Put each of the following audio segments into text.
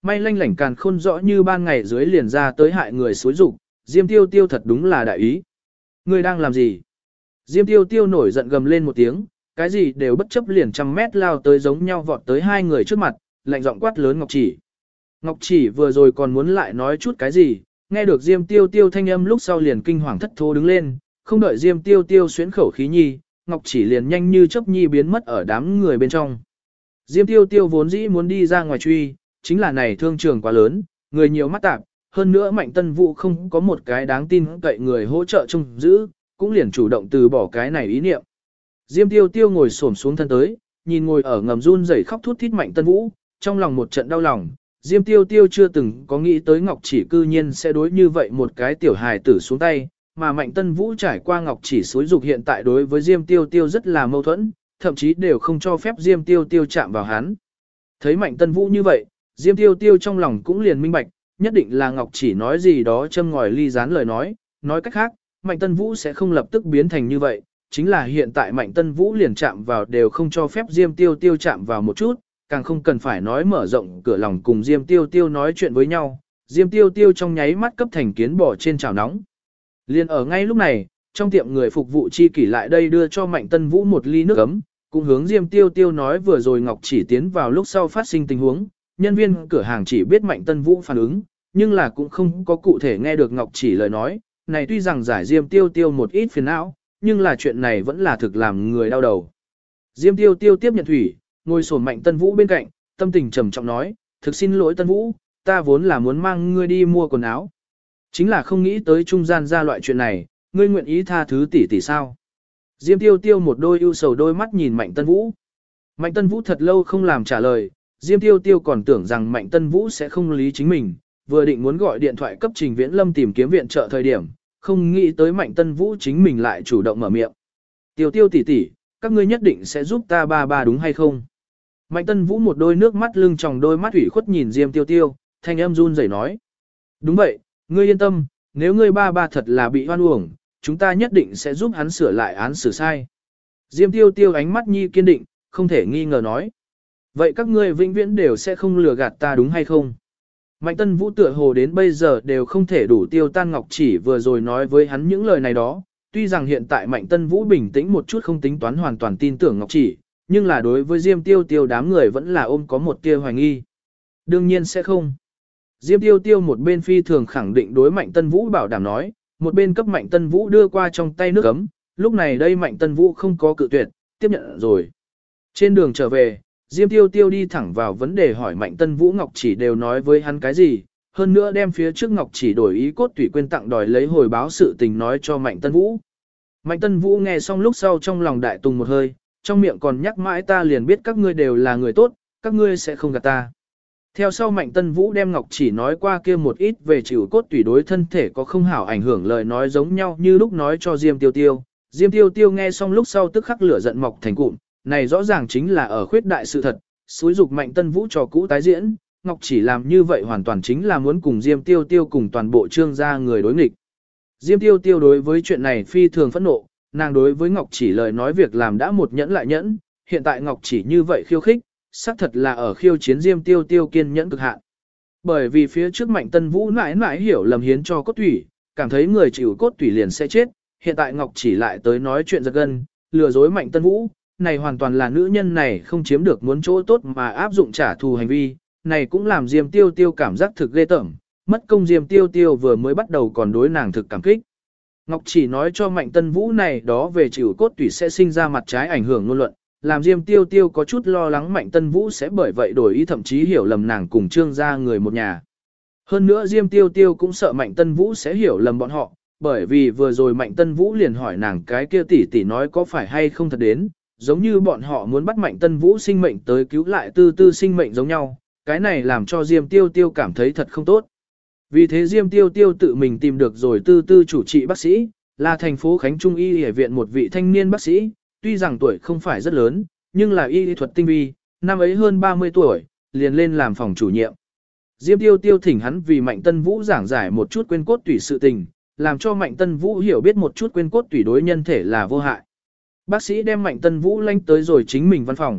may lanh lảnh càn khôn rõ như ban ngày dưới liền ra tới hại người xối rục, Diêm Tiêu Tiêu thật đúng là đại ý. Ngươi đang làm gì? Diêm Tiêu Tiêu nổi giận gầm lên một tiếng, cái gì đều bất chấp liền trăm mét lao tới giống nhau vọt tới hai người trước mặt, lạnh giọng quát lớn Ngọc Chỉ. Ngọc Chỉ vừa rồi còn muốn lại nói chút cái gì, nghe được Diêm Tiêu Tiêu thanh âm lúc sau liền kinh hoàng thất thố đứng lên, không đợi Diêm Tiêu Tiêu xuyến khẩu khí nhi, Ngọc Chỉ liền nhanh như chớp nhi biến mất ở đám người bên trong. Diêm Tiêu Tiêu vốn dĩ muốn đi ra ngoài truy, chính là này thương trường quá lớn, người nhiều mắt tạp, hơn nữa Mạnh Tân Vũ không có một cái đáng tin cậy người hỗ trợ trông giữ, cũng liền chủ động từ bỏ cái này ý niệm. Diêm Tiêu Tiêu ngồi xổm xuống thân tới, nhìn ngồi ở ngầm run rẩy khóc thút thít Mạnh Tân Vũ, trong lòng một trận đau lòng. Diêm Tiêu Tiêu chưa từng có nghĩ tới Ngọc Chỉ cư nhiên sẽ đối như vậy một cái tiểu hài tử xuống tay, mà Mạnh Tân Vũ trải qua Ngọc Chỉ xúi dục hiện tại đối với Diêm Tiêu Tiêu rất là mâu thuẫn, thậm chí đều không cho phép Diêm Tiêu Tiêu chạm vào hắn. Thấy Mạnh Tân Vũ như vậy, Diêm Tiêu Tiêu trong lòng cũng liền minh bạch, nhất định là Ngọc Chỉ nói gì đó châm ngòi ly gián lời nói cách khác, Mạnh Tân Vũ sẽ không lập tức biến thành như vậy, chính là hiện tại Mạnh Tân Vũ liền chạm vào đều không cho phép Diêm Tiêu Tiêu chạm vào một chút, càng không cần phải nói mở rộng cửa lòng cùng Diêm Tiêu Tiêu nói chuyện với nhau, Diêm Tiêu Tiêu trong nháy mắt cấp thành kiến bỏ trên chảo nóng. Liên ở ngay lúc này, trong tiệm người phục vụ chi kỷ lại đây đưa cho Mạnh Tân Vũ một ly nước ấm, cũng hướng Diêm Tiêu Tiêu nói vừa rồi Ngọc Chỉ tiến vào lúc sau phát sinh tình huống, nhân viên cửa hàng chỉ biết Mạnh Tân Vũ phản ứng, nhưng là cũng không có cụ thể nghe được Ngọc Chỉ lời nói, này tuy rằng giải Diêm Tiêu Tiêu một ít phiền não, nhưng là chuyện này vẫn là thực làm người đau đầu. Diêm Tiêu Tiêu tiếp nhận thủy, ngồi xổm Mạnh Tân Vũ bên cạnh, tâm tình trầm trọng nói, thực xin lỗi Tân Vũ, ta vốn là muốn mang ngươi đi mua quần áo. Chính là không nghĩ tới trung gian ra loại chuyện này, ngươi nguyện ý tha thứ tỷ tỷ sao. Diêm Tiêu Tiêu một đôi ưu sầu đôi mắt nhìn Mạnh Tân Vũ. Mạnh Tân Vũ thật lâu không làm trả lời, Diêm Tiêu Tiêu còn tưởng rằng Mạnh Tân Vũ sẽ không lý chính mình, vừa định muốn gọi điện thoại cấp Trình Viễn Lâm tìm kiếm viện trợ thời điểm, không nghĩ tới Mạnh Tân Vũ chính mình lại chủ động mở miệng. Tiêu Tiêu tỷ tỷ, các ngươi nhất định sẽ giúp ta ba đúng hay không? Mạnh Tân Vũ một đôi nước mắt lưng tròng đôi mắt ủy khuất nhìn Diêm Tiêu Tiêu, thanh âm run rẩy nói. Đúng vậy, ngươi yên tâm, nếu ngươi ba thật là bị hoan uổng, chúng ta nhất định sẽ giúp hắn sửa lại án xử sai. Diêm Tiêu Tiêu ánh mắt nhi kiên định, không thể nghi ngờ nói. Vậy các ngươi vĩnh viễn đều sẽ không lừa gạt ta đúng hay không? Mạnh Tân Vũ tựa hồ đến bây giờ đều không thể đủ tiêu tan Ngọc Chỉ vừa rồi nói với hắn những lời này đó. Tuy rằng hiện tại Mạnh Tân Vũ bình tĩnh một chút không tính toán hoàn toàn tin tưởng Ngọc Chỉ, nhưng là đối với Diêm Tiêu Tiêu đám người vẫn là ôm có một tia hoài nghi. Đương nhiên sẽ không. Diêm Tiêu Tiêu một bên phi thường khẳng định đối Mạnh Tân Vũ bảo đảm nói, một bên cấp Mạnh Tân Vũ đưa qua trong tay nước ấm, lúc này đây Mạnh Tân Vũ không có cự tuyệt, tiếp nhận rồi. Trên đường trở về, Diêm Tiêu Tiêu đi thẳng vào vấn đề hỏi Mạnh Tân Vũ Ngọc Chỉ đều nói với hắn cái gì, hơn nữa đem phía trước Ngọc Chỉ đổi ý cốt tủy quên tặng đòi lấy hồi báo sự tình nói cho Mạnh Tân Vũ. Mạnh Tân Vũ nghe xong lúc sau trong lòng đại tùng một hơi, trong miệng còn nhắc mãi ta liền biết các ngươi đều là người tốt, các ngươi sẽ không gạt ta. Theo sau Mạnh Tân Vũ đem Ngọc Chỉ nói qua kia một ít về chịu cốt tủy đối thân thể có không hảo ảnh hưởng lời nói giống nhau như lúc nói cho Diêm Tiêu Tiêu. Diêm Tiêu Tiêu nghe xong lúc sau tức khắc lửa giận mọc thành cụm, này rõ ràng chính là ở khuyết đại sự thật, xúi dục Mạnh Tân Vũ trò cũ tái diễn, Ngọc Chỉ làm như vậy hoàn toàn chính là muốn cùng Diêm Tiêu Tiêu cùng toàn bộ trương gia người đối nghịch. Diêm Tiêu Tiêu đối với chuyện này phi thường phẫn nộ, nàng đối với Ngọc Chỉ lời nói việc làm đã một nhẫn lại nhẫn, hiện tại Ngọc Chỉ như vậy khiêu khích, xác thật là ở khiêu chiến Diêm Tiêu Tiêu kiên nhẫn cực hạn. Bởi vì phía trước Mạnh Tân Vũ mãi mãi hiểu lầm hiến cho cốt tủy, cảm thấy người chịu cốt tủy liền sẽ chết, hiện tại Ngọc Chỉ lại tới nói chuyện giật gân, lừa dối Mạnh Tân Vũ, này hoàn toàn là nữ nhân này không chiếm được muốn chỗ tốt mà áp dụng trả thù hành vi, này cũng làm Diêm Tiêu Tiêu cảm giác thực ghê tởm, mất công Diêm Tiêu Tiêu vừa mới bắt đầu còn đối nàng thực cảm kích. Ngọc Chỉ nói cho Mạnh Tân Vũ này đó về chịu cốt tủy sẽ sinh ra mặt trái ảnh hưởng ngôn luận, làm Diêm Tiêu Tiêu có chút lo lắng Mạnh Tân Vũ sẽ bởi vậy đổi ý thậm chí hiểu lầm nàng cùng trương gia người một nhà. Hơn nữa Diêm Tiêu Tiêu cũng sợ Mạnh Tân Vũ sẽ hiểu lầm bọn họ, bởi vì vừa rồi Mạnh Tân Vũ liền hỏi nàng cái kia tỷ tỷ nói có phải hay không thật đến, giống như bọn họ muốn bắt Mạnh Tân Vũ sinh mệnh tới cứu lại tư tư sinh mệnh giống nhau, cái này làm cho Diêm Tiêu Tiêu cảm thấy thật không tốt. Vì thế Diêm Tiêu Tiêu tự mình tìm được rồi tư tư chủ trị bác sĩ, là thành phố Khánh Trung Y Y viện một vị thanh niên bác sĩ, tuy rằng tuổi không phải rất lớn, nhưng là y lý thuật tinh vi, năm ấy hơn 30 tuổi, liền lên làm phòng chủ nhiệm. Diêm Tiêu Tiêu thỉnh hắn vì Mạnh Tân Vũ giảng giải một chút quên cốt tủy sự tình, làm cho Mạnh Tân Vũ hiểu biết một chút quên cốt tủy đối nhân thể là vô hại. Bác sĩ đem Mạnh Tân Vũ lanh tới rồi chính mình văn phòng,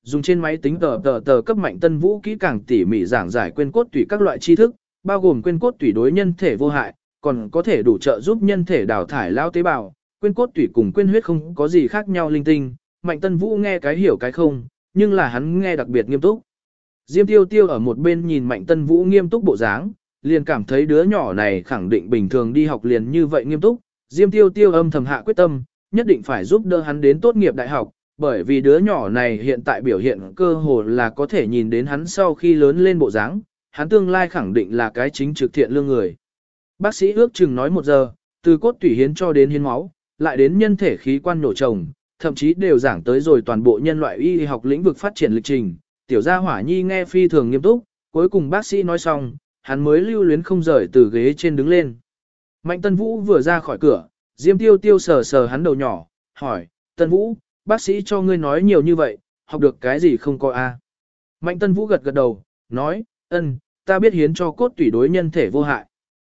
dùng trên máy tính tờ cấp Mạnh Tân Vũ kỹ càng tỉ mỉ giảng giải quên cốt tủy các loại tri thức, bao gồm quên cốt tủy đối nhân thể vô hại, còn có thể đủ trợ giúp nhân thể đào thải lao tế bào, quên cốt tủy cùng quên huyết không có gì khác nhau linh tinh. Mạnh Tân Vũ nghe cái hiểu cái không, nhưng là hắn nghe đặc biệt nghiêm túc. Diêm Tiêu Tiêu ở một bên nhìn Mạnh Tân Vũ nghiêm túc bộ dáng, liền cảm thấy đứa nhỏ này khẳng định bình thường đi học liền như vậy nghiêm túc. Diêm Tiêu Tiêu âm thầm hạ quyết tâm, nhất định phải giúp đỡ hắn đến tốt nghiệp đại học, bởi vì đứa nhỏ này hiện tại biểu hiện cơ hồ là có thể nhìn đến hắn sau khi lớn lên bộ dáng, hắn tương lai khẳng định là cái chính trực thiện lương người. Bác sĩ ước chừng nói 1 giờ, từ cốt tủy hiến cho đến hiến máu, lại đến nhân thể khí quan nổ trồng, thậm chí đều giảng tới rồi toàn bộ nhân loại y học lĩnh vực phát triển lịch trình. Tiểu gia Hỏa Nhi nghe phi thường nghiêm túc, cuối cùng bác sĩ nói xong, hắn mới lưu luyến không rời từ ghế trên đứng lên. Mạnh Tân Vũ vừa ra khỏi cửa, Diêm Tiêu Tiêu sờ sờ hắn đầu nhỏ, hỏi, Tân Vũ, bác sĩ cho ngươi nói nhiều như vậy, học được cái gì không có a? Mạnh Tân Vũ gật gật đầu, nói, ta biết hiến cho cốt tủy đối nhân thể vô hại.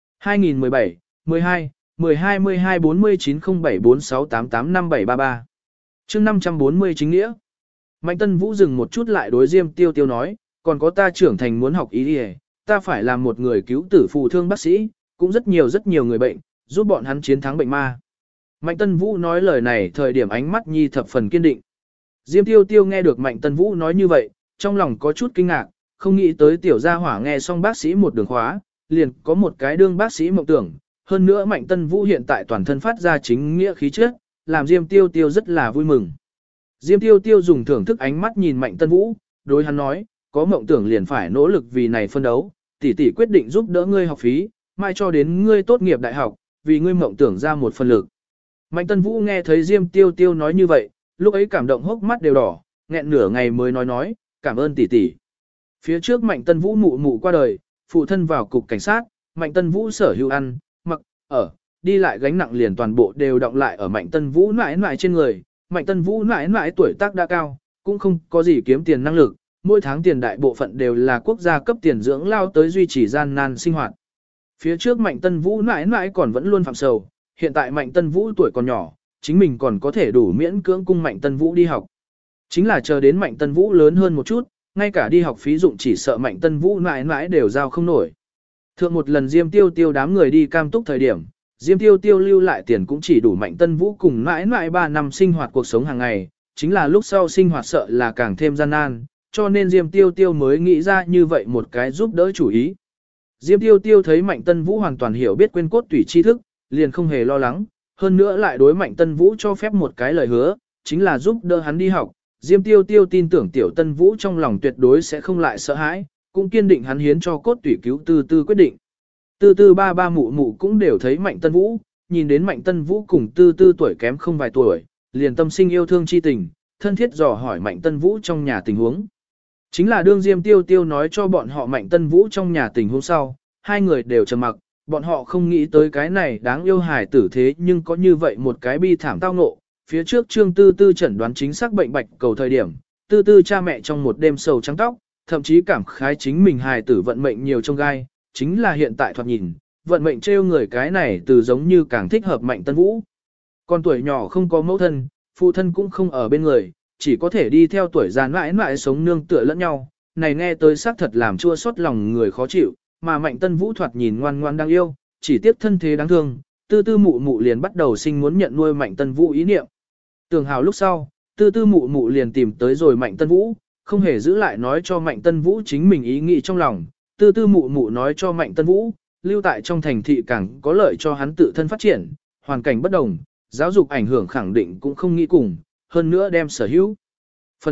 2017, 12, 12 12 49 07 46 88 5733 chương 540 chính nghĩa. Mạnh Tân Vũ dừng một chút lại đối Diêm Tiêu Tiêu nói, còn có ta trưởng thành muốn học y y, ta phải làm một người cứu tử phù thương bác sĩ, cũng rất nhiều người bệnh, giúp bọn hắn chiến thắng bệnh ma. Mạnh Tân Vũ nói lời này thời điểm ánh mắt Nhi thập phần kiên định. Diêm Tiêu Tiêu nghe được Mạnh Tân Vũ nói như vậy, trong lòng có chút kinh ngạc, không nghĩ tới tiểu gia hỏa nghe xong bác sĩ một đường khóa, liền có một cái đương bác sĩ mộng tưởng. Hơn nữa Mạnh Tân Vũ hiện tại toàn thân phát ra chính nghĩa khí chất, làm Diêm Tiêu Tiêu rất là vui mừng. Diêm Tiêu Tiêu dùng thưởng thức ánh mắt nhìn Mạnh Tân Vũ, đối hắn nói, có mộng tưởng liền phải nỗ lực vì này phân đấu, tỷ tỷ quyết định giúp đỡ ngươi học phí, mai cho đến ngươi tốt nghiệp đại học, vì ngươi mộng tưởng ra một phần lực. Mạnh Tân Vũ nghe thấy Diêm Tiêu Tiêu nói như vậy, lúc ấy cảm động hốc mắt đều đỏ, nghẹn nửa ngày mới nói, cảm ơn tỷ tỷ. Phía trước Mạnh Tân Vũ mụ mụ qua đời, phụ thân vào cục cảnh sát, Mạnh Tân Vũ sở hữu ăn, mặc, ở, đi lại gánh nặng liền toàn bộ đều đọng lại ở Mạnh Tân Vũ mãi mãi trên người. Mạnh Tân Vũ mãi mãi tuổi tác đã cao, cũng không có gì kiếm tiền năng lực, mỗi tháng tiền đại bộ phận đều là quốc gia cấp tiền dưỡng lao tới duy trì gian nan sinh hoạt. Phía trước Mạnh Tân Vũ mãi mãi còn vẫn luôn phạm sầu, hiện tại Mạnh Tân Vũ tuổi còn nhỏ, chính mình còn có thể đủ miễn cưỡng cung Mạnh Tân Vũ đi học. Chính là chờ đến Mạnh Tân Vũ lớn hơn một chút, ngay cả đi học phí dụng chỉ sợ Mạnh Tân Vũ mãi mãi đều giao không nổi. Thượng một lần Diêm Tiêu Tiêu đám người đi cam túc thời điểm, Diêm Tiêu Tiêu lưu lại tiền cũng chỉ đủ Mạnh Tân Vũ cùng mãi mãi 3 năm sinh hoạt cuộc sống hàng ngày, chính là lúc sau sinh hoạt sợ là càng thêm gian nan, cho nên Diêm Tiêu Tiêu mới nghĩ ra như vậy một cái giúp đỡ chủ ý. Diêm Tiêu Tiêu thấy Mạnh Tân Vũ hoàn toàn hiểu biết quên cốt tủy tri thức, liền không hề lo lắng, hơn nữa lại đối Mạnh Tân Vũ cho phép một cái lời hứa, chính là giúp đỡ hắn đi học. Diêm Tiêu Tiêu tin tưởng Tiểu Tân Vũ trong lòng tuyệt đối sẽ không lại sợ hãi, cũng kiên định hắn hiến cho cốt tủy cứu Tư Tư quyết định. Tư Tư ba ba mụ mụ cũng đều thấy Mạnh Tân Vũ, nhìn đến Mạnh Tân Vũ cùng Tư Tư tuổi kém không vài tuổi, liền tâm sinh yêu thương chi tình, thân thiết dò hỏi Mạnh Tân Vũ trong nhà tình huống. Chính là đương Diêm Tiêu Tiêu nói cho bọn họ Mạnh Tân Vũ trong nhà tình huống sau, hai người đều trầm mặc, bọn họ không nghĩ tới cái này đáng yêu hài tử thế nhưng có như vậy một cái bi thảm tao ngộ. Phía trước Trương Tư Tư chẩn đoán chính xác bệnh bạch cầu thời điểm, Tư Tư cha mẹ trong một đêm sầu trắng tóc, thậm chí cảm khái chính mình hài tử vận mệnh nhiều trong gai, chính là hiện tại thoạt nhìn, vận mệnh trêu người cái này từ giống như càng thích hợp Mạnh Tân Vũ. Con tuổi nhỏ không có mẫu thân, phụ thân cũng không ở bên người, chỉ có thể đi theo tuổi già mãi mãi sống nương tựa lẫn nhau, này nghe tới xác thật làm chua xót lòng người khó chịu, mà Mạnh Tân Vũ thoạt nhìn ngoan ngoan đáng yêu, chỉ tiếc thân thế đáng thương, Tư Tư mụ mụ liền bắt đầu sinh muốn nhận nuôi Mạnh Tân Vũ ý niệm. Tưởng hào lúc sau, Tư Tư mụ mụ liền tìm tới rồi Mạnh Tân Vũ, không hề giữ lại nói cho Mạnh Tân Vũ chính mình ý nghĩ trong lòng. Tư Tư mụ mụ nói cho Mạnh Tân Vũ, lưu tại trong thành thị càng có lợi cho hắn tự thân phát triển, hoàn cảnh bất đồng, giáo dục ảnh hưởng khẳng định cũng không nghĩ cùng, hơn nữa đem sở hữu. Phần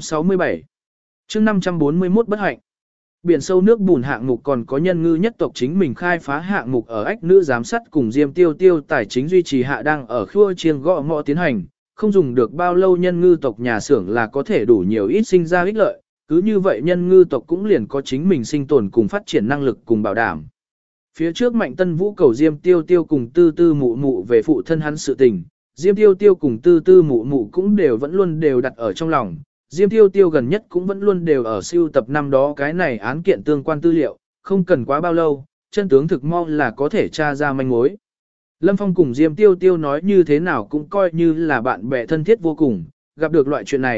467 chương 541 bất hạnh. Biển sâu nước bùn hạng mục còn có nhân ngư nhất tộc chính mình khai phá hạng mục ở ách nữ giám sát cùng Diêm Tiêu Tiêu tài chính duy trì hạ đang ở khua chiêng gõ mõ tiến hành, không dùng được bao lâu nhân ngư tộc nhà xưởng là có thể đủ nhiều ít sinh ra ích lợi, cứ như vậy nhân ngư tộc cũng liền có chính mình sinh tồn cùng phát triển năng lực cùng bảo đảm. Phía trước Mạnh Tân Vũ cầu Diêm Tiêu Tiêu cùng Tư Tư mụ mụ về phụ thân hắn sự tình, Diêm Tiêu Tiêu cùng Tư Tư mụ mụ cũng vẫn luôn đều đặt ở trong lòng. Diêm Tiêu Tiêu gần nhất cũng vẫn luôn đều ở siêu tập năm đó cái này án kiện tương quan tư liệu, không cần quá bao lâu, chân tướng thực mau là có thể tra ra manh mối. Lâm Phong cùng Diêm Tiêu Tiêu nói như thế nào cũng coi như là bạn bè thân thiết vô cùng, gặp được loại chuyện này,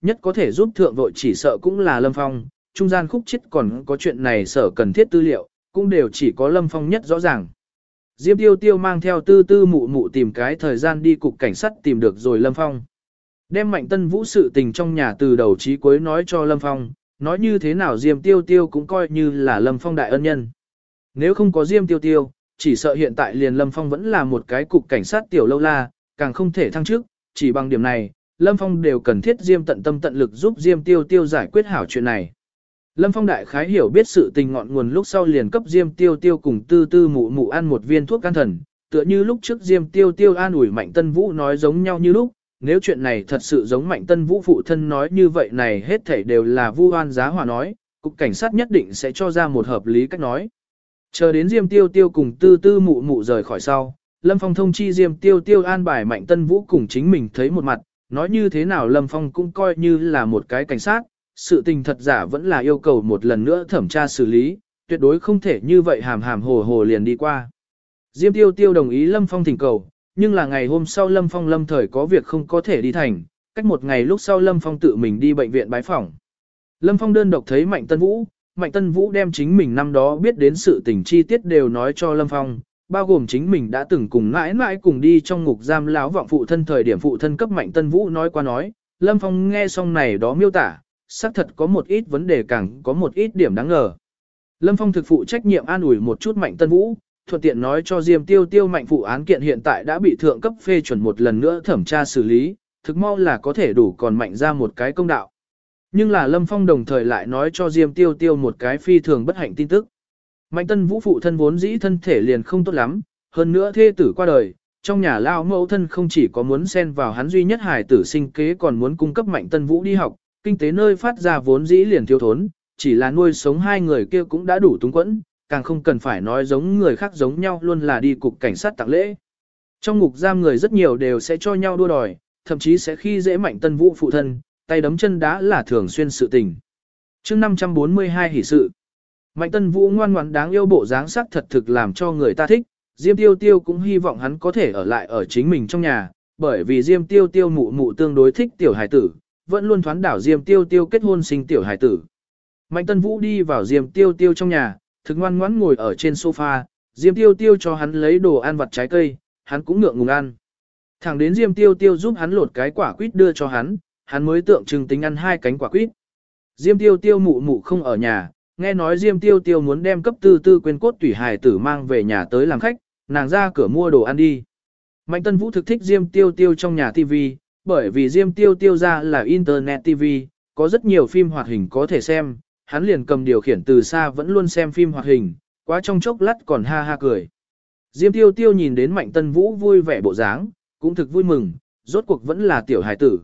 nhất có thể giúp thượng vội chỉ sợ cũng là Lâm Phong, trung gian khúc chết còn có chuyện này sở cần thiết tư liệu, cũng đều chỉ có Lâm Phong nhất rõ ràng. Diêm Tiêu Tiêu mang theo tư tư mụ mụ tìm cái thời gian đi cục cảnh sát tìm được rồi Lâm Phong. Đem Mạnh Tân Vũ sự tình trong nhà từ đầu chí cuối nói cho Lâm Phong, nói như thế nào Diêm Tiêu Tiêu cũng coi như là Lâm Phong đại ân nhân. Nếu không có Diêm Tiêu Tiêu, chỉ sợ hiện tại liền Lâm Phong vẫn là một cái cục cảnh sát tiểu lâu la, càng không thể thăng chức, chỉ bằng điểm này, Lâm Phong đều cần thiết Diêm tận tâm tận lực giúp Diêm Tiêu Tiêu giải quyết hảo chuyện này. Lâm Phong đại khái hiểu biết sự tình ngọn nguồn lúc sau liền cấp Diêm Tiêu Tiêu cùng tư tư mụ mụ ăn một viên thuốc can thần, tựa như lúc trước Diêm Tiêu Tiêu an ủi Mạnh Tân Vũ nói giống nhau như lúc, nếu chuyện này thật sự giống Mạnh Tân Vũ phụ thân nói như vậy này hết thảy đều là vu oan giá hòa nói, cục cảnh sát nhất định sẽ cho ra một hợp lý cách nói. Chờ đến Diêm Tiêu Tiêu cùng tư tư mụ mụ rời khỏi sau, Lâm Phong thông chi Diêm Tiêu Tiêu an bài Mạnh Tân Vũ cùng chính mình thấy một mặt, nói như thế nào Lâm Phong cũng coi như là một cái cảnh sát, sự tình thật giả vẫn là yêu cầu một lần nữa thẩm tra xử lý, tuyệt đối không thể như vậy hàm hàm hồ hồ liền đi qua. Diêm Tiêu Tiêu đồng ý Lâm Phong thỉnh cầu, nhưng là ngày hôm sau Lâm Phong lâm thời có việc không có thể đi thành, cách một ngày lúc sau Lâm Phong tự mình đi bệnh viện bái phỏng. Lâm Phong đơn độc thấy Mạnh Tân Vũ đem chính mình năm đó biết đến sự tình chi tiết đều nói cho Lâm Phong, bao gồm chính mình đã từng cùng mãi mãi cùng đi trong ngục giam lão vọng phụ thân thời điểm phụ thân cấp Mạnh Tân Vũ nói qua nói, Lâm Phong nghe xong này đó miêu tả, xác thật có một ít vấn đề càng có một ít điểm đáng ngờ. Lâm Phong thực phụ trách nhiệm an ủi một chút Mạnh Tân Vũ, thuận tiện nói cho Diêm Tiêu Tiêu Mạnh phụ án kiện hiện tại đã bị thượng cấp phê chuẩn một lần nữa thẩm tra xử lý, thực mau là có thể đủ còn Mạnh ra một cái công đạo. Nhưng là Lâm Phong đồng thời lại nói cho Diêm Tiêu Tiêu một cái phi thường bất hạnh tin tức. Mạnh Tân Vũ phụ thân vốn dĩ thân thể liền không tốt lắm, hơn nữa thê tử qua đời, trong nhà lao mẫu thân không chỉ có muốn xen vào hắn duy nhất hài tử sinh kế còn muốn cung cấp Mạnh Tân Vũ đi học, kinh tế nơi phát ra vốn dĩ liền thiếu thốn, chỉ là nuôi sống hai người kia cũng đã đủ túng quẫn, càng không cần phải nói giống người khác giống nhau luôn là đi cục cảnh sát tặng lễ. Trong ngục giam người rất nhiều đều sẽ cho nhau đua đòi, thậm chí sẽ khi dễ Mạnh Tân Vũ phụ thân, tay đấm chân đá là thường xuyên sự tình. Chương 542 hỷ sự. Mạnh Tân Vũ ngoan ngoãn đáng yêu bộ dáng sắc thật thực làm cho người ta thích, Diêm Tiêu Tiêu cũng hy vọng hắn có thể ở lại ở chính mình trong nhà, bởi vì Diêm Tiêu Tiêu mụ mụ tương đối thích tiểu hài tử, vẫn luôn thoán đảo Diêm Tiêu Tiêu kết hôn sinh tiểu hài tử. Mạnh Tân Vũ đi vào Diêm Tiêu Tiêu trong nhà, thực ngoan ngoãn ngồi ở trên sofa, Diêm Tiêu Tiêu cho hắn lấy đồ ăn vặt trái cây, hắn cũng ngượng ngùng ăn. Thẳng đến Diêm Tiêu Tiêu giúp hắn lột cái quả quýt đưa cho hắn mới tượng trưng tính ăn hai cánh quả quýt. Diêm Tiêu Tiêu mụ mụ không ở nhà, nghe nói Diêm Tiêu Tiêu muốn đem cấp tư tư quên cốt tủy hài tử mang về nhà tới làm khách, nàng ra cửa mua đồ ăn đi. Mạnh Tân Vũ thực thích Diêm Tiêu Tiêu trong nhà TV, bởi vì Diêm Tiêu Tiêu ra là Internet TV, có rất nhiều phim hoạt hình có thể xem, hắn liền cầm điều khiển từ xa vẫn luôn xem phim hoạt hình, quá trong chốc lát còn ha ha cười. Diêm Tiêu Tiêu nhìn đến Mạnh Tân Vũ vui vẻ bộ dáng, cũng thực vui mừng, rốt cuộc vẫn là tiểu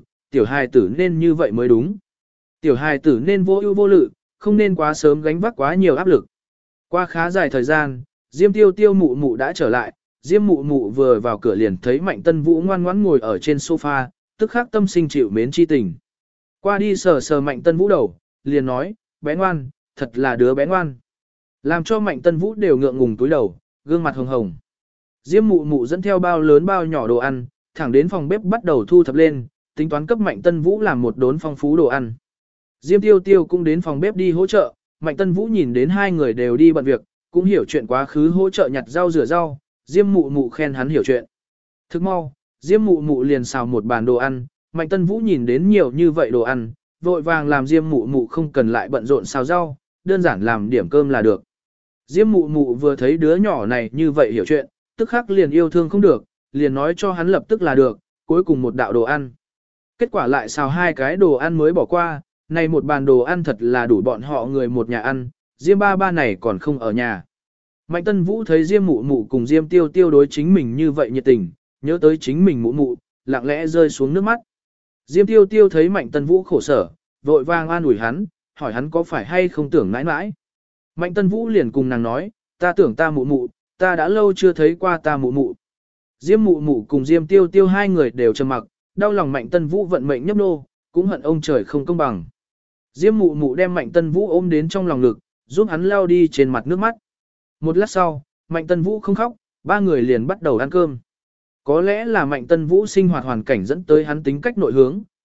hài tử nên như vậy mới đúng. Tiểu hài tử nên vô ưu vô lự, không nên quá sớm gánh vác quá nhiều áp lực. Qua khá dài thời gian, Diêm Tiêu Tiêu mụ mụ đã trở lại, Diêm mụ mụ vừa vào cửa liền thấy Mạnh Tân Vũ ngoan ngoãn ngồi ở trên sofa, tức khắc tâm sinh chịu mến chi tình. Qua đi sờ sờ Mạnh Tân Vũ đầu, liền nói, bé ngoan, thật là đứa bé ngoan. Làm cho Mạnh Tân Vũ đều ngượng ngùng túi đầu, gương mặt hồng hồng. Diêm mụ mụ dẫn theo bao lớn bao nhỏ đồ ăn, thẳng đến phòng bếp bắt đầu thu thập lên, tính toán cấp Mạnh Tân Vũ làm một đốn phong phú đồ ăn. Diêm Tiêu Tiêu cũng đến phòng bếp đi hỗ trợ, Mạnh Tân Vũ nhìn đến hai người đều đi bận việc, cũng hiểu chuyện quá khứ hỗ trợ nhặt rau rửa rau, Diêm mụ mụ khen hắn hiểu chuyện. Thức mau, Diêm mụ mụ liền xào một bàn đồ ăn, Mạnh Tân Vũ nhìn đến nhiều như vậy đồ ăn, vội vàng làm Diêm mụ mụ không cần lại bận rộn xào rau, đơn giản làm điểm cơm là được. Diêm mụ mụ vừa thấy đứa nhỏ này như vậy hiểu chuyện, tức khắc liền yêu thương không được, liền nói cho hắn lập tức là được, cuối cùng một đạo đồ ăn. Kết quả lại xào hai cái đồ ăn mới bỏ qua, này một bàn đồ ăn thật là đủ bọn họ người một nhà ăn, Diêm ba ba này còn không ở nhà. Mạnh Tân Vũ thấy Diêm mụ mụ cùng Diêm Tiêu Tiêu đối chính mình như vậy nhiệt tình, nhớ tới chính mình mụ mụ, lặng lẽ rơi xuống nước mắt. Diêm Tiêu Tiêu thấy Mạnh Tân Vũ khổ sở, vội vàng an ủi hắn, hỏi hắn có phải hay không tưởng nãi nãi. Mạnh Tân Vũ liền cùng nàng nói, ta tưởng ta mụ mụ, ta đã lâu chưa thấy qua ta mụ mụ. Diêm mụ mụ cùng Diêm Tiêu Tiêu hai người đều trầm mặc, đau lòng Mạnh Tân Vũ vận mệnh nhấp nô, cũng hận ông trời không công bằng. Diêm mụ mụ đem Mạnh Tân Vũ ôm đến trong lòng ngực, giúp hắn lau đi trên mặt nước mắt. Một lát sau, Mạnh Tân Vũ không khóc, ba người liền bắt đầu ăn cơm. Có lẽ là Mạnh Tân Vũ sinh hoạt hoàn cảnh dẫn tới hắn tính cách nội hướng,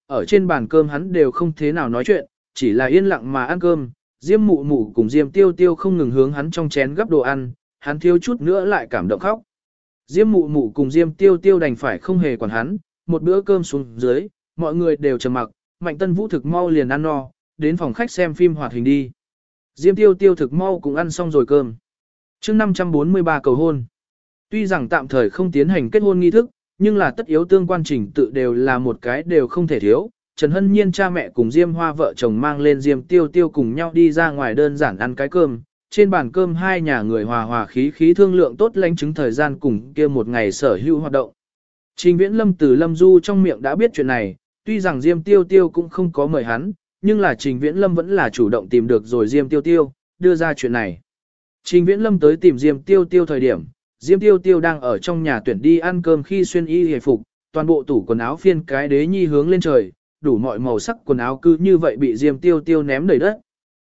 ở trên bàn cơm hắn đều không thế nào nói chuyện, chỉ là yên lặng mà ăn cơm. Diêm Mụ Mụ cùng Diêm Tiêu Tiêu không ngừng hướng hắn trong chén gắp đồ ăn, hắn thiếu chút nữa lại cảm động khóc. Diêm Mụ Mụ cùng Diêm Tiêu Tiêu đành phải không hề quản hắn, một bữa cơm xuống dưới, mọi người đều trầm mặc, Mạnh Tân Vũ thực mau liền ăn no, đến phòng khách xem phim hoạt hình đi. Diêm Tiêu Tiêu thực mau cũng ăn xong rồi cơm. Chương 543 cầu hôn. Tuy rằng tạm thời không tiến hành kết hôn nghi thức, nhưng là tất yếu tương quan trình tự đều là một cái đều không thể thiếu. Trần Hân Nhiên cha mẹ cùng Diêm Hoa vợ chồng mang lên Diêm Tiêu Tiêu cùng nhau đi ra ngoài đơn giản ăn cái cơm. Trên bàn cơm hai nhà người hòa hòa khí khí thương lượng tốt lãnh chứng thời gian cùng kia một ngày sở hữu hoạt động. Trình Viễn Lâm từ Lâm Du trong miệng đã biết chuyện này, tuy rằng Diêm Tiêu Tiêu cũng không có mời hắn, nhưng là Trình Viễn Lâm vẫn là chủ động tìm được rồi Diêm Tiêu Tiêu, đưa ra chuyện này. Trình Viễn Lâm tới tìm Diêm Tiêu Tiêu thời điểm, Diêm Tiêu Tiêu đang ở trong nhà tuyển đi ăn cơm khi xuyên y hề phục, toàn bộ tủ quần áo phiên cái đế nhi hướng lên trời, đủ mọi màu sắc quần áo cứ như vậy bị Diêm Tiêu Tiêu ném đầy đất.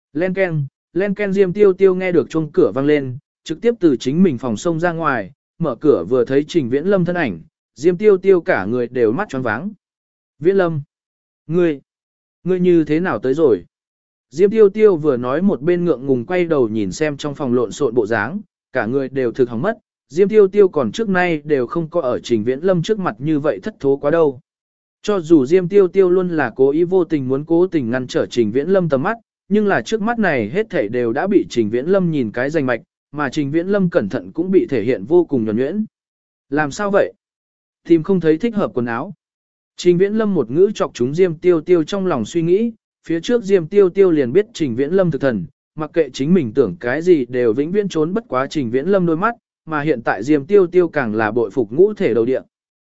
Len ken Diêm Tiêu Tiêu nghe được chuông cửa vang lên, trực tiếp từ chính mình phòng xông ra ngoài, mở cửa vừa thấy Trình Viễn Lâm thân ảnh, Diêm Tiêu Tiêu cả người đều mắt tròn váng. Viễn Lâm, ngươi như thế nào tới rồi? Diêm Tiêu Tiêu vừa nói một bên ngượng ngùng quay đầu nhìn xem trong phòng lộn xộn bộ dáng, cả người đều thực hỏng mất. Diêm Tiêu Tiêu còn trước nay đều không có ở Trình Viễn Lâm trước mặt như vậy thất thố quá đâu. Cho dù Diêm Tiêu Tiêu luôn là cố ý vô tình muốn cố tình ngăn trở Trình Viễn Lâm tầm mắt, nhưng là trước mắt này hết thảy đều đã bị Trình Viễn Lâm nhìn cái rành mạch, mà Trình Viễn Lâm cẩn thận cũng bị thể hiện vô cùng nhuần nhuyễn. Làm sao vậy? Tìm không thấy thích hợp quần áo. Trình Viễn Lâm một ngữ chọc chúng Diêm Tiêu Tiêu trong lòng suy nghĩ, phía trước Diêm Tiêu Tiêu liền biết Trình Viễn Lâm thực thần, mặc kệ chính mình tưởng cái gì đều vĩnh viễn trốn bất quá Trình Viễn Lâm đôi mắt, mà hiện tại Diêm Tiêu Tiêu càng là bội phục ngũ thể đầu địa.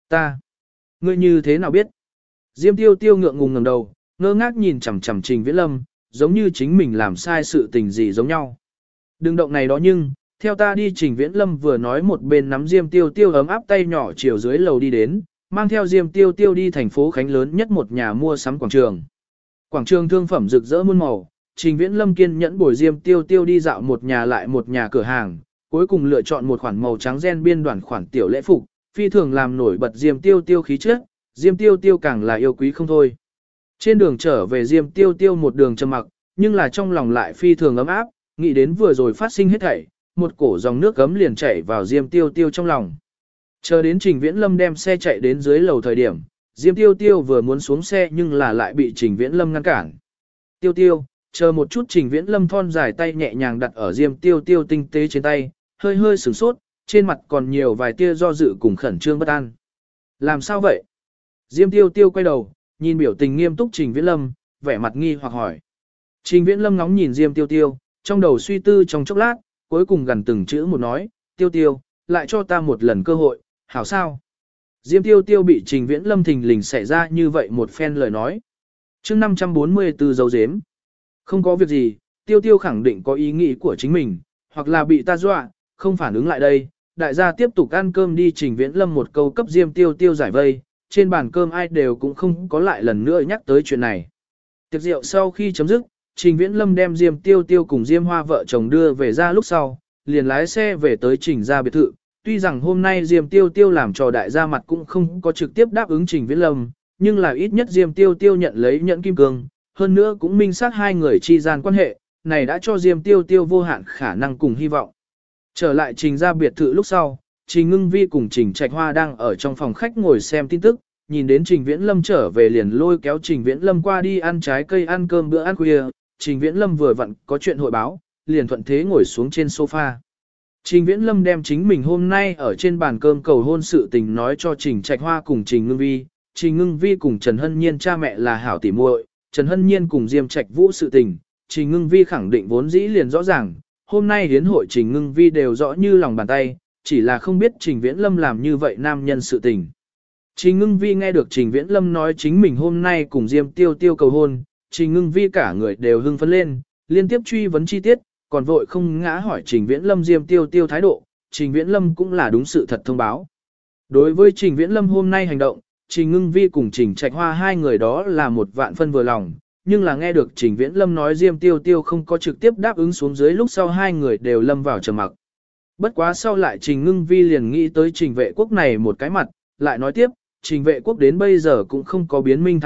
Ngươi như thế nào biết? Diêm Tiêu Tiêu ngượng ngùng ngẩng đầu, ngơ ngác nhìn chằm chằm Trình Viễn Lâm, giống như chính mình làm sai sự tình gì giống nhau. Đừng động này đó nhưng, theo ta đi. Trình Viễn Lâm vừa nói một bên nắm Diêm Tiêu Tiêu ấm áp tay nhỏ chiều dưới lầu đi đến, mang theo Diêm Tiêu Tiêu đi thành phố Khánh lớn nhất một nhà mua sắm quảng trường. Quảng trường thương phẩm rực rỡ muôn màu, Trình Viễn Lâm kiên nhẫn bồi Diêm Tiêu Tiêu đi dạo một nhà lại một nhà cửa hàng, cuối cùng lựa chọn một khoản màu trắng ren biên đoàn khoản tiểu lễ phục, phi thường làm nổi bật Diêm Tiêu Tiêu khí chất, Diêm Tiêu Tiêu càng là yêu quý không thôi. Trên đường trở về Diêm Tiêu Tiêu một đường trầm mặc, nhưng là trong lòng lại phi thường ấm áp, nghĩ đến vừa rồi phát sinh hết thảy, một cổ dòng nước gấm liền chảy vào Diêm Tiêu Tiêu trong lòng. Chờ đến Trình Viễn Lâm đem xe chạy đến dưới lầu thời điểm, Diêm Tiêu Tiêu vừa muốn xuống xe nhưng là lại bị Trình Viễn Lâm ngăn cản. Tiêu Tiêu, chờ một chút. Trình Viễn Lâm thon dài tay nhẹ nhàng đặt ở Diêm Tiêu Tiêu tinh tế trên tay, hơi hơi sửng sốt, trên mặt còn nhiều vài tia do dự cùng khẩn trương bất an. Làm sao vậy? Diêm Tiêu Tiêu quay đầu, nhìn biểu tình nghiêm túc Trình Viễn Lâm, vẻ mặt nghi hoặc hỏi. Trình Viễn Lâm ngóng nhìn Diêm Tiêu Tiêu, trong đầu suy tư trong chốc lát, cuối cùng gần từng chữ một nói, Tiêu Tiêu, lại cho ta một lần cơ hội, hảo sao? Diêm Tiêu Tiêu bị Trình Viễn Lâm thình lình xảy ra như vậy một phen lời nói. Chương 544 dấu dếm. Không có việc gì, Tiêu Tiêu khẳng định có ý nghĩ của chính mình, hoặc là bị ta dọa, không phản ứng lại đây. Đại gia tiếp tục ăn cơm đi. Trình Viễn Lâm một câu cấp Diêm Tiêu Tiêu giải vây, trên bàn cơm ai đều cũng không có lại lần nữa nhắc tới chuyện này. Tiệc rượu sau khi chấm dứt, Trình Viễn Lâm đem Diêm Tiêu Tiêu cùng Diêm Hoa vợ chồng đưa về ra lúc sau, liền lái xe về tới Trình gia biệt thự. Tuy rằng hôm nay Diêm Tiêu Tiêu làm trò đại gia mặt cũng không có trực tiếp đáp ứng Trình Viễn Lâm, nhưng là ít nhất Diêm Tiêu Tiêu nhận lấy nhẫn kim cương, hơn nữa cũng minh xác hai người chi gian quan hệ, này đã cho Diêm Tiêu Tiêu vô hạn khả năng cùng hy vọng. Trở lại Trình gia biệt thự lúc sau, Trình Ngưng Vi cùng Trình Trạch Hoa đang ở trong phòng khách ngồi xem tin tức, nhìn đến Trình Viễn Lâm trở về liền lôi kéo Trình Viễn Lâm qua đi ăn trái cây ăn cơm bữa ăn khuya. Trình Viễn Lâm vừa vặn có chuyện hội báo, liền thuận thế ngồi xuống trên sofa. Trình Viễn Lâm đem chính mình hôm nay ở trên bàn cơm cầu hôn sự tình nói cho Trình Trạch Hoa cùng Trình Ngưng Vi. Trình Ngưng Vi cùng Trần Hân Nhiên cha mẹ là hảo tỉ muội, Trần Hân Nhiên cùng Diêm Trạch Vũ sự tình, Trình Ngưng Vi khẳng định vốn dĩ liền rõ ràng. Hôm nay hiến hội Trình Ngưng Vi đều rõ như lòng bàn tay, chỉ là không biết Trình Viễn Lâm làm như vậy nam nhân sự tình. Trình Ngưng Vi nghe được Trình Viễn Lâm nói chính mình hôm nay cùng Diêm Tiêu Tiêu cầu hôn, Trình Ngưng Vi cả người đều hưng phấn lên, liên tiếp truy vấn chi tiết, còn vội không ngã hỏi Trình Viễn Lâm Diêm Tiêu Tiêu thái độ. Trình Viễn Lâm cũng là đúng sự thật thông báo. Đối với Trình Viễn Lâm hôm nay hành động, Trình Ngưng Vi cùng Trình Trạch Hoa hai người đó là một vạn phân vừa lòng, nhưng là nghe được Trình Viễn Lâm nói Diêm Tiêu Tiêu không có trực tiếp đáp ứng xuống dưới lúc sau hai người đều lâm vào trầm mặc. Bất quá sau lại Trình Ngưng Vi liền nghĩ tới Trình Vệ Quốc này một cái mặt, lại nói tiếp, Trình Vệ Quốc đến bây giờ cũng không có biến minh thái độ,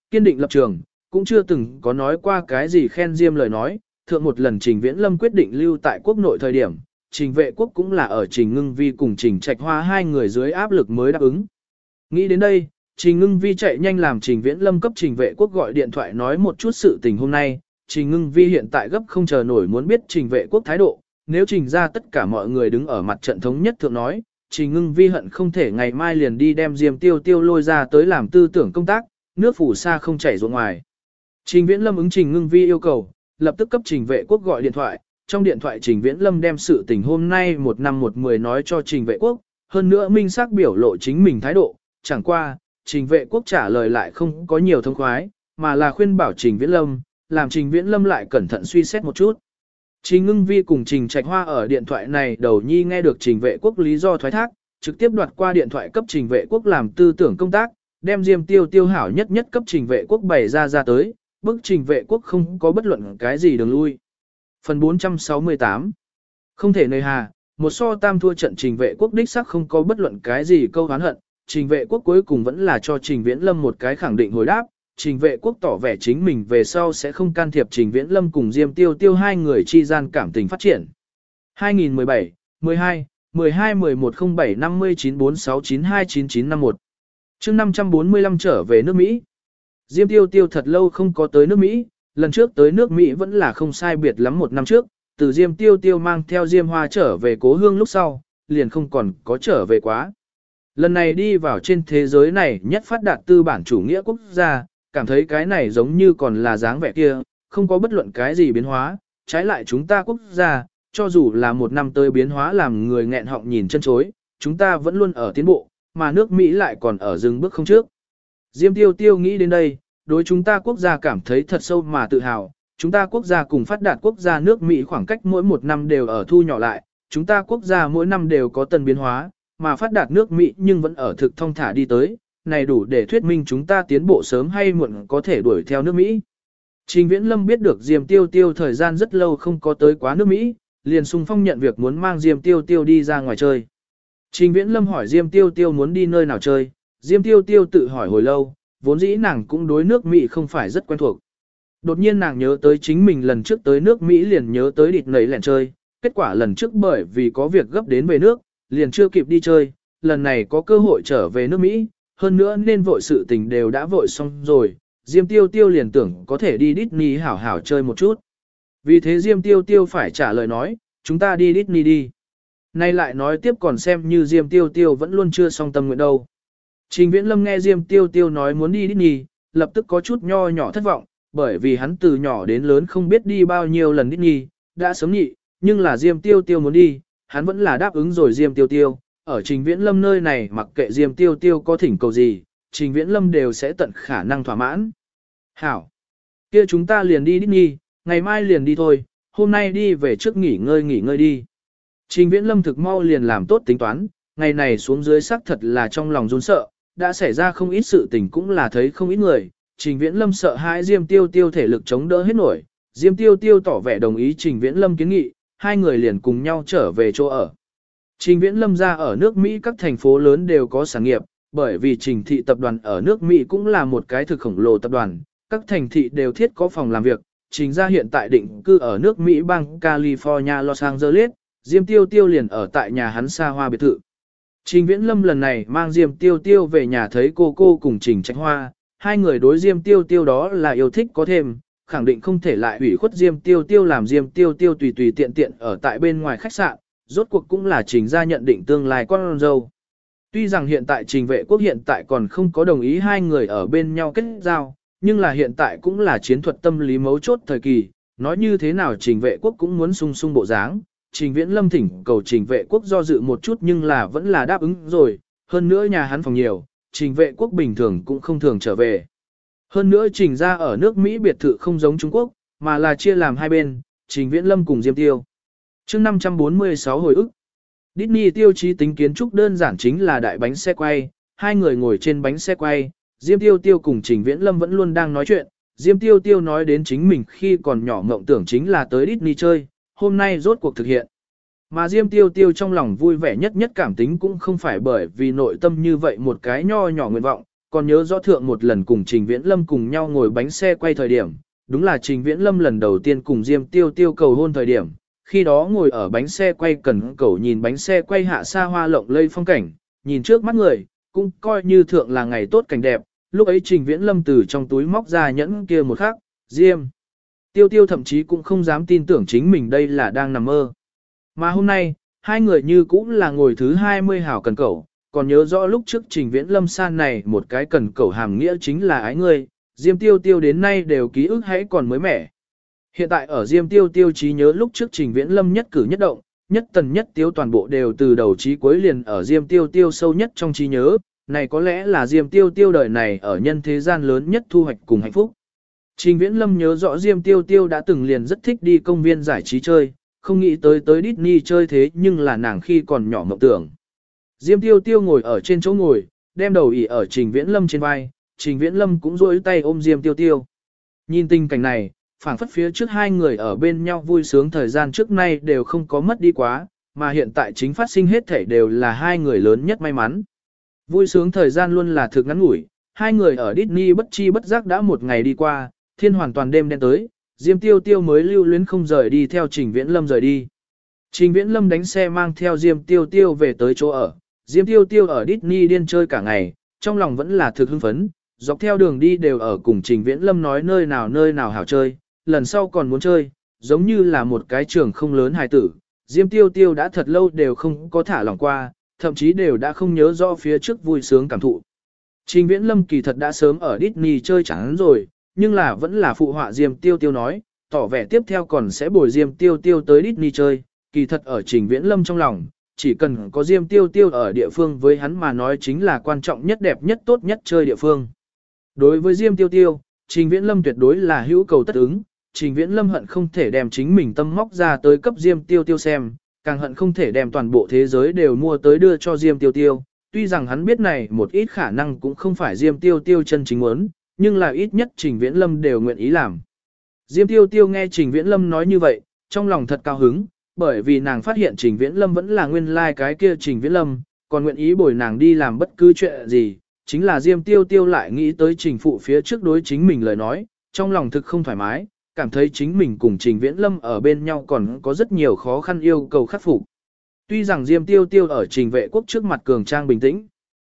kiên định lập trường, cũng chưa từng có nói qua cái gì khen Diêm lời nói. Thượng một lần Trình Viễn Lâm quyết định lưu tại quốc nội thời điểm, Trình Vệ Quốc cũng là ở Trình Ngưng Vi cùng Trình Trạch Hoa hai người dưới áp lực mới đáp ứng. Nghĩ đến đây, Trình Ngưng Vi chạy nhanh làm Trình Viễn Lâm cấp Trình Vệ Quốc gọi điện thoại nói một chút sự tình hôm nay. Trình Ngưng Vi hiện tại gấp không chờ nổi muốn biết Trình Vệ Quốc thái độ, nếu Trình ra tất cả mọi người đứng ở mặt trận thống nhất thượng nói, Trình Ngưng Vi hận không thể ngày mai liền đi đem Diêm Tiêu Tiêu lôi ra tới làm tư tưởng công tác, nước phủ xa không chảy ruộng ngoài. Trình Viễn Lâm ứng Trình Ngưng Vi yêu cầu, lập tức cấp Trình Vệ Quốc gọi điện thoại, trong điện thoại Trình Viễn Lâm đem sự tình hôm nay 1 năm 1-10 nói cho Trình Vệ Quốc, hơn nữa minh xác biểu lộ chính mình thái độ, chẳng qua, Trình Vệ Quốc trả lời lại không có nhiều thông khoái, mà là khuyên bảo Trình Viễn Lâm, làm Trình Viễn Lâm lại cẩn thận suy xét một chút. Trình Ngưng Vi cùng Trình Trạch Hoa ở điện thoại này đầu nhi nghe được Trình Vệ Quốc lý do thoái thác, trực tiếp đoạt qua điện thoại cấp Trình Vệ Quốc làm tư tưởng công tác, đem Diêm Tiêu Tiêu hảo nhất nhất cấp Trình Vệ Quốc bày ra tới, bức Trình Vệ Quốc không có bất luận cái gì đường lui. Phần 468 Không thể nơi hà, một so tam thua trận Trình Vệ Quốc đích xác không có bất luận cái gì câu oán hận, Trình Vệ Quốc cuối cùng vẫn là cho Trình Viễn Lâm một cái khẳng định hồi đáp, Trình Vệ Quốc tỏ vẻ chính mình về sau sẽ không can thiệp Trình Viễn Lâm cùng Diêm Tiêu Tiêu hai người chi gian cảm tình phát triển. 2017, 12, 12 11 07 59 46 92 9951 chương 545 trở về nước Mỹ. Diêm Tiêu Tiêu thật lâu không có tới nước Mỹ, lần trước tới nước Mỹ vẫn là không sai biệt lắm 1 năm trước, từ Diêm Tiêu Tiêu mang theo Diêm Hoa trở về cố hương lúc sau, liền không còn có trở về quá. Lần này đi vào trên thế giới này nhất phát đạt tư bản chủ nghĩa quốc gia, cảm thấy cái này giống như còn là dáng vẻ kia, không có bất luận cái gì biến hóa, trái lại chúng ta quốc gia, cho dù là 1 năm tới biến hóa làm người nghẹn họng nhìn chân chối, chúng ta vẫn luôn ở tiến bộ, mà nước Mỹ lại còn ở dừng bước không trước. Diêm Tiêu Tiêu nghĩ đến đây, đối chúng ta quốc gia cảm thấy thật sâu mà tự hào, chúng ta quốc gia cùng phát đạt quốc gia nước Mỹ khoảng cách mỗi 1 năm đều ở thu nhỏ lại, chúng ta quốc gia mỗi năm đều có tân biến hóa, mà phát đạt nước Mỹ nhưng vẫn ở thực thông thả đi tới, này đủ để thuyết minh chúng ta tiến bộ sớm hay muộn có thể đuổi theo nước Mỹ. Trình Viễn Lâm biết được Diêm Tiêu Tiêu thời gian rất lâu không có tới quá nước Mỹ, liền xung phong nhận việc muốn mang Diêm Tiêu Tiêu đi ra ngoài chơi. Trình Viễn Lâm hỏi Diêm Tiêu Tiêu muốn đi nơi nào chơi, Diêm Tiêu Tiêu tự hỏi hồi lâu, vốn dĩ nàng cũng đối nước Mỹ không phải rất quen thuộc. Đột nhiên nàng nhớ tới chính mình lần trước tới nước Mỹ liền nhớ tới địt nấy lẻn chơi, kết quả lần trước bởi vì có việc gấp đến về nước, liền chưa kịp đi chơi, lần này có cơ hội trở về nước Mỹ, hơn nữa nên vội sự tình đều đã vội xong rồi, Diêm Tiêu Tiêu liền tưởng có thể đi Disney hảo hảo chơi một chút. Vì thế Diêm Tiêu Tiêu phải trả lời nói, chúng ta đi Disney đi. Nay lại nói tiếp còn xem như Diêm Tiêu Tiêu vẫn luôn chưa xong tâm nguyện đâu. Trình Viễn Lâm nghe Diêm Tiêu Tiêu nói muốn đi Disney, lập tức có chút nho nhỏ thất vọng, bởi vì hắn từ nhỏ đến lớn không biết đi bao nhiêu lần Disney, đã sớm nhị, nhưng là Diêm Tiêu Tiêu muốn đi, hắn vẫn là đáp ứng rồi Diêm Tiêu Tiêu. Ở Trình Viễn Lâm nơi này mặc kệ Diêm Tiêu Tiêu có thỉnh cầu gì, Trình Viễn Lâm đều sẽ tận khả năng thỏa mãn. Hảo! Kia chúng ta liền đi Disney, ngày mai liền đi thôi, hôm nay đi về trước nghỉ ngơi đi. Trình Viễn Lâm thực mau liền làm tốt tính toán, ngày này xuống dưới sắc thật là trong lòng run sợ, đã xảy ra không ít sự tình cũng là thấy không ít người. Trình Viễn Lâm sợ hãi Diêm Tiêu Tiêu thể lực chống đỡ hết nổi, Diêm Tiêu Tiêu tỏ vẻ đồng ý Trình Viễn Lâm kiến nghị, hai người liền cùng nhau trở về chỗ ở. Trình Viễn Lâm ra ở nước Mỹ các thành phố lớn đều có sản nghiệp, bởi vì Trình thị tập đoàn ở nước Mỹ cũng là một cái thực khổng lồ tập đoàn, các thành thị đều thiết có phòng làm việc. Trình gia hiện tại định cư ở nước Mỹ bang California Los Angeles, Diêm Tiêu Tiêu liền ở tại nhà hắn xa hoa biệt thự. Trình Viễn Lâm lần này mang Diêm Tiêu Tiêu về nhà thấy cô cùng Trình Trạch Hoa, hai người đối Diêm Tiêu Tiêu đó là yêu thích có thêm, khẳng định không thể lại hủy khuất Diêm Tiêu Tiêu làm Diêm Tiêu Tiêu tùy tiện ở tại bên ngoài khách sạn, rốt cuộc cũng là Trình gia nhận định tương lai con dâu. Tuy rằng hiện tại Trình Vệ Quốc hiện tại còn không có đồng ý hai người ở bên nhau kết giao, nhưng là hiện tại cũng là chiến thuật tâm lý mấu chốt thời kỳ, nói như thế nào Trình Vệ Quốc cũng muốn sung sung bộ dáng. Trình Viễn Lâm thỉnh cầu Trình Vệ Quốc do dự một chút nhưng là vẫn là đáp ứng rồi, hơn nữa nhà hắn phòng nhiều, Trình Vệ Quốc bình thường cũng không thường trở về. Hơn nữa Trình gia ở nước Mỹ biệt thự không giống Trung Quốc, mà là chia làm hai bên, Trình Viễn Lâm cùng Diêm Tiêu. chương 546 hồi ức. Disney tiêu chí tính kiến trúc đơn giản chính là đại bánh xe quay, hai người ngồi trên bánh xe quay, Diêm Tiêu Tiêu cùng Trình Viễn Lâm vẫn luôn đang nói chuyện, Diêm Tiêu Tiêu nói đến chính mình khi còn nhỏ mộng tưởng chính là tới Disney chơi, hôm nay rốt cuộc thực hiện. Mà Diêm Tiêu Tiêu trong lòng vui vẻ nhất cảm tính cũng không phải bởi vì nội tâm như vậy một cái nho nhỏ nguyện vọng, còn nhớ rõ thượng một lần cùng Trình Viễn Lâm cùng nhau ngồi bánh xe quay thời điểm, đúng là Trình Viễn Lâm lần đầu tiên cùng Diêm Tiêu Tiêu cầu hôn thời điểm, khi đó ngồi ở bánh xe quay cần cẩu nhìn bánh xe quay hạ xa hoa lộng lây phong cảnh, nhìn trước mắt người, cũng coi như thượng là ngày tốt cảnh đẹp, lúc ấy Trình Viễn Lâm từ trong túi móc ra nhẫn kia một khắc, Diêm Tiêu Tiêu thậm chí cũng không dám tin tưởng chính mình đây là đang nằm mơ. Mà hôm nay, hai người như cũng là ngồi thứ 20 hảo cần cẩu, còn nhớ rõ lúc trước Trình Viễn Lâm san này một cái cần cẩu hàm nghĩa chính là ái người, Diêm Tiêu Tiêu đến nay đều ký ức hãy còn mới mẻ. Hiện tại ở Diêm Tiêu Tiêu trí nhớ lúc trước Trình Viễn Lâm nhất cử nhất động, nhất tần nhất tiêu toàn bộ đều từ đầu chí cuối liền ở Diêm Tiêu Tiêu sâu nhất trong trí nhớ, này có lẽ là Diêm Tiêu Tiêu đời này ở nhân thế gian lớn nhất thu hoạch cùng hạnh phúc. Trình Viễn Lâm nhớ rõ Diêm Tiêu Tiêu đã từng liền rất thích đi công viên giải trí chơi, không nghĩ tới Disney chơi thế nhưng là nàng khi còn nhỏ mộng tưởng. Diêm Tiêu Tiêu ngồi ở trên chỗ ngồi, đem đầu ỉ ở Trình Viễn Lâm trên vai, Trình Viễn Lâm cũng duỗi tay ôm Diêm Tiêu Tiêu. Nhìn tình cảnh này, phảng phất phía trước hai người ở bên nhau vui sướng thời gian trước nay đều không có mất đi quá, mà hiện tại chính phát sinh hết thảy đều là hai người lớn nhất may mắn. Vui sướng thời gian luôn là thực ngắn ngủi, hai người ở Disney bất chi bất giác đã một ngày đi qua, thiên hoàn toàn đêm đen tới, Diêm Tiêu Tiêu mới lưu luyến không rời đi theo Trình Viễn Lâm rời đi. Trình Viễn Lâm đánh xe mang theo Diêm Tiêu Tiêu về tới chỗ ở, Diêm Tiêu Tiêu ở Disney điên chơi cả ngày, trong lòng vẫn là thực hưng phấn, dọc theo đường đi đều ở cùng Trình Viễn Lâm nói nơi nào hảo chơi, lần sau còn muốn chơi, giống như là một cái trường không lớn hài tử. Diêm Tiêu Tiêu đã thật lâu đều không có thả lỏng qua, thậm chí đều đã không nhớ rõ phía trước vui sướng cảm thụ. Trình Viễn Lâm kỳ thật đã sớm ở Disney chơi chán rồi, nhưng là vẫn là phụ họa Diêm Tiêu Tiêu nói, tỏ vẻ tiếp theo còn sẽ bồi Diêm Tiêu Tiêu tới Disney chơi, kỳ thật ở Trình Viễn Lâm trong lòng, chỉ cần có Diêm Tiêu Tiêu ở địa phương với hắn mà nói chính là quan trọng nhất đẹp nhất tốt nhất chơi địa phương. Đối với Diêm Tiêu Tiêu, Trình Viễn Lâm tuyệt đối là hữu cầu tất ứng, Trình Viễn Lâm hận không thể đem chính mình tâm móc ra tới cấp Diêm Tiêu Tiêu xem, càng hận không thể đem toàn bộ thế giới đều mua tới đưa cho Diêm Tiêu Tiêu. Tuy rằng hắn biết này một ít khả năng cũng không phải Diêm Tiêu Tiêu chân chính muốn, nhưng là ít nhất Trình Viễn Lâm đều nguyện ý làm. Diêm Tiêu Tiêu nghe Trình Viễn Lâm nói như vậy, trong lòng thật cao hứng, bởi vì nàng phát hiện Trình Viễn Lâm vẫn là nguyên lai cái kia Trình Viễn Lâm, còn nguyện ý bồi nàng đi làm bất cứ chuyện gì, chính là Diêm Tiêu Tiêu lại nghĩ tới Trình phụ phía trước đối chính mình lời nói, trong lòng thực không thoải mái, cảm thấy chính mình cùng Trình Viễn Lâm ở bên nhau còn có rất nhiều khó khăn yêu cầu khắc phục. Tuy rằng Diêm Tiêu Tiêu ở Trình Vệ Quốc trước mặt cường trang bình tĩnh.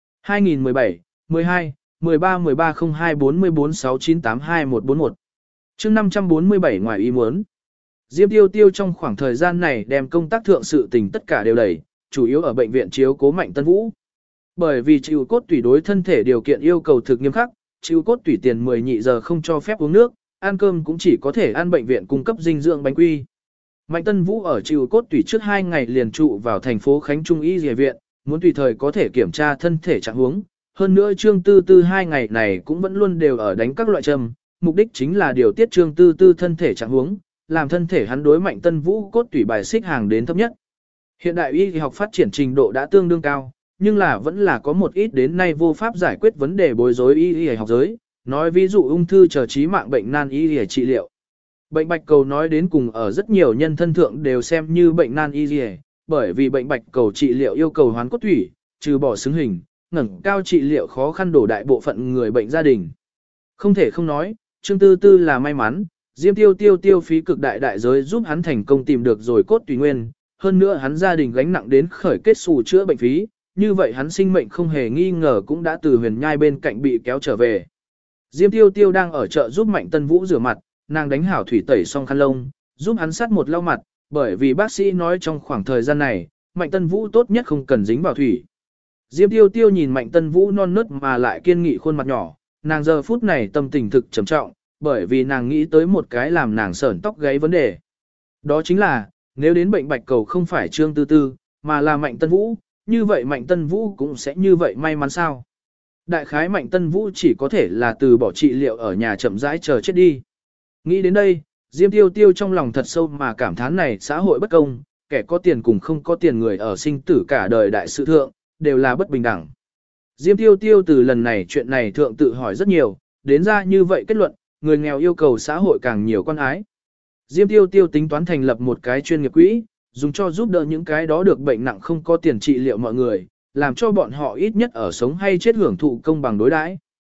2017, 12, 13 13 02 44 698 2141 chương 547 ngoài ý muốn. Diêm Tiêu Tiêu trong khoảng thời gian này đem công tác thượng sự tình tất cả đều đẩy, chủ yếu ở bệnh viện chiếu cố Mạnh Tân Vũ. Bởi vì chịu cốt tủy đối thân thể điều kiện yêu cầu thực nghiêm khắc, chịu cốt tủy tiền 10 nhị giờ không cho phép uống nước, ăn cơm cũng chỉ có thể ăn bệnh viện cung cấp dinh dưỡng bánh quy. Mạnh Tân Vũ ở chịu cốt tủy trước 2 ngày liền trụ vào thành phố Khánh Trung Y Y viện, muốn tùy thời có thể kiểm tra thân thể trạng huống. Hơn nữa Trương Tư Tư 2 ngày này cũng vẫn luôn đều ở đánh các loại châm, mục đích chính là điều tiết Trương Tư Tư thân thể trạng huống, làm thân thể hắn đối Mạnh Tân Vũ cốt tủy bài xích hàng đến thấp nhất. Hiện đại y học phát triển trình độ đã tương đương cao, nhưng là vẫn là có một ít đến nay vô pháp giải quyết vấn đề bối rối y học giới, nói ví dụ ung thư chờ trí mạng bệnh nan y trị liệu. Bệnh bạch cầu nói đến cùng ở rất nhiều nhân thân thượng đều xem như bệnh nan y, bởi vì bệnh bạch cầu trị liệu yêu cầu hoán cốt thủy, trừ bỏ xứng hình, ngẩng cao trị liệu khó khăn đổ đại bộ phận người bệnh gia đình. Không thể không nói, Trương Tư Tư là may mắn, Diêm Tiêu Tiêu tiêu phí cực đại đại giới giúp hắn thành công tìm được rồi cốt tùy nguyên, hơn nữa hắn gia đình gánh nặng đến khởi kết xù chữa bệnh phí, như vậy hắn sinh mệnh không hề nghi ngờ cũng đã từ huyền nhai bên cạnh bị kéo trở về. Diêm Tiêu Tiêu đang ở chợ giúp Mạnh Tân Vũ rửa mặt, nàng đánh hảo thủy tẩy xong khăn lông, giúp hắn sát một lau mặt, bởi vì bác sĩ nói trong khoảng thời gian này, Mạnh Tân Vũ tốt nhất không cần dính vào thủy. Diêm Tiêu Tiêu nhìn Mạnh Tân Vũ non nớt mà lại kiên nghị khuôn mặt nhỏ, nàng giờ phút này tâm tình thực trầm trọng, bởi vì nàng nghĩ tới một cái làm nàng sởn tóc gáy vấn đề. Đó chính là, nếu đến bệnh bạch cầu không phải Trương Tư Tư, mà là Mạnh Tân Vũ, như vậy Mạnh Tân Vũ cũng sẽ như vậy may mắn sao? Đại khái Mạnh Tân Vũ chỉ có thể là từ bỏ trị liệu ở nhà chậm rãi chờ chết đi. Nghĩ đến đây, Diêm Tiêu Tiêu trong lòng thật sâu mà cảm thán này xã hội bất công, kẻ có tiền cùng không có tiền người ở sinh tử cả đời đại sự thượng, đều là bất bình đẳng. Diêm Tiêu Tiêu từ lần này chuyện này thượng tự hỏi rất nhiều, đến ra như vậy kết luận, người nghèo yêu cầu xã hội càng nhiều quan ái. Diêm Tiêu Tiêu tính toán thành lập một cái chuyên nghiệp quỹ, dùng cho giúp đỡ những cái đó được bệnh nặng không có tiền trị liệu mọi người, làm cho bọn họ ít nhất ở sống hay chết hưởng thụ công bằng đối đãi.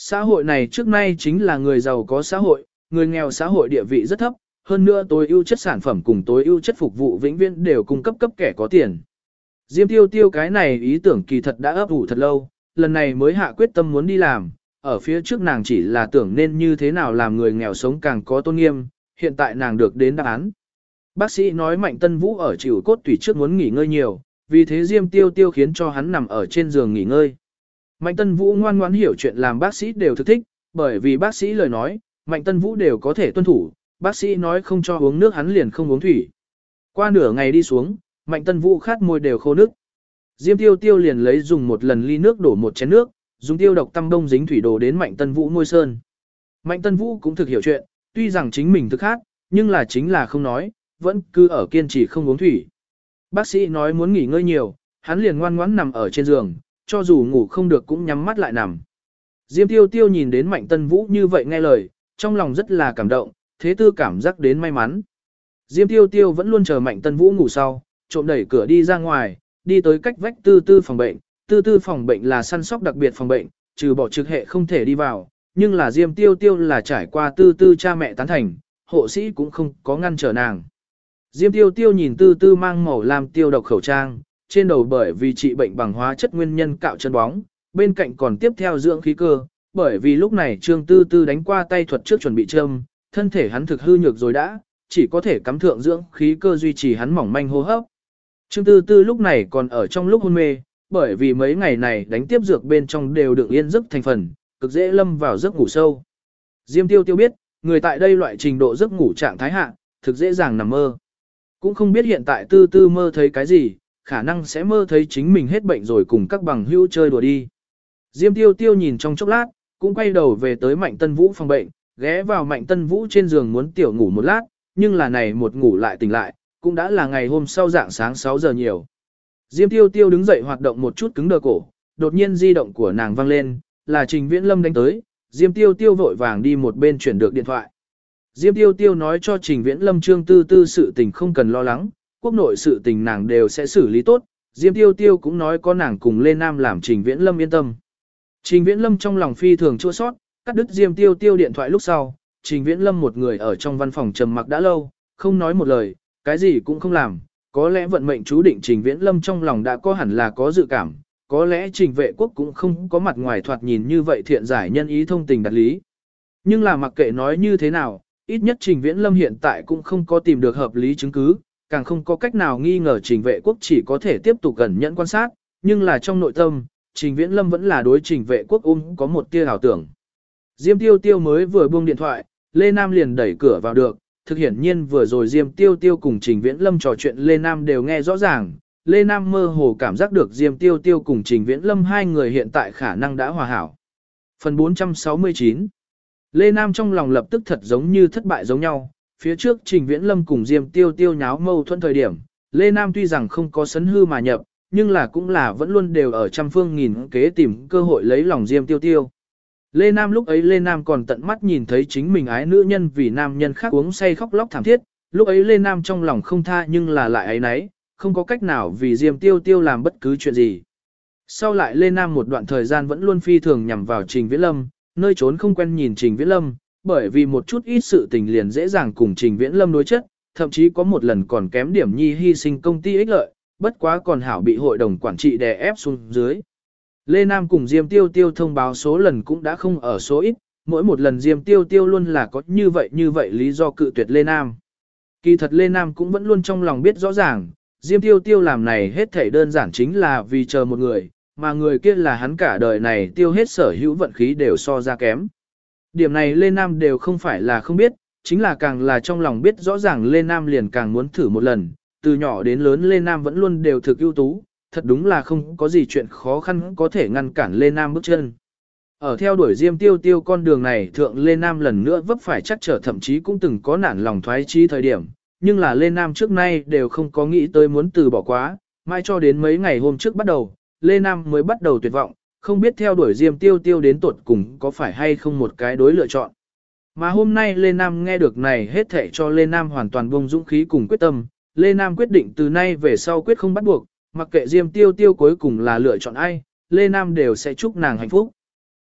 Xã hội này trước nay chính là người giàu có xã hội, người nghèo xã hội địa vị rất thấp, hơn nữa tối ưu chất sản phẩm cùng tối ưu chất phục vụ vĩnh viễn đều cung cấp cấp kẻ có tiền. Diêm Tiêu Tiêu cái này ý tưởng kỳ thật đã ấp ủ thật lâu, lần này mới hạ quyết tâm muốn đi làm, ở phía trước nàng chỉ là tưởng nên như thế nào làm người nghèo sống càng có tôn nghiêm, hiện tại nàng được đến đáp án. Bác sĩ nói Mạnh Tân Vũ ở chịu cốt tủy trước muốn nghỉ ngơi nhiều, vì thế Diêm Tiêu Tiêu khiến cho hắn nằm ở trên giường nghỉ ngơi. Mạnh Tân Vũ ngoan ngoãn hiểu chuyện làm bác sĩ đều thực thích, bởi vì bác sĩ lời nói, Mạnh Tân Vũ đều có thể tuân thủ, bác sĩ nói không cho uống nước hắn liền không uống thủy. Qua nửa ngày đi xuống, Mạnh Tân Vũ khát môi đều khô nước. Diêm Tiêu Tiêu liền lấy dùng một lần ly nước đổ một chén nước, dùng tiêu độc tăm đông dính thủy đồ đến Mạnh Tân Vũ môi sơn. Mạnh Tân Vũ cũng thực hiểu chuyện, tuy rằng chính mình thực khát, nhưng là chính là không nói, vẫn cứ ở kiên trì không uống thủy. Bác sĩ nói muốn nghỉ ngơi nhiều, hắn liền ngoan ngoãn nằm ở trên giường, cho dù ngủ không được cũng nhắm mắt lại nằm. Diêm Tiêu Tiêu nhìn đến Mạnh Tân Vũ như vậy nghe lời, trong lòng rất là cảm động, thế tư cảm giác đến may mắn. Diêm Tiêu Tiêu vẫn luôn chờ Mạnh Tân Vũ ngủ sau, trộm đẩy cửa đi ra ngoài, đi tới cách vách tư tư phòng bệnh. Tư tư phòng bệnh là săn sóc đặc biệt phòng bệnh, trừ bỏ trực hệ không thể đi vào, nhưng là Diêm Tiêu Tiêu là trải qua tư tư cha mẹ tán thành, hộ sĩ cũng không có ngăn trở nàng. Diêm Tiêu Tiêu nhìn tư tư mang màu lam tiêu độc khẩu trang, trên đầu bởi vì trị bệnh bằng hóa chất nguyên nhân cạo chân bóng, bên cạnh còn tiếp theo dưỡng khí cơ, bởi vì lúc này Trương Tư Tư đánh qua tay thuật trước chuẩn bị châm, thân thể hắn thực hư nhược rồi đã, chỉ có thể cắm thượng dưỡng khí cơ duy trì hắn mỏng manh hô hấp. Trương Tư Tư lúc này còn ở trong lúc hôn mê, bởi vì mấy ngày này đánh tiếp dược bên trong đều đựng yên giấc thành phần, cực dễ lâm vào giấc ngủ sâu. Diêm Tiêu Tiêu biết, người tại đây loại trình độ giấc ngủ trạng thái hạ, thực dễ dàng nằm mơ. Cũng không biết hiện tại Tư Tư mơ thấy cái gì, khả năng sẽ mơ thấy chính mình hết bệnh rồi cùng các bằng hữu chơi đùa đi. Diêm Tiêu Tiêu nhìn trong chốc lát, cũng quay đầu về tới Mạnh Tân Vũ phòng bệnh, ghé vào Mạnh Tân Vũ trên giường muốn tiểu ngủ một lát, nhưng là này một ngủ lại tỉnh lại, cũng đã là ngày hôm sau dạng sáng 6 giờ nhiều. Diêm Tiêu Tiêu đứng dậy hoạt động một chút cứng đờ cổ, đột nhiên di động của nàng vang lên, là Trình Viễn Lâm đánh tới, Diêm Tiêu Tiêu vội vàng đi một bên chuyển được điện thoại. Diêm Tiêu Tiêu nói cho Trình Viễn Lâm Trương Tư Tư sự tình không cần lo lắng, quốc nội sự tình nàng đều sẽ xử lý tốt, Diêm Tiêu Tiêu cũng nói có nàng cùng Lê Nam làm Trình Viễn Lâm yên tâm. Trình Viễn Lâm trong lòng phi thường chua sót, cắt đứt Diêm Tiêu Tiêu điện thoại lúc sau, Trình Viễn Lâm một người ở trong văn phòng trầm mặc đã lâu, không nói một lời, cái gì cũng không làm, có lẽ vận mệnh chú định Trình Viễn Lâm trong lòng đã có hẳn là có dự cảm, có lẽ Trình Vệ Quốc cũng không có mặt ngoài thoạt nhìn như vậy thiện giải nhân ý thông tình đạt lý. Nhưng là mặc kệ nói như thế nào, ít nhất Trình Viễn Lâm hiện tại cũng không có tìm được hợp lý chứng cứ, càng không có cách nào nghi ngờ Trình Vệ Quốc chỉ có thể tiếp tục cẩn nhẫn quan sát, nhưng là trong nội tâm, Trình Viễn Lâm vẫn là đối Trình Vệ Quốc có một tia ảo tưởng. Diêm Tiêu Tiêu mới vừa buông điện thoại, Lê Nam liền đẩy cửa vào được, thực hiển nhiên vừa rồi Diêm Tiêu Tiêu cùng Trình Viễn Lâm trò chuyện Lê Nam đều nghe rõ ràng, Lê Nam mơ hồ cảm giác được Diêm Tiêu Tiêu cùng Trình Viễn Lâm hai người hiện tại khả năng đã hòa hảo. Phần 469 Lê Nam trong lòng lập tức thật giống như thất bại giống nhau, phía trước Trình Viễn Lâm cùng Diêm Tiêu Tiêu nháo mâu thuẫn thời điểm, Lê Nam tuy rằng không có sấn hư mà nhập, nhưng là cũng là vẫn luôn đều ở trăm phương nghìn kế tìm cơ hội lấy lòng Diêm Tiêu Tiêu. Lê Nam lúc ấy Lê Nam còn tận mắt nhìn thấy chính mình ái nữ nhân vì nam nhân khác uống say khóc lóc thảm thiết, lúc ấy Lê Nam trong lòng không tha nhưng là lại ấy nấy, không có cách nào vì Diêm Tiêu Tiêu làm bất cứ chuyện gì. Sau lại Lê Nam một đoạn thời gian vẫn luôn phi thường nhằm vào Trình Viễn Lâm, nơi trốn không quen nhìn Trình Viễn Lâm, bởi vì một chút ít sự tình liền dễ dàng cùng Trình Viễn Lâm đối chất, thậm chí có một lần còn kém điểm nhi hy sinh công ty ích lợi, bất quá còn hảo bị hội đồng quản trị đè ép xuống dưới. Lê Nam cùng Diêm Tiêu Tiêu thông báo số lần cũng đã không ở số ít, mỗi một lần Diêm Tiêu Tiêu luôn là có như vậy lý do cự tuyệt Lê Nam. Kỳ thật Lê Nam cũng vẫn luôn trong lòng biết rõ ràng, Diêm Tiêu Tiêu làm này hết thảy đơn giản chính là vì chờ một người, mà người kia là hắn cả đời này tiêu hết sở hữu vận khí đều so ra kém. Điểm này Lê Nam đều không phải là không biết, chính là càng là trong lòng biết rõ ràng Lê Nam liền càng muốn thử một lần, từ nhỏ đến lớn Lê Nam vẫn luôn đều thực ưu tú, thật đúng là không có gì chuyện khó khăn có thể ngăn cản Lê Nam bước chân. Ở theo đuổi Diêm Tiêu Tiêu con đường này thượng Lê Nam lần nữa vấp phải chắc trở thậm chí cũng từng có nản lòng thoái chí thời điểm, nhưng là Lê Nam trước nay đều không có nghĩ tới muốn từ bỏ quá, mãi cho đến mấy ngày hôm trước bắt đầu, Lê Nam mới bắt đầu tuyệt vọng, không biết theo đuổi Diêm Tiêu Tiêu đến tuột cùng có phải hay không một cái đối lựa chọn. Mà hôm nay Lê Nam nghe được này hết thảy cho Lê Nam hoàn toàn buông dũng khí cùng quyết tâm, Lê Nam quyết định từ nay về sau quyết không bắt buộc, mặc kệ Diêm Tiêu Tiêu cuối cùng là lựa chọn ai, Lê Nam đều sẽ chúc nàng hạnh phúc.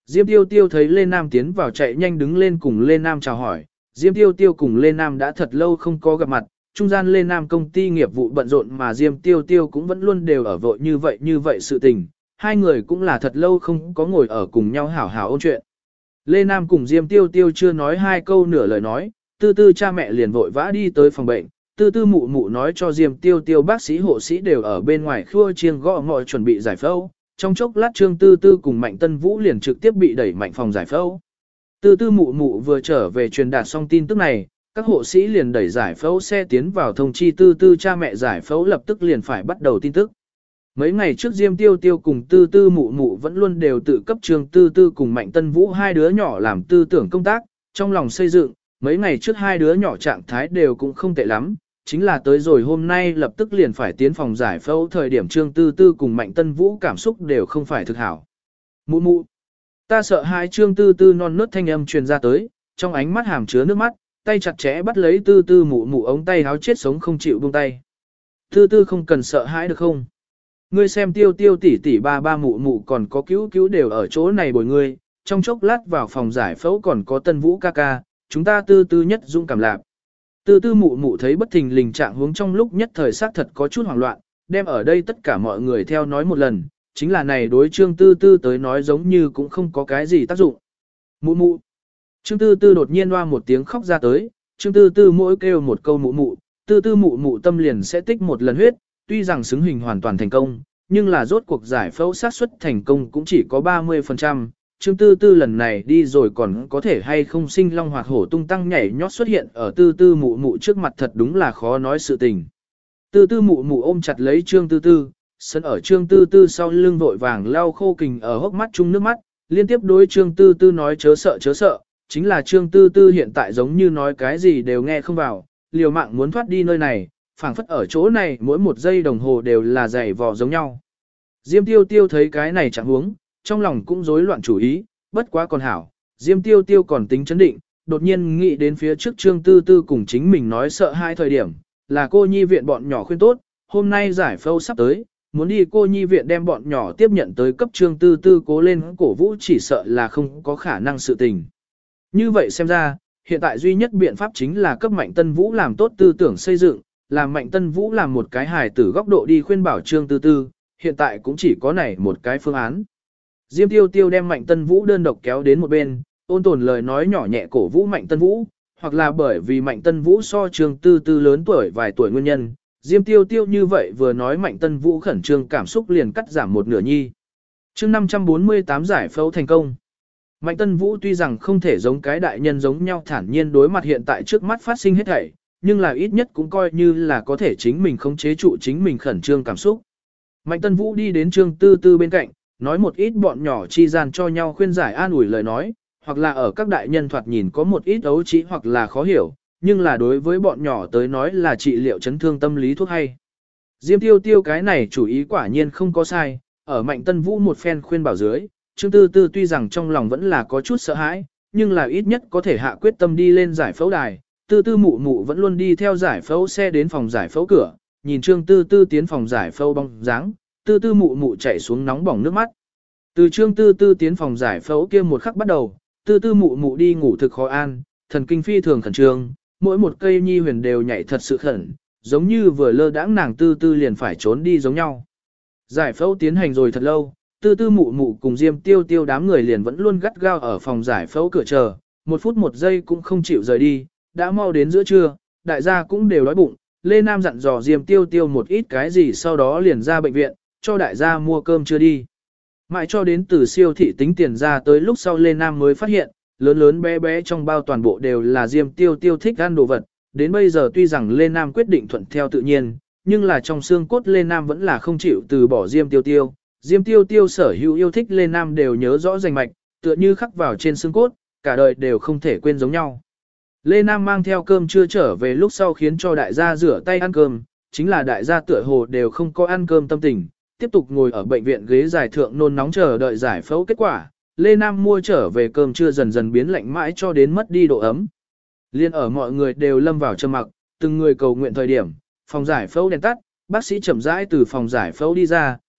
Diêm Tiêu Tiêu thấy Lê Nam tiến vào chạy nhanh đứng lên cùng Lê Nam chào hỏi. Diêm Tiêu Tiêu cùng Lê Nam đã thật lâu không có gặp mặt, trung gian Lê Nam công ty nghiệp vụ bận rộn mà Diêm Tiêu Tiêu cũng vẫn luôn đều ở vội như vậy sự tình. Hai người cũng là thật lâu không có ngồi ở cùng nhau hảo hảo ôn chuyện. Lê Nam cùng Diêm Tiêu Tiêu chưa nói hai câu nửa lời nói, tư tư cha mẹ liền vội vã đi tới phòng bệnh, tư tư mụ mụ nói cho Diêm Tiêu Tiêu bác sĩ hộ sĩ đều ở bên ngoài khua chiêng gõ ngọi chuẩn bị giải phẫu. Trong chốc lát Trương Tư Tư cùng Mạnh Tân Vũ liền trực tiếp bị đẩy mạnh phòng giải phẫu. Tư tư mụ mụ vừa trở về truyền đạt xong tin tức này, các hộ sĩ liền đẩy giải phẫu xe tiến vào thông chi tư tư cha mẹ giải phẫu lập tức liền phải bắt đầu tin tức. Mấy ngày trước Diêm Tiêu Tiêu cùng tư tư mụ mụ vẫn luôn đều tự cấp Trương Tư Tư cùng Mạnh Tân Vũ hai đứa nhỏ làm tư tưởng công tác, trong lòng xây dựng, mấy ngày trước hai đứa nhỏ trạng thái đều cũng không tệ lắm, chính là tới rồi hôm nay lập tức liền phải tiến phòng giải phẫu thời điểm Trương Tư Tư cùng Mạnh Tân Vũ cảm xúc đều không phải thực hảo. Mụ mụ, ta sợ hai. Trương Tư Tư non nớt thanh âm truyền ra tới, trong ánh mắt hàm chứa nước mắt, tay chặt chẽ bắt lấy Tư Tư mụ mụ ống tay háo chết sống không chịu buông tay. Tư Tư không cần sợ hãi được không? Ngươi xem Tiêu Tiêu tỷ tỷ ba ba mụ mụ còn có cứu cứu đều ở chỗ này bồi ngươi, trong chốc lát vào phòng giải phẫu còn có Tân Vũ ca ca, chúng ta Tư Tư nhất dũng cảm lạc. Tư tư mụ mụ thấy bất thình lình trạng huống trong lúc nhất thời xác thật có chút hoảng loạn, đem ở đây tất cả mọi người theo nói một lần, chính là này đối Trương Tư Tư tới nói giống như cũng không có cái gì tác dụng. Mụ mụ. Trương Tư Tư đột nhiên hoa một tiếng khóc ra tới, Trương Tư Tư mỗi kêu một câu mụ mụ, Tư Tư mụ mụ tâm liền sẽ tích một lần huyết, tuy rằng xứng hình hoàn toàn thành công, nhưng là rốt cuộc giải phẫu xác suất thành công cũng chỉ có 30%. Trương Tư Tư lần này đi rồi còn có thể hay không sinh long hoạt hổ tung tăng nhảy nhót xuất hiện ở Tư Tư mụ mụ trước mặt thật đúng là khó nói sự tình. Tư Tư mụ mụ ôm chặt lấy Trương Tư Tư, sân ở Trương Tư Tư sau lưng vội vàng lau khô kình ở hốc mắt chung nước mắt, liên tiếp đối Trương Tư Tư nói chớ sợ, chính là Trương Tư Tư hiện tại giống như nói cái gì đều nghe không vào, liều mạng muốn thoát đi nơi này, phảng phất ở chỗ này mỗi một giây đồng hồ đều là giày vò giống nhau. Diêm Tiêu Tiêu thấy cái này chẳng huống, trong lòng cũng rối loạn chủ ý, bất quá còn hảo, Diêm Tiêu Tiêu còn tính chấn định, đột nhiên nghĩ đến phía trước Trương Tư Tư cùng chính mình nói sợ hai thời điểm, là cô nhi viện bọn nhỏ khuyên tốt, hôm nay giải phẫu sắp tới, muốn đi cô nhi viện đem bọn nhỏ tiếp nhận tới cấp Trương Tư Tư cố lên cổ vũ chỉ sợ là không có khả năng sự tình. Như vậy xem ra, hiện tại duy nhất biện pháp chính là cấp Mạnh Tân Vũ làm tốt tư tưởng xây dựng, làm Mạnh Tân Vũ làm một cái hài tử góc độ đi khuyên bảo Trương Tư Tư, hiện tại cũng chỉ có này một cái phương án. Diêm Tiêu Tiêu đem Mạnh Tân Vũ đơn độc kéo đến một bên, ôn tồn lời nói nhỏ nhẹ cổ vũ Mạnh Tân Vũ, hoặc là bởi vì Mạnh Tân Vũ so Trương Tư Tư lớn tuổi vài tuổi nguyên nhân, Diêm Tiêu Tiêu như vậy vừa nói Mạnh Tân Vũ khẩn trương cảm xúc liền cắt giảm một nửa nhi. Chương 548 giải phẫu thành công. Mạnh Tân Vũ tuy rằng không thể giống cái đại nhân giống nhau thản nhiên đối mặt hiện tại trước mắt phát sinh hết thảy, nhưng là ít nhất cũng coi như là có thể chính mình khống chế trụ chính mình khẩn trương cảm xúc. Mạnh Tân Vũ đi đến Trương Tư Tư bên cạnh, nói một ít bọn nhỏ chi gian cho nhau khuyên giải an ủi lời nói, hoặc là ở các đại nhân thoạt nhìn có một ít ấu trĩ hoặc là khó hiểu, nhưng là đối với bọn nhỏ tới nói là trị liệu chấn thương tâm lý thuốc hay. Diêm Tiêu Tiêu cái này chủ ý quả nhiên không có sai, ở Mạnh Tân Vũ một phen khuyên bảo dưới, Trương Tư Tư tuy rằng trong lòng vẫn là có chút sợ hãi, nhưng là ít nhất có thể hạ quyết tâm đi lên giải phẫu đài. Tư Tư mụ mụ vẫn luôn đi theo giải phẫu xe đến phòng giải phẫu cửa, nhìn Trương Tư Tư tiến phòng giải phẫu bóng dáng, Tư Tư mụ mụ chạy xuống nóng bỏng nước mắt. Từ Trương Tư Tư tiến phòng giải phẫu kia một khắc bắt đầu, Tư Tư mụ mụ đi ngủ thực khó an, thần kinh phi thường khẩn trương, mỗi một cây nhi huyền đều nhảy thật sự khẩn, giống như vừa lơ đãng nàng Tư Tư liền phải trốn đi giống nhau. Giải phẫu tiến hành rồi thật lâu, Tư Tư mụ mụ cùng Diêm Tiêu Tiêu đám người liền vẫn luôn gắt gao ở phòng giải phẫu cửa chờ, một phút một giây cũng không chịu rời đi, đã mau đến giữa trưa, đại gia cũng đều đói bụng, Lê Nam dặn dò Diêm Tiêu Tiêu một ít cái gì sau đó liền ra bệnh viện, cho đại gia mua cơm chưa đi. Mãi cho đến từ siêu thị tính tiền ra tới lúc sau Lê Nam mới phát hiện, lớn lớn bé bé trong bao toàn bộ đều là Diêm Tiêu Tiêu thích ăn đồ vật, đến bây giờ tuy rằng Lê Nam quyết định thuận theo tự nhiên, nhưng là trong xương cốt Lê Nam vẫn là không chịu từ bỏ Diêm Tiêu Tiêu. Diêm Tiêu Tiêu sở hữu yêu thích Lê Nam đều nhớ rõ rành mạch, tựa như khắc vào trên xương cốt, cả đời đều không thể quên giống nhau. Lê Nam mang theo cơm chưa trở về lúc sau khiến cho đại gia rửa tay ăn cơm, chính là đại gia tựa hồ đều không có ăn cơm tâm tình, tiếp tục ngồi ở bệnh viện ghế dài thượng nôn nóng chờ đợi giải phẫu kết quả. Lê Nam mua trở về cơm chưa dần dần biến lạnh mãi cho đến mất đi độ ấm. Liên ở mọi người đều lâm vào trầm mặc, từng người cầu nguyện thời điểm, phòng giải phẫu đèn tắt, bác sĩ chậm rãi từ phòng giải phẫu đi ra,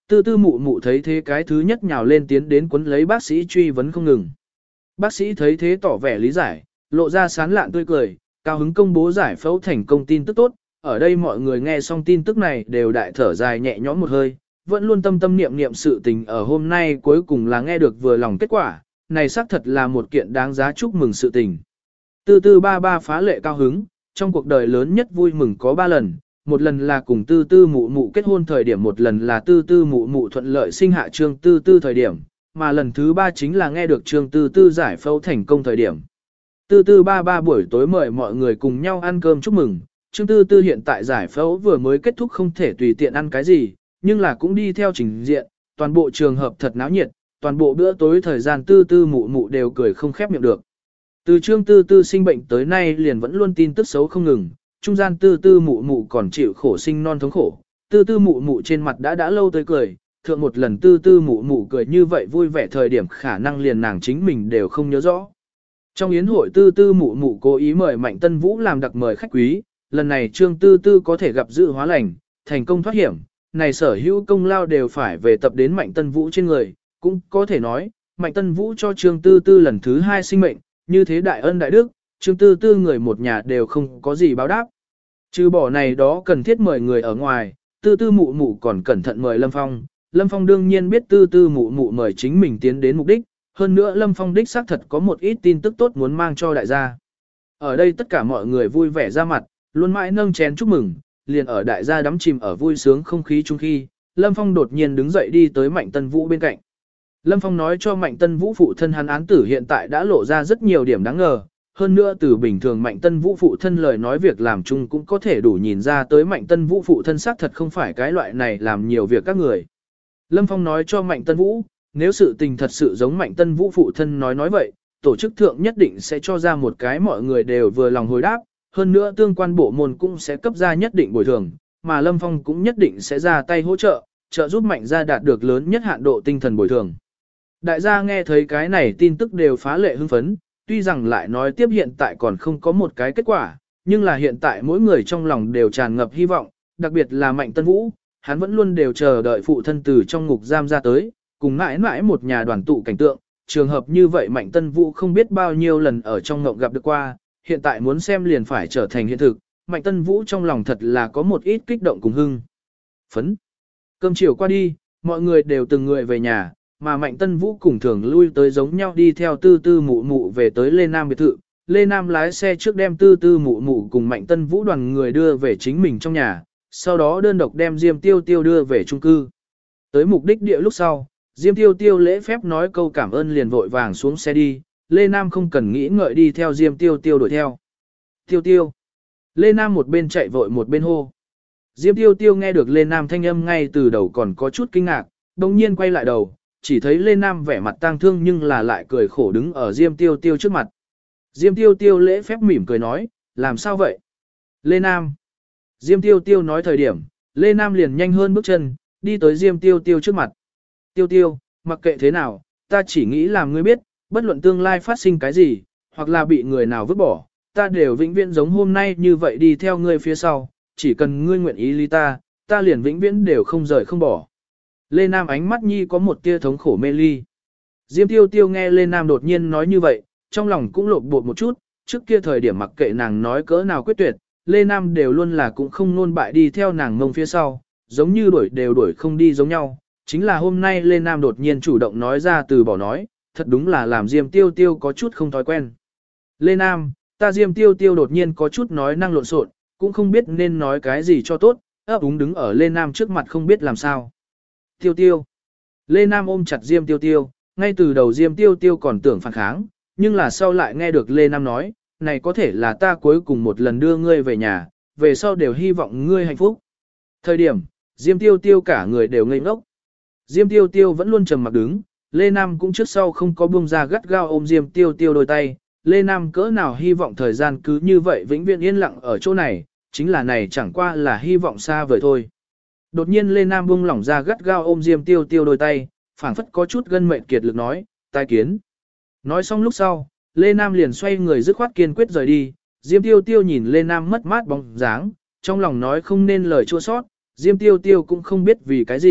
Tư tư mụ mụ thấy thế cái thứ nhất nhào lên tiến đến quấn lấy bác sĩ truy vấn không ngừng. Bác sĩ thấy thế tỏ vẻ lý giải, lộ ra sán lạn tươi cười, cao hứng công bố giải phẫu thành công tin tức tốt. Ở đây mọi người nghe xong tin tức này đều đại thở dài nhẹ nhõm một hơi, vẫn luôn tâm tâm niệm niệm sự tình ở hôm nay cuối cùng là nghe được vừa lòng kết quả, này xác thật là một kiện đáng giá chúc mừng sự tình. Tư tư ba ba phá lệ cao hứng, trong cuộc đời lớn nhất vui mừng có 3 lần, một lần là cùng tư tư mụ mụ kết hôn thời điểm, một lần là tư tư mụ mụ thuận lợi sinh hạ trương tư tư thời điểm, mà lần thứ 3 chính là nghe được trương tư tư giải phẫu thành công thời điểm. Tư tư ba ba buổi tối mời mọi người cùng nhau ăn cơm chúc mừng, trương tư tư hiện tại giải phẫu vừa mới kết thúc không thể tùy tiện ăn cái gì, nhưng là cũng đi theo trình diện, toàn bộ trường hợp thật náo nhiệt, toàn bộ bữa tối thời gian tư tư mụ mụ đều cười không khép miệng được. Từ trương tư tư sinh bệnh tới nay liền vẫn luôn tin tức xấu không ngừng, trung gian tư tư mụ mụ còn chịu khổ sinh non thống khổ, tư tư mụ mụ trên mặt đã lâu tới cười, thượng một lần tư tư mụ mụ cười như vậy vui vẻ thời điểm khả năng liền nàng chính mình đều không nhớ rõ. Trong yến hội tư tư mụ mụ cố ý mời Mạnh Tân Vũ làm đặc mời khách quý, lần này trương tư tư có thể gặp dự hóa lành, thành công thoát hiểm, này sở hữu công lao đều phải về tập đến Mạnh Tân Vũ trên người, cũng có thể nói, Mạnh Tân Vũ cho trương tư tư lần thứ 2 sinh mệnh, như thế đại ân đại đức, trương tư tư người một nhà đều không có gì báo đáp. Trừ bỏ này đó cần thiết mời người ở ngoài, tư tư mụ mụ còn cẩn thận mời Lâm Phong. Lâm Phong đương nhiên biết tư tư mụ mụ mời chính mình tiến đến mục đích, hơn nữa Lâm Phong đích xác thật có một ít tin tức tốt muốn mang cho đại gia. Ở đây tất cả mọi người vui vẻ ra mặt, luôn mãi nâng chén chúc mừng, liền ở đại gia đắm chìm ở vui sướng không khí chung khi, Lâm Phong đột nhiên đứng dậy đi tới Mạnh Tân Vũ bên cạnh. Lâm Phong nói cho Mạnh Tân Vũ phụ thân hắn án tử hiện tại đã lộ ra rất nhiều điểm đáng ngờ, hơn nữa từ bình thường Mạnh Tân Vũ phụ thân lời nói việc làm chung cũng có thể đủ nhìn ra tới Mạnh Tân Vũ phụ thân xác thật không phải cái loại này làm nhiều việc các người. Lâm Phong nói cho Mạnh Tân Vũ, nếu sự tình thật sự giống Mạnh Tân Vũ phụ thân nói vậy, tổ chức thượng nhất định sẽ cho ra một cái mọi người đều vừa lòng hồi đáp, hơn nữa tương quan bộ môn cũng sẽ cấp ra nhất định bồi thường, mà Lâm Phong cũng nhất định sẽ ra tay hỗ trợ, trợ giúp Mạnh gia đạt được lớn nhất hạn độ tinh thần bồi thường. Đại gia nghe thấy cái này tin tức đều phá lệ hưng phấn, tuy rằng lại nói tiếp hiện tại còn không có một cái kết quả, nhưng là hiện tại mỗi người trong lòng đều tràn ngập hy vọng, đặc biệt là Mạnh Tân Vũ, hắn vẫn luôn đều chờ đợi phụ thân từ trong ngục giam ra tới, cùng mãi mãi một nhà đoàn tụ cảnh tượng, trường hợp như vậy Mạnh Tân Vũ không biết bao nhiêu lần ở trong ngộng gặp được qua, hiện tại muốn xem liền phải trở thành hiện thực, Mạnh Tân Vũ trong lòng thật là có một ít kích động cùng hưng phấn. Cơm chiều qua đi, mọi người đều từng người về nhà, mà Mạnh Tân Vũ cùng thường lui tới giống nhau đi theo tư tư mụ mụ về tới Lê Nam biệt thự. Lê Nam lái xe trước đem tư tư mụ mụ cùng Mạnh Tân Vũ đoàn người đưa về chính mình trong nhà, sau đó đơn độc đem Diêm Tiêu Tiêu đưa về chung cư. Tới mục đích địa lúc sau, Diêm Tiêu Tiêu lễ phép nói câu cảm ơn liền vội vàng xuống xe đi, Lê Nam không cần nghĩ ngợi đi theo Diêm Tiêu Tiêu đuổi theo. Tiêu Tiêu. Lê Nam một bên chạy vội một bên hô. Diêm Tiêu Tiêu nghe được Lê Nam thanh âm ngay từ đầu còn có chút kinh ngạc, đồng nhiên quay lại đầu, chỉ thấy Lê Nam vẻ mặt tang thương nhưng là lại cười khổ đứng ở Diêm Tiêu Tiêu trước mặt. Diêm Tiêu Tiêu lễ phép mỉm cười nói, làm sao vậy? Lê Nam. Diêm Tiêu Tiêu nói thời điểm, Lê Nam liền nhanh hơn bước chân, đi tới Diêm Tiêu Tiêu trước mặt. Tiêu Tiêu, mặc kệ thế nào, ta chỉ nghĩ làm ngươi biết, bất luận tương lai phát sinh cái gì, hoặc là bị người nào vứt bỏ, ta đều vĩnh viễn giống hôm nay như vậy đi theo ngươi phía sau, chỉ cần ngươi nguyện ý ly ta, ta liền vĩnh viễn đều không rời không bỏ. Lê Nam ánh mắt nhi có một tia thống khổ mê ly. Diêm Tiêu Tiêu nghe Lê Nam đột nhiên nói như vậy, trong lòng cũng lộn bột một chút, trước kia thời điểm mặc kệ nàng nói cỡ nào quyết tuyệt, Lê Nam đều luôn là cũng không nôn bại đi theo nàng ngông phía sau, giống như đuổi đều đuổi không đi giống nhau. Chính là hôm nay Lê Nam đột nhiên chủ động nói ra từ bỏ nói, thật đúng là làm Diêm Tiêu Tiêu có chút không thói quen. Lê Nam, ta Diêm Tiêu Tiêu đột nhiên có chút nói năng lộn xộn, cũng không biết nên nói cái gì cho tốt, ấp úng đứng ở Lê Nam trước mặt không biết làm sao. Tiêu Tiêu. Lê Nam ôm chặt Diêm Tiêu Tiêu, ngay từ đầu Diêm Tiêu Tiêu còn tưởng phản kháng, nhưng là sau lại nghe được Lê Nam nói, này có thể là ta cuối cùng một lần đưa ngươi về nhà, về sau đều hy vọng ngươi hạnh phúc. Thời điểm, Diêm Tiêu Tiêu cả người đều ngây ngốc. Diêm Tiêu Tiêu vẫn luôn trầm mặc đứng, Lê Nam cũng trước sau không có buông ra gắt gao ôm Diêm Tiêu Tiêu đôi tay. Lê Nam cỡ nào hy vọng thời gian cứ như vậy vĩnh viễn yên lặng ở chỗ này, chính là này chẳng qua là hy vọng xa vời thôi. Đột nhiên Lê Nam buông lỏng ra gắt gao ôm Diêm Tiêu Tiêu đôi tay, phảng phất có chút gân mệnh kiệt lực nói, tai kiến. Nói xong lúc sau, Lê Nam liền xoay người dứt khoát kiên quyết rời đi, Diêm Tiêu Tiêu nhìn Lê Nam mất mát bóng dáng, trong lòng nói không nên lời chua sót, Diêm Tiêu Tiêu cũng không biết vì cái gì,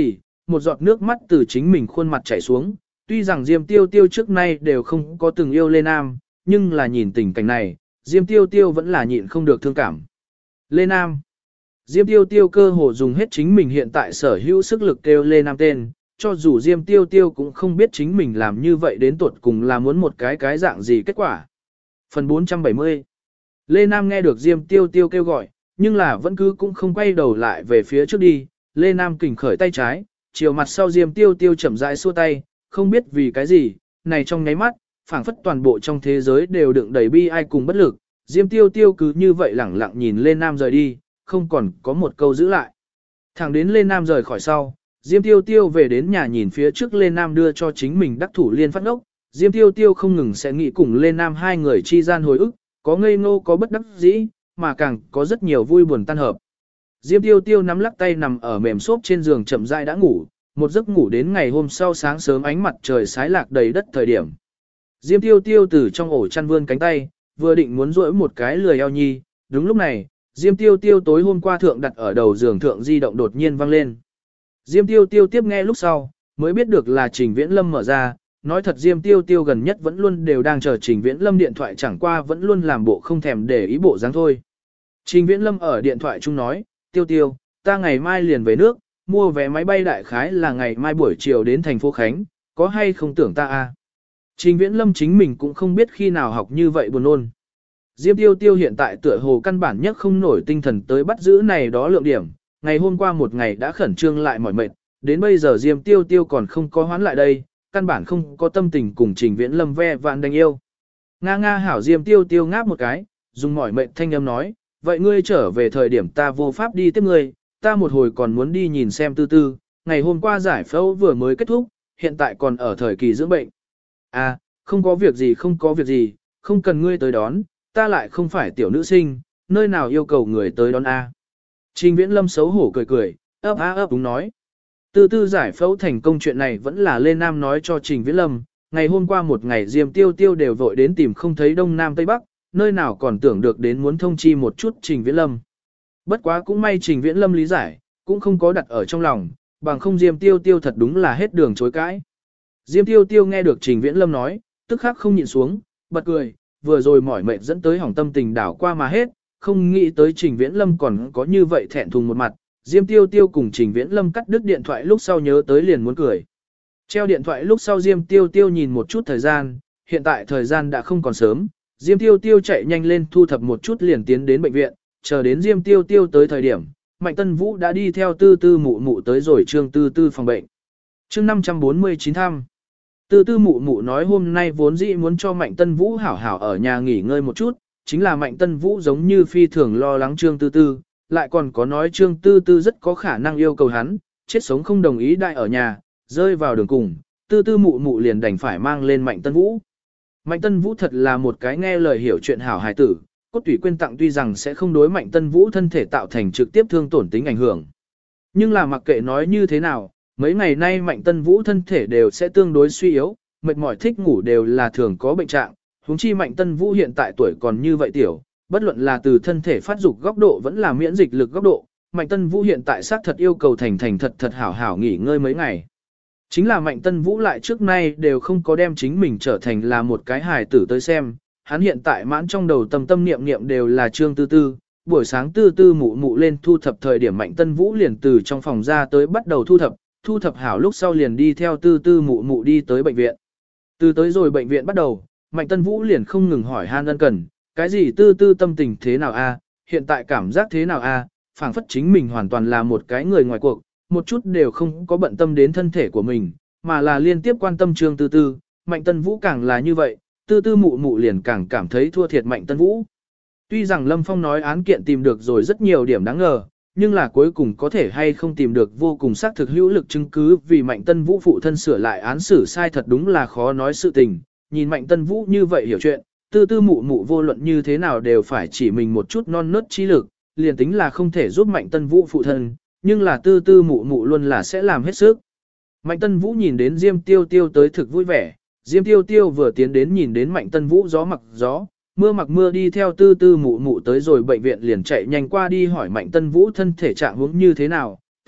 một giọt nước mắt từ chính mình khuôn mặt chảy xuống, tuy rằng Diêm Tiêu Tiêu trước nay đều không có từng yêu Lê Nam, nhưng là nhìn tình cảnh này, Diêm Tiêu Tiêu vẫn là nhịn không được thương cảm. Lê Nam. Diêm Tiêu Tiêu cơ hồ dùng hết chính mình hiện tại sở hữu sức lực kêu Lê Nam tên, cho dù Diêm Tiêu Tiêu cũng không biết chính mình làm như vậy đến tuột cùng là muốn một cái dạng gì kết quả. Phần 470. Lê Nam nghe được Diêm Tiêu Tiêu kêu gọi, nhưng là vẫn cứ cũng không quay đầu lại về phía trước đi. Lê Nam kình khởi tay trái, chiều mặt sau Diêm Tiêu Tiêu chậm rãi xua tay, không biết vì cái gì, này trong nháy mắt, phảng phất toàn bộ trong thế giới đều đựng đầy bi ai cùng bất lực. Diêm Tiêu Tiêu cứ như vậy lẳng lặng nhìn Lê Nam rời đi, không còn có một câu giữ lại. Thẳng đến Lê Nam rời khỏi sau, Diêm Tiêu Tiêu về đến nhà nhìn phía trước Lê Nam đưa cho chính mình đắc thủ liên phát ngốc. Diêm Tiêu Tiêu không ngừng sẽ nghĩ cùng Lê Nam hai người chi gian hồi ức, có ngây ngô có bất đắc dĩ, mà càng có rất nhiều vui buồn tan hợp. Diêm Tiêu Tiêu nắm lắc tay nằm ở mềm xốp trên giường chậm rãi đã ngủ, một giấc ngủ đến ngày hôm sau sáng sớm ánh mặt trời sái lạc đầy đất thời điểm. Diêm Tiêu Tiêu từ trong ổ chăn vươn cánh tay, vừa định muốn duỗi một cái lười eo nhi, đúng lúc này, Diêm Tiêu Tiêu tối hôm qua thượng đặt ở đầu giường thượng di động đột nhiên vang lên. Diêm Tiêu Tiêu tiếp nghe lúc sau, mới biết được là Trình Viễn Lâm mở ra, nói thật Diêm Tiêu Tiêu gần nhất vẫn luôn đều đang chờ Trình Viễn Lâm điện thoại, chẳng qua vẫn luôn làm bộ không thèm để ý bộ dáng thôi. Trình Viễn Lâm ở điện thoại chung nói, Tiêu Tiêu, ta ngày mai liền về nước, mua vé máy bay đại khái là ngày mai buổi chiều đến thành phố Khánh, có hay không tưởng ta à? Trình Viễn Lâm chính mình cũng không biết khi nào học như vậy buồn ôn. Diêm Tiêu Tiêu hiện tại tựa hồ căn bản nhất không nổi tinh thần tới bắt giữ này đó lượng điểm, ngày hôm qua một ngày đã khẩn trương lại mỏi mệt, đến bây giờ Diêm Tiêu Tiêu còn không có hoán lại đây, căn bản không có tâm tình cùng Trình Viễn Lâm ve vạn đánh yêu. Nga nga hảo. Diêm Tiêu Tiêu ngáp một cái, dùng mỏi mệt thanh âm nói, vậy ngươi trở về thời điểm ta vô pháp đi tiếp ngươi, ta một hồi còn muốn đi nhìn xem Tư Tư, ngày hôm qua giải phẫu vừa mới kết thúc, hiện tại còn ở thời kỳ dưỡng bệnh. À, không có việc gì, không cần ngươi tới đón, ta lại không phải tiểu nữ sinh, nơi nào yêu cầu người tới đón a. Trình Viễn Lâm xấu hổ cười cười, ấp đúng nói. Tư Tư giải phẫu thành công chuyện này vẫn là Lê Nam nói cho Trình Viễn Lâm, ngày hôm qua một ngày Diêm Tiêu Tiêu đều vội đến tìm không thấy Đông Nam Tây Bắc, nơi nào còn tưởng được đến muốn thông chi một chút Trình Viễn Lâm. Bất quá cũng may Trình Viễn Lâm lý giải, cũng không có đặt ở trong lòng, bằng không Diêm Tiêu Tiêu thật đúng là hết đường chối cãi. Diêm Tiêu Tiêu nghe được Trình Viễn Lâm nói, tức khắc không nhịn xuống, bật cười, vừa rồi mỏi mệt dẫn tới hỏng tâm tình đảo qua mà hết, không nghĩ tới Trình Viễn Lâm còn có như vậy thẹn thùng một mặt. Diêm Tiêu Tiêu cùng Trình Viễn Lâm cắt đứt điện thoại lúc sau nhớ tới liền muốn cười. Treo điện thoại lúc sau Diêm Tiêu Tiêu nhìn một chút thời gian, hiện tại thời gian đã không còn sớm, Diêm Tiêu Tiêu chạy nhanh lên thu thập một chút liền tiến đến bệnh viện, chờ đến Diêm Tiêu Tiêu tới thời điểm, Mạnh Tân Vũ đã đi theo Tư Tư mụ mụ tới rồi Trương Tư Tư phòng bệnh. Chương 549 thăm. Tư Tư mụ mụ nói hôm nay vốn dĩ muốn cho Mạnh Tân Vũ hảo hảo ở nhà nghỉ ngơi một chút, chính là Mạnh Tân Vũ giống như phi thường lo lắng Trương Tư Tư, lại còn có nói Trương Tư Tư rất có khả năng yêu cầu hắn, chết sống không đồng ý đại ở nhà, rơi vào đường cùng, Tư Tư mụ mụ liền đành phải mang lên Mạnh Tân Vũ. Mạnh Tân Vũ thật là một cái nghe lời hiểu chuyện hảo hài tử, cốt tủy quyên tặng tuy rằng sẽ không đối Mạnh Tân Vũ thân thể tạo thành trực tiếp thương tổn tính ảnh hưởng. Nhưng là mặc kệ nói như thế nào, mấy ngày nay Mạnh Tân Vũ thân thể đều sẽ tương đối suy yếu, mệt mỏi thích ngủ đều là thường có bệnh trạng, huống chi Mạnh Tân Vũ hiện tại tuổi còn như vậy tiểu, bất luận là từ thân thể phát dục góc độ vẫn là miễn dịch lực góc độ, Mạnh Tân Vũ hiện tại xác thật yêu cầu thành thật hảo hảo nghỉ ngơi mấy ngày. Chính là Mạnh Tân Vũ lại trước nay đều không có đem chính mình trở thành là một cái hài tử tới xem, hắn hiện tại mãn trong đầu tâm niệm đều là Trương Tư Tư, buổi sáng Tư Tư mụ mụ lên thu thập thời điểm Mạnh Tân Vũ liền từ trong phòng ra tới bắt đầu thu thập hảo lúc sau liền đi theo Tư Tư mụ mụ đi tới bệnh viện. Từ tới rồi bệnh viện bắt đầu, Mạnh Tân Vũ liền không ngừng hỏi han ân cần, cái gì Tư Tư tâm tình thế nào a, hiện tại cảm giác thế nào a, phảng phất chính mình hoàn toàn là một cái người ngoài cuộc, một chút đều không có bận tâm đến thân thể của mình, mà là liên tiếp quan tâm Trương Tư Tư. Mạnh Tân Vũ càng là như vậy, Tư Tư mụ mụ liền càng cảm thấy thua thiệt Mạnh Tân Vũ. Tuy rằng Lâm Phong nói án kiện tìm được rồi rất nhiều điểm đáng ngờ, nhưng là cuối cùng có thể hay không tìm được vô cùng xác thực hữu lực chứng cứ vì Mạnh Tân Vũ phụ thân sửa lại án xử sai thật đúng là khó nói sự tình. Nhìn Mạnh Tân Vũ như vậy hiểu chuyện, Tư Tư mụ mụ vô luận như thế nào đều phải chỉ mình một chút non nớt trí lực, liền tính là không thể giúp Mạnh Tân Vũ phụ thân, nhưng là Tư Tư mụ mụ luôn là sẽ làm hết sức. Mạnh Tân Vũ nhìn đến Diêm Tiêu Tiêu tới thực vui vẻ, Diêm Tiêu Tiêu vừa tiến đến nhìn đến Mạnh Tân Vũ gió mặc gió, mưa mặc mưa đi theo Tư Tư mụ mụ tới rồi bệnh viện liền chạy nhanh qua đi hỏi Mạnh Tân Vũ thân thể trạng huống như thế nào,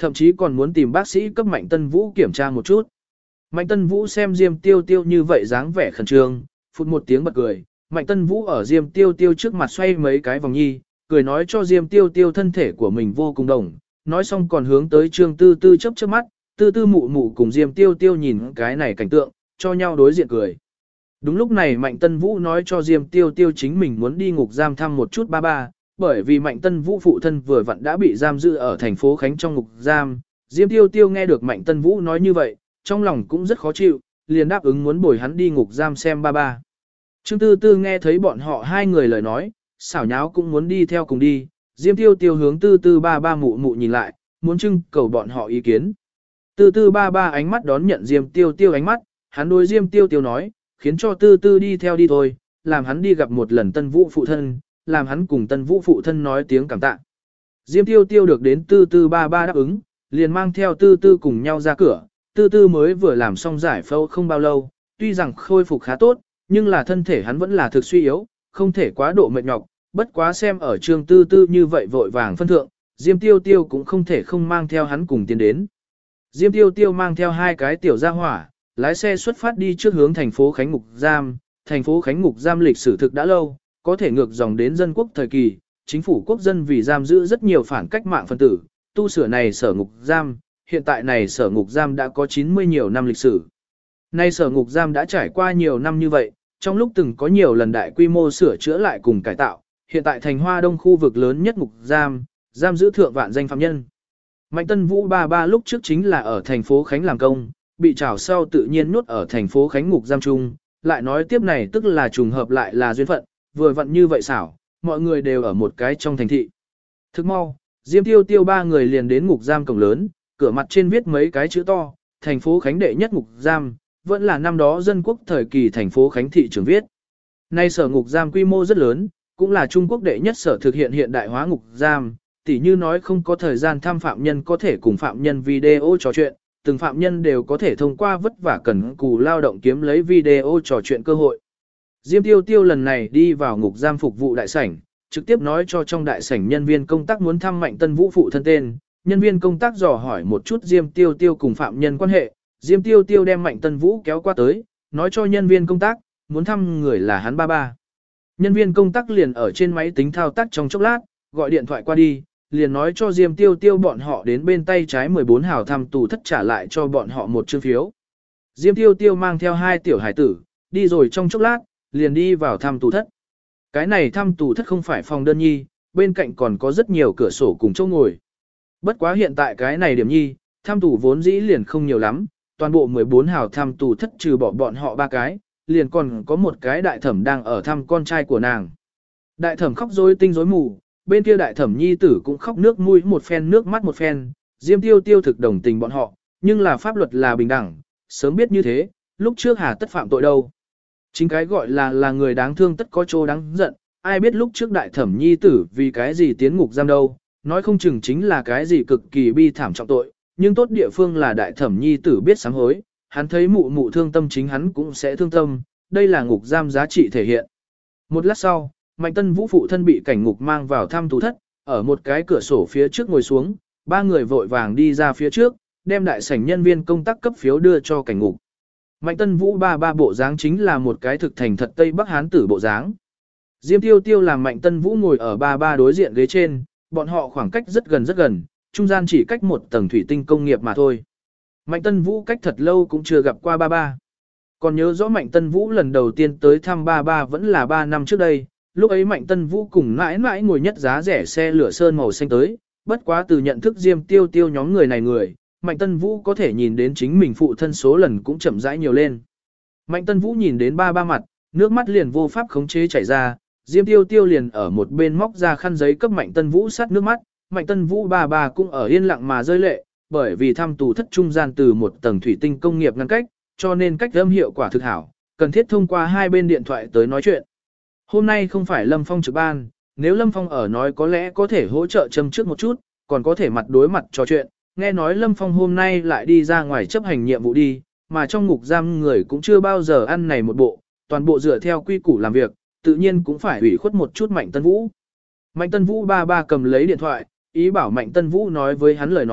thậm chí còn muốn tìm bác sĩ cấp Mạnh Tân Vũ kiểm tra một chút. Mạnh Tân Vũ xem Diêm Tiêu Tiêu như vậy dáng vẻ khẩn trương, phụt một tiếng bật cười, Mạnh Tân Vũ ở Diêm Tiêu Tiêu trước mặt xoay mấy cái vòng nhi, cười nói cho Diêm Tiêu Tiêu thân thể của mình vô cùng đồng, nói xong còn hướng tới Trương Tư Tư chớp chớp mắt, Tư Tư mụ mụ cùng Diêm Tiêu Tiêu nhìn cái này cảnh tượng, cho nhau đối diện cười. Đúng lúc này Mạnh Tân Vũ nói cho Diêm Tiêu Tiêu chính mình muốn đi ngục giam thăm một chút ba ba, bởi vì Mạnh Tân Vũ phụ thân vừa vặn đã bị giam giữ ở thành phố Khánh trong ngục giam. Diêm Tiêu Tiêu nghe được Mạnh Tân Vũ nói như vậy, trong lòng cũng rất khó chịu, liền đáp ứng muốn bồi hắn đi ngục giam xem ba ba. Trương Tư Tư nghe thấy bọn họ hai người lời nói, xảo nháo cũng muốn đi theo cùng đi. Diêm Tiêu Tiêu hướng Tư Tư ba ba mụ mụ nhìn lại, muốn trưng cầu bọn họ ý kiến. Tư Tư ba ba ánh mắt đón nhận Diêm Tiêu Tiêu ánh mắt, hắn đối Diêm Tiêu Tiêu nói, khiến cho Tư Tư đi theo đi thôi, làm hắn đi gặp một lần Tân Vũ phụ thân, làm hắn cùng Tân Vũ phụ thân nói tiếng cảm tạ. Diêm Tiêu Tiêu được đến Tư Tư ba ba đáp ứng, liền mang theo Tư Tư cùng nhau ra cửa. Tư Tư mới vừa làm xong giải phẫu không bao lâu, tuy rằng khôi phục khá tốt, nhưng là thân thể hắn vẫn là thực suy yếu, không thể quá độ mệt nhọc, bất quá xem ở Trương Tư Tư như vậy vội vàng phân thượng, Diêm Tiêu Tiêu cũng không thể không mang theo hắn cùng tiến đến. Diêm Tiêu Tiêu mang theo hai cái tiểu gia hỏa, lái xe xuất phát đi trước hướng thành phố Khánh Ngục Giam. Thành phố Khánh Ngục Giam lịch sử thực đã lâu, có thể ngược dòng đến dân quốc thời kỳ, chính phủ quốc dân vì giam giữ rất nhiều phản cách mạng phân tử, tu sửa này sở ngục giam, hiện tại này sở ngục giam đã có 90 nhiều năm lịch sử. Nay sở ngục giam đã trải qua nhiều năm như vậy, trong lúc từng có nhiều lần đại quy mô sửa chữa lại cùng cải tạo, hiện tại thành Hoa Đông khu vực lớn nhất ngục giam, giam giữ thượng vạn danh phạm nhân. Mạnh Tân Vũ ba ba lúc trước chính là ở thành phố Khánh làm công, bị trảo sau tự nhiên nuốt ở thành phố Khánh ngục giam chung, lại nói tiếp này tức là trùng hợp lại là duyên phận, vừa vặn như vậy xảo, mọi người đều ở một cái trong thành thị. Thức mau, Diêm Tiêu Tiêu ba người liền đến ngục giam cổng lớn, cửa mặt trên viết mấy cái chữ to, thành phố Khánh đệ nhất ngục giam, vẫn là năm đó dân quốc thời kỳ thành phố Khánh thị trường viết. Nay sở ngục giam quy mô rất lớn, cũng là Trung Quốc đệ nhất sở thực hiện hiện đại hóa ngục giam, tỉ như nói không có thời gian thăm phạm nhân có thể cùng phạm nhân video trò chuyện, từng phạm nhân đều có thể thông qua vất vả cần cù lao động kiếm lấy video trò chuyện cơ hội. Diêm Tiêu Tiêu lần này đi vào ngục giam phục vụ đại sảnh, trực tiếp nói cho trong đại sảnh nhân viên công tác muốn thăm Mạnh Tân Vũ phụ thân tên, nhân viên công tác dò hỏi một chút Diêm Tiêu Tiêu cùng phạm nhân quan hệ, Diêm Tiêu Tiêu đem Mạnh Tân Vũ kéo qua tới, nói cho nhân viên công tác, muốn thăm người là hắn ba ba. Nhân viên công tác liền ở trên máy tính thao tác trong chốc lát, gọi điện thoại qua đi, liền nói cho Diêm Tiêu Tiêu bọn họ đến bên tay trái 14 hào thăm tù thất trả lại cho bọn họ một chương phiếu. Diêm Tiêu Tiêu mang theo hai tiểu hải tử, đi rồi trong chốc lát, liền đi vào thăm tù thất. Cái này thăm tù thất không phải phòng đơn nhi, bên cạnh còn có rất nhiều cửa sổ cùng chỗ ngồi. Bất quá hiện tại cái này điểm nhi, thăm tù vốn dĩ liền không nhiều lắm, toàn bộ 14 hào thăm tù thất trừ bỏ bọn họ ba cái, liền còn có một cái đại thẩm đang ở thăm con trai của nàng. Đại thẩm khóc rối tinh rối mù, bên kia đại thẩm nhi tử cũng khóc nước mũi một phen nước mắt một phen, Diêm Tiêu Tiêu thực đồng tình bọn họ, nhưng là pháp luật là bình đẳng, sớm biết như thế, lúc trước hà tất phạm tội đâu. Chính cái gọi là người đáng thương tất có chỗ đáng giận, ai biết lúc trước đại thẩm nhi tử vì cái gì tiến ngục giam đâu, nói không chừng chính là cái gì cực kỳ bi thảm trọng tội, nhưng tốt địa phương là đại thẩm nhi tử biết sám hối, hắn thấy mụ mụ thương tâm chính hắn cũng sẽ thương tâm, đây là ngục giam giá trị thể hiện. Một lát sau, Mạnh Tân Vũ phụ thân bị cảnh ngục mang vào thăm tù thất, ở một cái cửa sổ phía trước ngồi xuống, ba người vội vàng đi ra phía trước, đem đại sảnh nhân viên công tác cấp phiếu đưa cho cảnh ngục. Mạnh Tân Vũ ba bộ dáng chính là một cái thực thành thật Tây Bắc Hán tử bộ dáng. Diêm Tiêu Tiêu làm Mạnh Tân Vũ ngồi ở ba đối diện ghế trên, bọn họ khoảng cách rất gần, trung gian chỉ cách một tầng thủy tinh công nghiệp mà thôi. Mạnh Tân Vũ cách thật lâu cũng chưa gặp qua ba. Còn nhớ rõ Mạnh Tân Vũ lần đầu tiên tới thăm ba vẫn là 3 năm trước đây, lúc ấy Mạnh Tân Vũ cùng mãi ngồi nhất giá rẻ xe lửa sơn màu xanh tới, bất quá từ nhận thức Diêm Tiêu Tiêu nhóm người này Mạnh Tân Vũ có thể nhìn đến chính mình phụ thân số lần cũng chậm rãi nhiều lên. Mạnh Tân Vũ nhìn đến ba mặt, nước mắt liền vô pháp khống chế chảy ra, Diêm Tiêu Tiêu liền ở một bên móc ra khăn giấy cấp Mạnh Tân Vũ sát nước mắt, Mạnh Tân Vũ ba cũng ở yên lặng mà rơi lệ, bởi vì thăm tù thất trung gian từ một tầng thủy tinh công nghiệp ngăn cách, cho nên cách âm hiệu quả thực hảo, cần thiết thông qua hai bên điện thoại tới nói chuyện. Hôm nay không phải Lâm Phong trực ban, nếu Lâm Phong ở nói có lẽ có thể hỗ trợ châm trước một chút, còn có thể mặt đối mặt trò chuyện, nghe nói Lâm Phong hôm nay lại đi ra ngoài chấp hành nhiệm vụ đi, mà trong ngục giam người cũng chưa bao giờ ăn này một bộ, toàn bộ dựa theo quy củ làm việc, tự nhiên cũng phải ủy khuất một chút Mạnh Tân Vũ. Mạnh Tân Vũ ba cầm lấy điện thoại, ý bảo Mạnh Tân Vũ nói với hắn lời nói,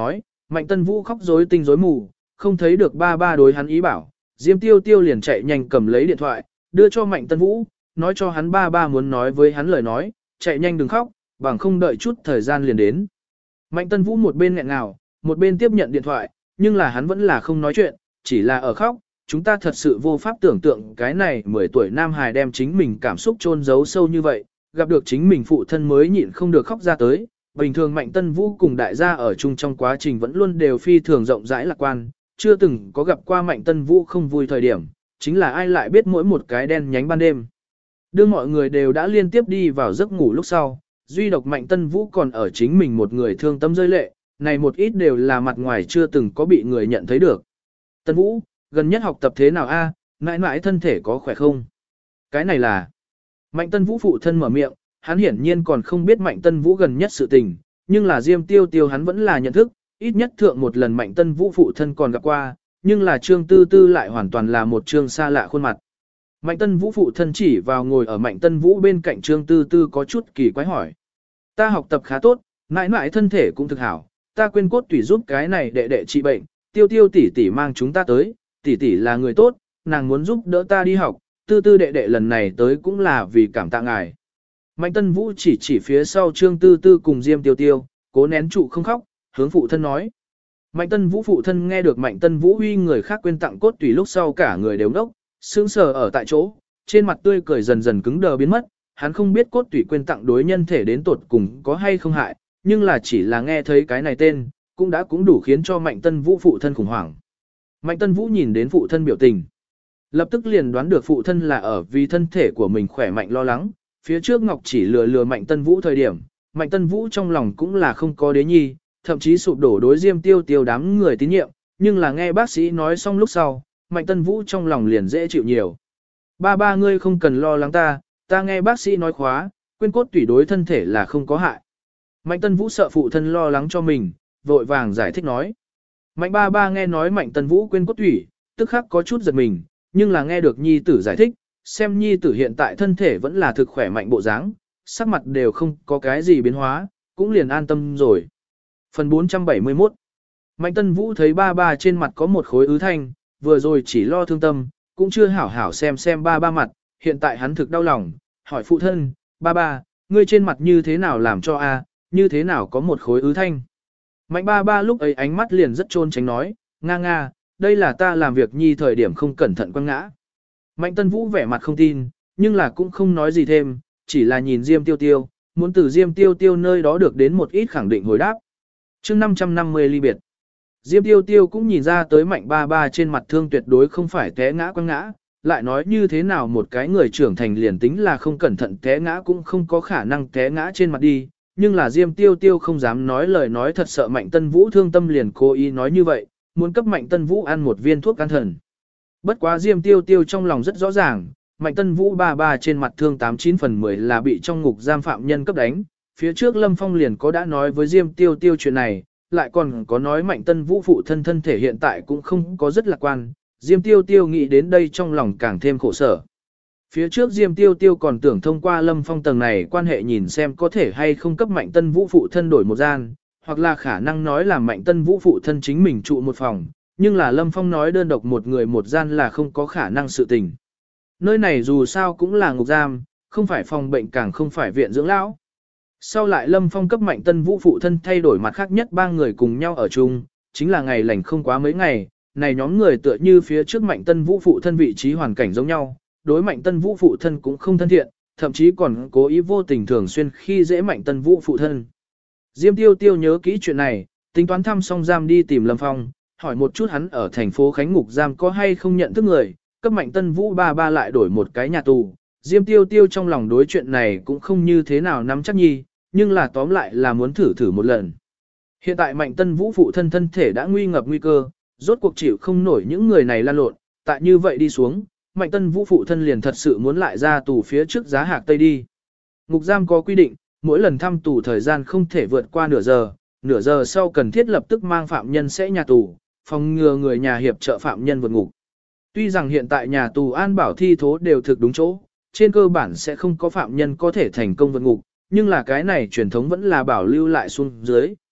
Mạnh Tân Vũ khóc rối tinh rối mù, không thấy được ba ba đối hắn ý bảo, Diêm Tiêu Tiêu liền chạy nhanh cầm lấy điện thoại, đưa cho Mạnh Tân Vũ, nói cho hắn ba ba muốn nói với hắn lời nói, chạy nhanh đừng khóc, bằng không đợi chút thời gian liền đến. Mạnh Tân Vũ một bên nghẹn ngào, một bên tiếp nhận điện thoại, nhưng là hắn vẫn là không nói chuyện, chỉ là ở khóc. Chúng ta thật sự vô pháp tưởng tượng cái này 10 tuổi nam hài đem chính mình cảm xúc chôn giấu sâu như vậy, gặp được chính mình phụ thân mới nhịn không được khóc ra tới. Bình thường Mạnh Tân Vũ cùng đại gia ở chung trong quá trình vẫn luôn đều phi thường rộng rãi lạc quan, chưa từng có gặp qua Mạnh Tân Vũ không vui thời điểm, chính là ai lại biết mỗi một cái đen nhánh ban đêm. Đương mọi người đều đã liên tiếp đi vào giấc ngủ lúc sau, duy độc Mạnh Tân Vũ còn ở chính mình một người thương tâm rơi lệ, này một ít đều là mặt ngoài chưa từng có bị người nhận thấy được. Tân Vũ, gần nhất học tập thế nào a? Mãi mãi thân thể có khỏe không? Cái này là... Mạnh Tân Vũ phụ thân mở miệng, hắn hiển nhiên còn không biết Mạnh Tân Vũ gần nhất sự tình, nhưng là Diêm Tiêu Tiêu hắn vẫn là nhận thức, ít nhất thượng một lần Mạnh Tân Vũ phụ thân còn gặp qua, nhưng là Trương Tư Tư lại hoàn toàn là một trương xa lạ khuôn mặt. Mạnh Tân Vũ phụ thân chỉ vào ngồi ở Mạnh Tân Vũ bên cạnh Trương Tư Tư có chút kỳ quái hỏi. Ta học tập khá tốt, mãi mãi thân thể cũng thực hảo, ta quên cốt tủy giúp cái này đệ đệ trị bệnh, Tiêu Tiêu tỷ tỷ mang chúng ta tới, tỷ tỷ là người tốt, nàng muốn giúp đỡ ta đi học, Tư Tư đệ đệ lần này tới cũng là vì cảm tạ ngài. Mạnh Tân Vũ chỉ phía sau Trương Tư Tư cùng Diêm Tiêu Tiêu, cố nén trụ không khóc, hướng phụ thân nói. Mạnh Tân Vũ phụ thân nghe được Mạnh Tân Vũ uy người khác quên tặng cốt tủy lúc sau cả người đều ngốc, sững sờ ở tại chỗ, trên mặt tươi cười dần dần cứng đờ biến mất, hắn không biết cốt tủy quên tặng đối nhân thể đến tột cùng có hay không hại, nhưng là chỉ là nghe thấy cái này tên, cũng đủ khiến cho Mạnh Tân Vũ phụ thân khủng hoảng. Mạnh Tân Vũ nhìn đến phụ thân biểu tình, lập tức liền đoán được phụ thân là ở vì thân thể của mình khỏe mạnh lo lắng, phía trước Ngọc chỉ lừa Mạnh Tân Vũ thời điểm, Mạnh Tân Vũ trong lòng cũng là không có đế nhi, thậm chí sụp đổ đối Diêm Tiêu Tiêu đám người tín nhiệm, nhưng là nghe bác sĩ nói xong lúc sau, Mạnh Tân Vũ trong lòng liền dễ chịu nhiều. Ba ba ngươi không cần lo lắng ta nghe bác sĩ nói khóa, quên cốt tủy đối thân thể là không có hại. Mạnh Tân Vũ sợ phụ thân lo lắng cho mình, vội vàng giải thích nói. Mạnh ba ba nghe nói Mạnh Tân Vũ quên cốt tủy, tức khắc có chút giật mình, nhưng là nghe được nhi tử giải thích, xem nhi tử hiện tại thân thể vẫn là thực khỏe mạnh bộ dáng, sắc mặt đều không có cái gì biến hóa, cũng liền an tâm rồi. Phần 471 Mạnh Tân Vũ thấy ba ba trên mặt có một khối ứ thanh, vừa rồi chỉ lo thương tâm, cũng chưa hảo hảo xem ba ba mặt, hiện tại hắn thực đau lòng, hỏi phụ thân, ba ba, ngươi trên mặt như thế nào làm cho như thế nào có một khối ứ thanh. Mạnh ba ba lúc ấy ánh mắt liền rất trôn tránh nói, nga, đây là ta làm việc nhi thời điểm không cẩn thận quăng ngã. Mạnh Tân Vũ vẻ mặt không tin, nhưng là cũng không nói gì thêm, chỉ là nhìn Diêm Tiêu Tiêu, muốn từ Diêm Tiêu Tiêu nơi đó được đến một ít khẳng định hồi đáp. Chương 550 ly biệt. Diêm Tiêu Tiêu cũng nhìn ra tới Mạnh ba ba trên mặt thương tuyệt đối không phải té ngã quăng ngã, lại nói như thế nào một cái người trưởng thành liền tính là không cẩn thận té ngã cũng không có khả năng té ngã trên mặt đi, nhưng là Diêm Tiêu Tiêu không dám nói lời nói thật sợ Mạnh Tân Vũ thương tâm liền cố ý nói như vậy, muốn cấp Mạnh Tân Vũ ăn một viên thuốc can thần. Bất quá Diêm Tiêu Tiêu trong lòng rất rõ ràng, Mạnh Tân Vũ ba ba trên mặt thương 89 phần 10 là bị trong ngục giam phạm nhân cấp đánh, phía trước Lâm Phong liền có đã nói với Diêm Tiêu Tiêu chuyện này, lại còn có nói Mạnh Tân Vũ phụ thân thể hiện tại cũng không có rất lạc quan, Diêm Tiêu Tiêu nghĩ đến đây trong lòng càng thêm khổ sở. Phía trước Diêm Tiêu Tiêu còn tưởng thông qua Lâm Phong tầng này quan hệ nhìn xem có thể hay không cấp Mạnh Tân Vũ phụ thân đổi một gian, hoặc là khả năng nói là Mạnh Tân Vũ phụ thân chính mình trụ một phòng, nhưng là Lâm Phong nói đơn độc một người một gian là không có khả năng sự tình. Nơi này dù sao cũng là ngục giam, không phải phòng bệnh càng không phải viện dưỡng lão. Sau lại Lâm Phong cấp Mạnh Tân Vũ phụ thân thay đổi mặt khác nhất ba người cùng nhau ở chung, chính là ngày lành không quá mấy ngày, này nhóm người tựa như phía trước Mạnh Tân Vũ phụ thân vị trí hoàn cảnh giống nhau, đối Mạnh Tân Vũ phụ thân cũng không thân thiện, thậm chí còn cố ý vô tình thường xuyên khi dễ Mạnh Tân Vũ phụ thân. Diêm Tiêu Tiêu nhớ kỹ chuyện này, tính toán thăm xong giam đi tìm Lâm Phong, hỏi một chút hắn ở thành phố Khánh Ngục giam có hay không nhận thức người, cấp Mạnh Tân Vũ ba ba lại đổi một cái nhà tù. Diêm Tiêu Tiêu trong lòng đối chuyện này cũng không như thế nào nắm chắc nhi, nhưng là tóm lại là muốn thử một lần. Hiện tại Mạnh Tân Vũ phụ thân thân thể đã nguy ngập nguy cơ, rốt cuộc chịu không nổi những người này lan lộn, tại như vậy đi xuống, Mạnh Tân Vũ phụ thân liền thật sự muốn lại ra tù phía trước giá hạc Tây đi. Ngục giam có quy định, mỗi lần thăm tù thời gian không thể vượt qua nửa giờ sau cần thiết lập tức mang phạm nhân sẽ nhà tù, phòng ngừa người nhà hiệp trợ phạm nhân vượt ngục. Tuy rằng hiện tại nhà tù an bảo thi thố đều thực đúng chỗ, trên cơ bản sẽ không có phạm nhân có thể thành công vượt ngục, nhưng là cái này truyền thống vẫn là bảo lưu lại xuống dưới,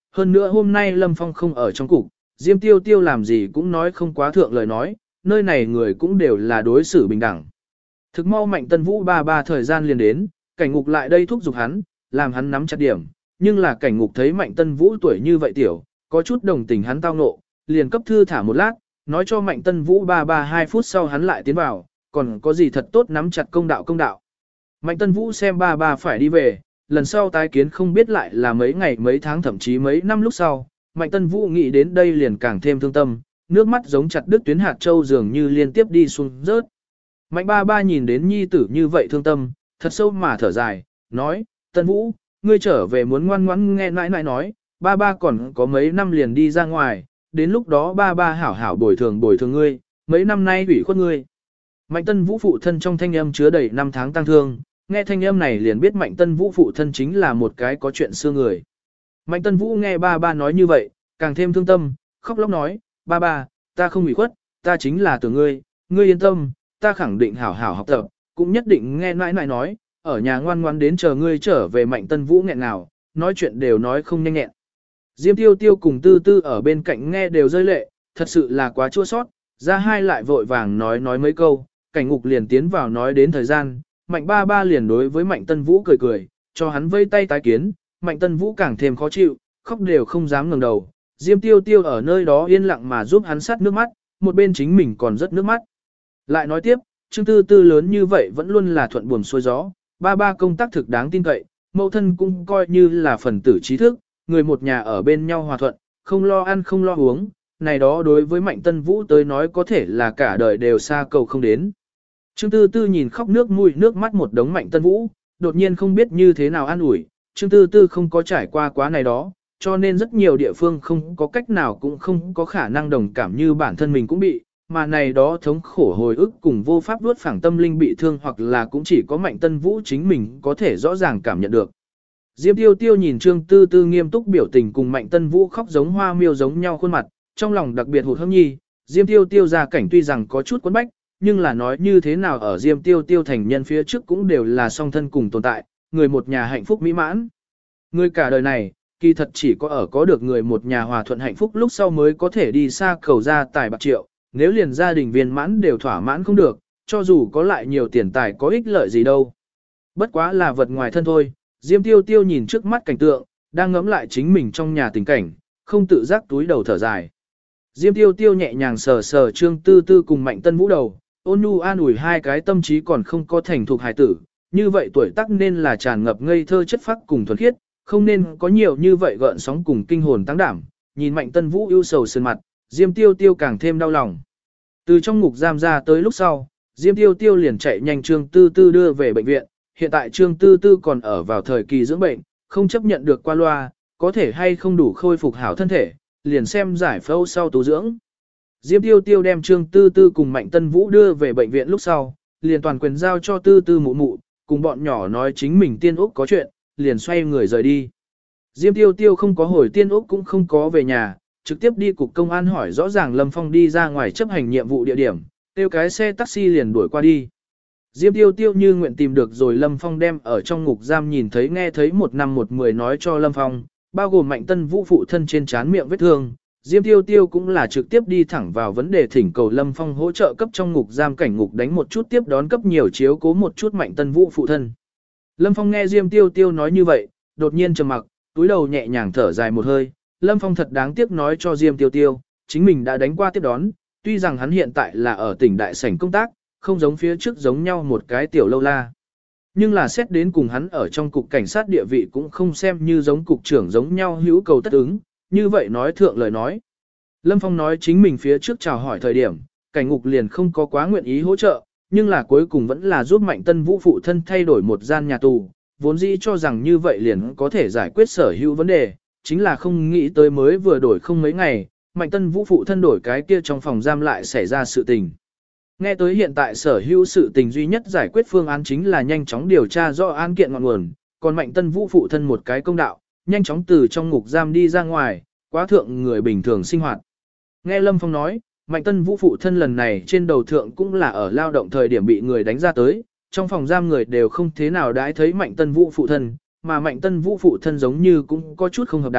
hơn nữa hôm nay Lâm Phong không ở trong cục, Diêm Tiêu Tiêu làm gì cũng nói không quá thượng lời nói, nơi này người cũng đều là đối xử bình đẳng. Thực mau Mạnh Tân Vũ ba thời gian liền đến, cảnh ngục lại đây thúc giục hắn, làm hắn nắm chặt điểm, nhưng là cảnh ngục thấy Mạnh Tân Vũ tuổi như vậy tiểu, có chút đồng tình hắn tao ngộ, liền cấp thư thả một lát, nói cho Mạnh Tân Vũ 2 phút sau hắn lại tiến vào, còn có gì thật tốt nắm chặt công đạo. Mạnh Tân Vũ xem 3 phải đi về, lần sau tái kiến không biết lại là mấy ngày mấy tháng thậm chí mấy năm lúc sau, Mạnh Tân Vũ nghĩ đến đây liền càng thêm thương tâm, nước mắt giống chặt đứt tuyến hạt châu dường như liên tiếp đi xuống rớt. Mạnh ba nhìn đến nhi tử như vậy thương tâm, thật sâu mà thở dài, nói, Tân Vũ, ngươi trở về muốn ngoan ngoãn nghe nãi nãi nói, ba còn có mấy năm liền đi ra ngoài, đến lúc đó ba hảo hảo bồi thường ngươi, mấy năm nay ủy khuất ngươi. Mạnh Tân Vũ phụ thân trong thanh âm chứa đầy năm tháng tang thương, nghe thanh âm này liền biết Mạnh Tân Vũ phụ thân chính là một cái có chuyện xưa người. Mạnh Tân Vũ nghe ba nói như vậy, càng thêm thương tâm, khóc lóc nói, ba, ta không ủy khuất, ta chính là tưởng ngươi yên tâm, ta khẳng định hảo hảo học tập, cũng nhất định nghe nãi nãi nói, ở nhà ngoan ngoan đến chờ ngươi trở về. Mạnh Tân Vũ nghẹn ngào, nói chuyện đều nói không nhanh nhẹn. Diêm Tiêu Tiêu cùng Tư Tư ở bên cạnh nghe đều rơi lệ, thật sự là quá chua sót, ra hai lại vội vàng nói mấy câu, cảnh ngục liền tiến vào nói đến thời gian, Mạnh ba liền đối với Mạnh Tân Vũ cười, cho hắn vây tay tái kiến, Mạnh Tân Vũ càng thêm khó chịu, khóc đều không dám ngẩng đầu. Diêm Tiêu Tiêu ở nơi đó yên lặng mà giúp hắn sát nước mắt, một bên chính mình còn rất nước mắt. Lại nói tiếp, Trương Tư Tư lớn như vậy vẫn luôn là thuận buồm xuôi gió, ba công tác thực đáng tin cậy, mẫu thân cũng coi như là phần tử trí thức, người một nhà ở bên nhau hòa thuận, không lo ăn không lo uống, này đó đối với Mạnh Tân Vũ tới nói có thể là cả đời đều xa cầu không đến. Trương Tư Tư nhìn khóc nước mũi nước mắt một đống Mạnh Tân Vũ, đột nhiên không biết như thế nào an ủi, Trương Tư Tư không có trải qua quá này đó, cho nên rất nhiều địa phương không có cách nào cũng không có khả năng đồng cảm như bản thân mình cũng bị, mà này đó thống khổ hồi ức cùng vô pháp vuốt phẳng tâm linh bị thương hoặc là cũng chỉ có Mạnh Tân Vũ chính mình có thể rõ ràng cảm nhận được. Diêm Tiêu Tiêu nhìn Trương Tư Tư nghiêm túc biểu tình cùng Mạnh Tân Vũ khóc giống hoa miêu giống nhau khuôn mặt, trong lòng đặc biệt hụt hẫng nhi, Diêm Tiêu Tiêu ra cảnh tuy rằng có chút quấn bách, nhưng là nói như thế nào ở Diêm Tiêu Tiêu thành nhân phía trước cũng đều là song thân cùng tồn tại, người một nhà hạnh phúc mỹ mãn. Người cả đời này, kỳ thật chỉ có được người một nhà hòa thuận hạnh phúc lúc sau mới có thể đi xa cầu ra tài bạc triệu, nếu liền gia đình viên mãn đều thỏa mãn không được, cho dù có lại nhiều tiền tài có ích lợi gì đâu. Bất quá là vật ngoài thân thôi. Diêm Tiêu Tiêu nhìn trước mắt cảnh tượng, đang ngẫm lại chính mình trong nhà tình cảnh, không tự giác túi đầu thở dài. Diêm Tiêu Tiêu nhẹ nhàng sờ sờ Trương Tư Tư cùng Mạnh Tân Vũ đầu, ôn nhu an ủi hai cái tâm trí còn không có thành thục hài tử, như vậy tuổi tác nên là tràn ngập ngây thơ chất phác cùng thuần khiết, không nên có nhiều như vậy gợn sóng cùng kinh hồn tăng đảm. Nhìn Mạnh Tân Vũ ưu sầu sơn mặt, Diêm Tiêu Tiêu càng thêm đau lòng. Từ trong ngục giam ra tới lúc sau, Diêm Tiêu Tiêu liền chạy nhanh Trương Tư Tư đưa về bệnh viện. Hiện tại Trương Tư Tư còn ở vào thời kỳ dưỡng bệnh, không chấp nhận được qua loa, có thể hay không đủ khôi phục hảo thân thể, liền xem giải phẫu sau tu dưỡng. Diêm Tiêu Tiêu đem Trương Tư Tư cùng Mạnh Tân Vũ đưa về bệnh viện lúc sau, liền toàn quyền giao cho Tư Tư mụ mụ, cùng bọn nhỏ nói chính mình Tiên Úc có chuyện, liền xoay người rời đi. Diêm Tiêu Tiêu không có hồi Tiên Úc cũng không có về nhà, trực tiếp đi cục công an hỏi rõ ràng Lâm Phong đi ra ngoài chấp hành nhiệm vụ địa điểm, tiêu cái xe taxi liền đuổi qua đi. Diêm Tiêu Tiêu như nguyện tìm được rồi Lâm Phong đem ở trong ngục giam nhìn thấy nghe thấy 1 năm 1 10 nói cho Lâm Phong, bao gồm Mạnh Tân Vũ phụ thân trên trán miệng vết thương. Diêm Tiêu Tiêu cũng là trực tiếp đi thẳng vào vấn đề thỉnh cầu Lâm Phong hỗ trợ cấp trong ngục giam cảnh ngục đánh một chút tiếp đón cấp nhiều chiếu cố một chút Mạnh Tân Vũ phụ thân. Lâm Phong nghe Diêm Tiêu Tiêu nói như vậy, đột nhiên trầm mặc, túi đầu nhẹ nhàng thở dài một hơi. Lâm Phong thật đáng tiếc nói cho Diêm Tiêu Tiêu, chính mình đã đánh qua tiếp đón, tuy rằng hắn hiện tại là ở tỉnh Đại Sảnh công tác, không giống phía trước giống nhau một cái tiểu lâu la. Nhưng là xét đến cùng hắn ở trong cục cảnh sát địa vị cũng không xem như giống cục trưởng giống nhau hữu cầu tất ứng, như vậy nói thượng lời nói. Lâm Phong nói chính mình phía trước chào hỏi thời điểm, cảnh ngục liền không có quá nguyện ý hỗ trợ, nhưng là cuối cùng vẫn là giúp Mạnh Tân Vũ phụ thân thay đổi một gian nhà tù, vốn dĩ cho rằng như vậy liền có thể giải quyết sở hữu vấn đề, chính là không nghĩ tới mới vừa đổi không mấy ngày, Mạnh Tân Vũ phụ thân đổi cái kia trong phòng giam lại xảy ra sự tình. Nghe tới hiện tại sở hữu sự tình duy nhất giải quyết phương án chính là nhanh chóng điều tra rõ án kiện ngọn nguồn, còn Mạnh Tân Vũ phụ thân một cái công đạo, nhanh chóng từ trong ngục giam đi ra ngoài, quá thượng người bình thường sinh hoạt. Nghe Lâm Phong nói, Mạnh Tân Vũ phụ thân lần này trên đầu thượng cũng là ở lao động thời điểm bị người đánh ra tới, trong phòng giam người đều không thế nào đãi thấy Mạnh Tân Vũ phụ thân, mà Mạnh Tân Vũ phụ thân giống như cũng có chút không hợp đàn,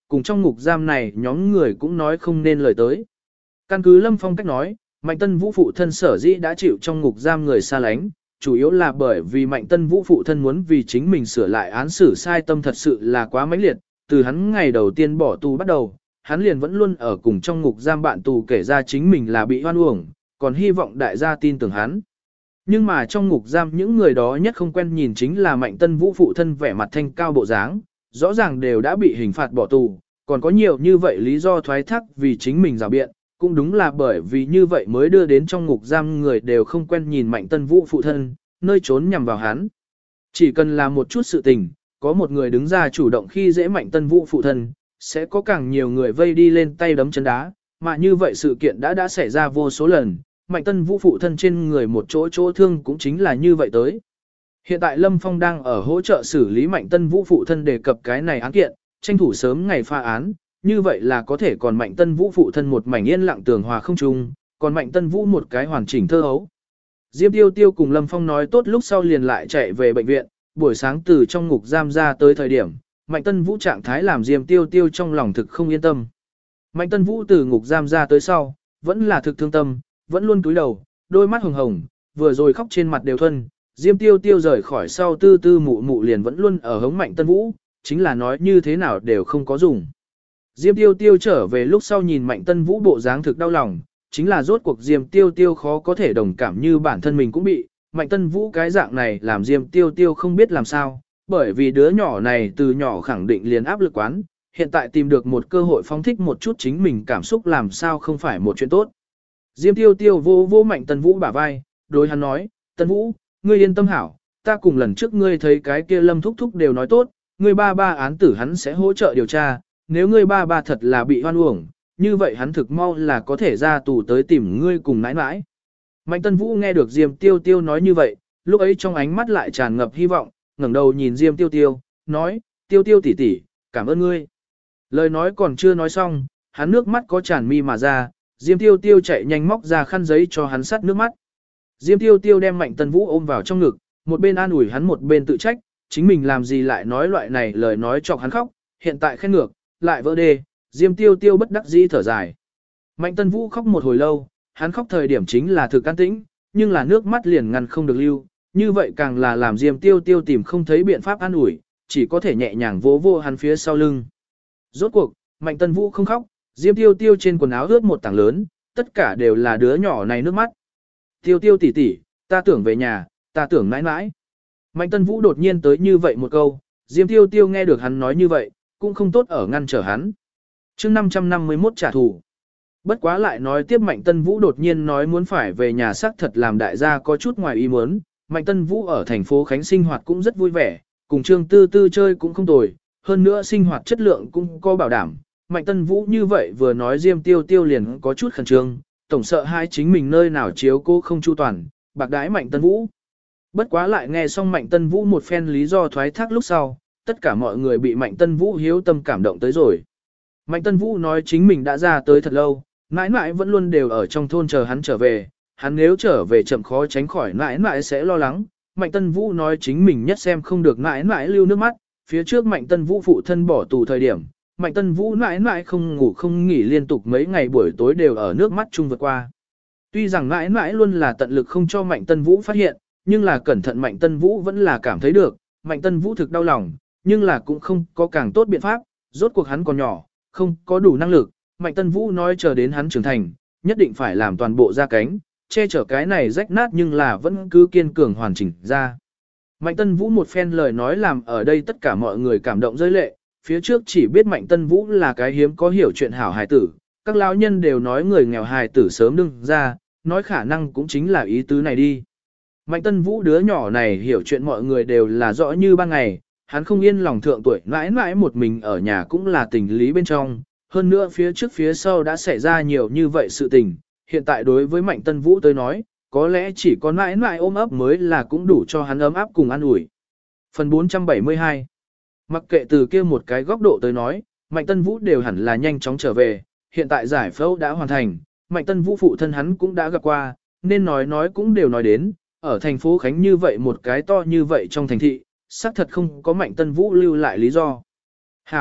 cùng trong ngục giam này nhóm người cũng nói không nên lời tới. Căn cứ Lâm Phong cách nói, Mạnh Tân Vũ phụ thân sở dĩ đã chịu trong ngục giam người xa lánh, chủ yếu là bởi vì Mạnh Tân Vũ phụ thân muốn vì chính mình sửa lại án xử sai tâm thật sự là quá mãnh liệt, từ hắn ngày đầu tiên bỏ tù bắt đầu, hắn liền vẫn luôn ở cùng trong ngục giam bạn tù kể ra chính mình là bị hoan uổng, còn hy vọng đại gia tin tưởng hắn. Nhưng mà trong ngục giam những người đó nhất không quen nhìn chính là Mạnh Tân Vũ phụ thân vẻ mặt thanh cao bộ dáng, rõ ràng đều đã bị hình phạt bỏ tù, còn có nhiều như vậy lý do thoái thác vì chính mình rào biện, cũng đúng là bởi vì như vậy mới đưa đến trong ngục giam người đều không quen nhìn Mạnh Tân Vũ phụ thân, nơi trốn nhằm vào hắn. Chỉ cần làm một chút sự tình, có một người đứng ra chủ động khi dễ Mạnh Tân Vũ phụ thân, sẽ có càng nhiều người vây đi lên tay đấm chân đá, mà như vậy sự kiện đã xảy ra vô số lần, Mạnh Tân Vũ phụ thân trên người một chỗ thương cũng chính là như vậy tới. Hiện tại Lâm Phong đang ở hỗ trợ xử lý Mạnh Tân Vũ phụ thân đề cập cái này án kiện, tranh thủ sớm ngày pha án, như vậy là có thể còn Mạnh Tân Vũ phụ thân một mảnh yên lặng tường hòa không trung, còn Mạnh Tân Vũ một cái hoàn chỉnh thơ hấu. Diêm Tiêu Tiêu cùng Lâm Phong nói tốt lúc sau liền lại chạy về bệnh viện, buổi sáng từ trong ngục giam ra tới thời điểm, Mạnh Tân Vũ trạng thái làm Diêm Tiêu Tiêu trong lòng thực không yên tâm. Mạnh Tân Vũ từ ngục giam ra tới sau, vẫn là thực thương tâm, vẫn luôn cúi đầu, đôi mắt hồng hồng, vừa rồi khóc trên mặt đều thuần. Diêm Tiêu Tiêu rời khỏi sau tư tư mụ mụ liền vẫn luôn ở hống Mạnh Tân Vũ, chính là nói như thế nào đều không có dùng. Diêm Tiêu Tiêu trở về lúc sau nhìn Mạnh Tân Vũ bộ dáng thực đau lòng, chính là rốt cuộc Diêm Tiêu Tiêu khó có thể đồng cảm như bản thân mình cũng bị, Mạnh Tân Vũ cái dạng này làm Diêm Tiêu Tiêu không biết làm sao, bởi vì đứa nhỏ này từ nhỏ khẳng định liền áp lực quán, hiện tại tìm được một cơ hội phóng thích một chút chính mình cảm xúc làm sao không phải một chuyện tốt. Diêm Tiêu Tiêu vô Mạnh Tân Vũ bả vai, đối hắn nói, Tân Vũ, ngươi yên tâm hảo, ta cùng lần trước ngươi thấy cái kia Lâm Thúc Thúc đều nói tốt, ngươi ba án tử hắn sẽ hỗ trợ điều tra, nếu ngươi ba thật là bị hoan uổng, như vậy hắn thực mau là có thể ra tù tới tìm ngươi cùng nãi nãi. Mạnh Tân Vũ nghe được Diêm Tiêu Tiêu nói như vậy, lúc ấy trong ánh mắt lại tràn ngập hy vọng, ngẩng đầu nhìn Diêm Tiêu Tiêu, nói, Tiêu Tiêu tỷ tỷ, cảm ơn ngươi. Lời nói còn chưa nói xong, hắn nước mắt có tràn mi mà ra, Diêm Tiêu Tiêu chạy nhanh móc ra khăn giấy cho hắn sắt nước mắt. Diêm Tiêu Tiêu đem Mạnh Tân Vũ ôm vào trong ngực, một bên an ủi hắn một bên tự trách, chính mình làm gì lại nói loại này lời nói chọc hắn khóc, hiện tại khen ngược, lại vỡ đê, Diêm Tiêu Tiêu bất đắc dĩ thở dài. Mạnh Tân Vũ khóc một hồi lâu, hắn khóc thời điểm chính là thực an tĩnh, nhưng là nước mắt liền ngăn không được lưu, như vậy càng là làm Diêm Tiêu Tiêu tìm không thấy biện pháp an ủi, chỉ có thể nhẹ nhàng vỗ vô hắn phía sau lưng. Rốt cuộc, Mạnh Tân Vũ không khóc, Diêm Tiêu Tiêu trên quần áo ướt một tảng lớn, tất cả đều là đứa nhỏ này nước mắt. Tiêu Tiêu tỷ tỷ, ta tưởng về nhà, ta tưởng mãi mãi. Mạnh Tân Vũ đột nhiên tới như vậy một câu, Diêm Tiêu Tiêu nghe được hắn nói như vậy, cũng không tốt ở ngăn trở hắn. Chương 551 trả thù. Bất quá lại nói tiếp Mạnh Tân Vũ đột nhiên nói muốn phải về nhà xác thật làm đại gia có chút ngoài ý muốn. Mạnh Tân Vũ ở thành phố Khánh sinh hoạt cũng rất vui vẻ, cùng Trương Tư Tư chơi cũng không tồi, hơn nữa sinh hoạt chất lượng cũng có bảo đảm. Mạnh Tân Vũ như vậy vừa nói Diêm Tiêu Tiêu liền có chút khẩn trương, tổng sợ hai chính mình nơi nào chiếu cô không chu toàn, bạc đãi Mạnh Tân Vũ. Bất quá lại nghe xong Mạnh Tân Vũ một phen lý do thoái thác lúc sau, tất cả mọi người bị Mạnh Tân Vũ hiếu tâm cảm động tới rồi. Mạnh Tân Vũ nói chính mình đã ra tới thật lâu, mãi mãi vẫn luôn đều ở trong thôn chờ hắn trở về, hắn nếu trở về chậm khó tránh khỏi mãi mãi sẽ lo lắng. Mạnh Tân Vũ nói chính mình nhất xem không được mãi mãi lưu nước mắt, phía trước Mạnh Tân Vũ phụ thân bỏ tù thời điểm, Mạnh Tân Vũ mãi mãi không ngủ không nghỉ liên tục mấy ngày buổi tối đều ở nước mắt chung vượt qua. Tuy rằng mãi mãi luôn là tận lực không cho Mạnh Tân Vũ phát hiện, nhưng là cẩn thận Mạnh Tân Vũ vẫn là cảm thấy được, Mạnh Tân Vũ thực đau lòng, nhưng là cũng không có càng tốt biện pháp, rốt cuộc hắn còn nhỏ, không có đủ năng lực. Mạnh Tân Vũ nói chờ đến hắn trưởng thành, nhất định phải làm toàn bộ ra cánh, che chở cái này rách nát nhưng là vẫn cứ kiên cường hoàn chỉnh ra. Mạnh Tân Vũ một phen lời nói làm ở đây tất cả mọi người cảm động rơi lệ, phía trước chỉ biết Mạnh Tân Vũ là cái hiếm có hiểu chuyện hảo hài tử, các lão nhân đều nói người nghèo hài tử sớm đừng ra, nói khả năng cũng chính là ý tứ này đi. Mạnh Tân Vũ đứa nhỏ này hiểu chuyện mọi người đều là rõ như ban ngày, hắn không yên lòng thượng tuổi mãi mãi một mình ở nhà cũng là tình lý bên trong, hơn nữa phía trước phía sau đã xảy ra nhiều như vậy sự tình, hiện tại đối với Mạnh Tân Vũ tới nói, có lẽ chỉ có mãi mãi ôm ấp mới là cũng đủ cho hắn ấm áp cùng an ủi. Phần 472. Mặc kệ từ kia một cái góc độ tới nói, Mạnh Tân Vũ đều hẳn là nhanh chóng trở về, hiện tại giải phẫu đã hoàn thành, Mạnh Tân Vũ phụ thân hắn cũng đã gặp qua, nên nói cũng đều nói đến, ở thành phố Khánh như vậy một cái to như vậy trong thành thị, xác thật không có Mạnh Tân Vũ lưu lại lý do. Hảo,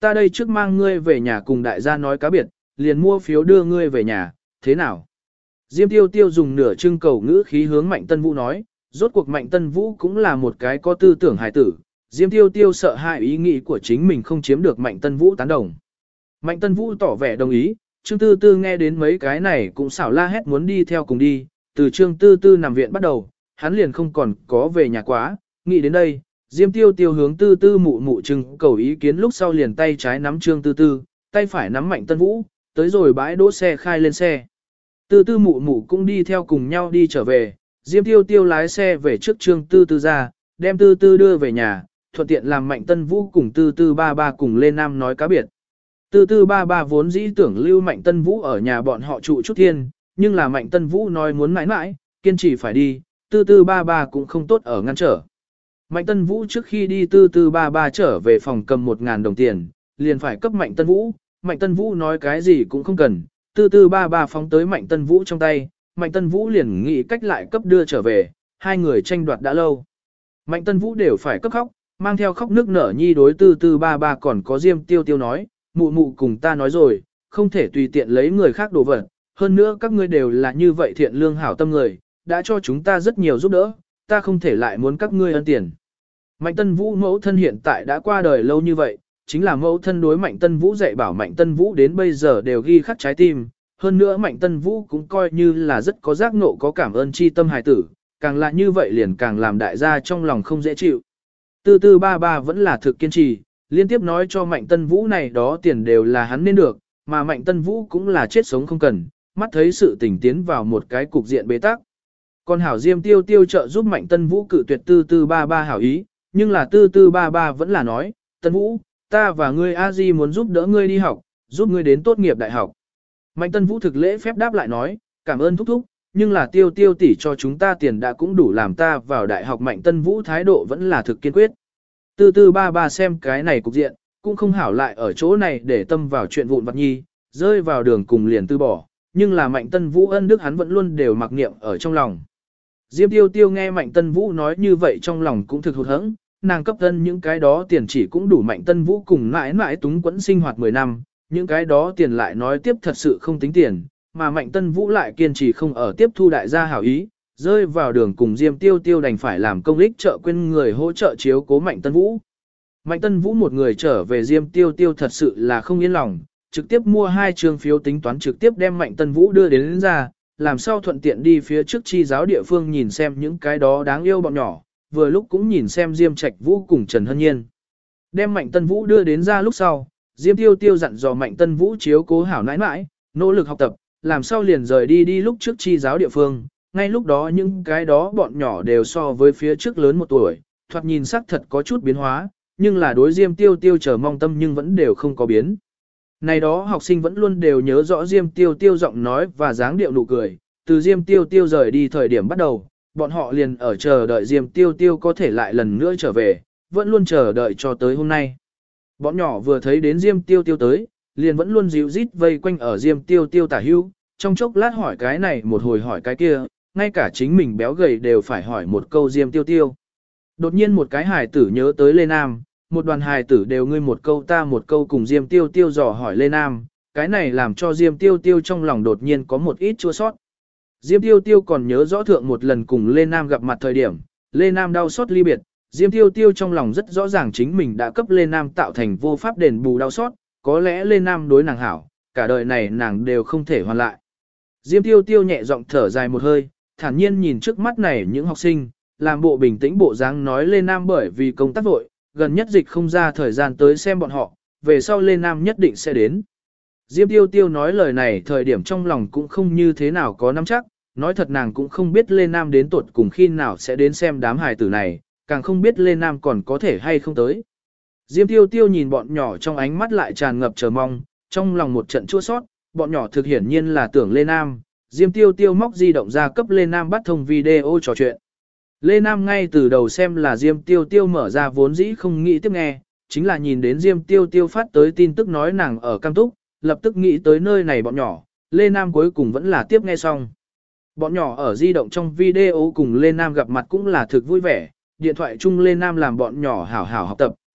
ta đây trước mang ngươi về nhà cùng đại gia nói cá biệt, liền mua phiếu đưa ngươi về nhà, thế nào? Diêm Tiêu Tiêu dùng nửa trưng cầu ngữ khí hướng Mạnh Tân Vũ nói, rốt cuộc Mạnh Tân Vũ cũng là một cái có tư tưởng hài tử, Diêm Tiêu Tiêu sợ hại ý nghĩ của chính mình không chiếm được Mạnh Tân Vũ tán đồng. Mạnh Tân Vũ tỏ vẻ đồng ý, Trương Tư Tư nghe đến mấy cái này cũng xảo la hét muốn đi theo cùng đi, từ Trương Tư Tư nằm viện bắt đầu, hắn liền không còn có về nhà quá, nghĩ đến đây, Diêm Tiêu Tiêu hướng Tư Tư mụ mụ trưng cầu ý kiến lúc sau liền tay trái nắm Trương Tư Tư, tay phải nắm Mạnh Tân Vũ, tới rồi bãi đỗ xe khai lên xe. Tư Tư mụ mụ cũng đi theo cùng nhau đi trở về, Diêm Tiêu Tiêu lái xe về trước Trương Tư Tư ra, đem Tư Tư đưa về nhà, thuận tiện làm Mạnh Tân Vũ cùng Tư Tư ba ba cùng lên Nam nói cá biệt. Tư Tư ba ba vốn dĩ tưởng lưu Mạnh Tân Vũ ở nhà bọn họ trụ chút thiên, nhưng là Mạnh Tân Vũ nói muốn mãi mãi, kiên trì phải đi, Tư Tư ba ba cũng không tốt ở ngăn trở. Mạnh Tân Vũ trước khi đi Tư Tư ba ba trở về phòng cầm 1.000 đồng tiền, liền phải cấp Mạnh Tân Vũ, Mạnh Tân Vũ nói cái gì cũng không cần, Tư Tư ba ba phóng tới Mạnh Tân Vũ trong tay, Mạnh Tân Vũ liền nghĩ cách lại cấp đưa trở về, hai người tranh đoạt đã lâu. Mạnh Tân Vũ đều phải cấp khóc, mang theo khóc nước nở nhi đối Tư Tư ba ba còn có Diêm Tiêu Tiêu nói, mụ mụ cùng ta nói rồi, không thể tùy tiện lấy người khác đồ vật, hơn nữa các ngươi đều là như vậy thiện lương hảo tâm người, đã cho chúng ta rất nhiều giúp đỡ, ta không thể lại muốn các ngươi ân tiền. Mạnh Tân Vũ mẫu thân hiện tại đã qua đời lâu như vậy, chính là mẫu thân đối Mạnh Tân Vũ dạy bảo Mạnh Tân Vũ đến bây giờ đều ghi khắc trái tim, hơn nữa Mạnh Tân Vũ cũng coi như là rất có giác ngộ có cảm ơn chi tâm hài tử, càng là như vậy liền càng làm đại gia trong lòng không dễ chịu. Tư Tư ba ba vẫn là thực kiên trì, liên tiếp nói cho Mạnh Tân Vũ này đó tiền đều là hắn nên được, mà Mạnh Tân Vũ cũng là chết sống không cần, mắt thấy sự tình tiến vào một cái cục diện bế tắc. Còn Hảo Diêm Tiêu Tiêu trợ giúp Mạnh Tân Vũ cự tuyệt Tư Tư ba ba hảo ý, nhưng là Tư Tư ba ba vẫn là nói, Tân Vũ, ta và ngươi a di muốn giúp đỡ ngươi đi học, giúp ngươi đến tốt nghiệp đại học. Mạnh Tân Vũ thực lễ phép đáp lại nói, cảm ơn thúc thúc, nhưng là Tiêu Tiêu tỷ cho chúng ta tiền đã cũng đủ làm ta vào đại học. Mạnh Tân Vũ thái độ vẫn là thực kiên quyết. Tư Tư ba ba xem cái này cục diện, cũng không hảo lại ở chỗ này để tâm vào chuyện vụn vặt nhi, rơi vào đường cùng liền từ bỏ, nhưng là Mạnh Tân Vũ ân đức hắn vẫn luôn đều mặc niệm ở trong lòng. Diêm Tiêu Tiêu nghe Mạnh Tân Vũ nói như vậy trong lòng cũng thực hụt hẫng, nàng cấp thân những cái đó tiền chỉ cũng đủ Mạnh Tân Vũ cùng mãi mãi túng quẫn sinh hoạt 10 năm, những cái đó tiền lại nói tiếp thật sự không tính tiền, mà Mạnh Tân Vũ lại kiên trì không ở tiếp thu đại gia hảo ý, rơi vào đường cùng Diêm Tiêu Tiêu đành phải làm công ích trợ quên người hỗ trợ chiếu cố Mạnh Tân Vũ. Mạnh Tân Vũ một người trở về Diêm Tiêu Tiêu thật sự là không yên lòng, trực tiếp mua 2 trường phiếu tính toán trực tiếp đem Mạnh Tân Vũ đưa đến ra, làm sao thuận tiện đi phía trước chi giáo địa phương nhìn xem những cái đó đáng yêu bọn nhỏ, vừa lúc cũng nhìn xem Diêm Trạch Vũ cùng Trần Hân Nhiên. Đem Mạnh Tân Vũ đưa đến ra lúc sau, Diêm Tiêu Tiêu dặn dò Mạnh Tân Vũ chiếu cố hảo nãi nãi, nỗ lực học tập, làm sao liền rời đi lúc trước chi giáo địa phương. Ngay lúc đó những cái đó bọn nhỏ đều so với phía trước lớn 1 tuổi, thoạt nhìn sắc thật có chút biến hóa, nhưng là đối Diêm Tiêu Tiêu chờ mong tâm nhưng vẫn đều không có biến. Này đó học sinh vẫn luôn đều nhớ rõ Diêm Tiêu Tiêu giọng nói và dáng điệu nụ cười, từ Diêm Tiêu Tiêu rời đi thời điểm bắt đầu, bọn họ liền ở chờ đợi Diêm Tiêu Tiêu có thể lại lần nữa trở về, vẫn luôn chờ đợi cho tới hôm nay. Bọn nhỏ vừa thấy đến Diêm Tiêu Tiêu tới, liền vẫn luôn dịu rít vây quanh ở Diêm Tiêu Tiêu tả hữu, trong chốc lát hỏi cái này một hồi hỏi cái kia, ngay cả chính mình béo gầy đều phải hỏi một câu Diêm Tiêu Tiêu. Đột nhiên một cái hài tử nhớ tới Lê Nam, một đoàn hài tử đều ngươi một câu ta một câu cùng Diêm Tiêu Tiêu dò hỏi Lê Nam, cái này làm cho Diêm Tiêu Tiêu trong lòng đột nhiên có một ít chua sót. Diêm Tiêu Tiêu còn nhớ rõ thượng một lần cùng Lê Nam gặp mặt thời điểm, Lê Nam đau xót ly biệt, Diêm Tiêu Tiêu trong lòng rất rõ ràng chính mình đã cấp Lê Nam tạo thành vô pháp đền bù đau xót, có lẽ Lê Nam đối nàng hảo, cả đời này nàng đều không thể hoàn lại. Diêm Tiêu Tiêu nhẹ giọng thở dài một hơi, thản nhiên nhìn trước mắt này những học sinh, làm bộ bình tĩnh bộ dáng nói Lê Nam bởi vì công tác vội, gần nhất dịch không ra thời gian tới xem bọn họ, về sau Lê Nam nhất định sẽ đến. Diêm Tiêu Tiêu nói lời này thời điểm trong lòng cũng không như thế nào có nắm chắc, nói thật nàng cũng không biết Lê Nam đến tuột cùng khi nào sẽ đến xem đám hài tử này, càng không biết Lê Nam còn có thể hay không tới. Diêm Tiêu Tiêu nhìn bọn nhỏ trong ánh mắt lại tràn ngập chờ mong, trong lòng một trận chua sót, bọn nhỏ thực hiển nhiên là tưởng Lê Nam. Diêm Tiêu Tiêu móc di động ra cấp Lê Nam bắt thông video trò chuyện. Lê Nam ngay từ đầu xem là Diêm Tiêu Tiêu mở ra vốn dĩ không nghĩ tiếp nghe, chính là nhìn đến Diêm Tiêu Tiêu phát tới tin tức nói nàng ở Cam Túc, lập tức nghĩ tới nơi này bọn nhỏ, Lê Nam cuối cùng vẫn là tiếp nghe xong. Bọn nhỏ ở di động trong video cùng Lê Nam gặp mặt cũng là thực vui vẻ, điện thoại chung Lê Nam làm bọn nhỏ hảo hảo học tập,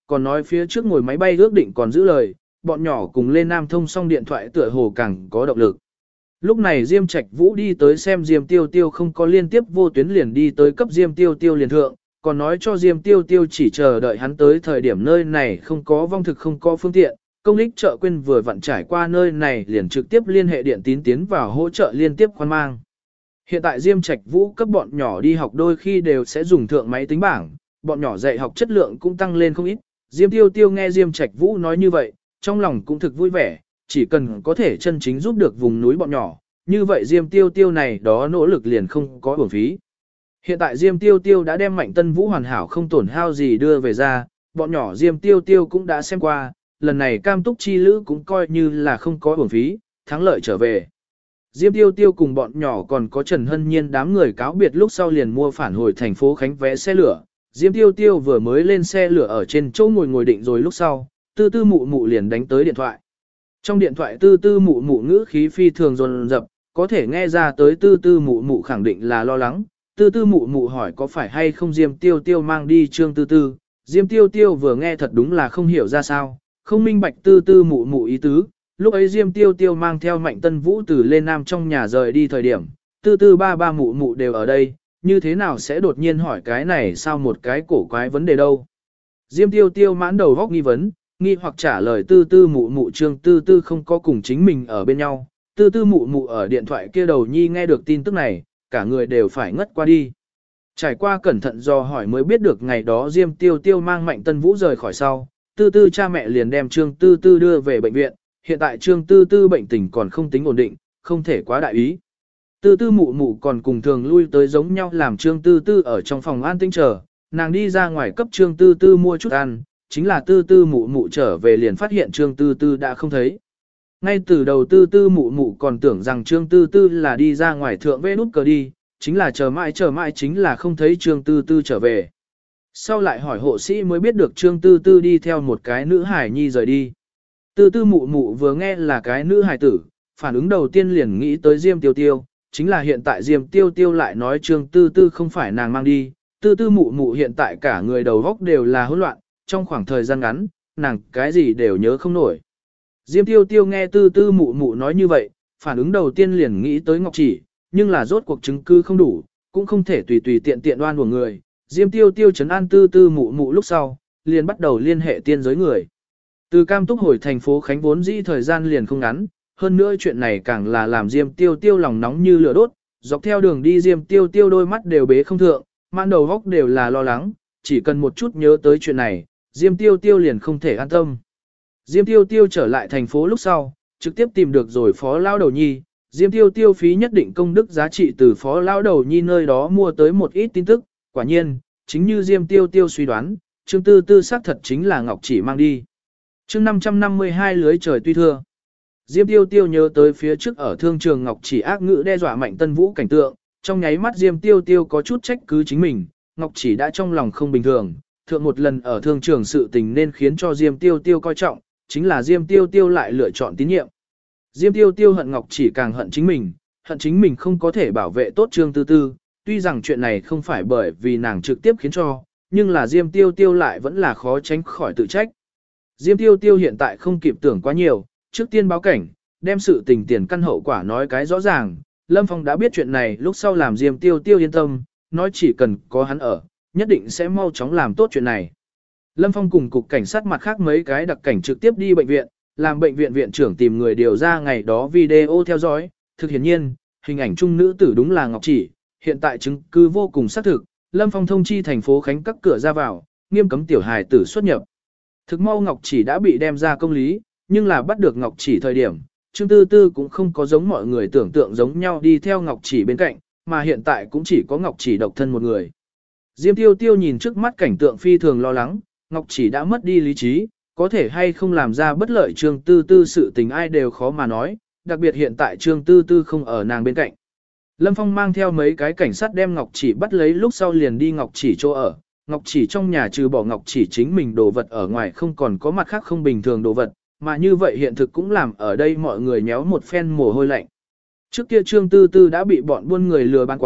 còn nói phía trước ngồi máy bay ước định còn giữ lời, bọn nhỏ cùng lên Nam thông xong điện thoại tựa hồ càng có động lực. Lúc này Diêm Trạch Vũ đi tới xem Diêm Tiêu Tiêu không có liên tiếp vô tuyến liền đi tới cấp Diêm Tiêu Tiêu liền thượng, còn nói cho Diêm Tiêu Tiêu chỉ chờ đợi hắn tới thời điểm nơi này không có vong thực không có phương tiện, công lích chợ quên vừa vặn trải qua nơi này liền trực tiếp liên hệ điện tín tiến vào hỗ trợ liên tiếp khoan mang. Hiện tại Diêm Trạch Vũ cấp bọn nhỏ đi học đôi khi đều sẽ dùng thượng máy tính bảng, bọn nhỏ dạy học chất lượng cũng tăng lên không ít. Diêm Tiêu Tiêu nghe Diêm Trạch Vũ nói như vậy, trong lòng cũng thực vui vẻ, chỉ cần có thể chân chính giúp được vùng núi bọn nhỏ, như vậy Diêm Tiêu Tiêu này đó nỗ lực liền không có uổng phí. Hiện tại Diêm Tiêu Tiêu đã đem Mạnh Tân Vũ hoàn hảo không tổn hao gì đưa về ra, bọn nhỏ Diêm Tiêu Tiêu cũng đã xem qua, lần này cam túc chi lữ cũng coi như là không có uổng phí, thắng lợi trở về. Diêm Tiêu Tiêu cùng bọn nhỏ còn có Trần Hân Nhiên đám người cáo biệt lúc sau liền mua phản hồi thành phố Khánh vé xe lửa. Diêm Tiêu Tiêu vừa mới lên xe lửa ở trên chỗ ngồi định rồi lúc sau, tư tư mụ mụ liền đánh tới điện thoại. Trong điện thoại tư tư mụ mụ ngữ khí phi thường dồn dập, có thể nghe ra tới tư tư mụ mụ khẳng định là lo lắng. Tư tư mụ mụ hỏi có phải hay không Diêm Tiêu Tiêu mang đi Trương Tư Tư. Diêm Tiêu Tiêu vừa nghe thật đúng là không hiểu ra sao, không minh bạch tư tư mụ mụ ý tứ. Lúc ấy Diêm Tiêu Tiêu mang theo Mạnh Tân Vũ từ lên Nam trong nhà rời đi thời điểm, tư tư ba ba mụ mụ đều ở đây, như thế nào sẽ đột nhiên hỏi cái này sao một cái cổ quái vấn đề đâu. Diêm Tiêu Tiêu mãn đầu góc nghi vấn, nghi hoặc trả lời tư tư mụ mụ Trương Tư Tư không có cùng chính mình ở bên nhau. Tư tư mụ mụ ở điện thoại kia đầu nhi nghe được tin tức này, cả người đều phải ngất qua đi. Trải qua cẩn thận do hỏi mới biết được ngày đó Diêm Tiêu Tiêu mang Mạnh Tân Vũ rời khỏi sau, Tư Tư cha mẹ liền đem Trương Tư Tư đưa về bệnh viện, hiện tại Trương Tư Tư bệnh tình còn không tính ổn định, không thể quá đại ý. Tư Tư mụ mụ còn cùng thường lui tới giống nhau làm Trương Tư Tư ở trong phòng an tĩnh chờ, nàng đi ra ngoài cấp Trương Tư Tư mua chút ăn, chính là Tư Tư mụ mụ trở về liền phát hiện Trương Tư Tư đã không thấy. Ngay từ đầu Tư Tư mụ mụ còn tưởng rằng Trương Tư Tư là đi ra ngoài thượng vê nút cờ đi, chính là chờ mãi chính là không thấy Trương Tư Tư trở về. Sau lại hỏi hộ sĩ mới biết được Trương Tư Tư đi theo một cái nữ hải nhi rời đi. Tư tư mụ mụ vừa nghe là cái nữ hài tử, phản ứng đầu tiên liền nghĩ tới Diêm Tiêu Tiêu, chính là hiện tại Diêm Tiêu Tiêu lại nói Trương Tư Tư không phải nàng mang đi, tư tư mụ mụ hiện tại cả người đầu góc đều là hỗn loạn, trong khoảng thời gian ngắn, nàng cái gì đều nhớ không nổi. Diêm Tiêu Tiêu nghe tư tư mụ mụ nói như vậy, phản ứng đầu tiên liền nghĩ tới Ngọc Chỉ, nhưng là rốt cuộc chứng cứ không đủ, cũng không thể tùy tùy tiện tiện oan của người. Diêm Tiêu Tiêu trấn an tư tư mụ mụ lúc sau, liền bắt đầu liên hệ tiên giới người. Từ Cam Túc hồi thành phố Khánh vốn dĩ thời gian liền không ngắn, hơn nữa chuyện này càng là làm Diêm Tiêu Tiêu lòng nóng như lửa đốt, dọc theo đường đi Diêm Tiêu Tiêu đôi mắt đều bế không thượng, mãn đầu góc đều là lo lắng, chỉ cần một chút nhớ tới chuyện này, Diêm Tiêu Tiêu liền không thể an tâm. Diêm Tiêu Tiêu trở lại thành phố lúc sau, trực tiếp tìm được rồi phó lão đầu nhi, Diêm Tiêu Tiêu phí nhất định công đức giá trị từ phó lão đầu nhi nơi đó mua tới một ít tin tức, quả nhiên, chính như Diêm Tiêu Tiêu suy đoán, Trương Tư Tư xác thật chính là Ngọc Chỉ mang đi. Chương 552 lưới trời tuy thưa. Diêm Tiêu Tiêu nhớ tới phía trước ở thương trường Ngọc Chỉ ác ngữ đe dọa Mạnh Tân Vũ cảnh tượng, trong nháy mắt Diêm Tiêu Tiêu có chút trách cứ chính mình, Ngọc Chỉ đã trong lòng không bình thường, thượng một lần ở thương trường sự tình nên khiến cho Diêm Tiêu Tiêu coi trọng, chính là Diêm Tiêu Tiêu lại lựa chọn tín nhiệm. Diêm Tiêu Tiêu hận Ngọc Chỉ càng hận chính mình không có thể bảo vệ tốt Trương Tư Tư, tuy rằng chuyện này không phải bởi vì nàng trực tiếp khiến cho, nhưng là Diêm Tiêu Tiêu lại vẫn là khó tránh khỏi tự trách. Diêm Tiêu Tiêu hiện tại không kịp tưởng quá nhiều, trước tiên báo cảnh, đem sự tình tiền căn hậu quả nói cái rõ ràng. Lâm Phong đã biết chuyện này lúc sau làm Diêm Tiêu Tiêu yên tâm, nói chỉ cần có hắn ở, nhất định sẽ mau chóng làm tốt chuyện này. Lâm Phong cùng cục cảnh sát mặt khác mấy cái đặc cảnh trực tiếp đi bệnh viện, làm bệnh viện viện trưởng tìm người điều ra ngày đó video theo dõi. Thực hiển nhiên, hình ảnh chung nữ tử đúng là Ngọc Chỉ, hiện tại chứng cứ vô cùng xác thực. Lâm Phong thông chi thành phố Khánh các cửa ra vào, nghiêm cấm tiểu hài tử xuất nhập. Thực mau Ngọc Chỉ đã bị đem ra công lý, nhưng là bắt được Ngọc Chỉ thời điểm, Trương Tư Tư cũng không có giống mọi người tưởng tượng giống nhau đi theo Ngọc Chỉ bên cạnh, mà hiện tại cũng chỉ có Ngọc Chỉ độc thân một người. Diêm Tiêu Tiêu nhìn trước mắt cảnh tượng phi thường lo lắng, Ngọc Chỉ đã mất đi lý trí, có thể hay không làm ra bất lợi Trương Tư Tư sự tình ai đều khó mà nói, đặc biệt hiện tại Trương Tư Tư không ở nàng bên cạnh. Lâm Phong mang theo mấy cái cảnh sát đem Ngọc Chỉ bắt lấy lúc sau liền đi Ngọc Chỉ chỗ ở. Ngọc Chỉ trong nhà trừ bỏ Ngọc Chỉ chính mình đồ vật ở ngoài không còn có mặt khác không bình thường đồ vật, mà như vậy hiện thực cũng làm ở đây mọi người nhéo một phen mồ hôi lạnh. Trước kia Trương Tư Tư đã bị bọn buôn người lừa bán quá,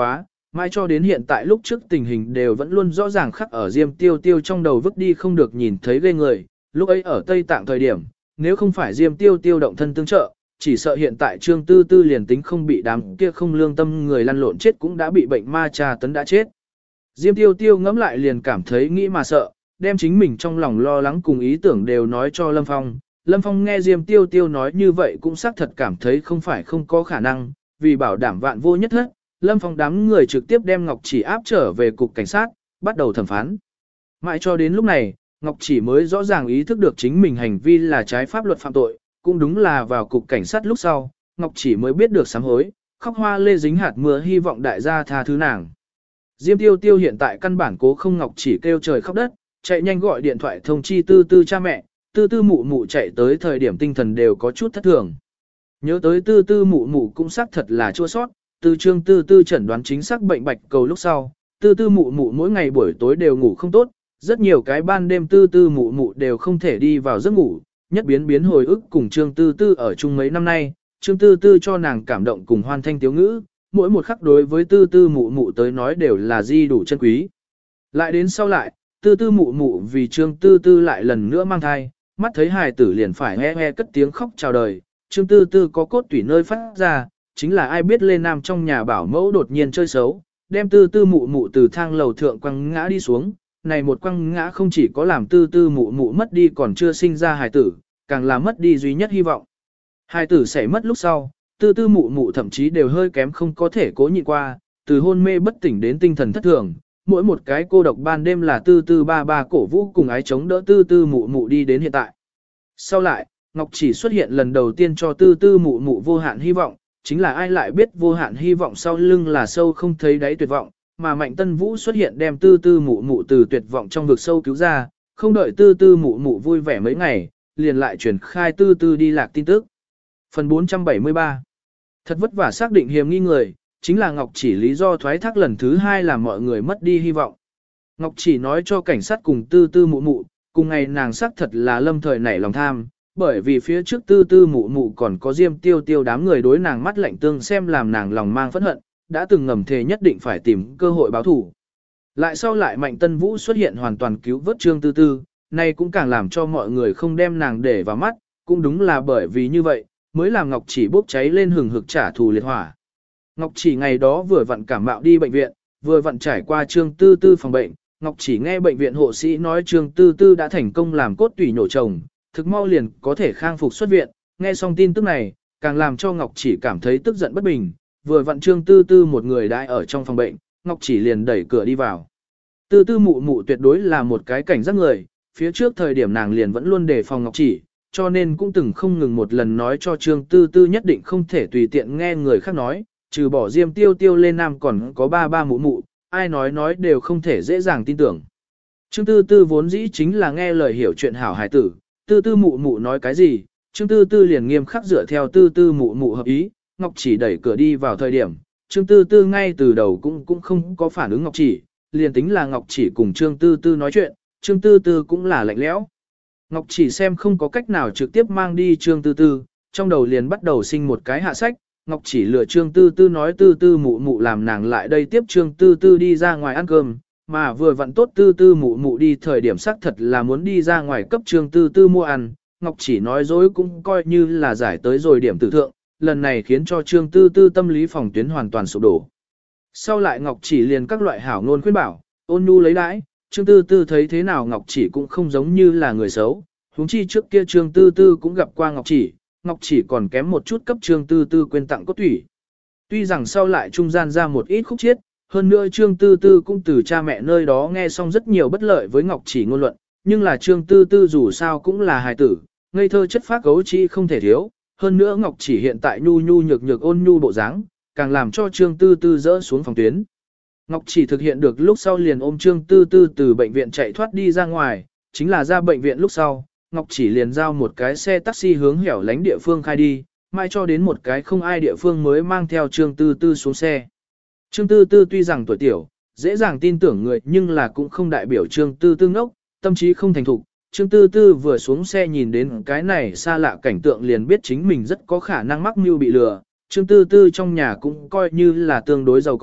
mãi cho đến hiện tại lúc trước tình hình đều vẫn luôn rõ ràng khắc ở Diêm Tiêu Tiêu trong đầu vứt đi không được nhìn thấy ghê người, lúc ấy ở Tây Tạng thời điểm, nếu không phải Diêm Tiêu Tiêu động thân tương trợ, chỉ sợ hiện tại Trương Tư Tư liền tính không bị đám kia không lương tâm người lăn lộn chết cũng đã bị bệnh ma tra tấn đã chết. Diêm Tiêu Tiêu ngẫm lại liền cảm thấy nghĩ mà sợ, đem chính mình trong lòng lo lắng cùng ý tưởng đều nói cho Lâm Phong. Lâm Phong nghe Diêm Tiêu Tiêu nói như vậy cũng xác thật cảm thấy không phải không có khả năng, vì bảo đảm vạn vô nhất hết, Lâm Phong đám người trực tiếp đem Ngọc Chỉ áp trở về cục cảnh sát, bắt đầu thẩm phán. Mãi cho đến lúc này, Ngọc Chỉ mới rõ ràng ý thức được chính mình hành vi là trái pháp luật phạm tội, cũng đúng là vào cục cảnh sát lúc sau, Ngọc Chỉ mới biết được sám hối, khóc hoa lê dính hạt mưa hy vọng đại gia tha thứ nàng. Diêm Tiêu Tiêu hiện tại căn bản cố không Ngọc Chỉ kêu trời khóc đất, chạy nhanh gọi điện thoại thông chi Tư Tư cha mẹ, Tư Tư mụ mụ chạy tới thời điểm tinh thần đều có chút thất thường. Nhớ tới Tư Tư mụ mụ cũng xác thật là chua sót, từ Trương Tư Tư chẩn đoán chính xác bệnh bạch cầu lúc sau, Tư Tư mụ mụ mỗi ngày buổi tối đều ngủ không tốt, rất nhiều cái ban đêm Tư Tư mụ mụ đều không thể đi vào giấc ngủ, nhất biến hồi ức cùng Trương Tư Tư ở chung mấy năm nay, Trương Tư Tư cho nàng cảm động cùng hoan thanh tiếu ngữ, mỗi một khắc đối với Tư Tư mụ mụ tới nói đều là di đủ chân quý. Lại đến sau lại, Tư Tư mụ mụ vì Trương Tư Tư lại lần nữa mang thai, mắt thấy hài tử liền phải he he cất tiếng khóc chào đời, Trương Tư Tư có cốt tủy nơi phát ra, chính là ai biết Lê Nam trong nhà bảo mẫu đột nhiên chơi xấu, đem Tư Tư mụ mụ từ thang lầu thượng quăng ngã đi xuống, này một quăng ngã không chỉ có làm Tư Tư mụ mụ mất đi còn chưa sinh ra hài tử, càng là mất đi duy nhất hy vọng. Hài tử sẽ mất lúc sau, Tư Tư mụ mụ thậm chí đều hơi kém không có thể cố nhịn qua, từ hôn mê bất tỉnh đến tinh thần thất thường, mỗi một cái cô độc ban đêm là Tư Tư ba ba cổ vũ cùng ái chống đỡ Tư Tư mụ mụ đi đến hiện tại. Sau lại, Ngọc Chỉ xuất hiện lần đầu tiên cho Tư Tư mụ mụ vô hạn hy vọng, chính là ai lại biết vô hạn hy vọng sau lưng là sâu không thấy đáy tuyệt vọng, mà Mạnh Tân Vũ xuất hiện đem Tư Tư mụ mụ từ tuyệt vọng trong vực sâu cứu ra, không đợi Tư Tư mụ mụ vui vẻ mấy ngày, liền lại truyền khai Tư Tư đi lạc tin tức. Phần 473. Thật vất vả xác định hiểm nghi người, chính là Ngọc Chỉ lý do thoái thác lần thứ hai làm mọi người mất đi hy vọng. Ngọc Chỉ nói cho cảnh sát cùng Tư Tư mụ mụ, cùng ngày nàng xác thật là lâm thời nảy lòng tham, bởi vì phía trước Tư Tư mụ mụ còn có Diêm Tiêu Tiêu đám người đối nàng mắt lạnh tương xem làm nàng lòng mang phẫn hận, đã từng ngầm thề nhất định phải tìm cơ hội báo thù. Lại sau lại Mạnh Tân Vũ xuất hiện hoàn toàn cứu vớt Trương Tư Tư, này cũng càng làm cho mọi người không đem nàng để vào mắt, cũng đúng là bởi vì như vậy, mới làm Ngọc Chỉ bốc cháy lên hừng hực trả thù liệt hỏa. Ngọc Chỉ ngày đó vừa vặn cảm mạo đi bệnh viện, vừa vặn trải qua Trương Tư Tư phòng bệnh, Ngọc Chỉ nghe bệnh viện hộ sĩ nói Trương Tư Tư đã thành công làm cốt tủy nhổ chồng, thực mau liền có thể khang phục xuất viện, nghe xong tin tức này, càng làm cho Ngọc Chỉ cảm thấy tức giận bất bình, vừa vặn Trương Tư Tư một người đãi ở trong phòng bệnh, Ngọc Chỉ liền đẩy cửa đi vào. Tư Tư mụ mụ tuyệt đối là một cái cảnh giác người, phía trước thời điểm nàng liền vẫn luôn đề phòng Ngọc Chỉ, cho nên cũng từng không ngừng một lần nói cho Trương Tư Tư nhất định không thể tùy tiện nghe người khác nói, trừ bỏ Diêm Tiêu Tiêu lên Nam còn có ba ba mụ mụ, ai nói đều không thể dễ dàng tin tưởng. Trương Tư Tư vốn dĩ chính là nghe lời hiểu chuyện hảo hài tử, Tư Tư mụ mụ nói cái gì, Trương Tư Tư liền nghiêm khắc dựa theo Tư Tư mụ mụ hợp ý, Ngọc Chỉ đẩy cửa đi vào thời điểm, Trương Tư Tư ngay từ đầu cũng không có phản ứng Ngọc Chỉ, liền tính là Ngọc Chỉ cùng Trương Tư Tư nói chuyện, Trương Tư Tư cũng là lạnh lẽo. Ngọc Chỉ xem không có cách nào trực tiếp mang đi Trương Tư Tư, trong đầu liền bắt đầu sinh một cái hạ sách, Ngọc Chỉ lừa Trương Tư Tư nói Tư Tư mụ mụ làm nàng lại đây tiếp Trương Tư Tư đi ra ngoài ăn cơm, mà vừa vặn tốt Tư Tư mụ mụ đi thời điểm xác thật là muốn đi ra ngoài cấp Trương Tư Tư mua ăn, Ngọc Chỉ nói dối cũng coi như là giải tới rồi điểm tử thượng, lần này khiến cho Trương Tư Tư tâm lý phòng tuyến hoàn toàn sụp đổ. Sau lại Ngọc Chỉ liền các loại hảo ngôn khuyên bảo, ôn nhu lấy đãi, Trương Tư Tư thấy thế nào Ngọc Chỉ cũng không giống như là người xấu, huống chi trước kia Trương Tư Tư cũng gặp qua Ngọc Chỉ còn kém một chút cấp Trương Tư Tư quên tặng cốt thủy. Tuy rằng sau lại trung gian ra một ít khúc chiết, hơn nữa Trương Tư Tư cũng từ cha mẹ nơi đó nghe xong rất nhiều bất lợi với Ngọc Chỉ ngôn luận, nhưng là Trương Tư Tư dù sao cũng là hài tử, ngây thơ chất phác gấu trĩ không thể thiếu, hơn nữa Ngọc Chỉ hiện tại nhu nhược nhược ôn nhu bộ dáng, càng làm cho Trương Tư Tư dỡ xuống phòng tuyến. Ngọc Chỉ thực hiện được lúc sau liền ôm Trương Tư Tư từ bệnh viện chạy thoát đi ra ngoài, chính là ra bệnh viện lúc sau, Ngọc Chỉ liền giao một cái xe taxi hướng hẻo lánh địa phương khai đi, mai cho đến một cái không ai địa phương mới mang theo Trương Tư Tư xuống xe. Trương Tư Tư tuy rằng tuổi tiểu, dễ dàng tin tưởng người nhưng là cũng không đại biểu Trương Tư Tư ngốc, tâm trí không thành thục. Trương Tư Tư vừa xuống xe nhìn đến cái này xa lạ cảnh tượng liền biết chính mình rất có khả năng mắc mưu bị lừa. Trương Tư Tư trong nhà cũng coi như là tương đối giàu có,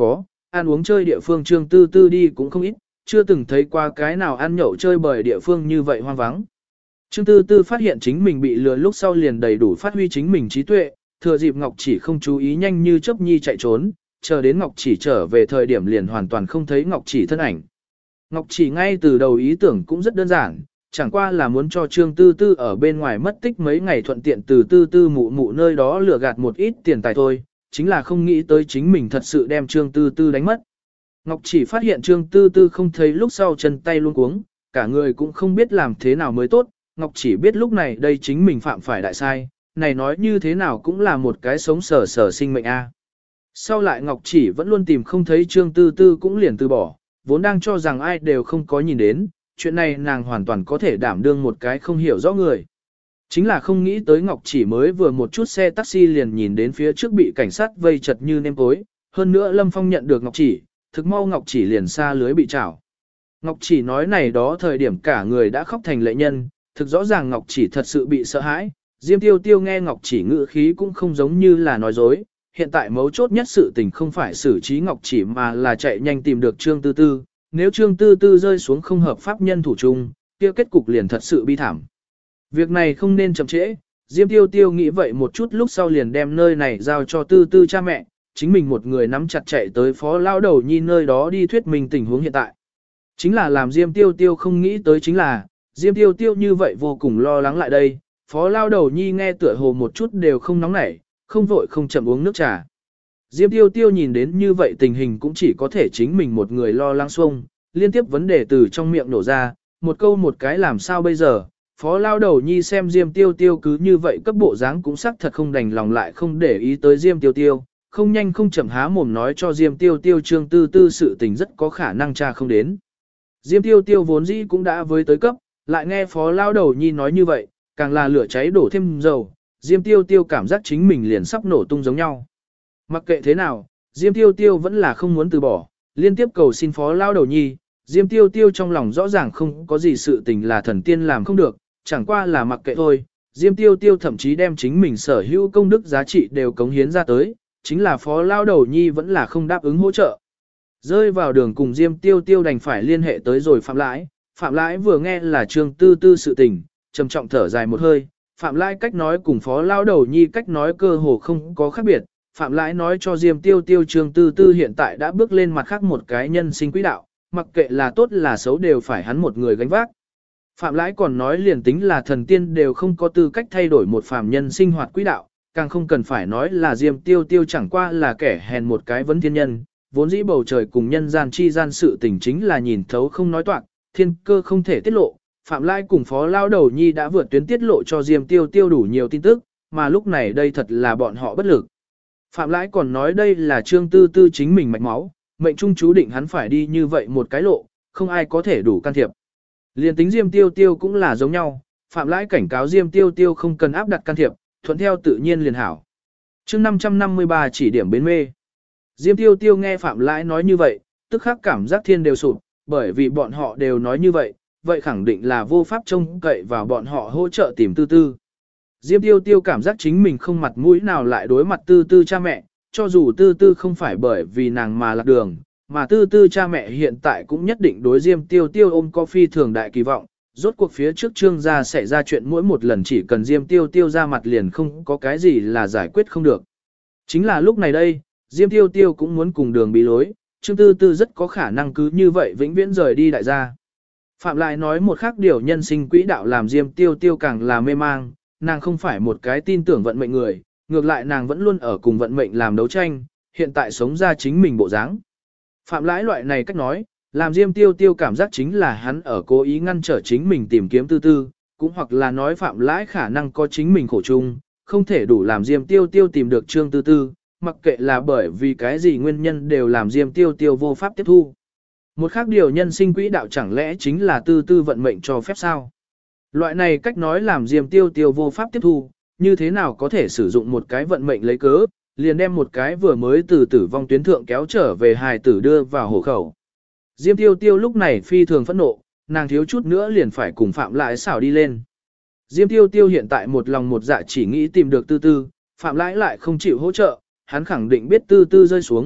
ăn uống chơi địa phương Trương Tư Tư đi cũng không ít, chưa từng thấy qua cái nào ăn nhậu chơi bời địa phương như vậy hoang vắng. Trương Tư Tư phát hiện chính mình bị lừa lúc sau liền đầy đủ phát huy chính mình trí tuệ, thừa dịp Ngọc Chỉ không chú ý nhanh như chớp nhi chạy trốn, chờ đến Ngọc Chỉ trở về thời điểm liền hoàn toàn không thấy Ngọc Chỉ thân ảnh. Ngọc Chỉ ngay từ đầu ý tưởng cũng rất đơn giản, chẳng qua là muốn cho Trương Tư Tư ở bên ngoài mất tích mấy ngày thuận tiện từ Tư Tư mụ mụ nơi đó lừa gạt một ít tiền tài thôi, chính là không nghĩ tới chính mình thật sự đem Trương Tư Tư đánh mất. Ngọc Chỉ phát hiện Trương Tư Tư không thấy lúc sau chân tay luôn cuống, cả người cũng không biết làm thế nào mới tốt, Ngọc Chỉ biết lúc này đây chính mình phạm phải đại sai, này nói như thế nào cũng là một cái sống sờ sờ sinh mệnh a. Sau lại Ngọc Chỉ vẫn luôn tìm không thấy Trương Tư Tư cũng liền từ bỏ, vốn đang cho rằng ai đều không có nhìn đến, chuyện này nàng hoàn toàn có thể đảm đương một cái không hiểu rõ người. Chính là không nghĩ tới Ngọc Chỉ mới vừa một chút xe taxi liền nhìn đến phía trước bị cảnh sát vây chật như nêm cối, hơn nữa Lâm Phong nhận được Ngọc Chỉ, thực mau Ngọc Chỉ liền xa lưới bị trảo. Ngọc Chỉ nói này đó thời điểm cả người đã khóc thành lệ nhân, thực rõ ràng Ngọc Chỉ thật sự bị sợ hãi, Diêm Tiêu Tiêu nghe Ngọc Chỉ ngữ khí cũng không giống như là nói dối, hiện tại mấu chốt nhất sự tình không phải xử trí Ngọc Chỉ mà là chạy nhanh tìm được Trương Tư Tư, nếu Trương Tư Tư rơi xuống không hợp pháp nhân thủ chung, kia kết cục liền thật sự bi thảm. Việc này không nên chậm trễ, Diêm Tiêu Tiêu nghĩ vậy một chút lúc sau liền đem nơi này giao cho Tư Tư cha mẹ, chính mình một người nắm chặt chạy tới Phó Lao Đầu Nhi nơi đó đi thuyết minh tình huống hiện tại. Chính là làm Diêm Tiêu Tiêu không nghĩ tới chính là, Diêm Tiêu Tiêu như vậy vô cùng lo lắng lại đây, Phó Lao Đầu Nhi nghe tựa hồ một chút đều không nóng nảy, không vội không chậm uống nước trà. Diêm Tiêu Tiêu nhìn đến như vậy tình hình cũng chỉ có thể chính mình một người lo lắng xuông, liên tiếp vấn đề từ trong miệng nổ ra, một câu một cái làm sao bây giờ. Phó Lao Đầu Nhi xem Diêm Tiêu Tiêu cứ như vậy cấp bộ dáng cũng sắc thật không đành lòng lại không để ý tới Diêm Tiêu Tiêu, không nhanh không chậm há mồm nói cho Diêm Tiêu Tiêu Trương Tư Tư sự tình rất có khả năng tra không đến. Diêm Tiêu Tiêu vốn dĩ cũng đã với tới cấp, lại nghe Phó Lao Đầu Nhi nói như vậy, càng là lửa cháy đổ thêm dầu, Diêm Tiêu Tiêu cảm giác chính mình liền sắp nổ tung giống nhau. Mặc kệ thế nào, Diêm Tiêu Tiêu vẫn là không muốn từ bỏ, liên tiếp cầu xin Phó Lao Đầu Nhi, Diêm Tiêu Tiêu trong lòng rõ ràng không có gì sự tình là thần tiên làm không được, chẳng qua là mặc kệ thôi. Diêm Tiêu Tiêu thậm chí đem chính mình sở hữu công đức giá trị đều cống hiến ra tới, chính là Phó Lao Đầu Nhi vẫn là không đáp ứng hỗ trợ. Rơi vào đường cùng Diêm Tiêu Tiêu đành phải liên hệ tới rồi Phạm Lãi. Phạm Lãi vừa nghe là Trương Tư Tư sự tình, trầm trọng thở dài một hơi. Phạm Lãi cách nói cùng Phó Lao Đầu Nhi cách nói cơ hồ không có khác biệt. Phạm Lãi nói cho Diêm Tiêu Tiêu Trương Tư Tư hiện tại đã bước lên mặt khác một cái nhân sinh quỹ đạo, mặc kệ là tốt là xấu đều phải hắn một người gánh vác. Phạm Lãi còn nói liền tính là thần tiên đều không có tư cách thay đổi một phàm nhân sinh hoạt quỹ đạo, càng không cần phải nói là Diêm Tiêu Tiêu chẳng qua là kẻ hèn một cái vấn thiên nhân, vốn dĩ bầu trời cùng nhân gian chi gian sự tình chính là nhìn thấu không nói toạc, thiên cơ không thể tiết lộ. Phạm Lãi cùng Phó Lao Đầu Nhi đã vượt tuyến tiết lộ cho Diêm Tiêu Tiêu đủ nhiều tin tức, mà lúc này đây thật là bọn họ bất lực. Phạm Lãi còn nói đây là Trương Tư Tư chính mình mạch máu, mệnh trung chú định hắn phải đi như vậy một cái lộ, không ai có thể đủ can thiệp. Liên tính Diêm Tiêu Tiêu cũng là giống nhau, Phạm Lãi cảnh cáo Diêm Tiêu Tiêu không cần áp đặt can thiệp, thuận theo tự nhiên liền hảo. Chương 553 chỉ điểm bến mê. Diêm Tiêu Tiêu nghe Phạm Lãi nói như vậy, tức khắc cảm giác thiên đều sụp, bởi vì bọn họ đều nói như vậy, vậy khẳng định là vô pháp trông cậy vào bọn họ hỗ trợ tìm Tư Tư. Diêm Tiêu Tiêu cảm giác chính mình không mặt mũi nào lại đối mặt Tư Tư cha mẹ, cho dù Tư Tư không phải bởi vì nàng mà lạc đường, mà Tư Tư cha mẹ hiện tại cũng nhất định đối Diêm Tiêu Tiêu ôm có phi thường đại kỳ vọng, rốt cuộc phía trước Trương gia xảy ra chuyện mỗi một lần chỉ cần Diêm Tiêu Tiêu ra mặt liền không có cái gì là giải quyết không được. Chính là lúc này đây, Diêm Tiêu Tiêu cũng muốn cùng đường bí lối, Trương Tư Tư rất có khả năng cứ như vậy vĩnh viễn rời đi đại gia. Phạm lại nói một khác điều nhân sinh quỹ đạo làm Diêm Tiêu Tiêu càng là mê mang, nàng không phải một cái tin tưởng vận mệnh người, ngược lại nàng vẫn luôn ở cùng vận mệnh làm đấu tranh, hiện tại sống ra chính mình bộ dáng. Phạm Lãi loại này cách nói, làm Diêm Tiêu Tiêu cảm giác chính là hắn ở cố ý ngăn trở chính mình tìm kiếm Tư Tư, cũng hoặc là nói Phạm Lãi khả năng có chính mình khổ chung, không thể đủ làm Diêm Tiêu Tiêu tìm được Trương Tư Tư, mặc kệ là bởi vì cái gì nguyên nhân đều làm Diêm Tiêu Tiêu vô pháp tiếp thu. Một khác điều nhân sinh quỹ đạo chẳng lẽ chính là Tư Tư vận mệnh cho phép sao? Loại này cách nói làm Diêm Tiêu Tiêu vô pháp tiếp thu, như thế nào có thể sử dụng một cái vận mệnh lấy cớ, liền đem một cái vừa mới từ tử vong tuyến thượng kéo trở về hài tử đưa vào hổ khẩu. Diêm Tiêu Tiêu lúc này phi thường phẫn nộ, nàng thiếu chút nữa liền phải cùng Phạm Lãi xảo đi lên. Diêm Tiêu Tiêu hiện tại một lòng một dạ chỉ nghĩ tìm được Tư Tư, Phạm Lãi lại không chịu hỗ trợ, hắn khẳng định biết Tư Tư rơi xuống,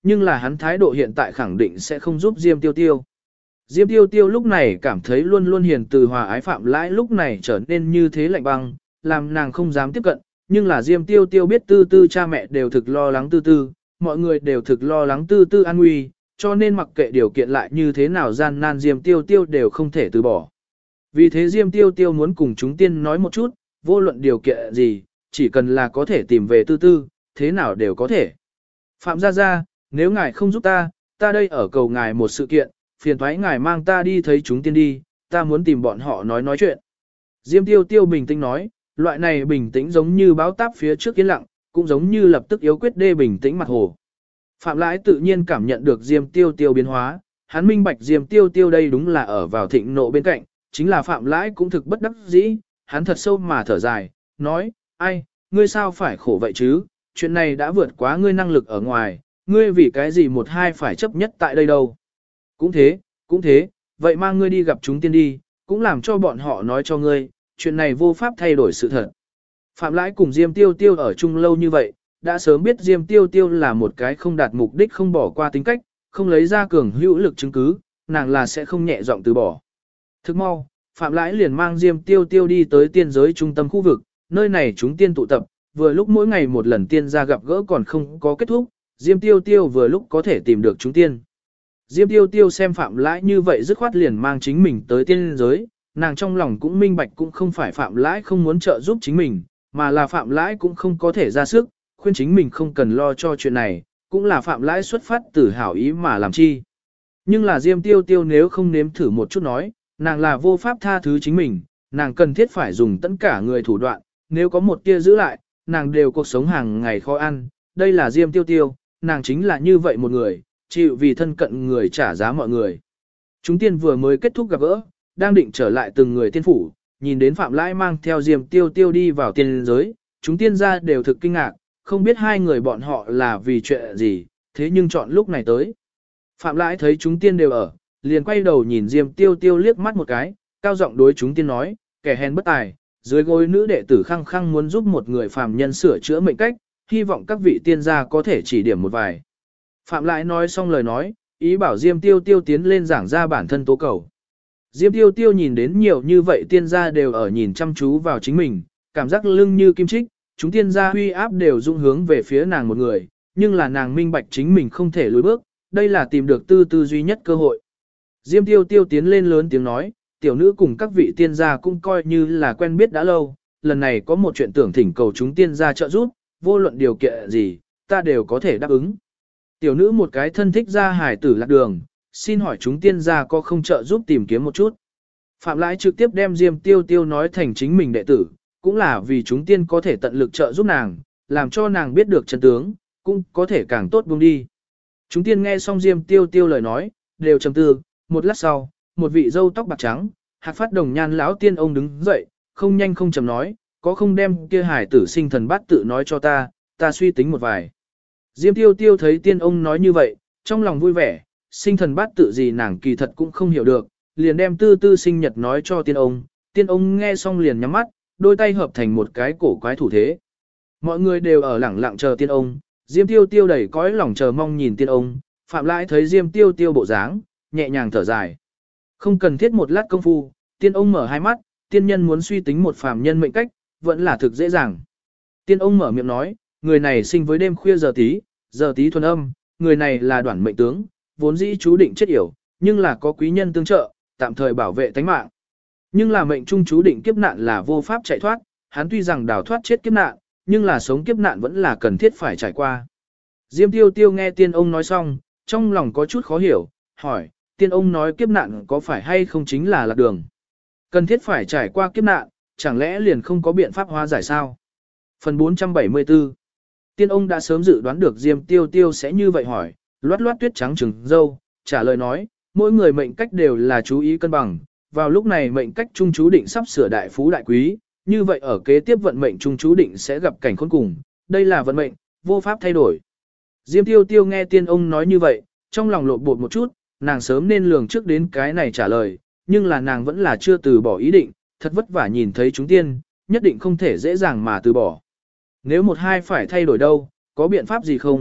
Nhưng là hắn thái độ hiện tại khẳng định sẽ không giúp Diêm Tiêu Tiêu. Diêm Tiêu Tiêu lúc này cảm thấy luôn luôn hiền từ hòa ái Phạm Lãi lúc này trở nên như thế lạnh băng, làm nàng không dám tiếp cận, nhưng là Diêm Tiêu Tiêu biết Tư Tư cha mẹ đều thực lo lắng Tư Tư, mọi người đều thực lo lắng Tư Tư an nguy, cho nên mặc kệ điều kiện lại như thế nào gian nan Diêm Tiêu Tiêu đều không thể từ bỏ. Vì thế Diêm Tiêu Tiêu muốn cùng chúng tiên nói một chút, vô luận điều kiện gì, chỉ cần là có thể tìm về Tư Tư, thế nào đều có thể. Phạm Gia Gia, nếu ngài không giúp ta đây ở cầu ngài một sự kiện, phiền thoái ngài mang ta đi thấy chúng tiên đi, ta muốn tìm bọn họ nói chuyện. Diêm Tiêu Tiêu bình tĩnh nói, loại này bình tĩnh giống như báo táp phía trước yên lặng, cũng giống như lập tức yếu quyết đê bình tĩnh mặt hồ. Phạm Lãi tự nhiên cảm nhận được Diêm Tiêu Tiêu biến hóa, hắn minh bạch Diêm Tiêu Tiêu đây đúng là ở vào thịnh nộ bên cạnh, chính là Phạm Lãi cũng thực bất đắc dĩ, hắn thật sâu mà thở dài, nói, ai, ngươi sao phải khổ vậy chứ, chuyện này đã vượt quá ngươi năng lực ở ngoài, ngươi vì cái gì một hai phải chấp nhất tại đây đâu. Cũng thế, vậy mang ngươi đi gặp chúng tiên đi, cũng làm cho bọn họ nói cho ngươi, chuyện này vô pháp thay đổi sự thật. Phạm Lãi cùng Diêm Tiêu Tiêu ở chung lâu như vậy, đã sớm biết Diêm Tiêu Tiêu là một cái không đạt mục đích không bỏ qua tính cách, không lấy ra cường hữu lực chứng cứ, nàng là sẽ không nhẹ giọng từ bỏ. Thức mau, Phạm Lãi liền mang Diêm Tiêu Tiêu đi tới tiên giới trung tâm khu vực, nơi này chúng tiên tụ tập, vừa lúc mỗi ngày một lần tiên ra gặp gỡ còn không có kết thúc, Diêm Tiêu Tiêu vừa lúc có thể tìm được chúng tiên. Diêm Tiêu Tiêu xem Phạm Lãi như vậy dứt khoát liền mang chính mình tới tiên giới, nàng trong lòng cũng minh bạch cũng không phải Phạm Lãi không muốn trợ giúp chính mình, mà là Phạm Lãi cũng không có thể ra sức, khuyên chính mình không cần lo cho chuyện này, cũng là Phạm Lãi xuất phát từ hảo ý mà làm chi. Nhưng là Diêm Tiêu Tiêu nếu không nếm thử một chút nói, nàng là vô pháp tha thứ chính mình, nàng cần thiết phải dùng tất cả người thủ đoạn, nếu có một tia giữ lại, nàng đều cuộc sống hàng ngày khó ăn, đây là Diêm Tiêu Tiêu, nàng chính là như vậy một người, chịu vì thân cận người trả giá mọi người. Chúng tiên vừa mới kết thúc gặp gỡ, đang định trở lại từng người tiên phủ, nhìn đến Phạm Lãi mang theo Diêm Tiêu Tiêu đi vào tiên giới, chúng tiên ra đều thực kinh ngạc, không biết hai người bọn họ là vì chuyện gì, thế nhưng chọn lúc này tới. Phạm Lãi thấy chúng tiên đều ở, liền quay đầu nhìn Diêm Tiêu Tiêu liếc mắt một cái, cao giọng đối chúng tiên nói, kẻ hèn bất tài, dưới gối nữ đệ tử khăng khăng muốn giúp một người phàm nhân sửa chữa mệnh cách, hy vọng các vị tiên gia có thể chỉ điểm một vài. Phạm Lãi nói xong lời nói, ý bảo Diêm Tiêu Tiêu tiến lên giảng ra bản thân tố cầu. Diêm Tiêu Tiêu nhìn đến nhiều như vậy tiên gia đều ở nhìn chăm chú vào chính mình, cảm giác lưng như kim chích, chúng tiên gia huy áp đều dung hướng về phía nàng một người, nhưng là nàng minh bạch chính mình không thể lùi bước, đây là tìm được tư tư duy nhất cơ hội. Diêm Tiêu Tiêu tiến lên lớn tiếng nói, tiểu nữ cùng các vị tiên gia cũng coi như là quen biết đã lâu, lần này có một chuyện tưởng thỉnh cầu chúng tiên gia trợ giúp, vô luận điều kiện gì, ta đều có thể đáp ứng. Tiểu nữ một cái thân thích gia hải tử lạc đường, xin hỏi chúng tiên gia có không trợ giúp tìm kiếm một chút. Phạm Lãi trực tiếp đem Diêm Tiêu Tiêu nói thành chính mình đệ tử, cũng là vì chúng tiên có thể tận lực trợ giúp nàng, làm cho nàng biết được chân tướng, cũng có thể càng tốt buông đi. Chúng tiên nghe xong Diêm Tiêu Tiêu lời nói, đều trầm tư, một lát sau, một vị râu tóc bạc trắng, hạc phát đồng nhan lão tiên ông đứng dậy, không nhanh không chậm nói, có không đem kia hải tử sinh thần bát tự nói cho ta suy tính một vài. Diêm Tiêu Tiêu thấy tiên ông nói như vậy, trong lòng vui vẻ, sinh thần bát tự gì nàng kỳ thật cũng không hiểu được, liền đem tư tư sinh nhật nói cho tiên ông nghe xong liền nhắm mắt, đôi tay hợp thành một cái cổ quái thủ thế. Mọi người đều ở lẳng lặng chờ tiên ông, Diêm Tiêu Tiêu đầy cõi lòng chờ mong nhìn tiên ông, Phạm Lãi thấy Diêm Tiêu Tiêu bộ dáng, nhẹ nhàng thở dài. Không cần thiết một lát công phu, tiên ông mở hai mắt, tiên nhân muốn suy tính một phàm nhân mệnh cách, vẫn là thực dễ dàng. Tiên ông mở miệng nói, người này sinh với đêm khuya giờ tí thuần âm, người này là đoản mệnh tướng, vốn dĩ chú định chết yểu, nhưng là có quý nhân tương trợ, tạm thời bảo vệ tánh mạng. Nhưng là mệnh trung chú định kiếp nạn là vô pháp chạy thoát, hắn tuy rằng đào thoát chết kiếp nạn, nhưng là sống kiếp nạn vẫn là cần thiết phải trải qua. Diêm Tiêu Tiêu nghe tiên ông nói xong, trong lòng có chút khó hiểu, hỏi, tiên ông nói kiếp nạn có phải hay không chính là lạc đường? Cần thiết phải trải qua kiếp nạn, chẳng lẽ liền không có biện pháp hóa giải sao? Phần 474 Tiên ông đã sớm dự đoán được Diêm Tiêu Tiêu sẽ như vậy hỏi, loát loát tuyết trắng trừng dâu, trả lời nói, mỗi người mệnh cách đều là chú ý cân bằng, vào lúc này mệnh cách trung chú định sắp sửa đại phú đại quý, như vậy ở kế tiếp vận mệnh trung chú định sẽ gặp cảnh khốn cùng, đây là vận mệnh, vô pháp thay đổi. Diêm Tiêu Tiêu nghe tiên ông nói như vậy, trong lòng lộn bột một chút, nàng sớm nên lường trước đến cái này trả lời, nhưng là nàng vẫn là chưa từ bỏ ý định, thật vất vả nhìn thấy chúng tiên, nhất định không thể dễ dàng mà từ bỏ. Nếu một hai phải thay đổi đâu, có biện pháp gì không,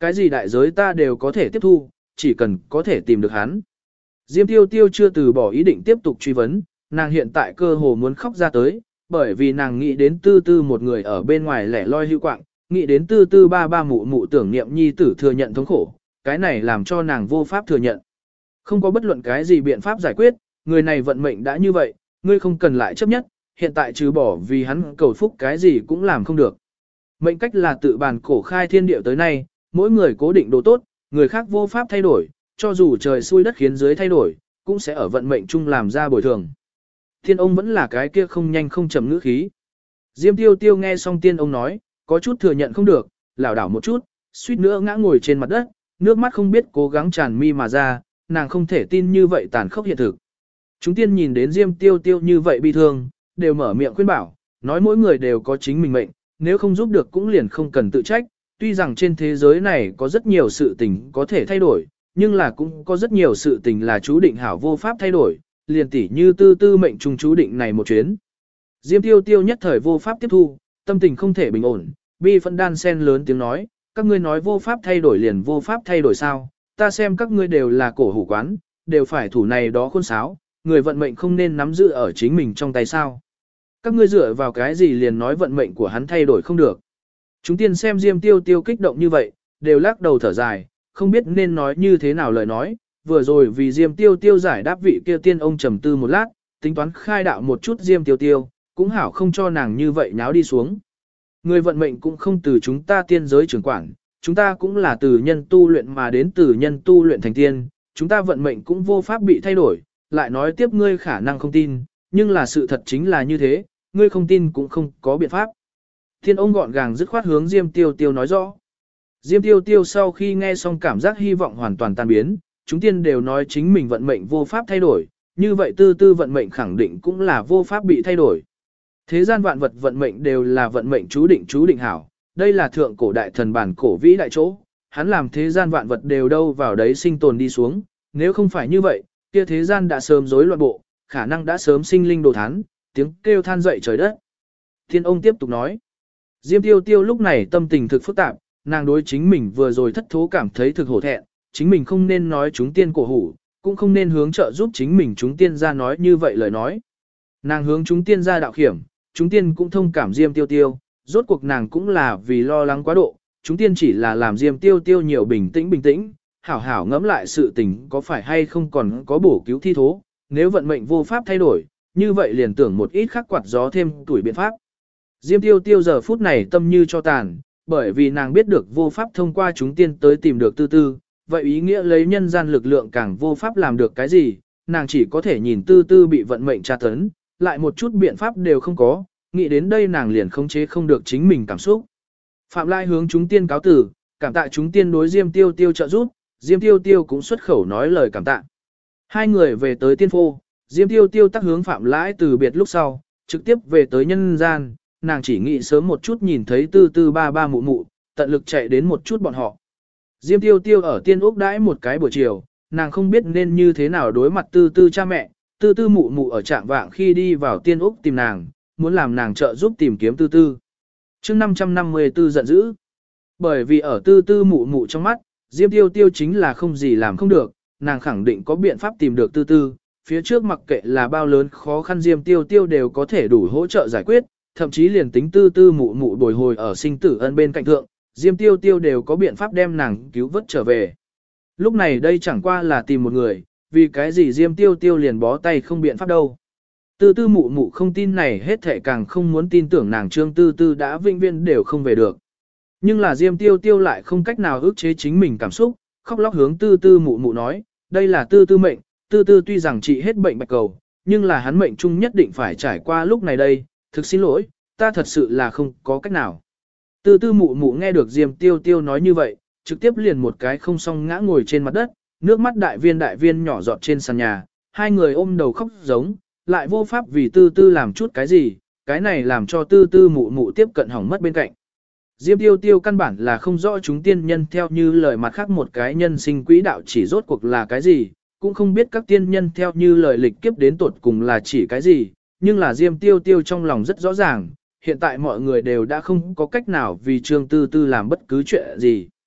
cái gì đại giới ta đều có thể tiếp thu, chỉ cần có thể tìm được hắn. Diêm Tiêu Tiêu chưa từ bỏ ý định tiếp tục truy vấn, nàng hiện tại cơ hồ muốn khóc ra tới, bởi vì nàng nghĩ đến tư tư một người ở bên ngoài lẻ loi hưu quạng, nghĩ đến tư tư ba ba mụ mụ tưởng niệm nhi tử thừa nhận thống khổ, cái này làm cho nàng vô pháp thừa nhận. Không có bất luận cái gì biện pháp giải quyết, người này vận mệnh đã như vậy, ngươi không cần lại chấp nhất, hiện tại trừ bỏ vì hắn cầu phúc cái gì cũng làm không được. Mệnh cách là tự bàn cổ khai thiên địa tới nay, mỗi người cố định đồ tốt, người khác vô pháp thay đổi, cho dù trời xui đất khiến dưới thay đổi, cũng sẽ ở vận mệnh chung làm ra bồi thường. Tiên ông vẫn là cái kia không nhanh không chậm ngữ khí. Diêm Tiêu Tiêu nghe xong tiên ông nói, có chút thừa nhận không được, lảo đảo một chút, suýt nữa ngã ngồi trên mặt đất, nước mắt không biết cố gắng tràn mi mà ra, nàng không thể tin như vậy tàn khốc hiện thực. Chúng tiên nhìn đến Diêm Tiêu Tiêu như vậy bi thương, đều mở miệng khuyên bảo, nói mỗi người đều có chính mình mệnh, nếu không giúp được cũng liền không cần tự trách, tuy rằng trên thế giới này có rất nhiều sự tình có thể thay đổi, nhưng là cũng có rất nhiều sự tình là chú định hảo vô pháp thay đổi, liền tỉ như tư tư mệnh trung chú định này một chuyến. Diêm Tiêu Tiêu nhất thời vô pháp tiếp thu, tâm tình không thể bình ổn, bi phân đan sen lớn tiếng nói, các ngươi nói vô pháp thay đổi liền vô pháp thay đổi sao, ta xem các ngươi đều là cổ hủ quán, đều phải thủ này đó khôn sáo, người vận mệnh không nên nắm giữ ở chính mình trong tay sao. Các ngươi dựa vào cái gì liền nói vận mệnh của hắn thay đổi không được. Chúng tiên xem Diêm Tiêu Tiêu kích động như vậy, đều lắc đầu thở dài, không biết nên nói như thế nào lời nói, vừa rồi vì Diêm Tiêu Tiêu giải đáp vị kia tiên ông trầm tư một lát, tính toán khai đạo một chút Diêm Tiêu Tiêu, cũng hảo không cho nàng như vậy nháo đi xuống. Người vận mệnh cũng không từ chúng ta tiên giới trưởng quản, chúng ta cũng là từ nhân tu luyện mà đến từ nhân tu luyện thành tiên, chúng ta vận mệnh cũng vô pháp bị thay đổi, lại nói tiếp ngươi khả năng không tin, nhưng là sự thật chính là như thế, ngươi không tin cũng không có biện pháp. Thiên ông gọn gàng dứt khoát hướng Diêm Tiêu Tiêu nói rõ. Diêm Tiêu Tiêu sau khi nghe xong cảm giác hy vọng hoàn toàn tan biến, chúng tiên đều nói chính mình vận mệnh vô pháp thay đổi, như vậy tư tư vận mệnh khẳng định cũng là vô pháp bị thay đổi. Thế gian vạn vật vận mệnh đều là vận mệnh chú định hảo, đây là thượng cổ đại thần bản cổ vĩ đại chỗ, hắn làm thế gian vạn vật đều đâu vào đấy sinh tồn đi xuống, nếu không phải như vậy, kia thế gian đã sớm rối loạn bộ, khả năng đã sớm sinh linh đồ thán, tiếng kêu than dậy trời đất. Thiên ông tiếp tục nói, Diêm Tiêu Tiêu lúc này tâm tình thực phức tạp, nàng đối chính mình vừa rồi thất thố cảm thấy thực hổ thẹn, chính mình không nên nói chúng tiên cổ hủ, cũng không nên hướng trợ giúp chính mình chúng tiên ra nói như vậy lời nói. Nàng hướng chúng tiên ra đạo khiểm, chúng tiên cũng thông cảm Diêm Tiêu Tiêu, rốt cuộc nàng cũng là vì lo lắng quá độ, chúng tiên chỉ là làm Diêm Tiêu Tiêu nhiều bình tĩnh, hảo hảo ngẫm lại sự tình có phải hay không còn có bổ cứu thi thố, nếu vận mệnh vô pháp thay đổi, như vậy liền tưởng một ít khắc quạt gió thêm tuổi biện pháp. Diêm Tiêu Tiêu giờ phút này tâm như cho tàn, bởi vì nàng biết được vô pháp thông qua chúng tiên tới tìm được tư tư, vậy ý nghĩa lấy nhân gian lực lượng càng vô pháp làm được cái gì, nàng chỉ có thể nhìn tư tư bị vận mệnh tra tấn, lại một chút biện pháp đều không có, nghĩ đến đây nàng liền khống chế không được chính mình cảm xúc. Phạm Lai hướng chúng tiên cáo tử, cảm tạ chúng tiên đối Diêm Tiêu Tiêu trợ giúp, Diêm Tiêu Tiêu cũng xuất khẩu nói lời cảm tạ. Hai người về tới tiên phô, Diêm Tiêu Tiêu tác hướng Phạm Lãi từ biệt lúc sau, trực tiếp về tới nhân gian, nàng chỉ nghĩ sớm một chút nhìn thấy tư tư ba ba mụ mụ, tận lực chạy đến một chút bọn họ. Diêm Tiêu Tiêu ở tiên ốc đãi một cái buổi chiều, nàng không biết nên như thế nào đối mặt tư tư cha mẹ, tư tư mụ mụ ở trạng vạng khi đi vào tiên ốc tìm nàng, muốn làm nàng trợ giúp tìm kiếm tư tư. Chương 554 giận dữ. Bởi vì ở tư tư mụ mụ trong mắt, Diêm Tiêu Tiêu chính là không gì làm không được, nàng khẳng định có biện pháp tìm được tư tư, phía trước mặc kệ là bao lớn khó khăn Diêm Tiêu Tiêu đều có thể đủ hỗ trợ giải quyết, thậm chí liền tính tư tư mụ mụ bồi hồi ở sinh tử ân bên cạnh thượng, Diêm Tiêu Tiêu đều có biện pháp đem nàng cứu vớt trở về. Lúc này đây chẳng qua là tìm một người, vì cái gì Diêm Tiêu Tiêu liền bó tay không biện pháp đâu. Tư tư mụ mụ không tin này hết thệ càng không muốn tin tưởng nàng Trương Tư Tư đã vĩnh viễn đều không về được. Nhưng là Diêm Tiêu Tiêu lại không cách nào ức chế chính mình cảm xúc, khóc lóc hướng Tư Tư mụ mụ nói, đây là Tư Tư mệnh, Tư Tư tuy rằng trị hết bệnh bạch cầu, nhưng là hắn mệnh chung nhất định phải trải qua lúc này đây, thực xin lỗi, ta thật sự là không có cách nào. Tư Tư mụ mụ nghe được Diêm Tiêu Tiêu nói như vậy, trực tiếp liền một cái không song ngã ngồi trên mặt đất, nước mắt đại viên nhỏ giọt trên sàn nhà, hai người ôm đầu khóc giống, lại vô pháp vì Tư Tư làm chút cái gì, cái này làm cho Tư Tư mụ mụ tiếp cận hỏng mất bên cạnh. Diêm Tiêu Tiêu căn bản là không rõ chúng tiên nhân theo như lời mặt khác một cái nhân sinh quỹ đạo chỉ rốt cuộc là cái gì, cũng không biết các tiên nhân theo như lời lịch kiếp đến tột cùng là chỉ cái gì, nhưng là Diêm Tiêu Tiêu trong lòng rất rõ ràng, hiện tại mọi người đều đã không có cách nào vì Trương Tư Tư làm bất cứ chuyện gì.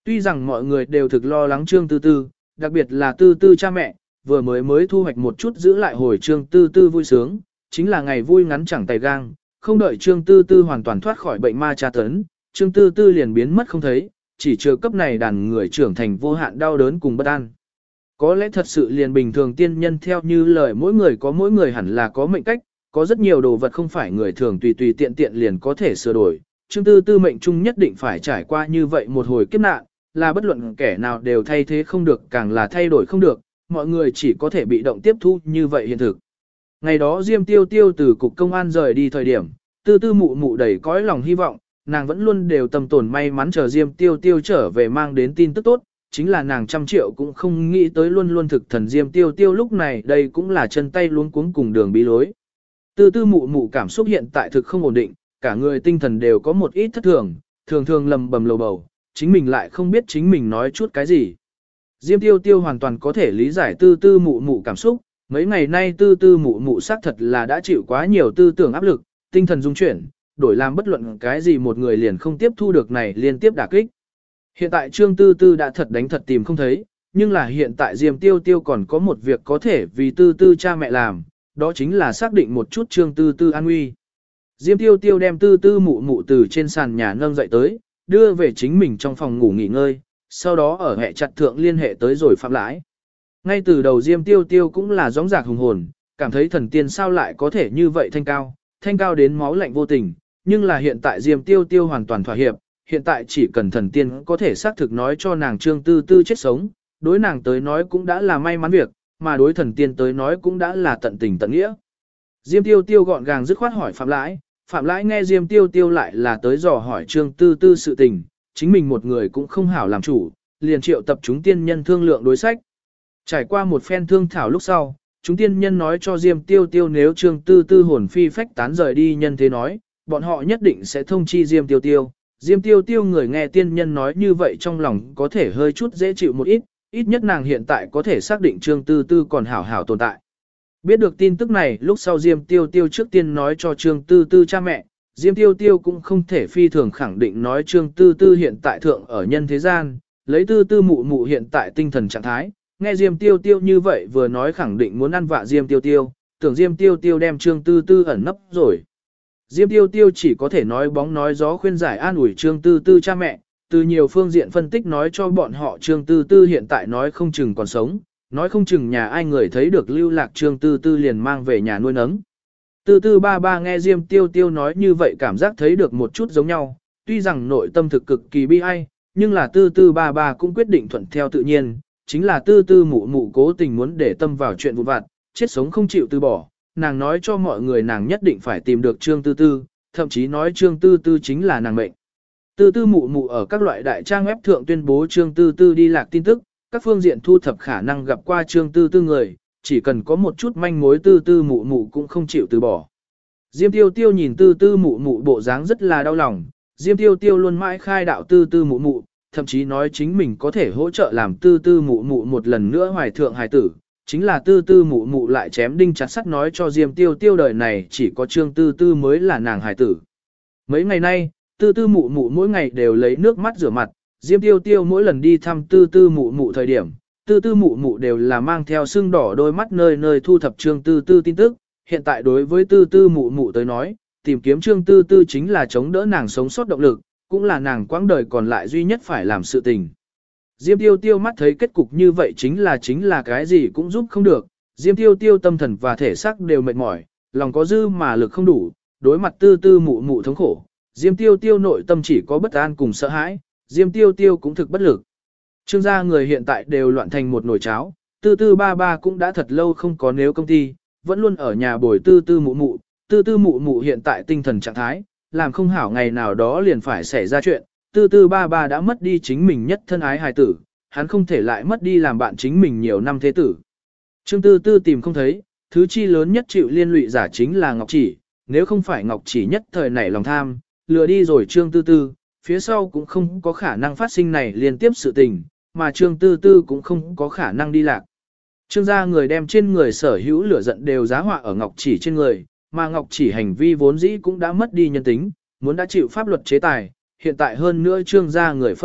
Tuy rằng mọi người đều thực lo lắng Trương Tư Tư, đặc biệt là Tư Tư cha mẹ, vừa mới thu hoạch một chút giữ lại hồi Trương Tư Tư vui sướng, chính là ngày vui ngắn chẳng tay gang, không đợi Trương Tư Tư hoàn toàn thoát khỏi bệnh ma tra tấn, Trương Tư Tư liền biến mất không thấy, chỉ chờ cấp này đàn người trưởng thành vô hạn đau đớn cùng bất an. Có lẽ thật sự liền bình thường tiên nhân theo như lời mỗi người có mỗi người hẳn là có mệnh cách, có rất nhiều đồ vật không phải người thường tùy tùy tiện tiện liền có thể sửa đổi. Trương Tư Tư mệnh chung nhất định phải trải qua như vậy một hồi kiếp nạn, là bất luận kẻ nào đều thay thế không được, càng là thay đổi không được, mọi người chỉ có thể bị động tiếp thu như vậy hiện thực. Ngày đó Diêm Tiêu Tiêu từ cục công an rời đi thời điểm, Tư Tư mụ mụ đầy cõi lòng hy vọng, nàng vẫn luôn đều tâm tồn may mắn chờ Diêm Tiêu Tiêu trở về mang đến tin tức tốt, chính là nàng 100 triệu cũng không nghĩ tới luôn luôn thực thần Diêm Tiêu Tiêu lúc này đây cũng là chân tay luống cuống cùng đường bí lối. Tư Tư mụ mụ cảm xúc hiện tại thực không ổn định, cả người tinh thần đều có một ít thất thường, thường thường lầm bầm lầu bầu, chính mình lại không biết chính mình nói chút cái gì. Diêm Tiêu Tiêu hoàn toàn có thể lý giải Tư Tư mụ mụ cảm xúc, mấy ngày nay Tư Tư mụ mụ xác thật là đã chịu quá nhiều tư tưởng áp lực, tinh thần dung chuyển, đổi làm bất luận cái gì một người liền không tiếp thu được này liên tiếp đả kích. Hiện tại Trương Tư Tư đã thật đánh thật tìm không thấy, nhưng là hiện tại Diêm Tiêu Tiêu còn có một việc có thể vì Tư Tư cha mẹ làm, đó chính là xác định một chút Trương Tư Tư an nguy. Diêm Tiêu Tiêu đem Tư Tư mụ mụ từ trên sàn nhà nâng dậy tới, đưa về chính mình trong phòng ngủ nghỉ ngơi, sau đó ở hệ chặt thượng liên hệ tới rồi Phạm Lãi. Ngay từ đầu Diêm Tiêu Tiêu cũng là gióng giạc hùng hồn, cảm thấy thần tiên sao lại có thể như vậy thanh cao đến máu lạnh vô tình, nhưng là hiện tại Diêm Tiêu Tiêu hoàn toàn thỏa hiệp, hiện tại chỉ cần thần tiên có thể xác thực nói cho nàng Trương Tư Tư chết sống, đối nàng tới nói cũng đã là may mắn việc, mà đối thần tiên tới nói cũng đã là tận tình tận nghĩa. Diêm Tiêu Tiêu gọn gàng dứt khoát hỏi Phạm Lãi, Phạm Lãi nghe Diêm Tiêu Tiêu lại là tới dò hỏi Trương Tư Tư sự tình, chính mình một người cũng không hảo làm chủ, liền triệu tập chúng tiên nhân thương lượng đối sách. Trải qua một phen thương thảo lúc sau, chúng tiên nhân nói cho Diêm Tiêu Tiêu nếu Trương Tư Tư hồn phi phách tán rời đi nhân thế nói, bọn họ nhất định sẽ thông chi Diêm Tiêu Tiêu. Diêm Tiêu Tiêu người nghe tiên nhân nói như vậy trong lòng có thể hơi chút dễ chịu một ít, ít nhất nàng hiện tại có thể xác định Trương Tư Tư còn hảo hảo tồn tại. Biết được tin tức này lúc sau Diêm Tiêu Tiêu trước tiên nói cho Trương Tư Tư cha mẹ, Diêm Tiêu Tiêu cũng không thể phi thường khẳng định nói Trương Tư Tư hiện tại thượng ở nhân thế gian, lấy Tư Tư mụ mụ hiện tại tinh thần trạng thái, nghe Diêm Tiêu Tiêu như vậy vừa nói khẳng định muốn ăn vạ Diêm Tiêu Tiêu, tưởng Diêm Tiêu Tiêu đem Trương Tư Tư ẩn nấp rồi. Diêm Tiêu Tiêu chỉ có thể nói bóng nói gió khuyên giải an ủi Trương Tư Tư cha mẹ, từ nhiều phương diện phân tích nói cho bọn họ Trương Tư Tư hiện tại nói không chừng còn sống, nói không chừng nhà ai người thấy được lưu lạc Trương Tư Tư liền mang về nhà nuôi nấng. Tư Tư ba ba nghe Diêm Tiêu Tiêu nói như vậy cảm giác thấy được một chút giống nhau, tuy rằng nội tâm thực cực kỳ bi ai, nhưng là Tư Tư ba ba cũng quyết định thuận theo tự nhiên, chính là Tư Tư mụ mụ cố tình muốn để tâm vào chuyện vụn vặt, chết sống không chịu từ bỏ, nàng nói cho mọi người nàng nhất định phải tìm được Trương Tư Tư, thậm chí nói Trương Tư Tư chính là nàng mệnh. Tư Tư mụ mụ ở các loại đại trang web thượng tuyên bố Trương Tư Tư đi lạc tin tức, các phương diện thu thập khả năng gặp qua Trương Tư Tư người, chỉ cần có một chút manh mối Tư Tư mụ mụ cũng không chịu từ bỏ. Diêm Tiêu Tiêu nhìn Tư Tư mụ mụ bộ dáng rất là đau lòng, Diêm Tiêu Tiêu luôn mãi khai đạo Tư Tư mụ mụ, thậm chí nói chính mình có thể hỗ trợ làm Tư Tư mụ mụ một lần nữa hoài thượng hài tử, chính là Tư Tư mụ mụ lại chém đinh chặt sắt nói cho Diêm Tiêu Tiêu đời này chỉ có Trương Tư Tư mới là nàng hài tử. Mấy ngày nay, Tư Tư mụ mụ mỗi ngày đều lấy nước mắt rửa mặt, Diêm Tiêu Tiêu mỗi lần đi thăm Tư Tư mụ mụ thời điểm, Tư Tư mụ mụ đều là mang theo sưng đỏ đôi mắt nơi nơi thu thập Trương Tư Tư tin tức. Hiện tại đối với Tư Tư mụ mụ tới nói, tìm kiếm Trương Tư Tư chính là chống đỡ nàng sống sót động lực, cũng là nàng quãng đời còn lại duy nhất phải làm sự tình. Diêm Tiêu Tiêu mắt thấy kết cục như vậy chính là cái gì cũng giúp không được, Diêm Tiêu Tiêu tâm thần và thể xác đều mệt mỏi, lòng có dư mà lực không đủ, đối mặt Tư Tư mụ mụ thống khổ, Diêm Tiêu Tiêu nội tâm chỉ có bất an cùng sợ hãi, Diêm Tiêu Tiêu cũng thực bất lực. Trương gia người hiện tại đều loạn thành một nồi cháo, Tư Tư ba ba cũng đã thật lâu không có nếu công ty, vẫn luôn ở nhà bồi Tư Tư mụ mụ, Tư Tư mụ mụ hiện tại tinh thần trạng thái, làm không hảo ngày nào đó liền phải xảy ra chuyện, Tư Tư ba ba đã mất đi chính mình nhất thân ái hài tử, hắn không thể lại mất đi làm bạn chính mình nhiều năm thế tử. Trương Tư Tư tìm không thấy, thứ chi lớn nhất chịu liên lụy giả chính là Ngọc Chỉ, nếu không phải Ngọc Chỉ nhất thời nảy lòng tham, lừa đi rồi Trương Tư Tư, phía sau cũng không có khả năng phát sinh này liên tiếp sự tình, mà Trương Tư Tư cũng không có khả năng đi lạc. Trương gia người đem trên người sở hữu lửa giận đều giá họa ở Ngọc Chỉ trên người, mà Ngọc Chỉ hành vi vốn dĩ cũng đã mất đi nhân tính, muốn đã chịu pháp luật chế tài, hiện tại hơn nữa Trương gia người phẫn nộ,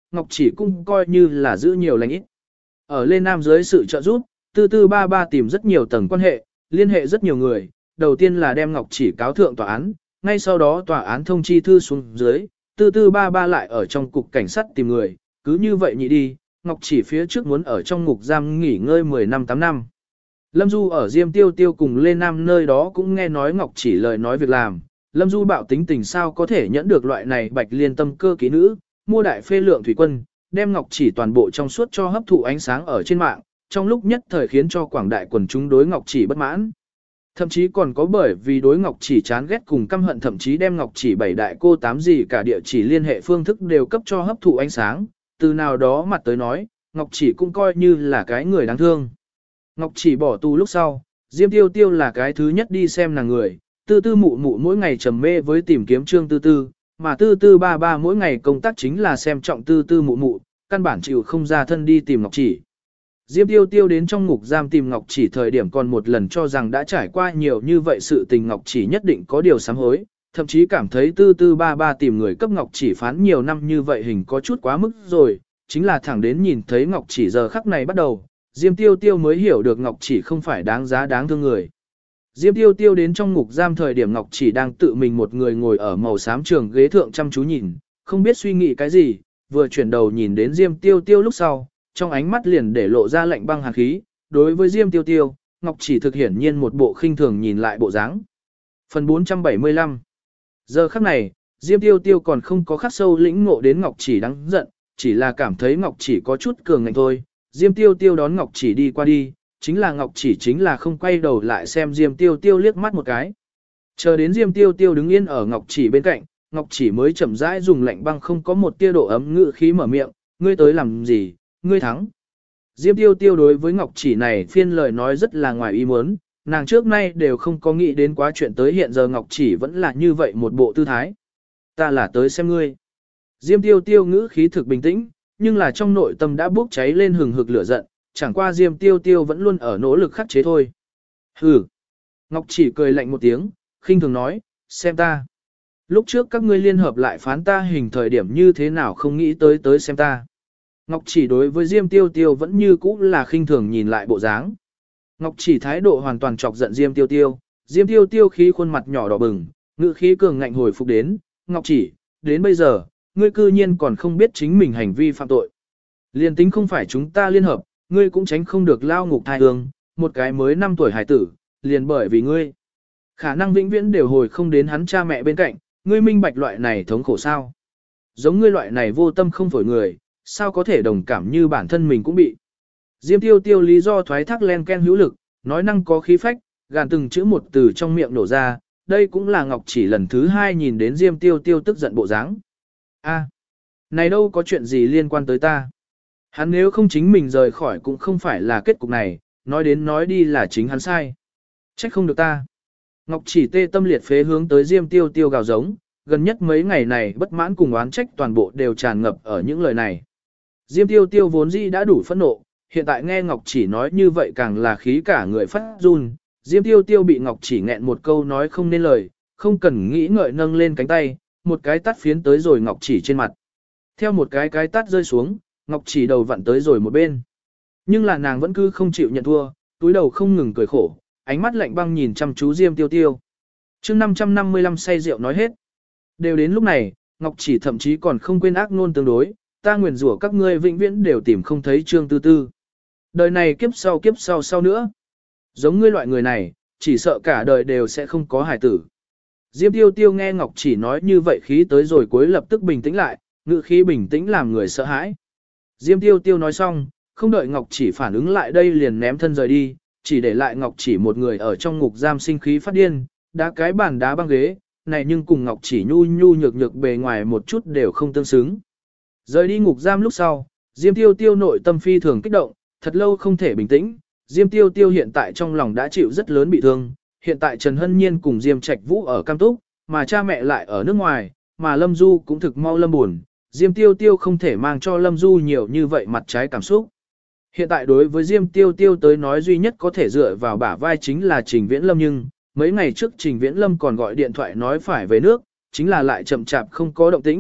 Ngọc Chỉ cũng coi như là giữ nhiều lành ít. Ở Lê Nam dưới sự trợ giúp, Tư Tư Ba Ba tìm rất nhiều tầng quan hệ, liên hệ rất nhiều người, đầu tiên là đem Ngọc Chỉ cáo thượng tòa án, ngay sau đó tòa án thông chi thư xuống dưới, Tư Tư Ba Ba lại ở trong cục cảnh sát tìm người, cứ như vậy nhị đi, Ngọc Chỉ phía trước muốn ở trong ngục giam nghỉ ngơi 10 năm 8 năm. Lâm Du ở Diêm Tiêu Tiêu cùng Lê Nam nơi đó cũng nghe nói Ngọc Chỉ lời nói việc làm, Lâm Du bạo tính tình sao có thể nhẫn được loại này bạch liên tâm cơ ký nữ, mua đại phê lượng thủy quân, đem Ngọc Chỉ toàn bộ trong suốt cho hấp thụ ánh sáng ở trên mạng, trong lúc nhất thời khiến cho quảng đại quần chúng đối Ngọc Chỉ bất mãn. Thậm chí còn có bởi vì đối Ngọc Chỉ chán ghét cùng căm hận, thậm chí đem Ngọc Chỉ bảy đại cô tám gì cả địa chỉ liên hệ phương thức đều cấp cho hấp thụ ánh sáng, từ nào đó mặt tới nói, Ngọc Chỉ cũng coi như là cái người đáng thương. Ngọc Chỉ bỏ tù lúc sau, Diêm Tiêu Tiêu là cái thứ nhất đi xem nàng người, Tư Tư Mụ Mụ mỗi ngày trầm mê với tìm kiếm Trương Tư Tư, mà Tư Tư Ba Ba mỗi ngày công tác chính là xem trọng Tư Tư Mụ Mụ, căn bản chịu không ra thân đi tìm Ngọc Chỉ. Diêm Tiêu Tiêu đến trong ngục giam tìm Ngọc Chỉ thời điểm còn một lần cho rằng đã trải qua nhiều như vậy sự tình Ngọc Chỉ nhất định có điều sám hối, thậm chí cảm thấy Tư Tư Ba Ba tìm người cấp Ngọc Chỉ phán nhiều năm như vậy hình có chút quá mức rồi, chính là thẳng đến nhìn thấy Ngọc Chỉ giờ khắc này bắt đầu, Diêm Tiêu Tiêu mới hiểu được Ngọc Chỉ không phải đáng giá đáng thương người. Diêm Tiêu Tiêu đến trong ngục giam thời điểm Ngọc Chỉ đang tự mình một người ngồi ở màu xám trường ghế thượng chăm chú nhìn, không biết suy nghĩ cái gì, vừa chuyển đầu nhìn đến Diêm Tiêu Tiêu lúc sau, trong ánh mắt liền để lộ ra lạnh băng hàn khí, đối với Diêm Tiêu Tiêu, Ngọc Chỉ thực hiển nhiên một bộ khinh thường nhìn lại bộ dáng. Phần 475. Giờ khắc này, Diêm Tiêu Tiêu còn không có khắc sâu lĩnh ngộ đến Ngọc Chỉ đáng giận, chỉ là cảm thấy Ngọc Chỉ có chút cường ngạnh thôi. Diêm Tiêu Tiêu đón Ngọc Chỉ đi qua đi, chính là Ngọc Chỉ chính là không quay đầu lại xem Diêm Tiêu Tiêu liếc mắt một cái. Chờ đến Diêm Tiêu Tiêu đứng yên ở Ngọc Chỉ bên cạnh, Ngọc Chỉ mới chậm rãi dùng lạnh băng không có một tia độ ấm ngữ khí mở miệng, ngươi tới làm gì, ngươi thắng. Diêm Tiêu Tiêu đối với Ngọc Chỉ này phiên lời nói rất là ngoài ý muốn, nàng trước nay đều không có nghĩ đến quá chuyện tới hiện giờ Ngọc Chỉ vẫn là như vậy một bộ tư thái. Ta là tới xem ngươi. Diêm Tiêu Tiêu ngữ khí thực bình tĩnh, nhưng là trong nội tâm đã bốc cháy lên hừng hực lửa giận, chẳng qua Diêm Tiêu Tiêu vẫn luôn ở nỗ lực khắc chế thôi. Hừ. Ngọc Chỉ cười lạnh một tiếng, khinh thường nói, xem ta. Lúc trước các ngươi liên hợp lại phán ta hình thời điểm như thế nào không nghĩ tới xem ta. Ngọc Chỉ đối với Diêm Tiêu Tiêu vẫn như cũ là khinh thường nhìn lại bộ dáng. Ngọc Chỉ thái độ hoàn toàn chọc giận Diêm Tiêu Tiêu, Diêm Tiêu Tiêu khí khuôn mặt nhỏ đỏ bừng, ngữ khí cường ngạnh hồi phục đến, Ngọc Chỉ, đến bây giờ, ngươi cư nhiên còn không biết chính mình hành vi phạm tội. Liên tính không phải chúng ta liên hợp, ngươi cũng tránh không được lao ngục thai hương, một cái mới 5 tuổi hải tử, liền bởi vì ngươi. Khả năng vĩnh viễn đều hồi không đến hắn cha mẹ bên cạnh, ngươi minh bạch loại này thống khổ sao. Giống ngươi loại này vô tâm không phổi người, sao có thể đồng cảm như bản thân mình cũng bị. Diêm Tiêu Tiêu lý do thoái thác len ken hữu lực, nói năng có khí phách, gàn từng chữ một từ trong miệng nổ ra, đây cũng là Ngọc Chỉ lần thứ 2 nhìn đến Diêm Tiêu Tiêu tức giận bộ dáng. A, này đâu có chuyện gì liên quan tới ta. Hắn nếu không chính mình rời khỏi cũng không phải là kết cục này, nói đến nói đi là chính hắn sai. Trách không được ta. Ngọc Chỉ tê tâm liệt phế hướng tới Diêm Tiêu Tiêu gào giống, gần nhất mấy ngày này bất mãn cùng oán trách toàn bộ đều tràn ngập ở những lời này. Diêm Tiêu Tiêu vốn dĩ đã đủ phẫn nộ, hiện tại nghe Ngọc Chỉ nói như vậy càng là khí cả người phát run. Diêm Tiêu Tiêu bị Ngọc Chỉ nghẹn một câu nói không nên lời, không cần nghĩ ngợi nâng lên cánh tay, một cái tát phiến tới rồi Ngọc Chỉ trên mặt. Theo một cái tát rơi xuống, Ngọc Chỉ đầu vặn tới rồi một bên. Nhưng là nàng vẫn cứ không chịu nhận thua, túi đầu không ngừng cười khổ, ánh mắt lạnh băng nhìn chăm chú Diêm Tiêu Tiêu. Chương 555 say rượu nói hết. Đều đến lúc này, Ngọc Chỉ thậm chí còn không quên ác ngôn tương đối, ta nguyền rủa các ngươi vĩnh viễn đều tìm không thấy Trương Tư Tư. Đời này kiếp sau nữa. Giống ngươi loại người này, chỉ sợ cả đời đều sẽ không có hài tử. Diêm Tiêu Tiêu nghe Ngọc Chỉ nói như vậy khí tới rồi cuối lập tức bình tĩnh lại, ngữ khí bình tĩnh làm người sợ hãi. Diêm Tiêu Tiêu nói xong, không đợi Ngọc Chỉ phản ứng lại đây liền ném thân rời đi, chỉ để lại Ngọc Chỉ một người ở trong ngục giam sinh khí phát điên, đá cái bàn đá băng ghế, này nhưng cùng Ngọc Chỉ nhu nhu nhược nhược bề ngoài một chút đều không tương xứng. Rời đi ngục giam lúc sau, Diêm Tiêu Tiêu nội tâm phi thường kích động, thật lâu không thể bình tĩnh, Diêm Tiêu Tiêu hiện tại trong lòng đã chịu rất lớn bị thương, hiện tại Trần Hân Nhiên cùng Diêm Trạch Vũ ở Cam Túc, mà cha mẹ lại ở nước ngoài, mà Lâm Du cũng thực mau lâm buồn, Diêm Tiêu Tiêu không thể mang cho Lâm Du nhiều như vậy mặt trái cảm xúc. Hiện tại đối với Diêm Tiêu Tiêu tới nói duy nhất có thể dựa vào bả vai chính là Trình Viễn Lâm, nhưng mấy ngày trước Trình Viễn Lâm còn gọi điện thoại nói phải về nước, chính là lại chậm chạp không có động tĩnh.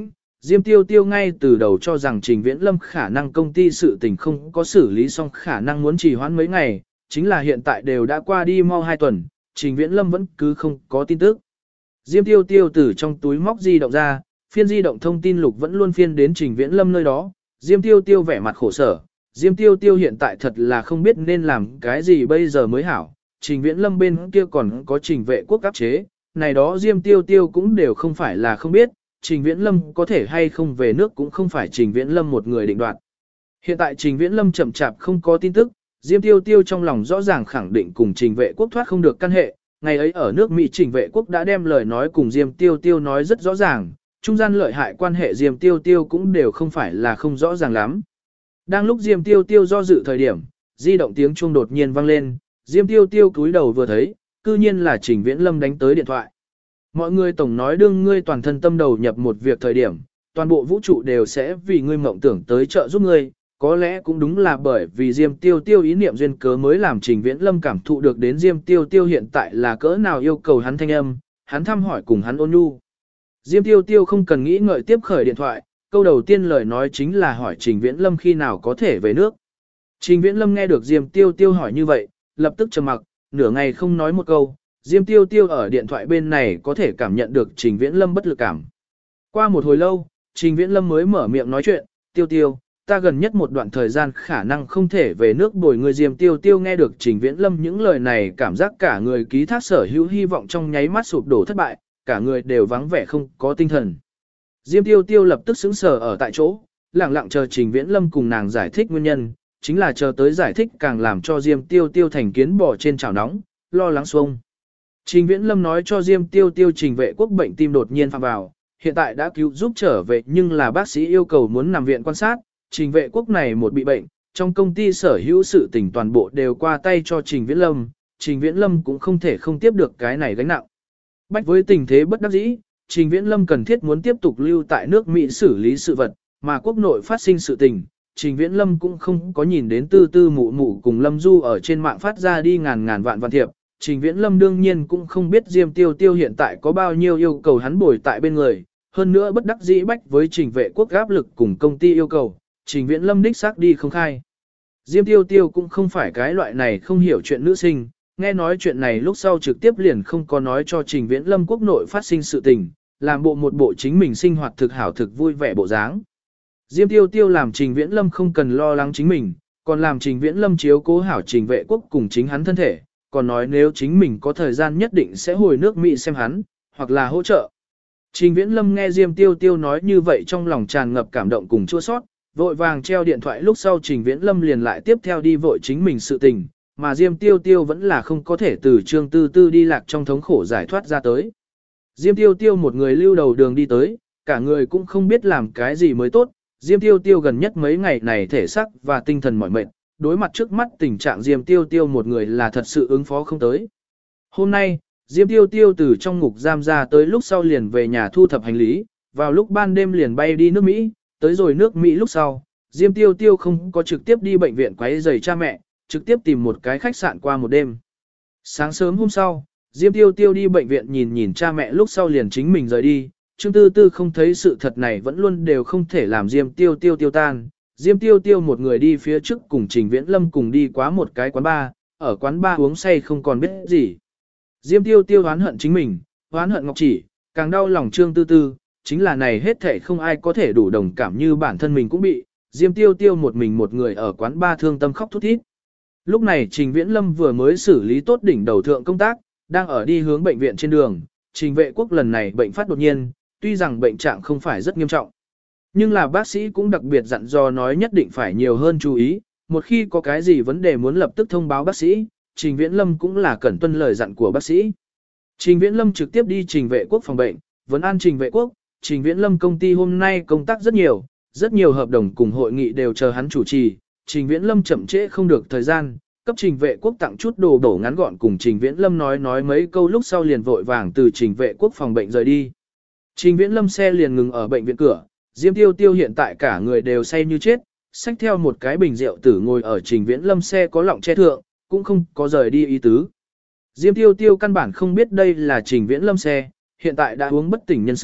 Diêm Tiêu Tiêu ngay từ đầu cho rằng Trình Viễn Lâm khả năng công ty sự tình không có xử lý xong khả năng muốn trì hoãn mấy ngày, chính là hiện tại đều đã qua đi mau 2 tuần, Trình Viễn Lâm vẫn cứ không có tin tức. Diêm Tiêu Tiêu từ trong túi móc di động ra, phiên di động thông tin lục vẫn luôn phiên đến Trình Viễn Lâm nơi đó, Diêm Tiêu Tiêu vẻ mặt khổ sở, Diêm Tiêu Tiêu hiện tại thật là không biết nên làm cái gì bây giờ mới hảo, Trình Viễn Lâm bên kia còn có Trình Vệ Quốc áp chế, này đó Diêm Tiêu Tiêu cũng đều không phải là không biết, Trình Viễn Lâm có thể hay không về nước cũng không phải Trình Viễn Lâm một người định đoạt. Hiện tại Trình Viễn Lâm chậm chạp không có tin tức, Diêm Tiêu Tiêu trong lòng rõ ràng khẳng định cùng Trình Vệ Quốc thoát không được căn hệ, ngày ấy ở nước Mỹ Trình Vệ Quốc đã đem lời nói cùng Diêm Tiêu Tiêu nói rất rõ ràng, trung gian lợi hại quan hệ Diêm Tiêu Tiêu cũng đều không phải là không rõ ràng lắm. Đang lúc Diêm Tiêu Tiêu do dự thời điểm, di động tiếng chuông đột nhiên vang lên, Diêm Tiêu Tiêu cúi đầu vừa thấy, cư nhiên là Trình Viễn Lâm đánh tới điện thoại. Mọi người tổng nói đương ngươi toàn thân tâm đầu nhập một việc thời điểm, toàn bộ vũ trụ đều sẽ vì ngươi mộng tưởng tới trợ giúp ngươi, có lẽ cũng đúng là bởi vì Diêm Tiêu Tiêu ý niệm duyên cớ mới làm Trình Viễn Lâm cảm thụ được đến Diêm Tiêu Tiêu hiện tại là cỡ nào yêu cầu hắn thanh âm, hắn thăm hỏi cùng hắn ôn nhu. Diêm Tiêu Tiêu không cần nghĩ ngợi tiếp khởi điện thoại, câu đầu tiên lời nói chính là hỏi Trình Viễn Lâm khi nào có thể về nước. Trình Viễn Lâm nghe được Diêm Tiêu Tiêu hỏi như vậy, lập tức trầm mặc, nửa ngày không nói một câu, Diêm Tiêu Tiêu ở điện thoại bên này có thể cảm nhận được Trình Viễn Lâm bất lực cảm. Qua một hồi lâu, Trình Viễn Lâm mới mở miệng nói chuyện, Tiêu Tiêu, ta gần nhất một đoạn thời gian khả năng không thể về nước bồi người. Diêm Tiêu Tiêu nghe được Trình Viễn Lâm những lời này cảm giác cả người ký thác sở hữu hy vọng trong nháy mắt sụp đổ thất bại, cả người đều vắng vẻ không có tinh thần. Diêm Tiêu Tiêu lập tức sững sờ ở tại chỗ, lặng lặng chờ Trình Viễn Lâm cùng nàng giải thích nguyên nhân, chính là chờ tới giải thích càng làm cho Diêm Tiêu Tiêu thành kiến bò trên chảo nóng, lo lắng xuông. Trình Viễn Lâm nói cho Diêm Tiêu Tiêu Trình Vệ Quốc bệnh tim đột nhiên phạm vào, hiện tại đã cứu giúp trở về nhưng là bác sĩ yêu cầu muốn nằm viện quan sát, Trình Vệ Quốc này một bị bệnh, trong công ty sở hữu sự tình toàn bộ đều qua tay cho Trình Viễn Lâm, Trình Viễn Lâm cũng không thể không tiếp được cái này gánh nặng. Bách với tình thế bất đắc dĩ, Trình Viễn Lâm cần thiết muốn tiếp tục lưu tại nước Mỹ xử lý sự vật, mà quốc nội phát sinh sự tình, Trình Viễn Lâm cũng không có nhìn đến tư tư mụ mụ cùng Lâm Du ở trên mạng phát ra đi ngàn vạn thiệp. Trình Viễn Lâm đương nhiên cũng không biết Diêm Tiêu Tiêu hiện tại có bao nhiêu yêu cầu hắn bồi tại bên người, hơn nữa bất đắc dĩ bách với Trình Vệ Quốc áp lực cùng công ty yêu cầu, Trình Viễn Lâm đích xác đi không khai. Diêm Tiêu Tiêu cũng không phải cái loại này không hiểu chuyện nữ sinh, nghe nói chuyện này lúc sau trực tiếp liền không có nói cho Trình Viễn Lâm quốc nội phát sinh sự tình, làm một bộ chính mình sinh hoạt thực hảo thực vui vẻ bộ dáng. Diêm Tiêu Tiêu làm Trình Viễn Lâm không cần lo lắng chính mình, còn làm Trình Viễn Lâm chiếu cố hảo Trình Vệ Quốc cùng chính hắn thân thể, còn nói nếu chính mình có thời gian nhất định sẽ hồi nước Mỹ xem hắn, hoặc là hỗ trợ. Trình Viễn Lâm nghe Diêm Tiêu Tiêu nói như vậy trong lòng tràn ngập cảm động cùng chua sót, vội vàng treo điện thoại lúc sau Trình Viễn Lâm liền lại tiếp theo đi vội chính mình sự tình, mà Diêm Tiêu Tiêu vẫn là không có thể từ Trương Tư Tư đi lạc trong thống khổ giải thoát ra tới. Diêm Tiêu Tiêu một người lưu đầu đường đi tới, cả người cũng không biết làm cái gì mới tốt, Diêm Tiêu Tiêu gần nhất mấy ngày này thể xác và tinh thần mỏi mệt, đối mặt trước mắt tình trạng Diêm Tiêu Tiêu một người là thật sự ứng phó không tới. Hôm nay, Diêm Tiêu Tiêu từ trong ngục giam ra tới lúc sau liền về nhà thu thập hành lý, vào lúc ban đêm liền bay đi nước Mỹ, tới rồi nước Mỹ lúc sau, Diêm Tiêu Tiêu không có trực tiếp đi bệnh viện quấy rầy cha mẹ, trực tiếp tìm một cái khách sạn qua một đêm. Sáng sớm hôm sau, Diêm Tiêu Tiêu đi bệnh viện nhìn cha mẹ lúc sau liền chính mình rời đi, Trương Tư Tư không thấy sự thật này vẫn luôn đều không thể làm Diêm Tiêu Tiêu tiêu tan. Diêm Tiêu Tiêu một người đi phía trước cùng Trình Viễn Lâm cùng đi qua một cái quán bar, ở quán bar uống say không còn biết gì. Diêm Tiêu Tiêu oán hận chính mình, oán hận Ngọc Chỉ, càng đau lòng Trương Tư Tư, chính là này hết thảy không ai có thể đủ đồng cảm như bản thân mình cũng bị. Diêm Tiêu Tiêu một mình một người ở quán bar thương tâm khóc thút thít. Lúc này Trình Viễn Lâm vừa mới xử lý tốt đỉnh đầu thượng công tác, đang ở đi hướng bệnh viện trên đường. Trình Vệ Quốc lần này bệnh phát đột nhiên, tuy rằng bệnh trạng không phải rất nghiêm trọng. Nhưng là bác sĩ cũng đặc biệt dặn dò nói nhất định phải nhiều hơn chú ý, một khi có cái gì vấn đề muốn lập tức thông báo bác sĩ, Trình Viễn Lâm cũng là cẩn tuân lời dặn của bác sĩ. Trình Viễn Lâm trực tiếp đi Trình Vệ Quốc phòng bệnh, vấn an Trình Vệ Quốc, Trình Viễn Lâm công ty hôm nay công tác rất nhiều hợp đồng cùng hội nghị đều chờ hắn chủ trì, Trình Viễn Lâm chậm trễ không được thời gian, cấp Trình Vệ Quốc tặng chút đồ bổ ngắn gọn cùng Trình Viễn Lâm nói mấy câu lúc sau liền vội vàng từ Trình Vệ Quốc phòng bệnh rời đi. Trình Viễn Lâm xe liền ngừng ở bệnh viện cửa, Diêm Tiêu Tiêu hiện tại cả người đều say như chết, xách theo một cái bình rượu tử ngồi ở Trình Viễn Lâm xe có lọng che thượng, cũng không có rời đi ý tứ. Diêm Tiêu Tiêu căn bản không biết đây là Trình Viễn Lâm xe, hiện tại đã uống bất tỉnh nhân sự,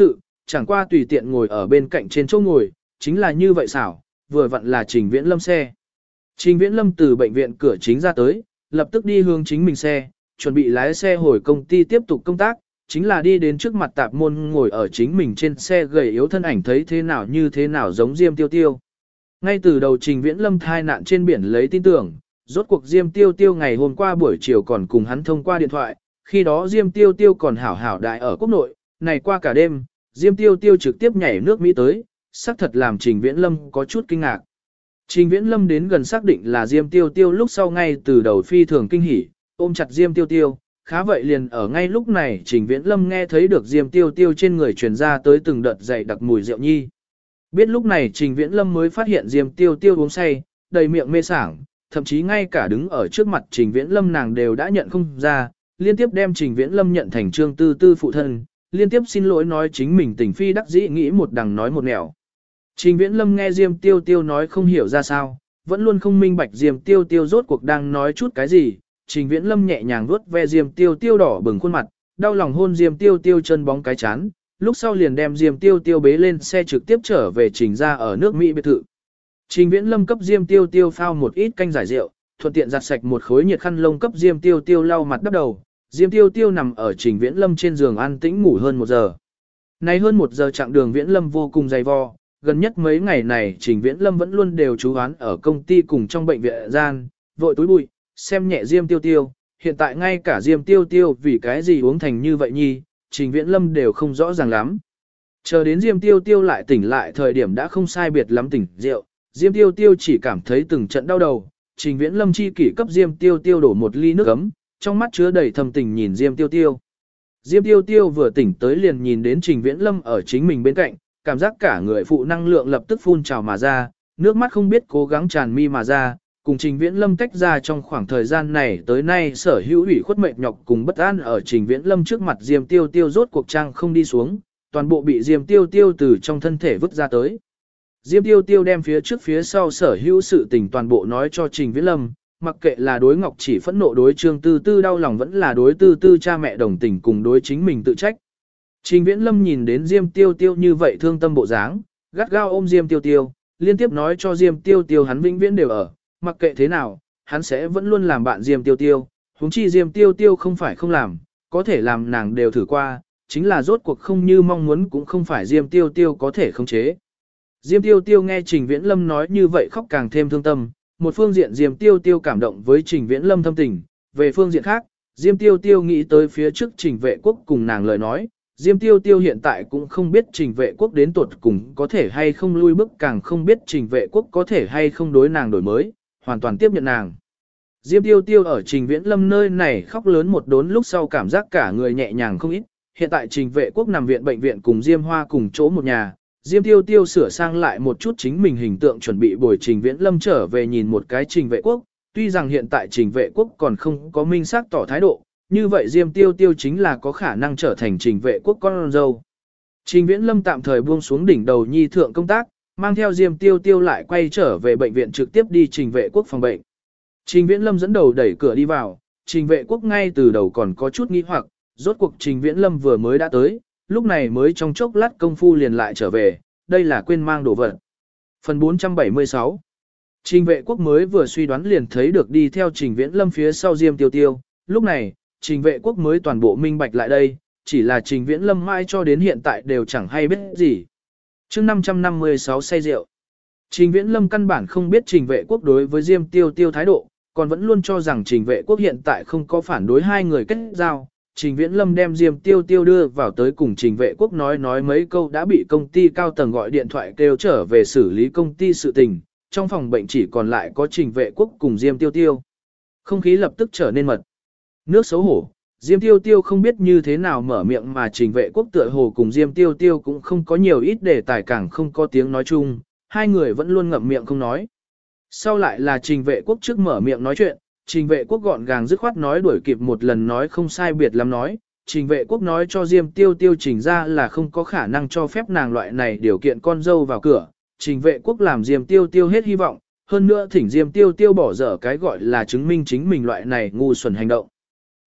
chẳng qua tùy tiện ngồi ở bên cạnh trên chỗ ngồi, chính là như vậy xảo, vừa vặn là Trình Viễn Lâm xe. Trình Viễn Lâm từ bệnh viện cửa chính ra tới, lập tức đi hướng chính mình xe, chuẩn bị lái xe hồi công ty tiếp tục công tác, chính là đi đến trước mặt tạp môn ngồi ở chính mình trên xe gầy yếu thân ảnh thấy thế nào như thế nào giống Diêm Tiêu Tiêu. Ngay từ đầu Trình Viễn Lâm thai nạn trên biển lấy tin tưởng, rốt cuộc Diêm Tiêu Tiêu ngày hôm qua buổi chiều còn cùng hắn thông qua điện thoại, khi đó Diêm Tiêu Tiêu còn hảo hảo đại ở quốc nội, này qua cả đêm, Diêm Tiêu Tiêu trực tiếp nhảy nước Mỹ tới, xác thật làm Trình Viễn Lâm có chút kinh ngạc. Trình Viễn Lâm đến gần xác định là Diêm Tiêu Tiêu lúc sau ngay từ đầu phi thường kinh hỉ, ôm chặt Diêm Tiêu Tiêu, khá vậy liền ở ngay lúc này Trình Viễn Lâm nghe thấy được Diêm Tiêu Tiêu trên người truyền ra tới từng đợt dày đặc mùi rượu nhi. Biết lúc này Trình Viễn Lâm mới phát hiện Diêm Tiêu Tiêu uống say, đầy miệng mê sảng, thậm chí ngay cả đứng ở trước mặt Trình Viễn Lâm nàng đều đã nhận không ra, liên tiếp đem Trình Viễn Lâm nhận thành Trương Tư Tư phụ thân, liên tiếp xin lỗi nói chính mình tình phi đắc dĩ nghĩ một đằng nói một nẻo. Trình Viễn Lâm nghe Diêm Tiêu Tiêu nói không hiểu ra sao, vẫn luôn không minh bạch Diêm Tiêu Tiêu rốt cuộc đang nói chút cái gì. Trình Viễn Lâm nhẹ nhàng vuốt ve Diêm Tiêu Tiêu đỏ bừng khuôn mặt, đau lòng hôn Diêm Tiêu Tiêu chân bóng cái chán, lúc sau liền đem Diêm Tiêu Tiêu bế lên xe trực tiếp trở về Trình ra ở nước Mỹ biệt thự. Trình Viễn Lâm cấp Diêm Tiêu Tiêu phao một ít canh giải rượu, thuận tiện giặt sạch một khối nhiệt khăn lông cấp Diêm Tiêu Tiêu lau mặt đắp đầu. Diêm Tiêu Tiêu nằm ở Trình Viễn Lâm trên giường an tĩnh ngủ hơn 1 giờ. Này hơn 1 giờ chặng đường Viễn Lâm vô cùng dày vò, gần nhất mấy ngày này Trình Viễn Lâm vẫn luôn đều trú oán ở công ty cùng trong bệnh viện gian, vội túi bụi, xem nhẹ Diêm Tiêu Tiêu, hiện tại ngay cả Diêm Tiêu Tiêu vì cái gì uống thành như vậy nhi, Trình Viễn Lâm đều không rõ ràng lắm. Chờ đến Diêm Tiêu Tiêu lại tỉnh lại thời điểm đã không sai biệt lắm tỉnh rượu, Diêm Tiêu Tiêu chỉ cảm thấy từng trận đau đầu, Trình Viễn Lâm chi kỷ cấp Diêm Tiêu Tiêu đổ một ly nước ấm, trong mắt chứa đầy thầm tình nhìn Diêm Tiêu Tiêu. Diêm Tiêu Tiêu vừa tỉnh tới liền nhìn đến Trình Viễn Lâm ở chính mình bên cạnh, cảm giác cả người phụ năng lượng lập tức phun trào mà ra, nước mắt không biết cố gắng tràn mi mà ra, cùng Trình Viễn Lâm tách ra trong khoảng thời gian này tới nay sở hữu ủy khuất mệt nhọc cùng bất an ở Trình Viễn Lâm trước mặt Diêm Tiêu Tiêu rốt cuộc trang không đi xuống, toàn bộ bị Diêm Tiêu Tiêu từ trong thân thể vứt ra tới. Diêm Tiêu Tiêu đem phía trước phía sau sở hữu sự tình toàn bộ nói cho Trình Viễn Lâm, mặc kệ là đối Ngọc Chỉ phẫn nộ đối Trương Tư Tư đau lòng vẫn là đối Tư Tư cha mẹ đồng tình cùng đối chính mình tự trách. Trình Viễn Lâm nhìn đến Diêm Tiêu Tiêu như vậy thương tâm bộ dáng, gắt gao ôm Diêm Tiêu Tiêu, liên tiếp nói cho Diêm Tiêu Tiêu hắn vĩnh viễn đều ở, mặc kệ thế nào, hắn sẽ vẫn luôn làm bạn Diêm Tiêu Tiêu, huống chi Diêm Tiêu Tiêu không phải không làm, có thể làm nàng đều thử qua, chính là rốt cuộc không như mong muốn cũng không phải Diêm Tiêu Tiêu có thể khống chế. Diêm Tiêu Tiêu nghe Trình Viễn Lâm nói như vậy khóc càng thêm thương tâm, một phương diện Diêm Tiêu Tiêu cảm động với Trình Viễn Lâm thâm tình, về phương diện khác, Diêm Tiêu Tiêu nghĩ tới phía trước Trình Vệ Quốc cùng nàng lời nói, Diêm Tiêu Tiêu hiện tại cũng không biết Trình Vệ Quốc đến tuột cùng có thể hay không lui bước, càng không biết Trình Vệ Quốc có thể hay không đối nàng đổi mới, hoàn toàn tiếp nhận nàng. Diêm Tiêu Tiêu ở Trình Viễn Lâm nơi này khóc lớn một đốn lúc sau cảm giác cả người nhẹ nhàng không ít, hiện tại Trình Vệ Quốc nằm viện bệnh viện cùng Diêm Hoa cùng chỗ một nhà, Diêm Tiêu Tiêu sửa sang lại một chút chính mình hình tượng chuẩn bị bồi Trình Viễn Lâm trở về nhìn một cái Trình Vệ Quốc, tuy rằng hiện tại Trình Vệ Quốc còn không có minh xác tỏ thái độ, như vậy Diêm Tiêu Tiêu chính là có khả năng trở thành Trình Vệ Quốc con dâu. Trình Viễn Lâm tạm thời buông xuống đỉnh đầu nhi thượng công tác, mang theo Diêm Tiêu Tiêu lại quay trở về bệnh viện trực tiếp đi Trình Vệ Quốc phòng bệnh. Trình Viễn Lâm dẫn đầu đẩy cửa đi vào, Trình Vệ Quốc ngay từ đầu còn có chút nghi hoặc, rốt cuộc Trình Viễn Lâm vừa mới đã tới, lúc này mới trong chốc lát công phu liền lại trở về, đây là quên mang đồ vật. Phần 476 Trình Vệ Quốc mới vừa suy đoán liền thấy được đi theo Trình Viễn Lâm phía sau Diêm Tiêu Tiêu, lúc này, Trình Vệ Quốc mới toàn bộ minh bạch lại đây, chỉ là Trình Viễn Lâm mãi cho đến hiện tại đều chẳng hay biết gì. Chương 556 say rượu. Trình Viễn Lâm căn bản không biết Trình Vệ Quốc đối với Diêm Tiêu Tiêu thái độ, còn vẫn luôn cho rằng Trình Vệ Quốc hiện tại không có phản đối hai người kết giao. Trình Viễn Lâm đem Diêm Tiêu Tiêu đưa vào tới cùng Trình Vệ Quốc nói mấy câu đã bị công ty cao tầng gọi điện thoại kêu trở về xử lý công ty sự tình, trong phòng bệnh chỉ còn lại có Trình Vệ Quốc cùng Diêm Tiêu Tiêu. Không khí lập tức trở nên mật. Nước xấu hổ, Diêm Tiêu Tiêu không biết như thế nào mở miệng mà Trình Vệ Quốc tựa hồ cùng Diêm Tiêu Tiêu cũng không có nhiều ít đề tài càng không có tiếng nói chung, hai người vẫn luôn ngậm miệng không nói. Sau lại là Trình Vệ Quốc trước mở miệng nói chuyện, Trình Vệ Quốc gọn gàng dứt khoát nói đuổi kịp một lần nói không sai biệt lắm nói, Trình Vệ Quốc nói cho Diêm Tiêu Tiêu Trình ra là không có khả năng cho phép nàng loại này điều kiện con dâu vào cửa, Trình Vệ Quốc làm Diêm Tiêu Tiêu hết hy vọng, hơn nữa thỉnh Diêm Tiêu Tiêu bỏ dở cái gọi là chứng minh chính mình loại này ngu xuẩn hành động.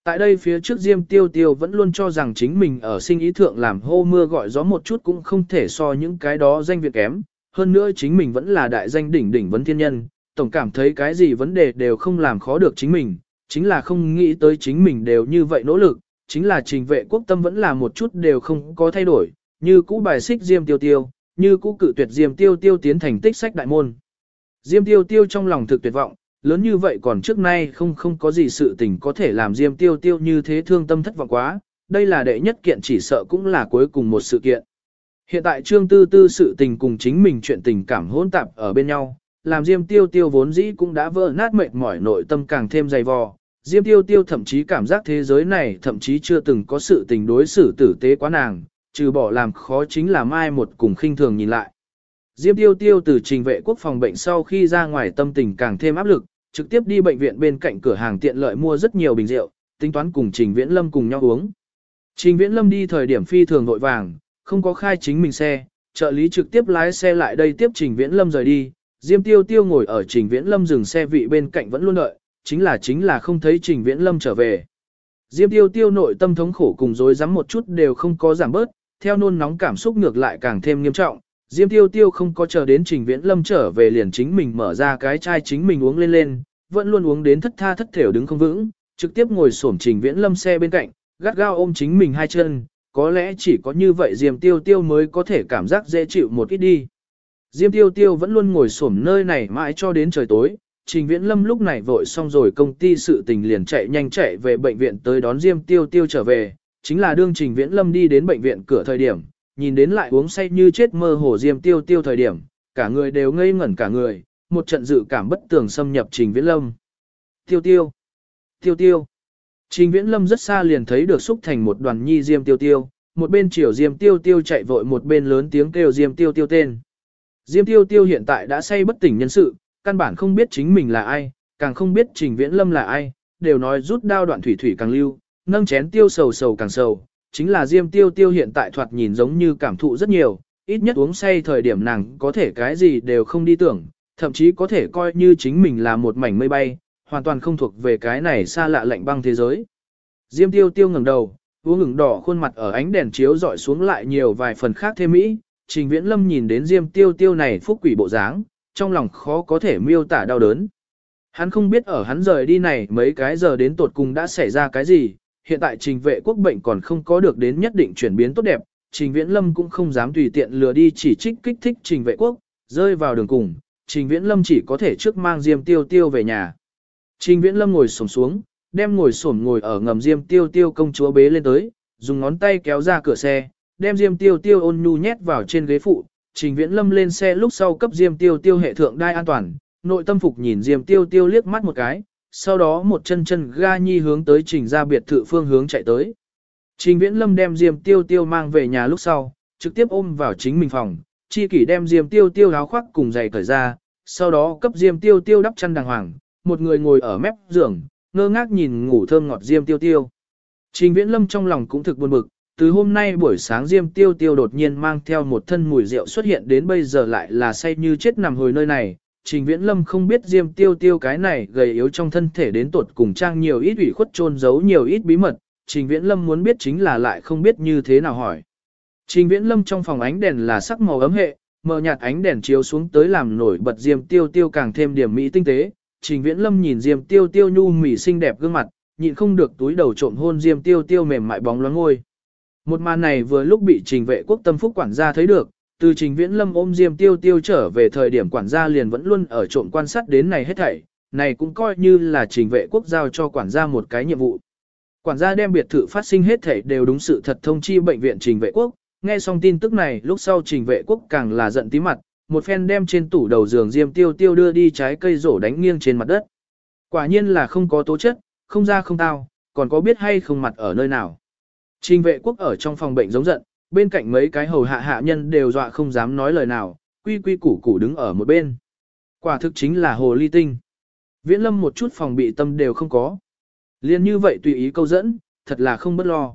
Tại đây phía trước Diêm Tiêu Tiêu vẫn luôn cho rằng chính mình ở sinh ý thượng làm hô mưa gọi gió một chút cũng không thể so những cái đó danh viện kém. Hơn nữa chính mình vẫn là đại danh đỉnh đỉnh vấn thiên nhân, tổng cảm thấy cái gì vấn đề đều không làm khó được chính mình, chính là không nghĩ tới chính mình đều như vậy nỗ lực, chính là Trình Vệ Quốc tâm vẫn là một chút đều không có thay đổi, như cũ bài xích Diêm Tiêu Tiêu, như cũ cự tuyệt Diêm Tiêu Tiêu tiến thành tích sách đại môn. Diêm Tiêu Tiêu trong lòng thực tuyệt vọng, lớn như vậy còn trước nay không có gì sự tình có thể làm Diêm Tiêu Tiêu như thế thương tâm thất vọng quá, đây là đệ nhất kiện chỉ sợ cũng là cuối cùng một sự kiện. Hiện tại Trương Tư Tư sự tình cùng chính mình chuyện tình cảm hỗn tạp ở bên nhau, làm Diêm Tiêu Tiêu vốn dĩ cũng đã vỡ nát mệt mỏi nội tâm càng thêm dày vò. Diêm Tiêu Tiêu thậm chí cảm giác thế giới này thậm chí chưa từng có sự tình đối xử tử tế quá nàng, trừ bỏ làm khó chính là mai một cùng khinh thường nhìn lại. Diêm Tiêu Tiêu từ Trình Vệ Quốc phòng bệnh sau khi ra ngoài tâm tình càng thêm áp lực, trực tiếp đi bệnh viện bên cạnh cửa hàng tiện lợi mua rất nhiều bình rượu, tính toán cùng Trình Viễn Lâm cùng nhau uống. Trình Viễn Lâm đi thời điểm phi thường vội vàng, không có khai chính mình xe, trợ lý trực tiếp lái xe lại đây tiếp Trình Viễn Lâm rời đi. Diêm Tiêu Tiêu ngồi ở Trình Viễn Lâm dừng xe vị bên cạnh vẫn luôn đợi, chính là không thấy Trình Viễn Lâm trở về. Diêm Tiêu Tiêu nội tâm thống khổ cùng rối rắm một chút đều không có giảm bớt, theo nôn nóng cảm xúc ngược lại càng thêm nghiêm trọng. Diêm Tiêu Tiêu không có chờ đến Trình Viễn Lâm trở về liền chính mình mở ra cái chai chính mình uống lên, vẫn luôn uống đến thất tha thất thểu đứng không vững, trực tiếp ngồi xổm Trình Viễn Lâm xe bên cạnh, gắt gao ôm chính mình hai chân, có lẽ chỉ có như vậy Diêm Tiêu Tiêu mới có thể cảm giác dễ chịu một ít đi. Diêm Tiêu Tiêu vẫn luôn ngồi xổm nơi này mãi cho đến trời tối, Trình Viễn Lâm lúc này vội xong rồi công ty sự tình liền chạy nhanh chạy về bệnh viện tới đón Diêm Tiêu Tiêu trở về, chính là đương Trình Viễn Lâm đi đến bệnh viện cửa thời điểm, nhìn đến lại uống say như chết mơ hồ Diêm Tiêu Tiêu thời điểm, cả người đều ngây ngẩn cả người, một trận dự cảm bất tường xâm nhập Trình Viễn Lâm. Tiêu Tiêu, Tiêu Tiêu. Trình Viễn Lâm rất xa liền thấy được xúc thành một đoàn nhi Diêm Tiêu Tiêu, một bên chiều Diêm Tiêu Tiêu chạy vội một bên lớn tiếng kêu Diêm Tiêu Tiêu tên. Diêm Tiêu Tiêu hiện tại đã say bất tỉnh nhân sự, căn bản không biết chính mình là ai, càng không biết Trình Viễn Lâm là ai, đều nói rút đao đoạn thủy thủy càng lưu, nâng chén tiêu sầu sầu càng sầu, chính là Diêm Tiêu Tiêu hiện tại thoạt nhìn giống như cảm thụ rất nhiều, ít nhất uống say thời điểm nàng có thể cái gì đều không đi tưởng, thậm chí có thể coi như chính mình là một mảnh mây bay, hoàn toàn không thuộc về cái này xa lạ lạnh băng thế giới. Diêm Tiêu Tiêu ngẩng đầu, uống ửng đỏ khuôn mặt ở ánh đèn chiếu dọi xuống lại nhiều vài phần khác thêm mỹ. Trình Viễn Lâm nhìn đến Diêm Tiêu Tiêu này phúc quỷ bộ dáng, trong lòng khó có thể miêu tả đau đớn. Hắn không biết ở hắn rời đi này mấy cái giờ đến tột cùng đã xảy ra cái gì, hiện tại Trình Vệ Quốc bệnh còn không có được đến nhất định chuyển biến tốt đẹp, Trình Viễn Lâm cũng không dám tùy tiện lừa đi chỉ trích kích thích Trình Vệ Quốc, rơi vào đường cùng, Trình Viễn Lâm chỉ có thể trước mang Diêm Tiêu Tiêu về nhà. Trình Viễn Lâm ngồi xổm xuống, đem ngồi xổm ngồi ở ngầm Diêm Tiêu Tiêu công chúa bế lên tới, dùng ngón tay kéo ra cửa xe, đem Diêm Tiêu Tiêu ôn nhu nhét vào trên ghế phụ. Trình Viễn Lâm lên xe lúc sau cấp Diêm Tiêu Tiêu hệ thượng đai an toàn, nội tâm phục nhìn Diêm Tiêu Tiêu liếc mắt một cái, sau đó một chân chân ga nhi hướng tới Trình ra biệt thự phương hướng chạy tới. Trình Viễn Lâm đem Diêm Tiêu Tiêu mang về nhà lúc sau, trực tiếp ôm vào chính mình phòng, chi kỷ đem Diêm Tiêu Tiêu áo khoác cùng giày cởi ra, sau đó cấp Diêm Tiêu Tiêu đắp chăn đàng hoàng, một người ngồi ở mép giường, ngơ ngác nhìn ngủ thơm ngọt Diêm Tiêu Tiêu. Trình Viễn Lâm trong lòng cũng thực buồn bực, từ hôm nay buổi sáng Diêm Tiêu Tiêu đột nhiên mang theo một thân mùi rượu xuất hiện đến bây giờ lại là say như chết nằm hồi nơi này. Trình Viễn Lâm không biết Diêm Tiêu Tiêu cái này gầy yếu trong thân thể đến tột cùng trang nhiều ít ủy khuất chôn giấu nhiều ít bí mật, Trình Viễn Lâm muốn biết chính là lại không biết như thế nào hỏi. Trình Viễn Lâm trong phòng ánh đèn là sắc màu ấm hệ, mờ nhạt ánh đèn chiếu xuống tới làm nổi bật Diêm Tiêu Tiêu càng thêm điểm mỹ tinh tế. Trình Viễn Lâm nhìn Diêm Tiêu Tiêu nhu mì xinh đẹp gương mặt, nhịn không được túi đầu trộm hôn Diêm Tiêu Tiêu mềm mại bóng loáng ngôi. Một màn này vừa lúc bị Trình Vệ Quốc tâm phúc quản gia thấy được, từ Trình Viễn Lâm ôm Diêm Tiêu Tiêu trở về thời điểm quản gia liền vẫn luôn ở trộm quan sát đến này hết thảy, này cũng coi như là Trình Vệ Quốc giao cho quản gia một cái nhiệm vụ. Quản gia đem biệt thự phát sinh hết thảy đều đúng sự thật thông chi bệnh viện Trình Vệ Quốc, nghe xong tin tức này lúc sau Trình Vệ Quốc càng là giận tí mặt, một phen đem trên tủ đầu giường Diêm Tiêu Tiêu đưa đi trái cây rổ đánh nghiêng trên mặt đất. Quả nhiên là không có tố chất, không ra không tao, còn có biết hay không mặt ở nơi nào. Trình Vệ Quốc ở trong phòng bệnh giống giận, bên cạnh mấy cái hầu hạ hạ nhân đều dọa không dám nói lời nào, quy quy củ củ đứng ở một bên. Quả thực chính là hồ ly tinh. Viễn Lâm một chút phòng bị tâm đều không có. Liên như vậy tùy ý câu dẫn, thật là không bất lo.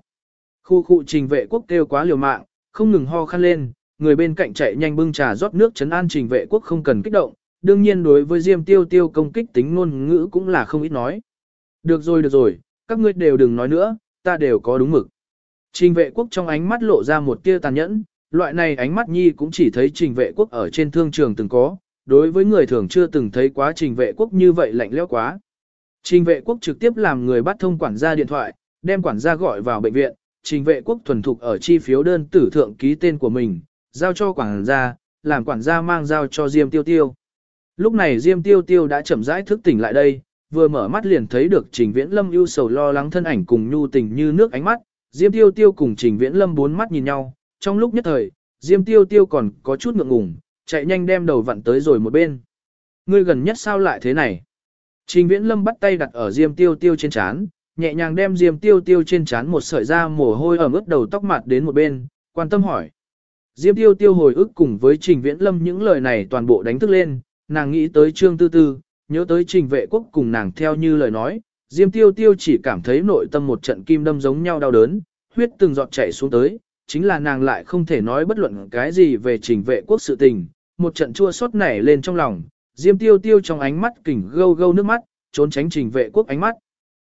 Khu Trình Vệ Quốc kêu quá liều mạng, không ngừng ho khăn lên, người bên cạnh chạy nhanh bưng trà rót nước trấn an Trình Vệ Quốc không cần kích động, đương nhiên đối với Diêm Tiêu Tiêu công kích tính ngôn ngữ cũng là không ít nói. Được rồi, Các ngươi đều đừng nói nữa, ta đều có đúng mực. Trình vệ quốc trong ánh mắt lộ ra một tia tàn nhẫn, loại này ánh mắt nhi cũng chỉ thấy trình vệ quốc ở trên thương trường từng có, đối với người thường chưa từng thấy quá trình vệ quốc như vậy lạnh lẽo quá. Trình vệ quốc trực tiếp làm người bắt thông quản gia điện thoại, đem quản gia gọi vào bệnh viện, trình vệ quốc thuần thục ở chi phiếu đơn tử thượng ký tên của mình, giao cho quản gia, làm quản gia mang giao cho Diêm Tiêu Tiêu. Lúc này Diêm Tiêu Tiêu đã chậm rãi thức tỉnh lại đây, vừa mở mắt liền thấy được Trình Viễn Lâm ưu sầu lo lắng thân ảnh cùng nhu tình như nước ánh mắt, Diêm Tiêu Tiêu cùng Trình Viễn Lâm bốn mắt nhìn nhau, trong lúc nhất thời, Diêm Tiêu Tiêu còn có chút ngượng ngùng, chạy nhanh đem đầu vặn tới rồi một bên. Ngươi gần nhất sao lại thế này? Trình Viễn Lâm bắt tay đặt ở Diêm Tiêu Tiêu trên trán, nhẹ nhàng đem Diêm Tiêu Tiêu trên trán một sợi da mồ hôi ẩm ướt đầu tóc mặt đến một bên, quan tâm hỏi. Diêm Tiêu Tiêu hồi ức cùng với Trình Viễn Lâm những lời này toàn bộ đánh thức lên, nàng nghĩ tới Trương Tư Tư, nhớ tới Trình Vệ Quốc cùng nàng theo như lời nói, Diêm Tiêu Tiêu chỉ cảm thấy nội tâm một trận kim đâm giống nhau đau đớn, huyết từng giọt chảy xuống tới, chính là nàng lại không thể nói bất luận cái gì về Trình Vệ Quốc sự tình, một trận chua xót nảy lên trong lòng, Diêm Tiêu Tiêu trong ánh mắt kỉnh gâu gâu nước mắt, trốn tránh Trình Vệ Quốc ánh mắt.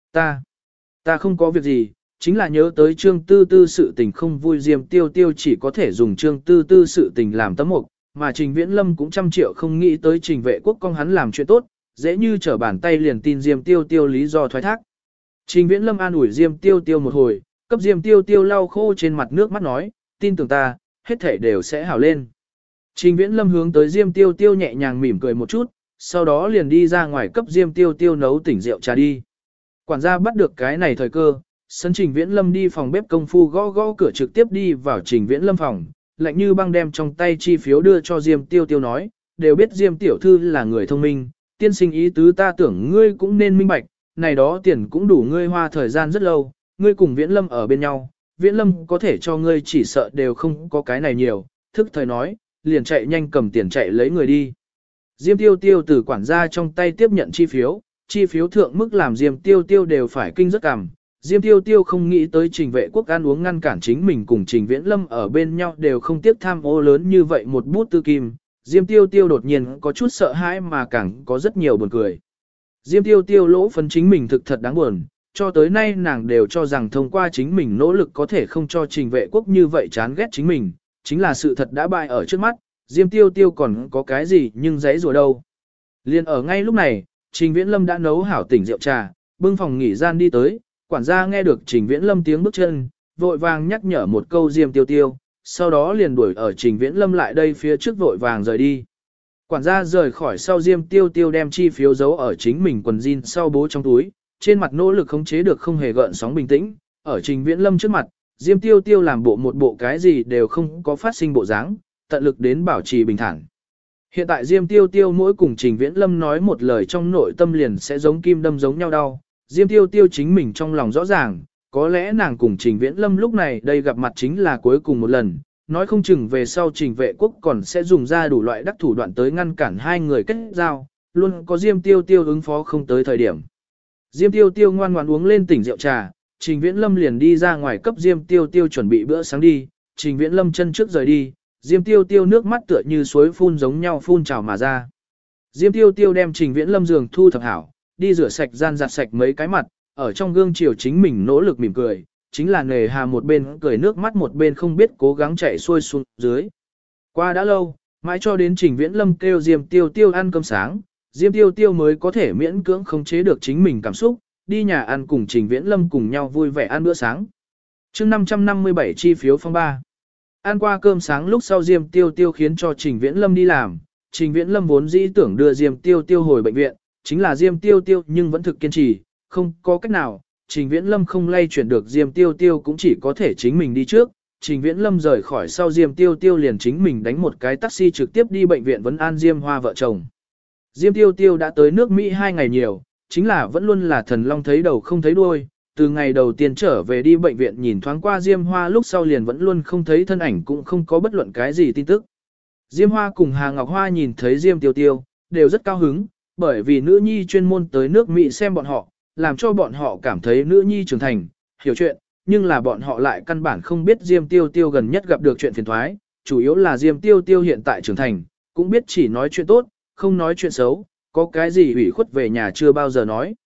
Ta không có việc gì, chính là nhớ tới Trương Tư Tư sự tình không vui, Diêm Tiêu Tiêu chỉ có thể dùng Trương Tư Tư sự tình làm tấm mục, mà Trình Viễn Lâm cũng trăm triệu không nghĩ tới Trình Vệ Quốc con hắn làm chuyện tốt, dễ như trở bàn tay liền tin Diêm Tiêu Tiêu lý do thoái thác. Trình Viễn Lâm an ủi Diêm Tiêu Tiêu một hồi, cấp Diêm Tiêu Tiêu lau khô trên mặt nước mắt nói, tin tưởng ta, hết thể đều sẽ hảo lên. Trình Viễn Lâm hướng tới Diêm Tiêu Tiêu nhẹ nhàng mỉm cười một chút, sau đó liền đi ra ngoài cấp Diêm Tiêu Tiêu nấu tỉnh rượu trà đi. Quản gia bắt được cái này thời cơ, sân Trình Viễn Lâm đi phòng bếp công phu gõ gõ cửa trực tiếp đi vào Trình Viễn Lâm phòng, lạnh như băng đem trong tay chi phiếu đưa cho Diêm Tiêu Tiêu nói, đều biết Diêm tiểu thư là người thông minh, tiên sinh ý tứ ta tưởng ngươi cũng nên minh bạch, này đó tiền cũng đủ ngươi hoa thời gian rất lâu, ngươi cùng Viễn Lâm ở bên nhau, Viễn Lâm có thể cho ngươi chỉ sợ đều không có cái này nhiều, thức thời nói, liền chạy nhanh cầm tiền chạy lấy người đi. Diêm Tiêu Tiêu từ quản gia trong tay tiếp nhận chi phiếu thượng mức làm Diêm Tiêu Tiêu đều phải kinh rất cảm. Diêm Tiêu Tiêu không nghĩ tới Trình Vệ Quốc ăn uống ngăn cản chính mình cùng Trình Viễn Lâm ở bên nhau đều không tiếp tham ô lớn như vậy một bút tư kim. Diêm Tiêu Tiêu đột nhiên có chút sợ hãi mà càng có rất nhiều buồn cười. Diêm Tiêu Tiêu lỗ phân chính mình thực thật đáng buồn, cho tới nay nàng đều cho rằng thông qua chính mình nỗ lực có thể không cho Trình Vệ Quốc như vậy chán ghét chính mình, chính là sự thật đã bại ở trước mắt, Diêm Tiêu Tiêu còn có cái gì nhưng giấy rùa đâu. Liên ở ngay lúc này, Trình Viễn Lâm đã nấu hảo tỉnh rượu trà, bưng phòng nghỉ gian đi tới, quản gia nghe được Trình Viễn Lâm tiếng bước chân, vội vàng nhắc nhở một câu Diêm Tiêu Tiêu, sau đó liền đuổi ở Trình Viễn Lâm lại đây phía trước vội vàng rời đi. Quản gia rời khỏi sau, Diêm Tiêu Tiêu đem chi phiếu giấu ở chính mình quần jean sau bố trong túi, trên mặt nỗ lực khống chế được không hề gợn sóng bình tĩnh, ở Trình Viễn Lâm trước mặt, Diêm Tiêu Tiêu làm một bộ cái gì đều không có phát sinh bộ dáng, tận lực đến bảo trì bình thản. Hiện tại Diêm Tiêu Tiêu mỗi cùng Trình Viễn Lâm nói một lời trong nội tâm liền sẽ giống kim đâm giống nhau đau. Diêm Tiêu Tiêu chính mình trong lòng rõ ràng, có lẽ nàng cùng Trình Viễn Lâm lúc này đây gặp mặt chính là cuối cùng một lần, nói không chừng về sau Trình Vệ Quốc còn sẽ dùng ra đủ loại đắc thủ đoạn tới ngăn cản hai người kết giao, luôn có Diêm Tiêu Tiêu ứng phó không tới thời điểm. Diêm Tiêu Tiêu ngoan ngoãn uống lên tỉnh rượu trà, Trình Viễn Lâm liền đi ra ngoài cấp Diêm Tiêu Tiêu chuẩn bị bữa sáng đi, Trình Viễn Lâm chân trước rời đi, Diêm Tiêu Tiêu nước mắt tựa như suối phun giống nhau phun trào mà ra. Diêm Tiêu Tiêu đem Trình Viễn Lâm giường thu thập hảo, đi rửa sạch gian giặt sạch mấy cái mặt, ở trong gương chiều chính mình nỗ lực mỉm cười, chính là nề hà một bên cười nước mắt một bên không biết cố gắng chạy xuôi xuống dưới. Qua đã lâu, mãi cho đến Trình Viễn Lâm kêu Diêm Tiêu Tiêu ăn cơm sáng, Diêm Tiêu Tiêu mới có thể miễn cưỡng khống chế được chính mình cảm xúc, đi nhà ăn cùng Trình Viễn Lâm cùng nhau vui vẻ ăn bữa sáng. Chương 557 chi phiếu phong ba. Ăn qua cơm sáng lúc sau Diêm Tiêu Tiêu khiến cho Trình Viễn Lâm đi làm, Trình Viễn Lâm vốn dĩ tưởng đưa Diêm Tiêu Tiêu hồi bệnh viện, chính là Diêm Tiêu Tiêu nhưng vẫn thực kiên trì, không có cách nào, Trình Viễn Lâm không lay chuyển được Diêm Tiêu Tiêu cũng chỉ có thể chính mình đi trước, Trình Viễn Lâm rời khỏi sau Diêm Tiêu Tiêu liền chính mình đánh một cái taxi trực tiếp đi bệnh viện vấn an Diêm Hoa vợ chồng. Diêm Tiêu Tiêu đã tới nước Mỹ 2 ngày nhiều, chính là vẫn luôn là thần long thấy đầu không thấy đuôi. Từ ngày đầu tiên trở về đi bệnh viện nhìn thoáng qua Diêm Hoa lúc sau liền vẫn luôn không thấy thân ảnh cũng không có bất luận cái gì tin tức. Diêm Hoa cùng Hà Ngọc Hoa nhìn thấy Diêm Tiêu Tiêu, đều rất cao hứng, bởi vì nữ nhi chuyên môn tới nước Mỹ xem bọn họ, làm cho bọn họ cảm thấy nữ nhi trưởng thành, hiểu chuyện, nhưng là bọn họ lại căn bản không biết Diêm Tiêu Tiêu gần nhất gặp được chuyện phiền toái, chủ yếu là Diêm Tiêu Tiêu hiện tại trưởng thành, cũng biết chỉ nói chuyện tốt, không nói chuyện xấu, có cái gì ủy khuất về nhà chưa bao giờ nói.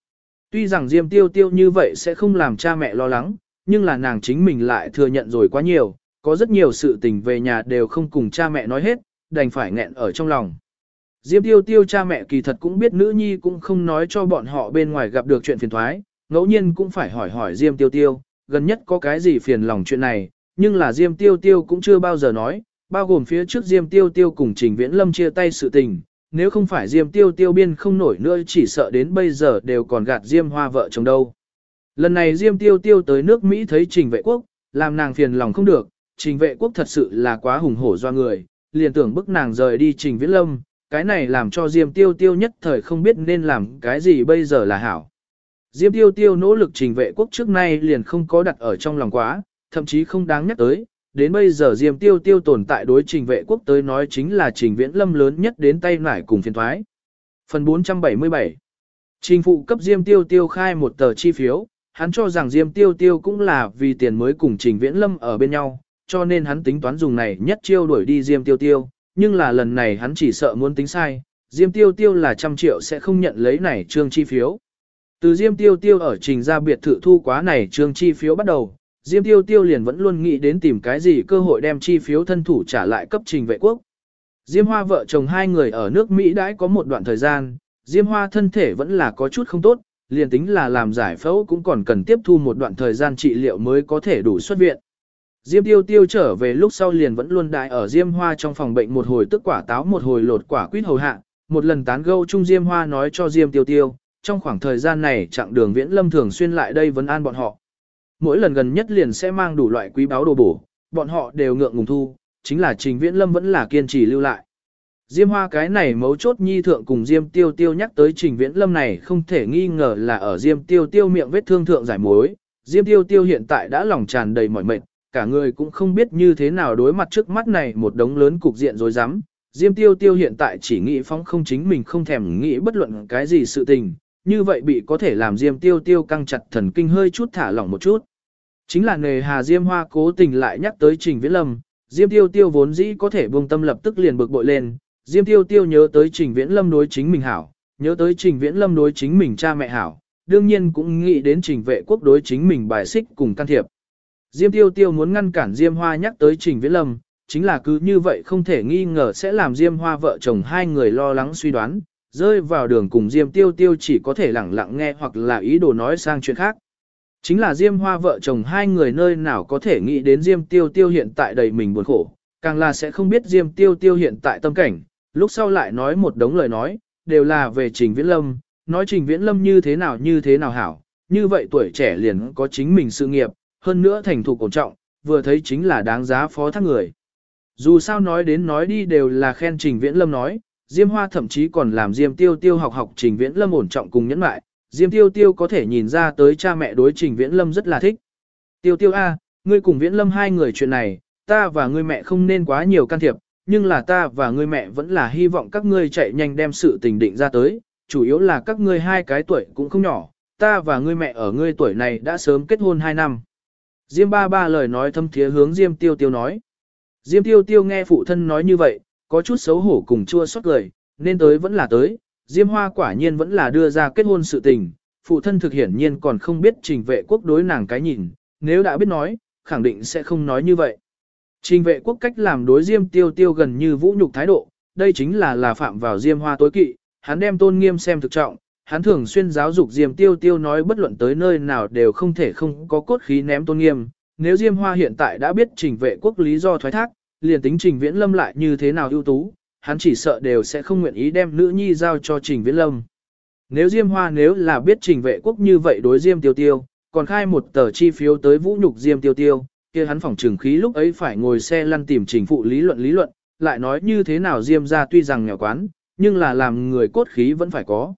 Tuy rằng Diêm Tiêu Tiêu như vậy sẽ không làm cha mẹ lo lắng, nhưng là nàng chính mình lại thừa nhận rồi quá nhiều, có rất nhiều sự tình về nhà đều không cùng cha mẹ nói hết, đành phải nghẹn ở trong lòng. Diêm Tiêu Tiêu cha mẹ kỳ thật cũng biết nữ nhi cũng không nói cho bọn họ bên ngoài gặp được chuyện phiền thoái, ngẫu nhiên cũng phải hỏi hỏi Diêm Tiêu Tiêu, gần nhất có cái gì phiền lòng chuyện này, nhưng là Diêm Tiêu Tiêu cũng chưa bao giờ nói, bao gồm phía trước Diêm Tiêu Tiêu cùng Trình Viễn Lâm chia tay sự tình, nếu không phải Diêm Tiêu Tiêu biên không nổi nữa chỉ sợ đến bây giờ đều còn gạt Diêm Hoa vợ chồng đâu. Lần này Diêm Tiêu Tiêu tới nước Mỹ thấy Trình Vệ Quốc, làm nàng phiền lòng không được, Trình Vệ Quốc thật sự là quá hùng hổ do người, liền tưởng bức nàng rời đi Trình Viễn Lâm, cái này làm cho Diêm Tiêu Tiêu nhất thời không biết nên làm cái gì bây giờ là hảo. Diêm Tiêu Tiêu nỗ lực Trình Vệ Quốc trước nay liền không có đặt ở trong lòng quá, thậm chí không đáng nhắc tới, đến bây giờ Diêm Tiêu Tiêu tồn tại đối Trình Vệ Quốc tới nói chính là Trình Viễn Lâm lớn nhất đến tay nải cùng phiền thoái. Phần 477 Trình phụ cấp Diêm Tiêu Tiêu khai một tờ chi phiếu, hắn cho rằng Diêm Tiêu Tiêu cũng là vì tiền mới cùng Trình Viễn Lâm ở bên nhau, cho nên hắn tính toán dùng này nhất chiêu đuổi đi Diêm Tiêu Tiêu, nhưng là lần này hắn chỉ sợ muốn tính sai, Diêm Tiêu Tiêu là 100 triệu sẽ không nhận lấy này trương chi phiếu. Từ Diêm Tiêu Tiêu ở Trình gia biệt thự thu quá này trương chi phiếu bắt đầu, Diêm Tiêu Tiêu liền vẫn luôn nghĩ đến tìm cái gì cơ hội đem chi phiếu thân thủ trả lại cấp Trình Vệ Quốc. Diêm Hoa vợ chồng hai người ở nước Mỹ đãi có một đoạn thời gian, Diêm Hoa thân thể vẫn là có chút không tốt, liền tính là làm giải phẫu cũng còn cần tiếp thu một đoạn thời gian trị liệu mới có thể đủ xuất viện. Diêm Tiêu Tiêu trở về lúc sau liền vẫn luôn đại ở Diêm Hoa trong phòng bệnh một hồi tức quả táo một hồi lột quả quýt hầu hạ, một lần tán gẫu chung Diêm Hoa nói cho Diêm Tiêu Tiêu, trong khoảng thời gian này chặng đường Viễn Lâm thường xuyên lại đây vấn an bọn họ. Mỗi lần gần nhất liền sẽ mang đủ loại quý báu đồ bổ, bọn họ đều ngượng ngùng thu, chính là Trình Viễn Lâm vẫn là kiên trì lưu lại. Diêm Hoa cái này mấu chốt nhi thượng cùng Diêm Tiêu Tiêu nhắc tới Trình Viễn Lâm này không thể nghi ngờ là ở Diêm Tiêu Tiêu miệng vết thương thượng giải mối. Diêm Tiêu Tiêu hiện tại đã lòng tràn đầy mỏi mệt, cả người cũng không biết như thế nào đối mặt trước mắt này một đống lớn cục diện rối rắm. Diêm Tiêu Tiêu hiện tại chỉ nghĩ phóng không chính mình không thèm nghĩ bất luận cái gì sự tình, như vậy bị có thể làm Diêm Tiêu Tiêu căng chặt thần kinh hơi chút thả lỏng một chút. Chính là nề hà Diêm Hoa cố tình lại nhắc tới Trình Viễn Lâm, Diêm Tiêu Tiêu vốn dĩ có thể buông tâm lập tức liền bực bội lên, Diêm Tiêu Tiêu nhớ tới Trình Viễn Lâm đối chính mình hảo, nhớ tới Trình Viễn Lâm đối chính mình cha mẹ hảo, đương nhiên cũng nghĩ đến Trình Vệ Quốc đối chính mình bài xích cùng can thiệp. Diêm Tiêu Tiêu muốn ngăn cản Diêm Hoa nhắc tới Trình Viễn Lâm, chính là cứ như vậy không thể nghi ngờ sẽ làm Diêm Hoa vợ chồng hai người lo lắng suy đoán, rơi vào đường cùng Diêm Tiêu Tiêu chỉ có thể lẳng lặng nghe hoặc là ý đồ nói sang chuyện khác. Chính là Diêm Hoa vợ chồng hai người nơi nào có thể nghĩ đến Diêm Tiêu Tiêu hiện tại đầy mình buồn khổ, càng là sẽ không biết Diêm Tiêu Tiêu hiện tại tâm cảnh, lúc sau lại nói một đống lời nói, đều là về Trình Viễn Lâm, nói Trình Viễn Lâm như thế nào hảo, như vậy tuổi trẻ liền có chính mình sự nghiệp, hơn nữa thành thục ổn trọng, vừa thấy chính là đáng giá phó thác người. Dù sao nói đến nói đi đều là khen Trình Viễn Lâm nói, Diêm Hoa thậm chí còn làm Diêm Tiêu Tiêu học Trình Viễn Lâm ổn trọng cùng nhẫn mại, Diêm Tiêu Tiêu có thể nhìn ra tới cha mẹ đối Trình Viễn Lâm rất là thích. Tiêu Tiêu a, ngươi cùng Viễn Lâm hai người chuyện này, ta và ngươi mẹ không nên quá nhiều can thiệp, nhưng là ta và ngươi mẹ vẫn là hy vọng các ngươi chạy nhanh đem sự tình định ra tới, chủ yếu là các ngươi hai cái tuổi cũng không nhỏ, ta và ngươi mẹ ở ngươi tuổi này đã sớm kết hôn 2 năm. Diêm ba ba lời nói thâm thiế hướng Diêm Tiêu Tiêu nói. Diêm Tiêu Tiêu nghe phụ thân nói như vậy, có chút xấu hổ cùng chua xót cười, nên tới vẫn là tới, Diêm Hoa quả nhiên vẫn là đưa ra kết hôn sự tình, phụ thân thực hiển nhiên còn không biết Trình Vệ Quốc đối nàng cái nhìn, nếu đã biết nói, khẳng định sẽ không nói như vậy. Trình Vệ Quốc cách làm đối Diêm Tiêu Tiêu gần như vũ nhục thái độ, đây chính là phạm vào Diêm Hoa tối kỵ, hắn đem tôn nghiêm xem thực trọng, hắn thường xuyên giáo dục Diêm Tiêu Tiêu nói bất luận tới nơi nào đều không thể không có cốt khí ném tôn nghiêm. Nếu Diêm Hoa hiện tại đã biết Trình Vệ Quốc lý do thoái thác, liền tính Trình Viễn Lâm lại như thế nào ưu tú, hắn chỉ sợ đều sẽ không nguyện ý đem nữ nhi giao cho Trình Viễn Lâm. Nếu Diêm Hoa nếu là biết Trình Vệ Quốc như vậy đối Diêm Tiêu Tiêu, còn khai một tờ chi phiếu tới vũ nhục Diêm Tiêu Tiêu, kia hắn phỏng trừng khí lúc ấy phải ngồi xe lăn tìm Trình phụ lý luận, lại nói như thế nào Diêm gia tuy rằng nghèo quán, nhưng là làm người cốt khí vẫn phải có.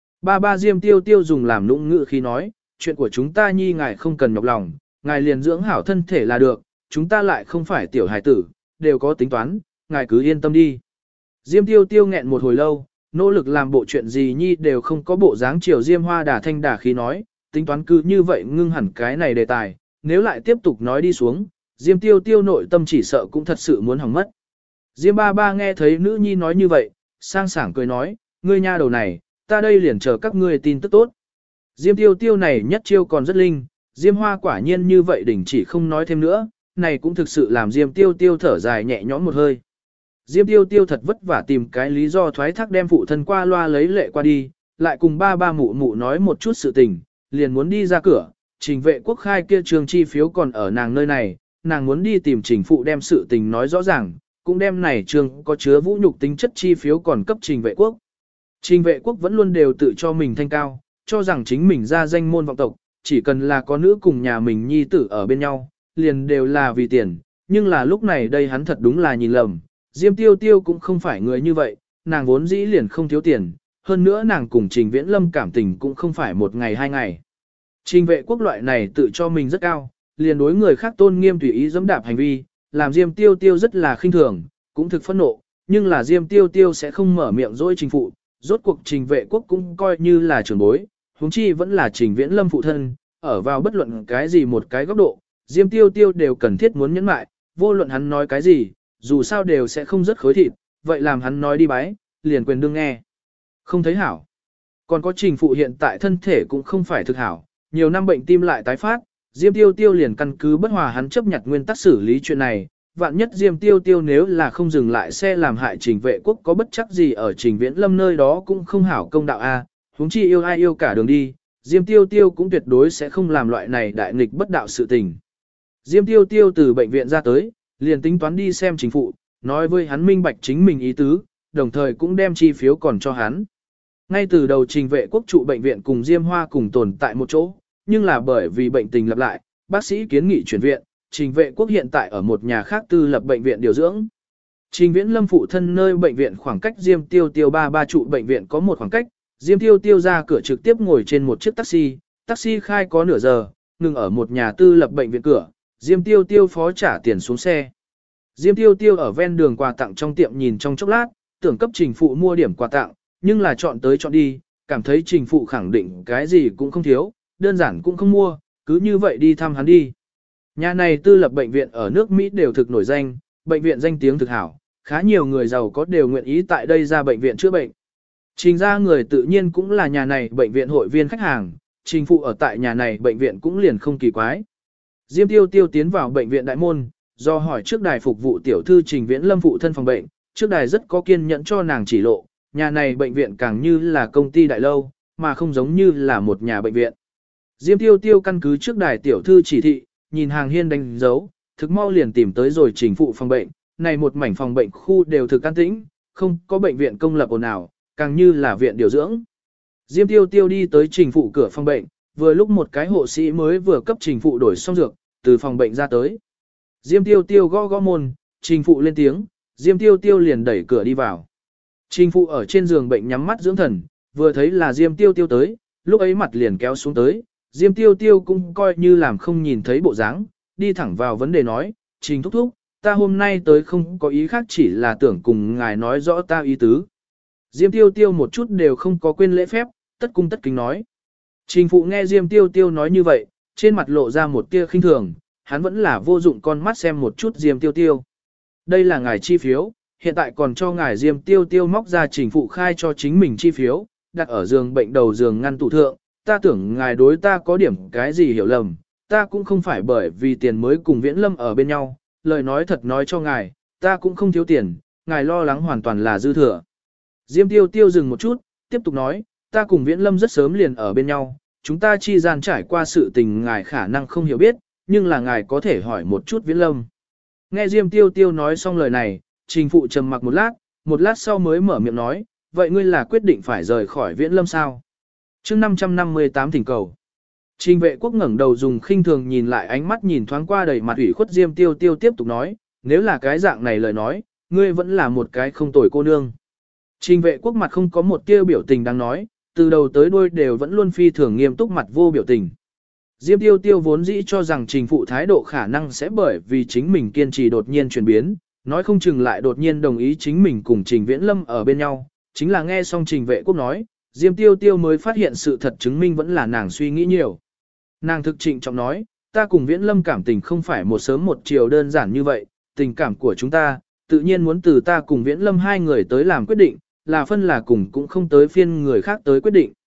Ba Diêm Tiêu Tiêu dùng làm nũng ngữ khi nói, chuyện của chúng ta nhi ngài không cần nhọc lòng, ngài liền dưỡng hảo thân thể là được, chúng ta lại không phải tiểu hài tử, đều có tính toán, ngài cứ yên tâm đi. Diêm Tiêu Tiêu nghẹn một hồi lâu, nỗ lực làm bộ chuyện gì nhi đều không có bộ dáng chiều Diêm Hoa đả thanh đả khí nói, tính toán cứ như vậy ngưng hẳn cái này đề tài, nếu lại tiếp tục nói đi xuống, Diêm Tiêu Tiêu nội tâm chỉ sợ cũng thật sự muốn hỏng mất. Diêm ba ba nghe thấy nữ nhi nói như vậy, sang sảng cười nói, ngươi nha đầu này, ta đây liền chờ các ngươi tin tức tốt. Diêm tiêu tiêu này nhất chiêu còn rất linh, Diêm Hoa quả nhiên như vậy đỉnh chỉ không nói thêm nữa, này cũng thực sự làm Diêm tiêu tiêu thở dài nhẹ nhõm một hơi. Diêm tiêu tiêu thật vất vả tìm cái lý do thoái thác đem phụ thân qua loa lấy lệ qua đi, lại cùng ba ba mụ mụ nói một chút sự tình, liền muốn đi ra cửa, Trình Vệ Quốc khai kia trường chi phiếu còn ở nàng nơi này, nàng muốn đi tìm Trình phụ đem sự tình nói rõ ràng, cũng đem này trường có chứa vũ nhục tính chất chi phiếu còn cấp Trình Vệ Quốc. Trình Vệ Quốc vẫn luôn đều tự cho mình thanh cao, cho rằng chính mình ra danh môn vọng tộc, chỉ cần là có nữ cùng nhà mình nhi tử ở bên nhau, liền đều là vì tiền, nhưng là lúc này đây hắn thật đúng là nhìn lầm, Diêm Tiêu Tiêu cũng không phải người như vậy, nàng vốn dĩ liền không thiếu tiền, hơn nữa nàng cùng Trình Viễn Lâm cảm tình cũng không phải một ngày hai ngày. Trình Vệ Quốc loại này tự cho mình rất cao, liền đối người khác tôn nghiêm tùy ý dẫm đạp hành vi, làm Diêm Tiêu Tiêu rất là khinh thường, cũng thực phẫn nộ, nhưng là Diêm Tiêu Tiêu sẽ không mở miệng dỗi Trình phụ, rốt cuộc Trình Vệ Quốc cũng coi như là trưởng bối, huống chi vẫn là Trình Viễn Lâm phụ thân, ở vào bất luận cái gì một cái góc độ, Diêm Tiêu Tiêu đều cần thiết muốn nhẫn mại, vô luận hắn nói cái gì, dù sao đều sẽ không rất khối thịt, vậy làm hắn nói đi bái, liền quyền đương nghe. Không thấy hảo. Còn có Trình phụ hiện tại thân thể cũng không phải thực hảo, nhiều năm bệnh tim lại tái phát, Diêm Tiêu Tiêu liền căn cứ bất hòa hắn chấp nhận nguyên tắc xử lý chuyện này, vạn nhất Diêm Tiêu Tiêu nếu là không dừng lại xe làm hại Trình Vệ Quốc có bất chắc gì ở Trình Viễn Lâm nơi đó cũng không hảo công đạo a, huống chi yêu ai yêu cả đường đi, Diêm Tiêu Tiêu cũng tuyệt đối sẽ không làm loại này đại nghịch bất đạo sự tình. Diêm Tiêu Tiêu từ bệnh viện ra tới, liền tính toán đi xem Trình phụ, nói với hắn minh bạch chính mình ý tứ, đồng thời cũng đem chi phiếu còn cho hắn. Ngay từ đầu Trình Vệ Quốc trụ bệnh viện cùng Diêm Hoa cùng tồn tại một chỗ, nhưng là bởi vì bệnh tình lặp lại, bác sĩ kiến nghị chuyển viện, Trình Vệ Quốc hiện tại ở một nhà khác tư lập bệnh viện điều dưỡng. Trình Viễn Lâm phụ thân nơi bệnh viện khoảng cách Diêm Tiêu Tiêu ba trụ bệnh viện có một khoảng cách, Diêm Tiêu Tiêu ra cửa trực tiếp ngồi trên một chiếc taxi khai có nửa giờ, ngừng ở một nhà tư lập bệnh viện cửa, Diêm Tiêu Tiêu phó trả tiền xuống xe. Diêm Tiêu Tiêu ở ven đường quà tặng trong tiệm nhìn trong chốc lát, tưởng cấp Trình phụ mua điểm quà tặng, nhưng là chọn tới chọn đi, cảm thấy Trình phụ khẳng định cái gì cũng không thiếu, đơn giản cũng không mua, cứ như vậy đi thăm hắn đi. Nhà này tư lập bệnh viện ở nước Mỹ đều thực nổi danh, bệnh viện danh tiếng thực hảo, khá nhiều người giàu có đều nguyện ý tại đây ra bệnh viện chữa bệnh. Trình ra người tự nhiên cũng là nhà này bệnh viện hội viên khách hàng, Trình phụ ở tại nhà này bệnh viện cũng liền không kỳ quái. Diêm Tiêu Tiêu tiến vào bệnh viện đại môn, do hỏi trước đài phục vụ tiểu thư Trình Viễn Lâm phụ thân phòng bệnh, trước đài rất có kiên nhẫn cho nàng chỉ lộ, nhà này bệnh viện càng như là công ty đại lâu, mà không giống như là một nhà bệnh viện. Diêm Tiêu Tiêu căn cứ trước đài tiểu thư chỉ thị, nhìn hàng hiên đánh dấu, thực mau liền tìm tới rồi Trình phụ phòng bệnh, này một mảnh phòng bệnh khu đều thực an tĩnh, không có bệnh viện công lập ồn ào, càng như là viện điều dưỡng. Diêm Tiêu Tiêu đi tới Trình phụ cửa phòng bệnh, vừa lúc một cái hộ sĩ mới vừa cấp Trình phụ đổi xong dược, từ phòng bệnh ra tới. Diêm Tiêu Tiêu gõ gõ môn, Trình phụ lên tiếng, Diêm Tiêu Tiêu liền đẩy cửa đi vào. Trình phụ ở trên giường bệnh nhắm mắt dưỡng thần, vừa thấy là Diêm Tiêu Tiêu tới, lúc ấy mặt liền kéo xuống tới, Diêm Tiêu Tiêu cũng coi như làm không nhìn thấy bộ dáng, đi thẳng vào vấn đề nói, Trình thúc thúc, ta hôm nay tới không có ý khác chỉ là tưởng cùng ngài nói rõ ta ý tứ. Diêm Tiêu Tiêu một chút đều không có quên lễ phép, tất cung tất kính nói. Trình phụ nghe Diêm Tiêu Tiêu nói như vậy, trên mặt lộ ra một tia khinh thường, hắn vẫn là vô dụng con mắt xem một chút Diêm Tiêu Tiêu. Đây là ngài chi phiếu, hiện tại còn cho ngài Diêm Tiêu Tiêu móc ra Trình phụ khai cho chính mình chi phiếu, đặt ở giường bệnh đầu giường ngăn tủ thượng, ta tưởng ngài đối ta có điểm cái gì hiểu lầm, ta cũng không phải bởi vì tiền mới cùng Viễn Lâm ở bên nhau, lời nói thật nói cho ngài, ta cũng không thiếu tiền, ngài lo lắng hoàn toàn là dư thừa. Diêm Tiêu Tiêu dừng một chút, tiếp tục nói, ta cùng Viễn Lâm rất sớm liền ở bên nhau, chúng ta chi gian trải qua sự tình ngài khả năng không hiểu biết, nhưng là ngài có thể hỏi một chút Viễn Lâm. Nghe Diêm Tiêu Tiêu nói xong lời này, Trình phụ trầm mặc một lát sau mới mở miệng nói, vậy ngươi là quyết định phải rời khỏi Viễn Lâm sao? Chương 558 thỉnh cầu. Trình Vệ Quốc ngẩng đầu dùng khinh thường nhìn lại ánh mắt nhìn thoáng qua đầy mặt ủy khuất Diêm Tiêu Tiêu tiếp tục nói, nếu là cái dạng này lời nói, ngươi vẫn là một cái không tồi cô nương. Trình Vệ Quốc mặt không có một tia biểu tình đang nói, từ đầu tới đuôi đều vẫn luôn phi thường nghiêm túc mặt vô biểu tình. Diêm Tiêu Tiêu vốn dĩ cho rằng Trình phụ thái độ khả năng sẽ bởi vì chính mình kiên trì đột nhiên chuyển biến, nói không chừng lại đột nhiên đồng ý chính mình cùng Trình Viễn Lâm ở bên nhau, chính là nghe xong Trình Vệ Quốc nói, Diêm Tiêu Tiêu mới phát hiện sự thật chứng minh vẫn là nàng suy nghĩ nhiều. Nàng thực trịnh trọng nói, ta cùng Viễn Lâm cảm tình không phải một sớm một chiều đơn giản như vậy, tình cảm của chúng ta, tự nhiên muốn từ ta cùng Viễn Lâm hai người tới làm quyết định, là phân là cùng cũng không tới phiên người khác tới quyết định.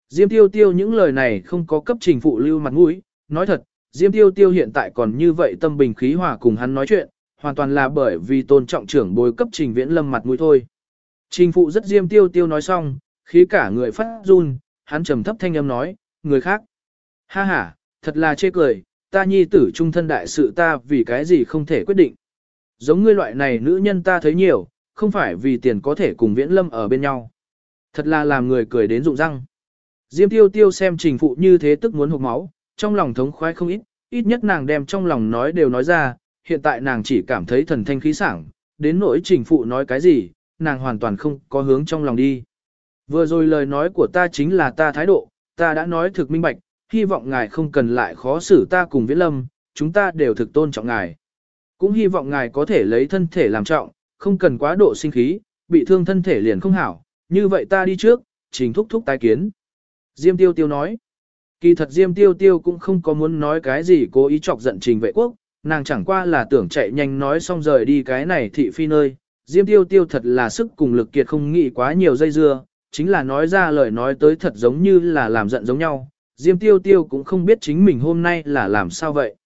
Diêm Tiêu Tiêu những lời này không có cấp Trình Phụ lưu mặt mũi, nói thật, Diêm Tiêu Tiêu hiện tại còn như vậy tâm bình khí hòa cùng hắn nói chuyện, hoàn toàn là bởi vì tôn trọng trưởng bối cấp Trình Viễn Lâm mặt mũi thôi. Trình Phụ rất Diêm Tiêu Tiêu nói xong, khí cả người phát run, hắn trầm thấp thanh âm nói, người khác. Ha ha, thật là chê cười, ta nhi tử trung thân đại sự ta vì cái gì không thể quyết định. Giống ngươi loại này nữ nhân ta thấy nhiều, không phải vì tiền có thể cùng Viễn Lâm ở bên nhau. Thật là làm người cười đến rụng răng. Diêm Tiêu Tiêu xem Trình Phụ như thế tức muốn hộc máu, trong lòng thống khoái không ít, ít nhất nàng đem trong lòng nói đều nói ra, hiện tại nàng chỉ cảm thấy thần thanh khí sảng, đến nỗi Trình Phụ nói cái gì, nàng hoàn toàn không có hướng trong lòng đi. Vừa rồi lời nói của ta chính là ta thái độ, ta đã nói thực minh bạch, hy vọng ngài không cần lại khó xử ta cùng Viễn Lâm, chúng ta đều thực tôn trọng ngài. Cũng hy vọng ngài có thể lấy thân thể làm trọng, không cần quá độ sinh khí, bị thương thân thể liền không hảo, như vậy ta đi trước, Trình thúc thúc tái kiến. Diêm Tiêu Tiêu nói, kỳ thật Diêm Tiêu Tiêu cũng không có muốn nói cái gì cố ý chọc giận Trình Vệ Quốc, nàng chẳng qua là tưởng chạy nhanh nói xong rời đi cái này thị phi nơi. Diêm Tiêu Tiêu thật là sức cùng lực kiệt không nghĩ quá nhiều dây dưa, chính là nói ra lời nói tới thật giống như là làm giận giống nhau. Diêm Tiêu Tiêu cũng không biết chính mình hôm nay là làm sao vậy.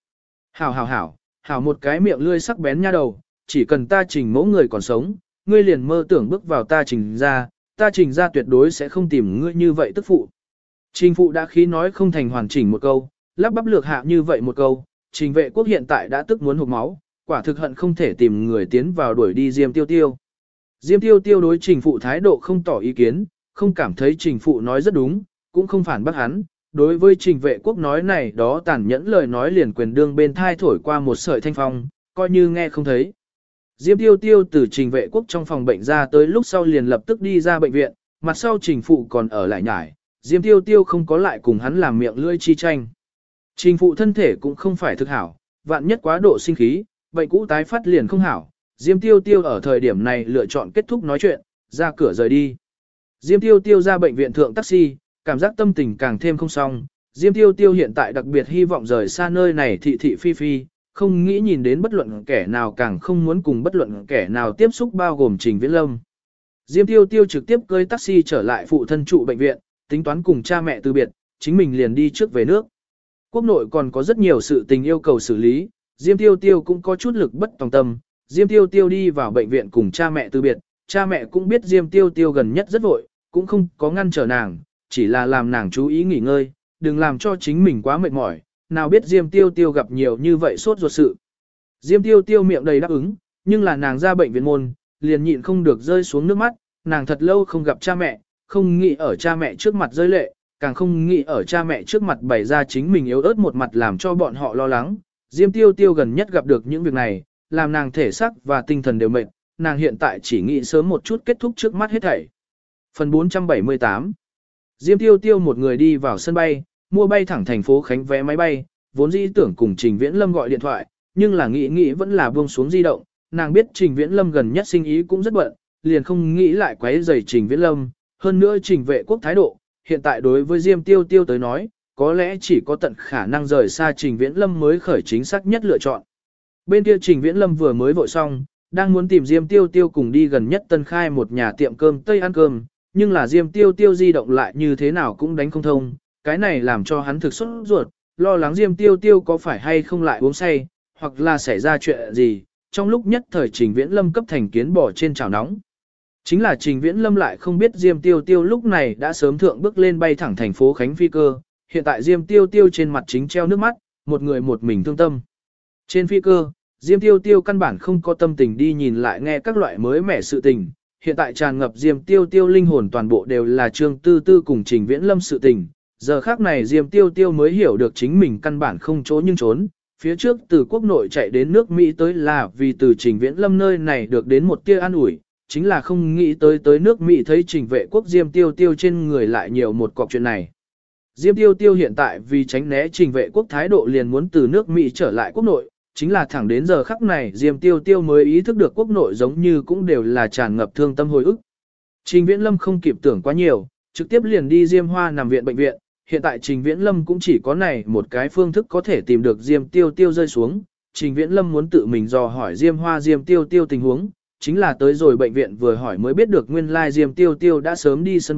Hảo một cái miệng lươi sắc bén nha đầu, chỉ cần ta Trình mẫu người còn sống, ngươi liền mơ tưởng bước vào ta Trình ra, ta Trình ra tuyệt đối sẽ không tìm ngươi như vậy tức phụ. Trình Phụ đã khí nói không thành hoàn chỉnh một câu, lắp bắp lược hạ như vậy một câu, Trình Vệ Quốc hiện tại đã tức muốn hộc máu, quả thực hận không thể tìm người tiến vào đuổi đi Diêm Tiêu Tiêu. Diêm Tiêu Tiêu đối Trình Phụ thái độ không tỏ ý kiến, không cảm thấy Trình Phụ nói rất đúng, cũng không phản bác hắn. Đối với Trình Vệ Quốc nói này đó tàn nhẫn lời nói liền quyền đương bên thai thổi qua một sợi thanh phong, coi như nghe không thấy. Diêm Tiêu Tiêu từ Trình Vệ Quốc trong phòng bệnh ra tới lúc sau liền lập tức đi ra bệnh viện, mặt sau Trình Phụ còn ở lại nhải, Diêm Tiêu Tiêu không có lại cùng hắn làm miệng lưỡi chi tranh. Trình Phụ thân thể cũng không phải thực hảo, vạn nhất quá độ sinh khí, bệnh cũ tái phát liền không hảo. Diêm Tiêu Tiêu ở thời điểm này lựa chọn kết thúc nói chuyện, ra cửa rời đi. Diêm Tiêu Tiêu ra bệnh viện thượng taxi, cảm giác tâm tình càng thêm không xong. Diêm Tiêu Tiêu hiện tại đặc biệt hy vọng rời xa nơi này thị thị phi phi, không nghĩ nhìn đến bất luận kẻ nào, càng không muốn cùng bất luận kẻ nào tiếp xúc bao gồm Trình Viễn Lâm. Diêm Tiêu Tiêu trực tiếp cưới taxi trở lại phụ thân trụ bệnh viện, tính toán cùng cha mẹ từ biệt, chính mình liền đi trước về nước. Quốc nội còn có rất nhiều sự tình yêu cầu xử lý, Diêm Tiêu Tiêu cũng có chút lực bất tòng tâm. Diêm Tiêu Tiêu đi vào bệnh viện cùng cha mẹ từ biệt, cha mẹ cũng biết Diêm Tiêu Tiêu gần nhất rất vội, cũng không có ngăn trở nàng, chỉ là làm nàng chú ý nghỉ ngơi, đừng làm cho chính mình quá mệt mỏi, nào biết Diêm Tiêu Tiêu gặp nhiều như vậy sốt ruột sự. Diêm Tiêu Tiêu miệng đầy đáp ứng, nhưng là nàng ra bệnh viện môn, liền nhịn không được rơi xuống nước mắt, nàng thật lâu không gặp cha mẹ, không nghĩ ở cha mẹ trước mặt rơi lệ, càng không nghĩ ở cha mẹ trước mặt bày ra chính mình yếu ớt một mặt làm cho bọn họ lo lắng. Diêm Tiêu Tiêu gần nhất gặp được những việc này, làm nàng thể xác và tinh thần đều mệt, nàng hiện tại chỉ nghĩ sớm một chút kết thúc trước mắt hết thảy. Phần 478 Diêm Tiêu Tiêu một người đi vào sân bay, mua bay thẳng thành phố Khánh vé máy bay, vốn dĩ tưởng cùng Trình Viễn Lâm gọi điện thoại, nhưng là nghĩ vẫn là buông xuống di động, nàng biết Trình Viễn Lâm gần nhất sinh ý cũng rất bận, liền không nghĩ lại quấy rầy Trình Viễn Lâm, hơn nữa Trình Vệ Quốc thái độ, hiện tại đối với Diêm Tiêu Tiêu tới nói, có lẽ chỉ có tận khả năng rời xa Trình Viễn Lâm mới khởi chính xác nhất lựa chọn. Bên kia Trình Viễn Lâm vừa mới vội xong, đang muốn tìm Diêm Tiêu Tiêu cùng đi gần nhất Tân Khai một nhà tiệm cơm Tây ăn cơm, nhưng là Diêm Tiêu Tiêu di động lại như thế nào cũng đánh không thông, cái này làm cho hắn thực sốt ruột, lo lắng Diêm Tiêu Tiêu có phải hay không lại uống say, hoặc là xảy ra chuyện gì, trong lúc nhất thời Trình Viễn Lâm cấp thành kiến bỏ trên chảo nóng. Chính là Trình Viễn Lâm lại không biết Diêm Tiêu Tiêu lúc này đã sớm thượng bước lên bay thẳng thành phố Khánh phi cơ, hiện tại Diêm Tiêu Tiêu trên mặt chính treo nước mắt, một người một mình thương tâm. Trên phi cơ, Diêm Tiêu Tiêu căn bản không có tâm tình đi nhìn lại nghe các loại mới mẻ sự tình, hiện tại tràn ngập Diêm Tiêu Tiêu linh hồn toàn bộ đều là Trương Tư Tư cùng Trình Viễn Lâm sự tình. Giờ khác này Diêm Tiêu Tiêu mới hiểu được chính mình căn bản không chỗ nhưng trốn, phía trước từ quốc nội chạy đến nước Mỹ tới là vì từ Trình Viễn Lâm nơi này được đến một tia an ủi, chính là không nghĩ tới nước Mỹ thấy Trình Vệ Quốc Diêm Tiêu Tiêu trên người lại nhiều một cọc chuyện này. Diêm Tiêu Tiêu hiện tại vì tránh né Trình Vệ Quốc thái độ liền muốn từ nước Mỹ trở lại quốc nội, chính là thẳng đến giờ khắc này Diêm Tiêu Tiêu mới ý thức được quốc nội giống như cũng đều là tràn ngập thương tâm hồi ức. Trình Viễn Lâm không kịp tưởng quá nhiều, trực tiếp liền đi Diêm Hoa nằm viện bệnh viện, hiện tại Trình Viễn Lâm cũng chỉ có này một cái phương thức có thể tìm được Diêm Tiêu Tiêu rơi xuống. Trình Viễn Lâm muốn tự mình dò hỏi Diêm Hoa Diêm Tiêu Tiêu tình huống, chính là tới rồi bệnh viện vừa hỏi mới biết được nguyên lai Diêm Tiêu Tiêu đã sớm đi sân bay,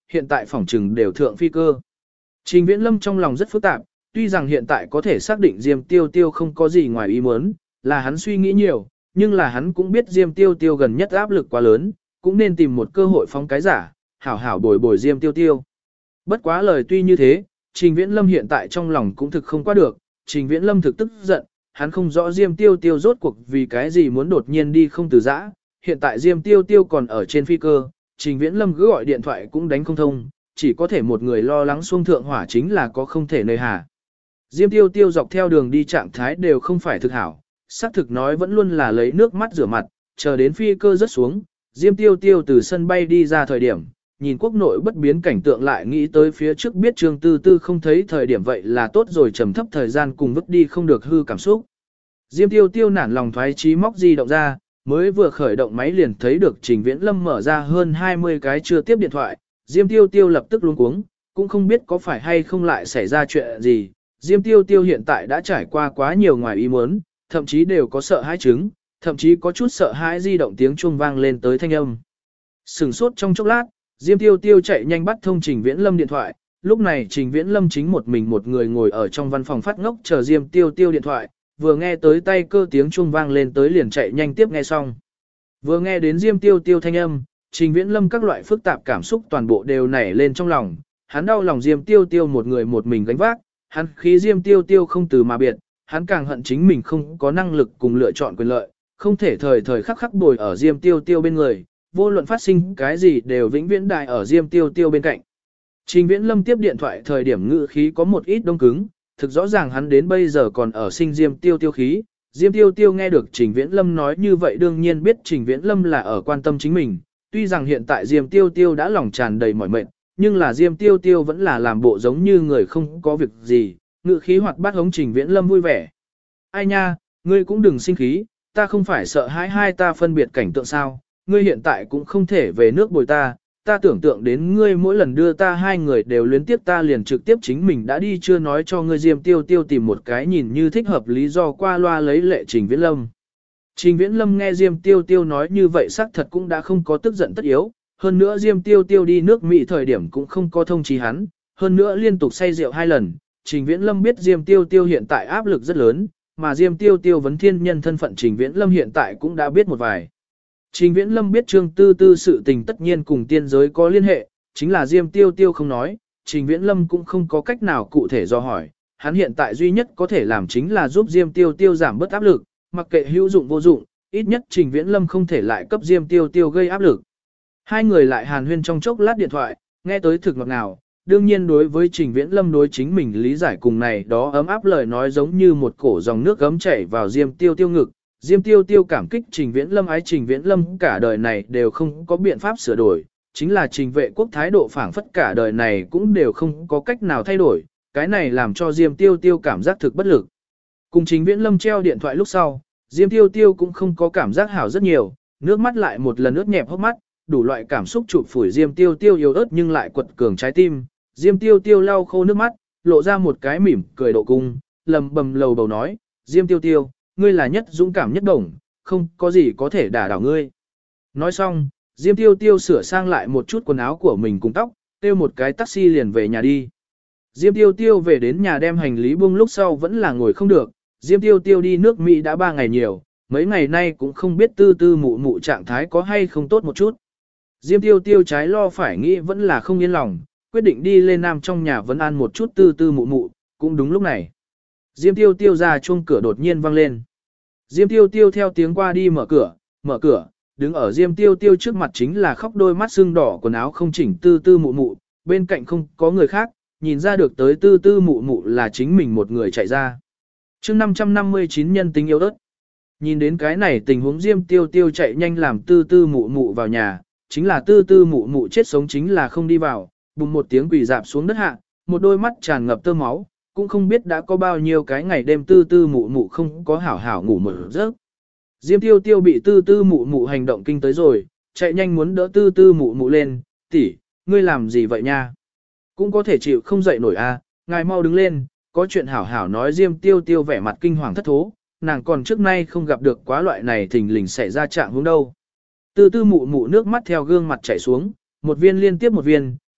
hiện tại phỏng trừng đều thượng phi cơ. Trình Viễn Lâm trong lòng rất phức tạp, tuy rằng hiện tại có thể xác định Diêm Tiêu Tiêu không có gì ngoài ý muốn, là hắn suy nghĩ nhiều, nhưng là hắn cũng biết Diêm Tiêu Tiêu gần nhất áp lực quá lớn, cũng nên tìm một cơ hội phóng cái giả, hảo hảo bồi bồi Diêm Tiêu Tiêu. Bất quá lời tuy như thế, Trình Viễn Lâm hiện tại trong lòng cũng thực không qua được, Trình Viễn Lâm thực tức giận, hắn không rõ Diêm Tiêu Tiêu rốt cuộc vì cái gì muốn đột nhiên đi không từ giã, hiện tại Diêm Tiêu Tiêu còn ở trên phi cơ, Trình Viễn Lâm cứ gọi điện thoại cũng đánh không thông, chỉ có thể một người lo lắng xuông thượng hỏa chính là có không thể nơi hà. Diêm Tiêu Tiêu dọc theo đường đi trạng thái đều không phải thực hảo, xác thực nói vẫn luôn là lấy nước mắt rửa mặt, chờ đến phi cơ rớt xuống, Diêm Tiêu Tiêu từ sân bay đi ra thời điểm, nhìn quốc nội bất biến cảnh tượng lại nghĩ tới phía trước biết Trương Tư Tư không thấy thời điểm vậy là tốt rồi, trầm thấp thời gian cùng vứt đi không được hư cảm xúc. Diêm Tiêu Tiêu nản lòng thoái chí móc di động ra, mới vừa khởi động máy liền thấy được Trình Viễn Lâm mở ra hơn 20 cái chưa tiếp điện thoại, Diêm Tiêu Tiêu lập tức luống cuống, cũng không biết có phải hay không lại xảy ra chuyện gì. Diêm Tiêu Tiêu hiện tại đã trải qua quá nhiều ngoài ý muốn, thậm chí đều có sợ hãi chứng, thậm chí có chút sợ hãi di động tiếng chuông vang lên tới thanh âm. Sừng sốt trong chốc lát, Diêm Tiêu Tiêu chạy nhanh bắt thông Trình Viễn Lâm điện thoại, lúc này Trình Viễn Lâm chính một mình một người ngồi ở trong văn phòng phát ngốc chờ Diêm Tiêu Tiêu điện thoại, vừa nghe tới tay cơ tiếng chuông vang lên tới liền chạy nhanh tiếp nghe xong. Vừa nghe đến Diêm Tiêu Tiêu thanh âm, Trình Viễn Lâm các loại phức tạp cảm xúc toàn bộ đều nảy lên trong lòng, hắn đau lòng Diêm Tiêu Tiêu một người một mình gánh vác, hắn khí Diêm Tiêu Tiêu không từ mà biệt, hắn càng hận chính mình không có năng lực cùng lựa chọn quyền lợi, không thể thời thời khắc khắc bồi ở Diêm Tiêu Tiêu bên người, vô luận phát sinh cái gì đều vĩnh viễn đại ở Diêm Tiêu Tiêu bên cạnh. Trình Viễn Lâm tiếp điện thoại thời điểm ngữ khí có một ít đông cứng, thực rõ ràng hắn đến bây giờ còn ở sinh Diêm Tiêu Tiêu khí. Diêm Tiêu Tiêu nghe được Trình Viễn Lâm nói như vậy đương nhiên biết Trình Viễn Lâm là ở quan tâm chính mình, tuy rằng hiện tại Diêm Tiêu Tiêu đã lòng tràn đầy mỏi mệt, nhưng là Diêm Tiêu Tiêu vẫn là làm bộ giống như người không có việc gì, ngữ khí hoạt bát hống Trình Viễn Lâm vui vẻ. Ai nha, ngươi cũng đừng sinh khí, ta không phải sợ hãi hai ta phân biệt cảnh tượng sao, ngươi hiện tại cũng không thể về nước bồi ta, ta tưởng tượng đến ngươi mỗi lần đưa ta hai người đều luyến tiếp ta liền trực tiếp chính mình đã đi chưa nói cho ngươi. Diêm Tiêu Tiêu tìm một cái nhìn như thích hợp lý do qua loa lấy lệ Trình Viễn Lâm. Trình Viễn Lâm nghe Diêm Tiêu Tiêu nói như vậy xác thật cũng đã không có tức giận tất yếu, hơn nữa Diêm Tiêu Tiêu đi nước Mỹ thời điểm cũng không có thông chí hắn, hơn nữa liên tục say rượu 2 lần, Trình Viễn Lâm biết Diêm Tiêu Tiêu hiện tại áp lực rất lớn, mà Diêm Tiêu Tiêu vấn thiên nhân thân phận Trình Viễn Lâm hiện tại cũng đã biết một vài. Trình Viễn Lâm biết Trương Tư Tư sự tình tất nhiên cùng tiên giới có liên hệ, chính là Diêm Tiêu Tiêu không nói, Trình Viễn Lâm cũng không có cách nào cụ thể do hỏi, hắn hiện tại duy nhất có thể làm chính là giúp Diêm Tiêu Tiêu giảm bớt áp lực, mặc kệ hữu dụng vô dụng, ít nhất Trình Viễn Lâm không thể lại cấp Diêm Tiêu Tiêu gây áp lực. Hai người lại hàn huyên trong chốc lát điện thoại, nghe tới thực ngọt ngào, đương nhiên đối với Trình Viễn Lâm đối chính mình lý giải cùng này đó ấm áp lời nói giống như một cổ dòng nước gấm chảy vào Diêm Tiêu Tiêu ngực. Diêm Tiêu Tiêu cảm kích Trình Viễn Lâm, ái Trình Viễn Lâm cả đời này đều không có biện pháp sửa đổi, chính là Trình Vệ Quốc thái độ phảng phất cả đời này cũng đều không có cách nào thay đổi, cái này làm cho Diêm Tiêu Tiêu cảm giác thực bất lực. Cùng Trình Viễn Lâm treo điện thoại lúc sau, Diêm Tiêu Tiêu cũng không có cảm giác hảo rất nhiều, nước mắt lại một lần ướt nhẹp hốc mắt, đủ loại cảm xúc chụp phủi Diêm Tiêu Tiêu yếu ớt nhưng lại quật cường trái tim. Diêm Tiêu Tiêu lau khô nước mắt, lộ ra một cái mỉm cười độ cung, lầm bầm lầu bầu nói, Diêm Tiêu Tiêu, ngươi là nhất dũng cảm nhất đồng, không có gì có thể đả đảo ngươi. Nói xong, Diêm Tiêu Tiêu sửa sang lại một chút quần áo của mình cùng tóc, kêu một cái taxi liền về nhà đi. Diêm Tiêu Tiêu về đến nhà đem hành lý buông lúc sau vẫn là ngồi không được, Diêm Tiêu Tiêu đi nước Mỹ đã 3 ngày nhiều, mấy ngày nay cũng không biết tư tư mụ mụ trạng thái có hay không tốt một chút. Diêm Tiêu Tiêu trái lo phải nghĩ vẫn là không yên lòng, quyết định đi lên Nam trong nhà vấn an một chút tư tư mụ mụ, cũng đúng lúc này. Diêm Tiêu Tiêu ra chuông cửa đột nhiên vang lên. Diêm Tiêu Tiêu theo tiếng qua đi mở cửa, đứng ở Diêm Tiêu Tiêu trước mặt chính là khóc đôi mắt sưng đỏ quần áo không chỉnh tư tư mụ mụ, bên cạnh không có người khác, nhìn ra được tới tư tư mụ mụ là chính mình một người chạy ra. Chương 559 nhân tính yếu ớt. Nhìn đến cái này tình huống Diêm Tiêu Tiêu chạy nhanh làm tư tư mụ mụ vào nhà, chính là tư tư mụ mụ chết sống chính là không đi vào, bùng một tiếng quỳ dạp xuống đất hạ, một đôi mắt tràn ngập tơ máu, cũng không biết đã có bao nhiêu cái ngày đêm tư tư mụ mụ không có hảo hảo ngủ một giấc. Diêm Tiêu Tiêu bị tư tư mụ mụ hành động kinh tới rồi, chạy nhanh muốn đỡ tư tư mụ mụ lên, tỷ, ngươi làm gì vậy nha? Cũng có thể chịu không dậy nổi à, ngài mau đứng lên, có chuyện hảo hảo nói. Diêm Tiêu Tiêu vẻ mặt kinh hoàng thất thố, nàng còn trước nay không gặp được quá loại này thình lình xảy ra trạng huống đâu. Tư tư mụ mụ nước mắt theo gương mặt chảy xuống, một viên liên tiếp một viên,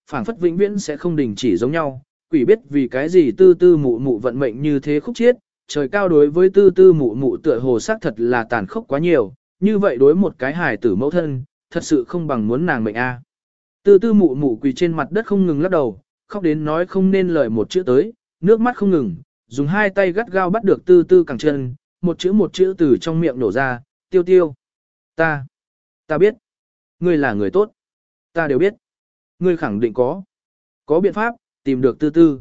phảng phất vĩnh viễn sẽ không đình chỉ giống nhau, quỷ biết vì cái gì tư tư mụ mụ vận mệnh như thế khúc chiết, trời cao đối với tư tư mụ mụ tựa hồ xác thật là tàn khốc quá nhiều, như vậy đối một cái hài tử mẫu thân, thật sự không bằng muốn nàng mệnh a. Tư tư mụ mụ quỳ trên mặt đất không ngừng lắc đầu, khóc đến nói không nên lời một chữ tới, nước mắt không ngừng, dùng hai tay gắt gao bắt được tư tư cẳng chân, một chữ từ trong miệng nổ ra, tiêu tiêu. Ta biết. Ngươi là người tốt. Ta đều biết. Ngươi khẳng định có biện pháp, tìm được tư tư.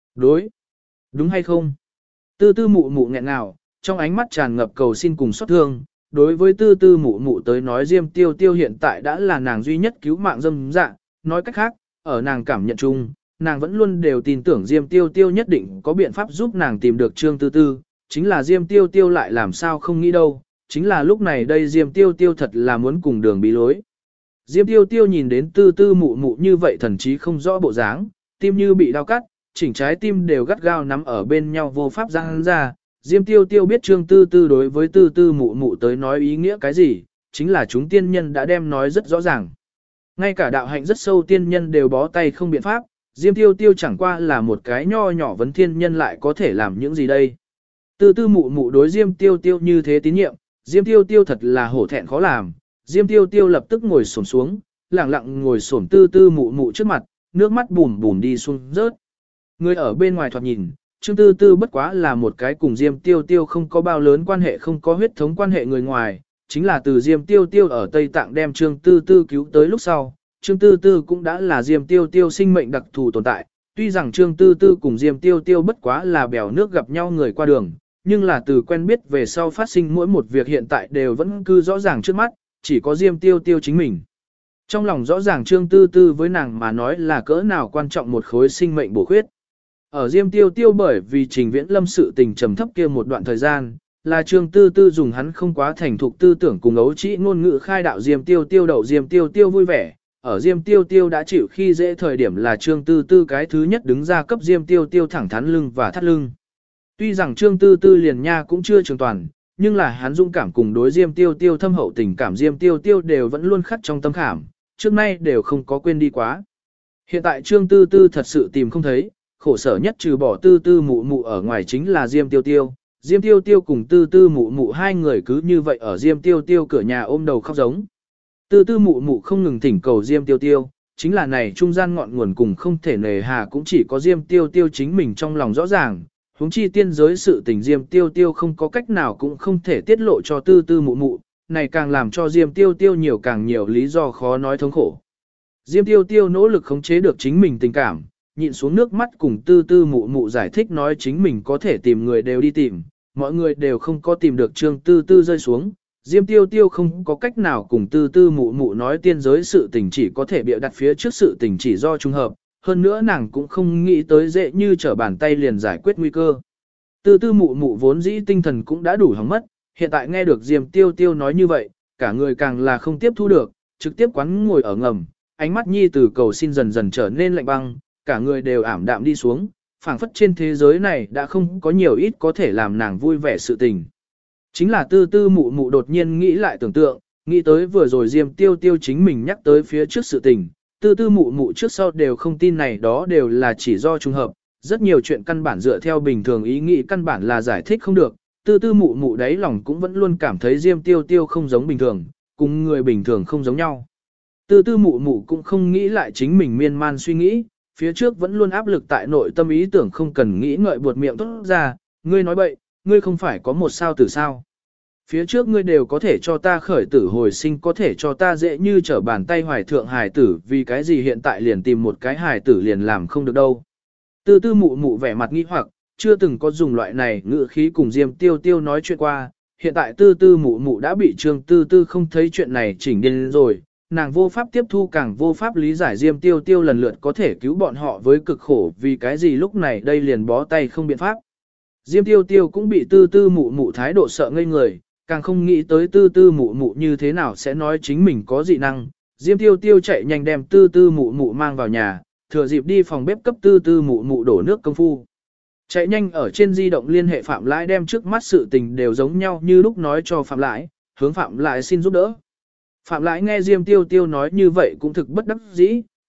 Đúng hay không? Tư tư mụ mụ nghẹn ngào, trong ánh mắt tràn ngập cầu xin cùng xót thương. Đối với tư tư mụ mụ tới nói Diêm Tiêu Tiêu hiện tại đã là nàng duy nhất cứu mạng dâm dạ, nói cách khác, ở nàng cảm nhận chung, nàng vẫn luôn đều tin tưởng Diêm Tiêu Tiêu nhất định có biện pháp giúp nàng tìm được Trương Tư Tư, chính là Diêm Tiêu Tiêu lại làm sao không nghĩ đâu, chính là lúc này đây Diêm Tiêu Tiêu thật là muốn cùng đường bí lối. Diêm Tiêu Tiêu nhìn đến tư tư mụ mụ như vậy thần chí không rõ bộ dáng, tim như bị đau cắt, chỉnh trái tim đều gắt gao nắm ở bên nhau vô pháp giãn ra. Diêm Tiêu Tiêu biết Trương Tư Tư đối với tư tư mụ mụ tới nói ý nghĩa cái gì, chính là chúng tiên nhân đã đem nói rất rõ ràng. Ngay cả đạo hạnh rất sâu tiên nhân đều bó tay không biện pháp, Diêm Tiêu Tiêu chẳng qua là một cái nho nhỏ vấn thiên nhân lại có thể làm những gì đây. Tư tư mụ mụ đối Diêm Tiêu Tiêu như thế tín nhiệm, Diêm Tiêu Tiêu thật là hổ thẹn khó làm. Diêm Tiêu Tiêu lập tức ngồi xổm xuống, lặng lặng ngồi xổm tư tư mụ mụ trước mặt, nước mắt bùm bùm đi xuống rớt. Người ở bên ngoài thoạt nhìn, Trương Tư Tư bất quá là một cái cùng Diêm Tiêu Tiêu không có bao lớn quan hệ không có huyết thống quan hệ người ngoài, chính là từ Diêm Tiêu Tiêu ở Tây Tạng đem Trương Tư Tư cứu tới lúc sau, Trương Tư Tư cũng đã là Diêm Tiêu Tiêu sinh mệnh đặc thù tồn tại. Tuy rằng Trương Tư Tư cùng Diêm Tiêu Tiêu bất quá là bèo nước gặp nhau người qua đường, nhưng là từ quen biết về sau phát sinh mỗi một việc hiện tại đều vẫn cứ rõ ràng trước mắt, chỉ có Diêm Tiêu Tiêu chính mình. Trong lòng rõ ràng Trương Tư Tư với nàng mà nói là cỡ nào quan trọng một khối sinh mệnh bổ khuyết. Ở Diêm Tiêu Tiêu bởi vì Trình Viễn Lâm sự tình trầm thấp kia một đoạn thời gian, là Trương Tư Tư dùng hắn không quá thành thục tư tưởng cùng ấu trĩ ngôn ngữ khai đạo Diêm Tiêu Tiêu đậu Diêm Tiêu Tiêu vui vẻ. Ở Diêm Tiêu Tiêu đã chịu khi dễ thời điểm là Trương Tư Tư cái thứ nhất đứng ra cấp Diêm Tiêu Tiêu thẳng thắn lưng và thắt lưng. Tuy rằng Trương Tư Tư liền nha cũng chưa trường toàn, nhưng là hắn dũng cảm cùng đối Diêm Tiêu Tiêu thâm hậu tình cảm Diêm Tiêu Tiêu đều vẫn luôn khắc trong tâm khảm, trước nay đều không có quên đi quá. Hiện tại Trương Tư Tư thật sự tìm không thấy, khổ sở nhất trừ bỏ tư tư mụ mụ ở ngoài chính là Diêm Tiêu Tiêu. Diêm Tiêu Tiêu cùng tư tư mụ mụ hai người cứ như vậy ở Diêm Tiêu Tiêu cửa nhà ôm đầu khóc giống. Tư tư mụ mụ không ngừng thỉnh cầu Diêm Tiêu Tiêu, chính là này trung gian ngọn nguồn cùng không thể nề hà cũng chỉ có Diêm Tiêu Tiêu chính mình trong lòng rõ ràng. Huống chi tiên giới sự tình Diêm Tiêu Tiêu không có cách nào cũng không thể tiết lộ cho tư tư mụ mụ, này càng làm cho Diêm Tiêu Tiêu nhiều càng nhiều lý do khó nói thống khổ. Diêm Tiêu Tiêu nỗ lực khống chế được chính mình tình cảm, nhịn xuống nước mắt cùng tư tư mụ mụ giải thích nói chính mình có thể tìm người đều đi tìm, mọi người đều không có tìm được Trương Tư Tư rơi xuống. Diêm Tiêu Tiêu không có cách nào cùng tư tư mụ mụ nói tiên giới sự tình chỉ có thể bịa đặt phía trước sự tình chỉ do trùng hợp, hơn nữa nàng cũng không nghĩ tới dễ như trở bàn tay liền giải quyết nguy cơ. Tư tư mụ mụ vốn dĩ tinh thần cũng đã đủ hỏng mất, hiện tại nghe được Diêm Tiêu Tiêu nói như vậy, cả người càng là không tiếp thu được, trực tiếp quán ngồi ở ngầm, ánh mắt nhi từ cầu xin dần dần trở nên lạnh băng, cả người đều ảm đạm đi xuống, phảng phất trên thế giới này đã không có nhiều ít có thể làm nàng vui vẻ sự tình. Chính là tư tư mụ mụ đột nhiên nghĩ lại tưởng tượng, nghĩ tới vừa rồi Diêm Tiêu Tiêu chính mình nhắc tới phía trước sự tình, tư tư mụ mụ trước sau đều không tin này đó đều là chỉ do trùng hợp, rất nhiều chuyện căn bản dựa theo bình thường ý nghĩ căn bản là giải thích không được, tư tư mụ mụ đáy lòng cũng vẫn luôn cảm thấy Diêm Tiêu Tiêu không giống bình thường, cùng người bình thường không giống nhau. Tư tư mụ mụ cũng không nghĩ lại chính mình miên man suy nghĩ, phía trước vẫn luôn áp lực tại nội tâm ý tưởng không cần nghĩ ngợi buột miệng tốt ra, ngươi nói bậy, ngươi không phải có một sao tử sao. Phía trước ngươi đều có thể cho ta khởi tử hồi sinh, có thể cho ta dễ như trở bàn tay hoài thượng hài tử, vì cái gì hiện tại liền tìm một cái hài tử liền làm không được đâu. Tư tư mụ mụ vẻ mặt nghi hoặc, chưa từng có dùng loại này ngữ khí cùng Diêm Tiêu Tiêu nói chuyện qua, hiện tại tư tư mụ mụ đã bị Trương Tư Tư không thấy chuyện này chỉnh điên rồi, nàng vô pháp tiếp thu càng vô pháp lý giải Diêm Tiêu Tiêu lần lượt có thể cứu bọn họ với cực khổ vì cái gì lúc này đây liền bó tay không biện pháp. Diêm Tiêu Tiêu cũng bị tư tư mụ mụ thái độ sợ ngây người, càng không nghĩ tới tư tư mụ mụ như thế nào sẽ nói chính mình có dị năng. Diêm Tiêu Tiêu chạy nhanh đem tư tư mụ mụ mang vào nhà, thừa dịp đi phòng bếp cấp tư tư mụ mụ đổ nước công phu. Chạy nhanh ở trên di động liên hệ Phạm Lãi đem trước mắt sự tình đều giống nhau như lúc nói cho Phạm Lãi, hướng Phạm Lãi xin giúp đỡ. Phạm Lãi nghe Diêm Tiêu Tiêu nói như vậy cũng thực bất đắc dĩ,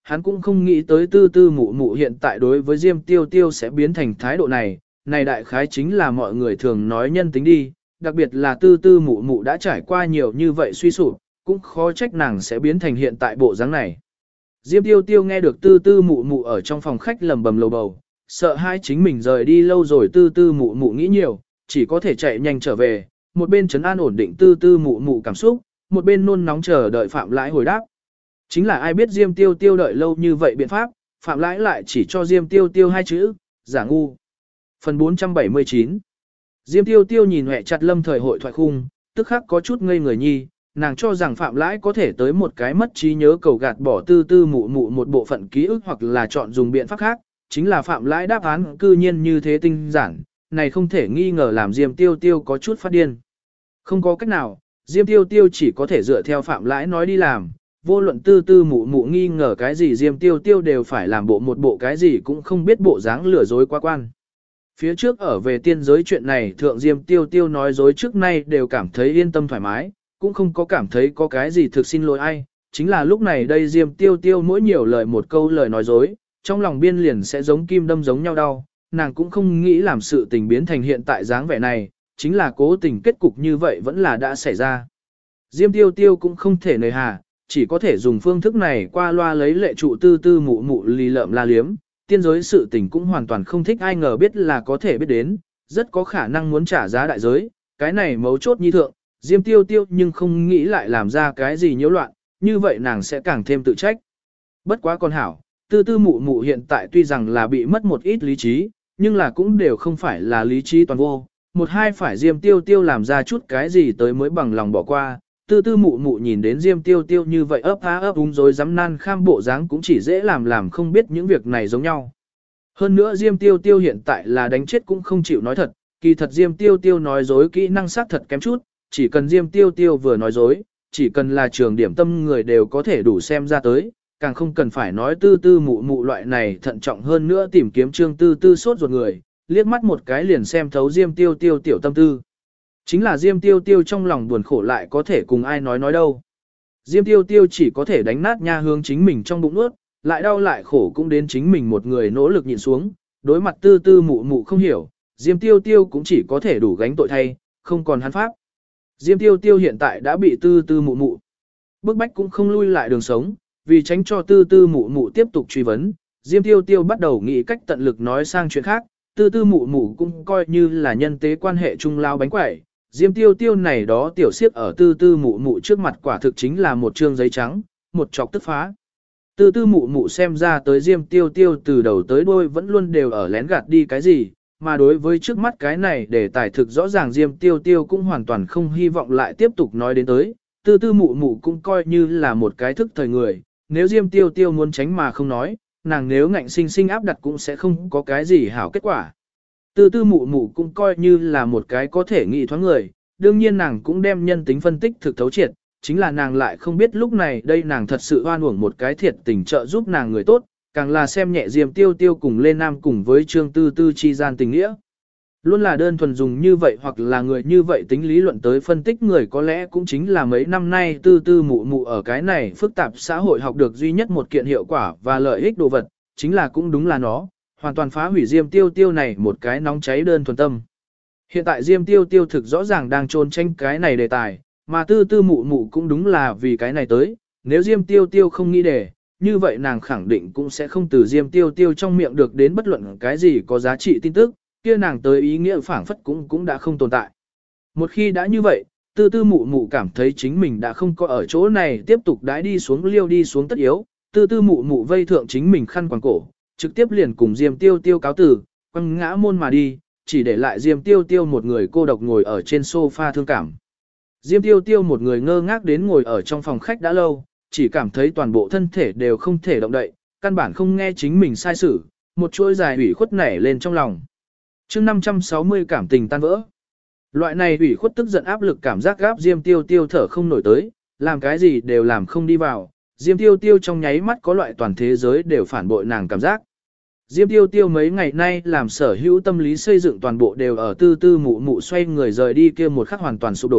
hắn cũng không nghĩ tới tư tư mụ mụ hiện tại đối với Diêm Tiêu Tiêu sẽ biến thành thái độ này, này đại khái chính là mọi người thường nói nhân tính đi, đặc biệt là tư tư mụ mụ đã trải qua nhiều như vậy suy sụp, cũng khó trách nàng sẽ biến thành hiện tại bộ dáng này. Diêm Tiêu Tiêu nghe được tư tư mụ mụ ở trong phòng khách lầm bầm lầu bầu, sợ hai chính mình rời đi lâu rồi tư tư mụ mụ nghĩ nhiều, chỉ có thể chạy nhanh trở về, một bên trấn an ổn định tư tư mụ mụ cảm xúc, một bên nôn nóng chờ đợi Phạm Lãi hồi đáp. Chính là ai biết Diêm Tiêu Tiêu đợi lâu như vậy biện pháp, Phạm Lãi lại chỉ cho Diêm Tiêu Tiêu hai chữ, giả ngu. Phần 479 Diêm Tiêu Tiêu nhìn hẹ chặt lâm thời hội thoại khung, tức khắc có chút ngây người nhi, nàng cho rằng Phạm Lãi có thể tới một cái mất trí nhớ cầu gạt bỏ tư tư mụ mụ một bộ phận ký ức hoặc là chọn dùng biện pháp khác, chính là Phạm Lãi đáp án cư nhiên như thế tinh giản, này không thể nghi ngờ làm Diêm Tiêu Tiêu có chút phát điên. Không có cách nào, Diêm Tiêu Tiêu chỉ có thể dựa theo Phạm Lãi nói đi làm, vô luận tư tư mụ mụ nghi ngờ cái gì Diêm Tiêu Tiêu đều phải làm một bộ cái gì cũng không biết bộ dáng lừa dối quá quan. Phía trước ở về tiên giới chuyện này thượng Diêm Tiêu Tiêu nói dối trước nay đều cảm thấy yên tâm thoải mái, cũng không có cảm thấy có cái gì thực xin lỗi ai, chính là lúc này đây Diêm Tiêu Tiêu mỗi nhiều lời một câu lời nói dối, trong lòng biên liền sẽ giống kim đâm giống nhau đau, nàng cũng không nghĩ làm sự tình biến thành hiện tại dáng vẻ này, chính là cố tình kết cục như vậy vẫn là đã xảy ra. Diêm Tiêu Tiêu cũng không thể nề hà, chỉ có thể dùng phương thức này qua loa lấy lệ trụ tư tư mụ mụ lì lợm la liếm, tiên giới sự tình cũng hoàn toàn không thích ai ngờ biết là có thể biết đến, rất có khả năng muốn trả giá đại giới, cái này mấu chốt nhi thượng, Diêm Tiêu Tiêu nhưng không nghĩ lại làm ra cái gì nhiễu loạn, như vậy nàng sẽ càng thêm tự trách. Bất quá con hảo, tư tư mụ mụ hiện tại tuy rằng là bị mất một ít lý trí, nhưng là cũng đều không phải là lý trí toàn vô, một hai phải Diêm Tiêu Tiêu làm ra chút cái gì tới mới bằng lòng bỏ qua. Tư tư mụ mụ nhìn đến Diêm Tiêu Tiêu như vậy ấp á ấp úng rồi dám nan kham bộ dáng cũng chỉ dễ làm không biết những việc này giống nhau. Hơn nữa Diêm Tiêu Tiêu hiện tại là đánh chết cũng không chịu nói thật, kỳ thật Diêm Tiêu Tiêu nói dối kỹ năng xác thật kém chút, chỉ cần Diêm Tiêu Tiêu vừa nói dối, chỉ cần là trường điểm tâm người đều có thể đủ xem ra tới, càng không cần phải nói tư tư mụ mụ loại này thận trọng hơn nữa tìm kiếm trương tư tư sốt ruột người, liếc mắt một cái liền xem thấu Diêm Tiêu Tiêu tiểu tâm tư. Chính là Diêm Tiêu Tiêu trong lòng buồn khổ lại có thể cùng ai nói đâu. Diêm Tiêu Tiêu chỉ có thể đánh nát nha hướng chính mình trong bụng nuốt, lại đau lại khổ cũng đến chính mình một người nỗ lực nhịn xuống, đối mặt tư tư mụ mụ không hiểu, Diêm Tiêu Tiêu cũng chỉ có thể đủ gánh tội thay, không còn hắn pháp. Diêm Tiêu Tiêu hiện tại đã bị tư tư mụ mụ bức bách cũng không lui lại đường sống, vì tránh cho tư tư mụ mụ tiếp tục truy vấn, Diêm Tiêu Tiêu bắt đầu nghĩ cách tận lực nói sang chuyện khác, tư tư mụ mụ cũng coi như là nhân tế quan hệ chung lao bánh quẩy. Diêm Tiêu Tiêu này đó tiểu siếp ở tư tư mụ mụ trước mặt quả thực chính là một trương giấy trắng, một chọc tức phá. Tư tư mụ mụ xem ra tới Diêm Tiêu Tiêu từ đầu tới đuôi vẫn luôn đều ở lén gạt đi cái gì, mà đối với trước mắt cái này để tài thực rõ ràng Diêm Tiêu Tiêu cũng hoàn toàn không hy vọng lại tiếp tục nói đến tới. Tư tư mụ mụ cũng coi như là một cái thức thời người, nếu Diêm Tiêu Tiêu muốn tránh mà không nói, nàng nếu ngạnh sinh sinh áp đặt cũng sẽ không có cái gì hảo kết quả. Tư tư mụ mụ cũng coi như là một cái có thể nghĩ thoáng người, đương nhiên nàng cũng đem nhân tính phân tích thực thấu triệt, chính là nàng lại không biết lúc này đây nàng thật sự oan uổng một cái thiệt tình trợ giúp nàng người tốt, càng là xem nhẹ Diêm Tiêu Tiêu cùng Lê Nam cùng với Trương Tư Tư chi gian tình nghĩa. Luôn là đơn thuần dùng như vậy hoặc là người như vậy tính lý luận tới phân tích người có lẽ cũng chính là mấy năm nay tư tư mụ mụ ở cái này phức tạp xã hội học được duy nhất một kiện hiệu quả và lợi ích đồ vật, chính là cũng đúng là nó, hoàn toàn phá hủy Diêm Tiêu Tiêu này một cái nóng cháy đơn thuần tâm. Hiện tại Diêm Tiêu Tiêu thực rõ ràng đang trốn tranh cái này đề tài, mà tư tư mụ mụ cũng đúng là vì cái này tới, nếu Diêm Tiêu Tiêu không nghĩ đề, như vậy nàng khẳng định cũng sẽ không từ Diêm Tiêu Tiêu trong miệng được đến bất luận cái gì có giá trị tin tức, kia nàng tới ý nghĩa phảng phất cũng đã không tồn tại. Một khi đã như vậy, tư tư mụ mụ cảm thấy chính mình đã không có ở chỗ này tiếp tục đãi đi xuống liêu đi xuống tất yếu, tư tư mụ mụ vây thượng chính mình khăn quàng cổ, trực tiếp liền cùng Diêm Tiêu Tiêu cáo tử, quăng ngã môn mà đi, chỉ để lại Diêm Tiêu Tiêu một người cô độc ngồi ở trên sofa thương cảm. Diêm Tiêu Tiêu một người ngơ ngác đến ngồi ở trong phòng khách đã lâu, chỉ cảm thấy toàn bộ thân thể đều không thể động đậy, căn bản không nghe chính mình sai xử, một chuỗi dài ủy khuất nảy lên trong lòng. Chương 560 cảm tình tan vỡ. Loại này ủy khuất tức giận áp lực cảm giác gáp Diêm Tiêu Tiêu thở không nổi tới, làm cái gì đều làm không đi vào. Diêm Tiêu Tiêu trong nháy mắt có loại toàn thế giới đều phản bội nàng cảm giác. Diêm Tiêu Tiêu mấy ngày nay làm sở hữu tâm lý xây dựng toàn bộ đều ở tư tư mụ mụ xoay người rời đi kia một khắc hoàn toàn sụp đổ.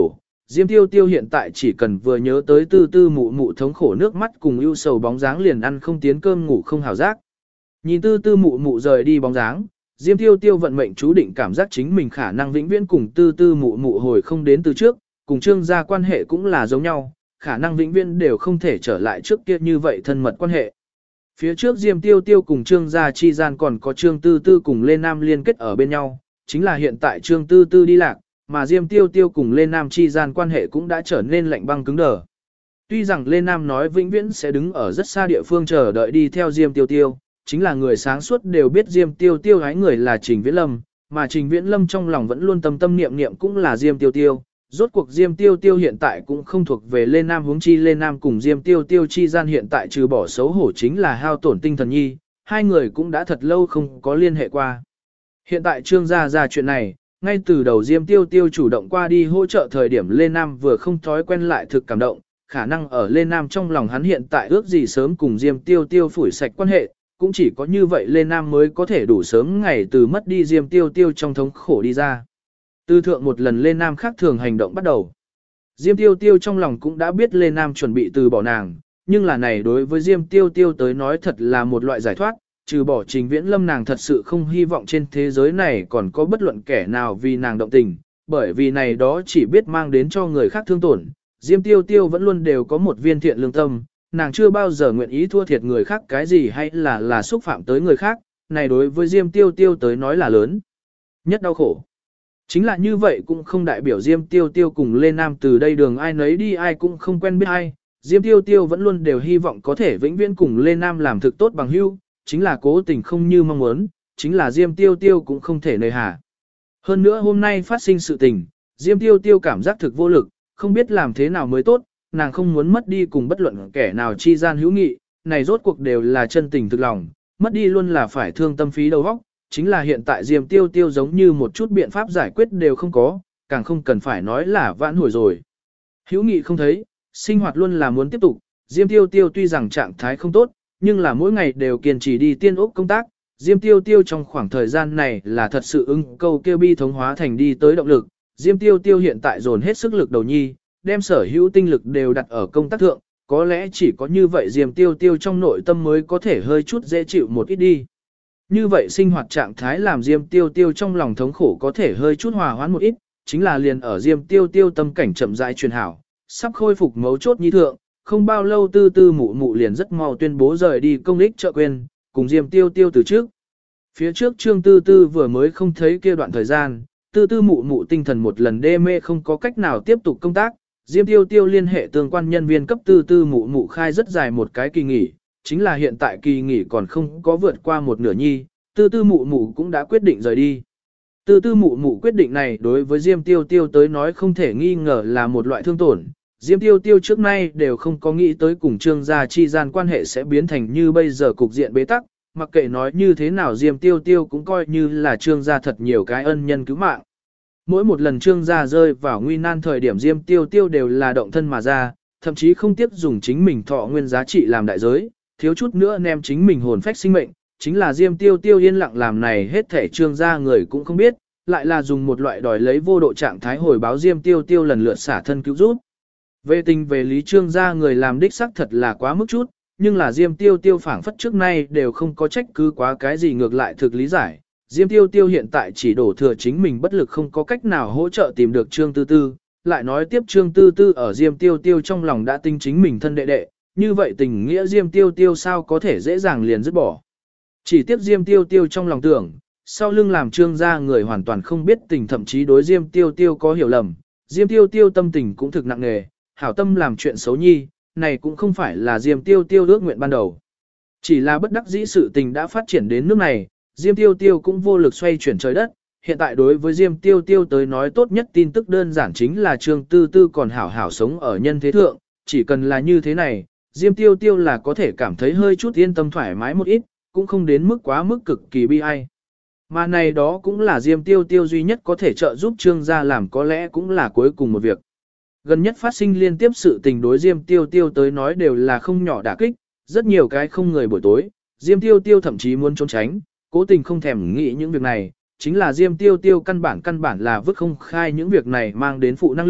Diêm Tiêu Tiêu hiện tại chỉ cần vừa nhớ tới tư tư mụ mụ thống khổ nước mắt cùng ưu sầu bóng dáng liền ăn không tiến cơm ngủ không hảo giác. Nhìn tư tư mụ mụ rời đi bóng dáng, Diêm Tiêu Tiêu vận mệnh chú định cảm giác chính mình khả năng vĩnh viễn cùng tư tư mụ mụ hồi không đến từ trước, cùng Trương gia quan hệ cũng là giống nhau, khả năng vĩnh viễn đều không thể trở lại trước kia như vậy thân mật quan hệ. Phía trước Diêm Tiêu Tiêu cùng Trương gia chi gian còn có Trương Tư Tư cùng Lê Nam liên kết ở bên nhau, chính là hiện tại Trương Tư Tư đi lạc, mà Diêm Tiêu Tiêu cùng Lê Nam chi gian quan hệ cũng đã trở nên lạnh băng cứng đờ. Tuy rằng Lê Nam nói vĩnh viễn sẽ đứng ở rất xa địa phương chờ đợi đi theo Diêm Tiêu Tiêu, chính là người sáng suốt đều biết Diêm Tiêu Tiêu hái người là Trình Viễn Lâm, mà Trình Viễn Lâm trong lòng vẫn luôn tâm tâm niệm niệm cũng là Diêm Tiêu Tiêu. Rốt cuộc Diêm Tiêu Tiêu hiện tại cũng không thuộc về Lê Nam, huống chi Lê Nam cùng Diêm Tiêu Tiêu chi gian hiện tại trừ bỏ xấu hổ chính là hao tổn tinh thần nhi, hai người cũng đã thật lâu không có liên hệ qua. Hiện tại Trương gia ra chuyện này, ngay từ đầu Diêm Tiêu Tiêu chủ động qua đi hỗ trợ thời điểm Lê Nam vừa không thói quen lại thực cảm động, khả năng ở Lê Nam trong lòng hắn hiện tại ước gì sớm cùng Diêm Tiêu Tiêu phủi sạch quan hệ, cũng chỉ có như vậy Lê Nam mới có thể đủ sớm ngày từ mất đi Diêm Tiêu Tiêu trong thống khổ đi ra. Từ thượng một lần Lê Nam khác thường hành động bắt đầu. Diêm Tiêu Tiêu trong lòng cũng đã biết Lê Nam chuẩn bị từ bỏ nàng, nhưng là này đối với Diêm Tiêu Tiêu tới nói thật là một loại giải thoát, trừ bỏ Trình Viễn Lâm nàng thật sự không hy vọng trên thế giới này còn có bất luận kẻ nào vì nàng động tình, bởi vì này đó chỉ biết mang đến cho người khác thương tổn. Diêm Tiêu Tiêu vẫn luôn đều có một viên thiện lương tâm, nàng chưa bao giờ nguyện ý thua thiệt người khác cái gì hay là xúc phạm tới người khác, này đối với Diêm Tiêu Tiêu tới nói là lớn nhất đau khổ. Chính là như vậy cũng không đại biểu Diêm Tiêu Tiêu cùng Lê Nam từ đây đường ai nấy đi ai cũng không quen biết ai. Diêm Tiêu Tiêu vẫn luôn đều hy vọng có thể vĩnh viễn cùng Lê Nam làm thực tốt bằng hữu, chính là cố tình không như mong muốn, chính là Diêm Tiêu Tiêu cũng không thể nơi hà. Hơn nữa hôm nay phát sinh sự tình, Diêm Tiêu Tiêu cảm giác thực vô lực, không biết làm thế nào mới tốt, nàng không muốn mất đi cùng bất luận kẻ nào chi gian hữu nghị, này rốt cuộc đều là chân tình thực lòng, mất đi luôn là phải thương tâm phí đầu óc. Chính là hiện tại Diêm Tiêu Tiêu giống như một chút biện pháp giải quyết đều không có, càng không cần phải nói là vãn hồi rồi. Hữu nghị không thấy, sinh hoạt luôn là muốn tiếp tục, Diêm Tiêu Tiêu tuy rằng trạng thái không tốt, nhưng là mỗi ngày đều kiên trì đi tiên ốc công tác. Diêm Tiêu Tiêu trong khoảng thời gian này là thật sự ưng câu kêu bi thống hóa thành đi tới động lực. Diêm Tiêu Tiêu hiện tại dồn hết sức lực đầu nhi, đem sở hữu tinh lực đều đặt ở công tác thượng, có lẽ chỉ có như vậy Diêm Tiêu Tiêu trong nội tâm mới có thể hơi chút dễ chịu một ít đi. Như vậy sinh hoạt trạng thái làm Diêm Tiêu Tiêu trong lòng thống khổ có thể hơi chút hòa hoãn một ít, chính là liền ở Diêm Tiêu Tiêu tâm cảnh chậm rãi truyền hảo, sắp khôi phục mấu chốt nhi thượng, không bao lâu tư tư mụ mụ liền rất mau tuyên bố rời đi công ích chợ quên, cùng Diêm Tiêu Tiêu từ trước. Phía trước Trương Tư Tư vừa mới không thấy kia đoạn thời gian, tư tư mụ mụ tinh thần một lần đê mê không có cách nào tiếp tục công tác, Diêm Tiêu Tiêu liên hệ tương quan nhân viên cấp tư tư mụ mụ khai rất dài một cái kỳ nghỉ. Chính là hiện tại kỳ nghỉ còn không có vượt qua một nửa nhi, tư tư mụ mụ cũng đã quyết định rời đi. Tư tư mụ mụ quyết định này đối với Diêm Tiêu Tiêu tới nói không thể nghi ngờ là một loại thương tổn. Diêm Tiêu Tiêu trước nay đều không có nghĩ tới cùng Trương gia chi gian quan hệ sẽ biến thành như bây giờ cục diện bế tắc, mặc kệ nói như thế nào Diêm Tiêu Tiêu cũng coi như là Trương gia thật nhiều cái ân nhân cứu mạng. Mỗi một lần Trương gia rơi vào nguy nan thời điểm Diêm Tiêu Tiêu đều là động thân mà ra, thậm chí không tiếc dùng chính mình thọ nguyên giá trị làm đại giới. Thiếu chút nữa ném chính mình hồn phách sinh mệnh, chính là Diêm Tiêu Tiêu yên lặng làm này hết thể Trương gia người cũng không biết, lại là dùng một loại đòi lấy vô độ trạng thái hồi báo Diêm Tiêu Tiêu lần lượt xả thân cứu giúp. Về tình về lý Trương gia người làm đích xác thật là quá mức chút, nhưng là Diêm Tiêu Tiêu phảng phất trước nay đều không có trách cứ quá cái gì ngược lại thực lý giải. Diêm Tiêu Tiêu hiện tại chỉ đổ thừa chính mình bất lực không có cách nào hỗ trợ tìm được Trương Tư Tư, lại nói tiếp Trương Tư Tư ở Diêm Tiêu Tiêu trong lòng đã tinh chính mình thân đệ đệ. Như vậy tình nghĩa Diêm Tiêu Tiêu sao có thể dễ dàng liền dứt bỏ. Chỉ tiếp Diêm Tiêu Tiêu trong lòng tưởng, sau lưng làm Trương gia người hoàn toàn không biết tình thậm chí đối Diêm Tiêu Tiêu có hiểu lầm. Diêm Tiêu Tiêu tâm tình cũng thực nặng nề, hảo tâm làm chuyện xấu nhi, này cũng không phải là Diêm Tiêu Tiêu ước nguyện ban đầu. Chỉ là bất đắc dĩ sự tình đã phát triển đến nước này, Diêm Tiêu Tiêu cũng vô lực xoay chuyển trời đất. Hiện tại đối với Diêm Tiêu Tiêu tới nói tốt nhất tin tức đơn giản chính là Trương Tư Tư còn hảo hảo sống ở nhân thế thượng, chỉ cần là như thế này. Diêm Tiêu Tiêu là có thể cảm thấy hơi chút yên tâm thoải mái một ít, cũng không đến mức quá mức cực kỳ bi ai. Mà này đó cũng là Diêm Tiêu Tiêu duy nhất có thể trợ giúp Trương gia làm có lẽ cũng là cuối cùng một việc. Gần nhất phát sinh liên tiếp sự tình đối Diêm Tiêu Tiêu tới nói đều là không nhỏ đả kích, rất nhiều cái không người buổi tối, Diêm Tiêu Tiêu thậm chí muốn trốn tránh, cố tình không thèm nghĩ những việc này, chính là Diêm Tiêu Tiêu căn bản là vứt không khai những việc này mang đến phụ năng lượng,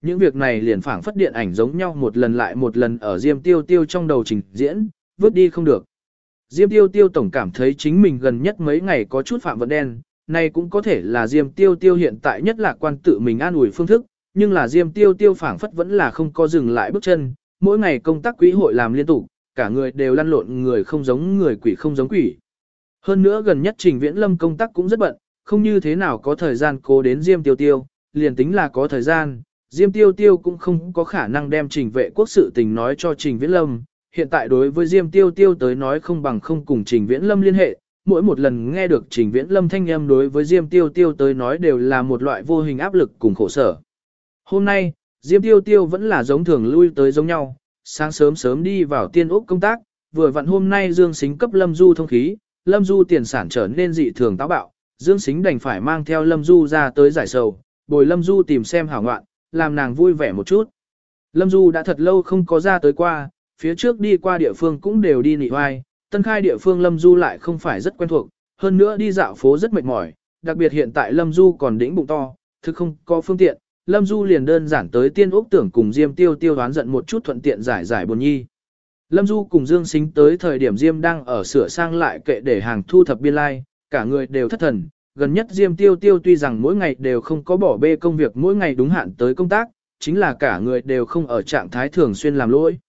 những việc này liền phảng phất điện ảnh giống nhau một lần lại một lần ở Diêm Tiêu Tiêu trong đầu trình diễn, vứt đi không được. Diêm Tiêu Tiêu tổng cảm thấy chính mình gần nhất mấy ngày có chút phạm vận đen, này cũng có thể là Diêm Tiêu Tiêu hiện tại nhất lạc quan tự mình an ủi phương thức, nhưng là Diêm Tiêu Tiêu phảng phất vẫn là không có dừng lại bước chân, mỗi ngày công tác quỹ hội làm liên tục, cả người đều lăn lộn, người không giống người, quỷ không giống quỷ. Hơn nữa gần nhất Trình Viễn Lâm công tác cũng rất bận, không như thế nào có thời gian cố đến Diêm Tiêu Tiêu, liền tính là có thời gian, Diêm Tiêu Tiêu cũng không có khả năng đem Trình Vệ Quốc sự tình nói cho Trình Viễn Lâm. Hiện tại đối với Diêm Tiêu Tiêu tới nói không bằng không cùng Trình Viễn Lâm liên hệ, mỗi một lần nghe được Trình Viễn Lâm thanh âm đối với Diêm Tiêu Tiêu tới nói đều là một loại vô hình áp lực cùng khổ sở. Hôm nay, Diêm Tiêu Tiêu vẫn là giống thường lui tới giống nhau, sáng sớm sớm đi vào Tiên Úc công tác, vừa vặn hôm nay Dương Sính cấp Lâm Du thông khí, Lâm Du tiền sản trở nên dị thường táo bạo, Dương Sính đành phải mang theo Lâm Du ra tới giải sầu, bồi Lâm Du tìm xem hảo ngoạn, làm nàng vui vẻ một chút. Lâm Du đã thật lâu không có ra tới qua, phía trước đi qua địa phương cũng đều đi nị hoai, tân khai địa phương Lâm Du lại không phải rất quen thuộc, hơn nữa đi dạo phố rất mệt mỏi, đặc biệt hiện tại Lâm Du còn đĩnh bụng to, thực không có phương tiện, Lâm Du liền đơn giản tới Tiên Úc tưởng cùng Diêm Tiêu Tiêu đoán giận một chút thuận tiện giải buồn nhi. Lâm Du cùng Dương Sính tới thời điểm Diêm đang ở sửa sang lại kệ để hàng thu thập biên lai, cả người đều thất thần. Gần nhất Diêm Tiêu Tiêu tuy rằng mỗi ngày đều không có bỏ bê công việc mỗi ngày đúng hạn tới công tác, chính là cả người đều không ở trạng thái thường xuyên làm lỗi.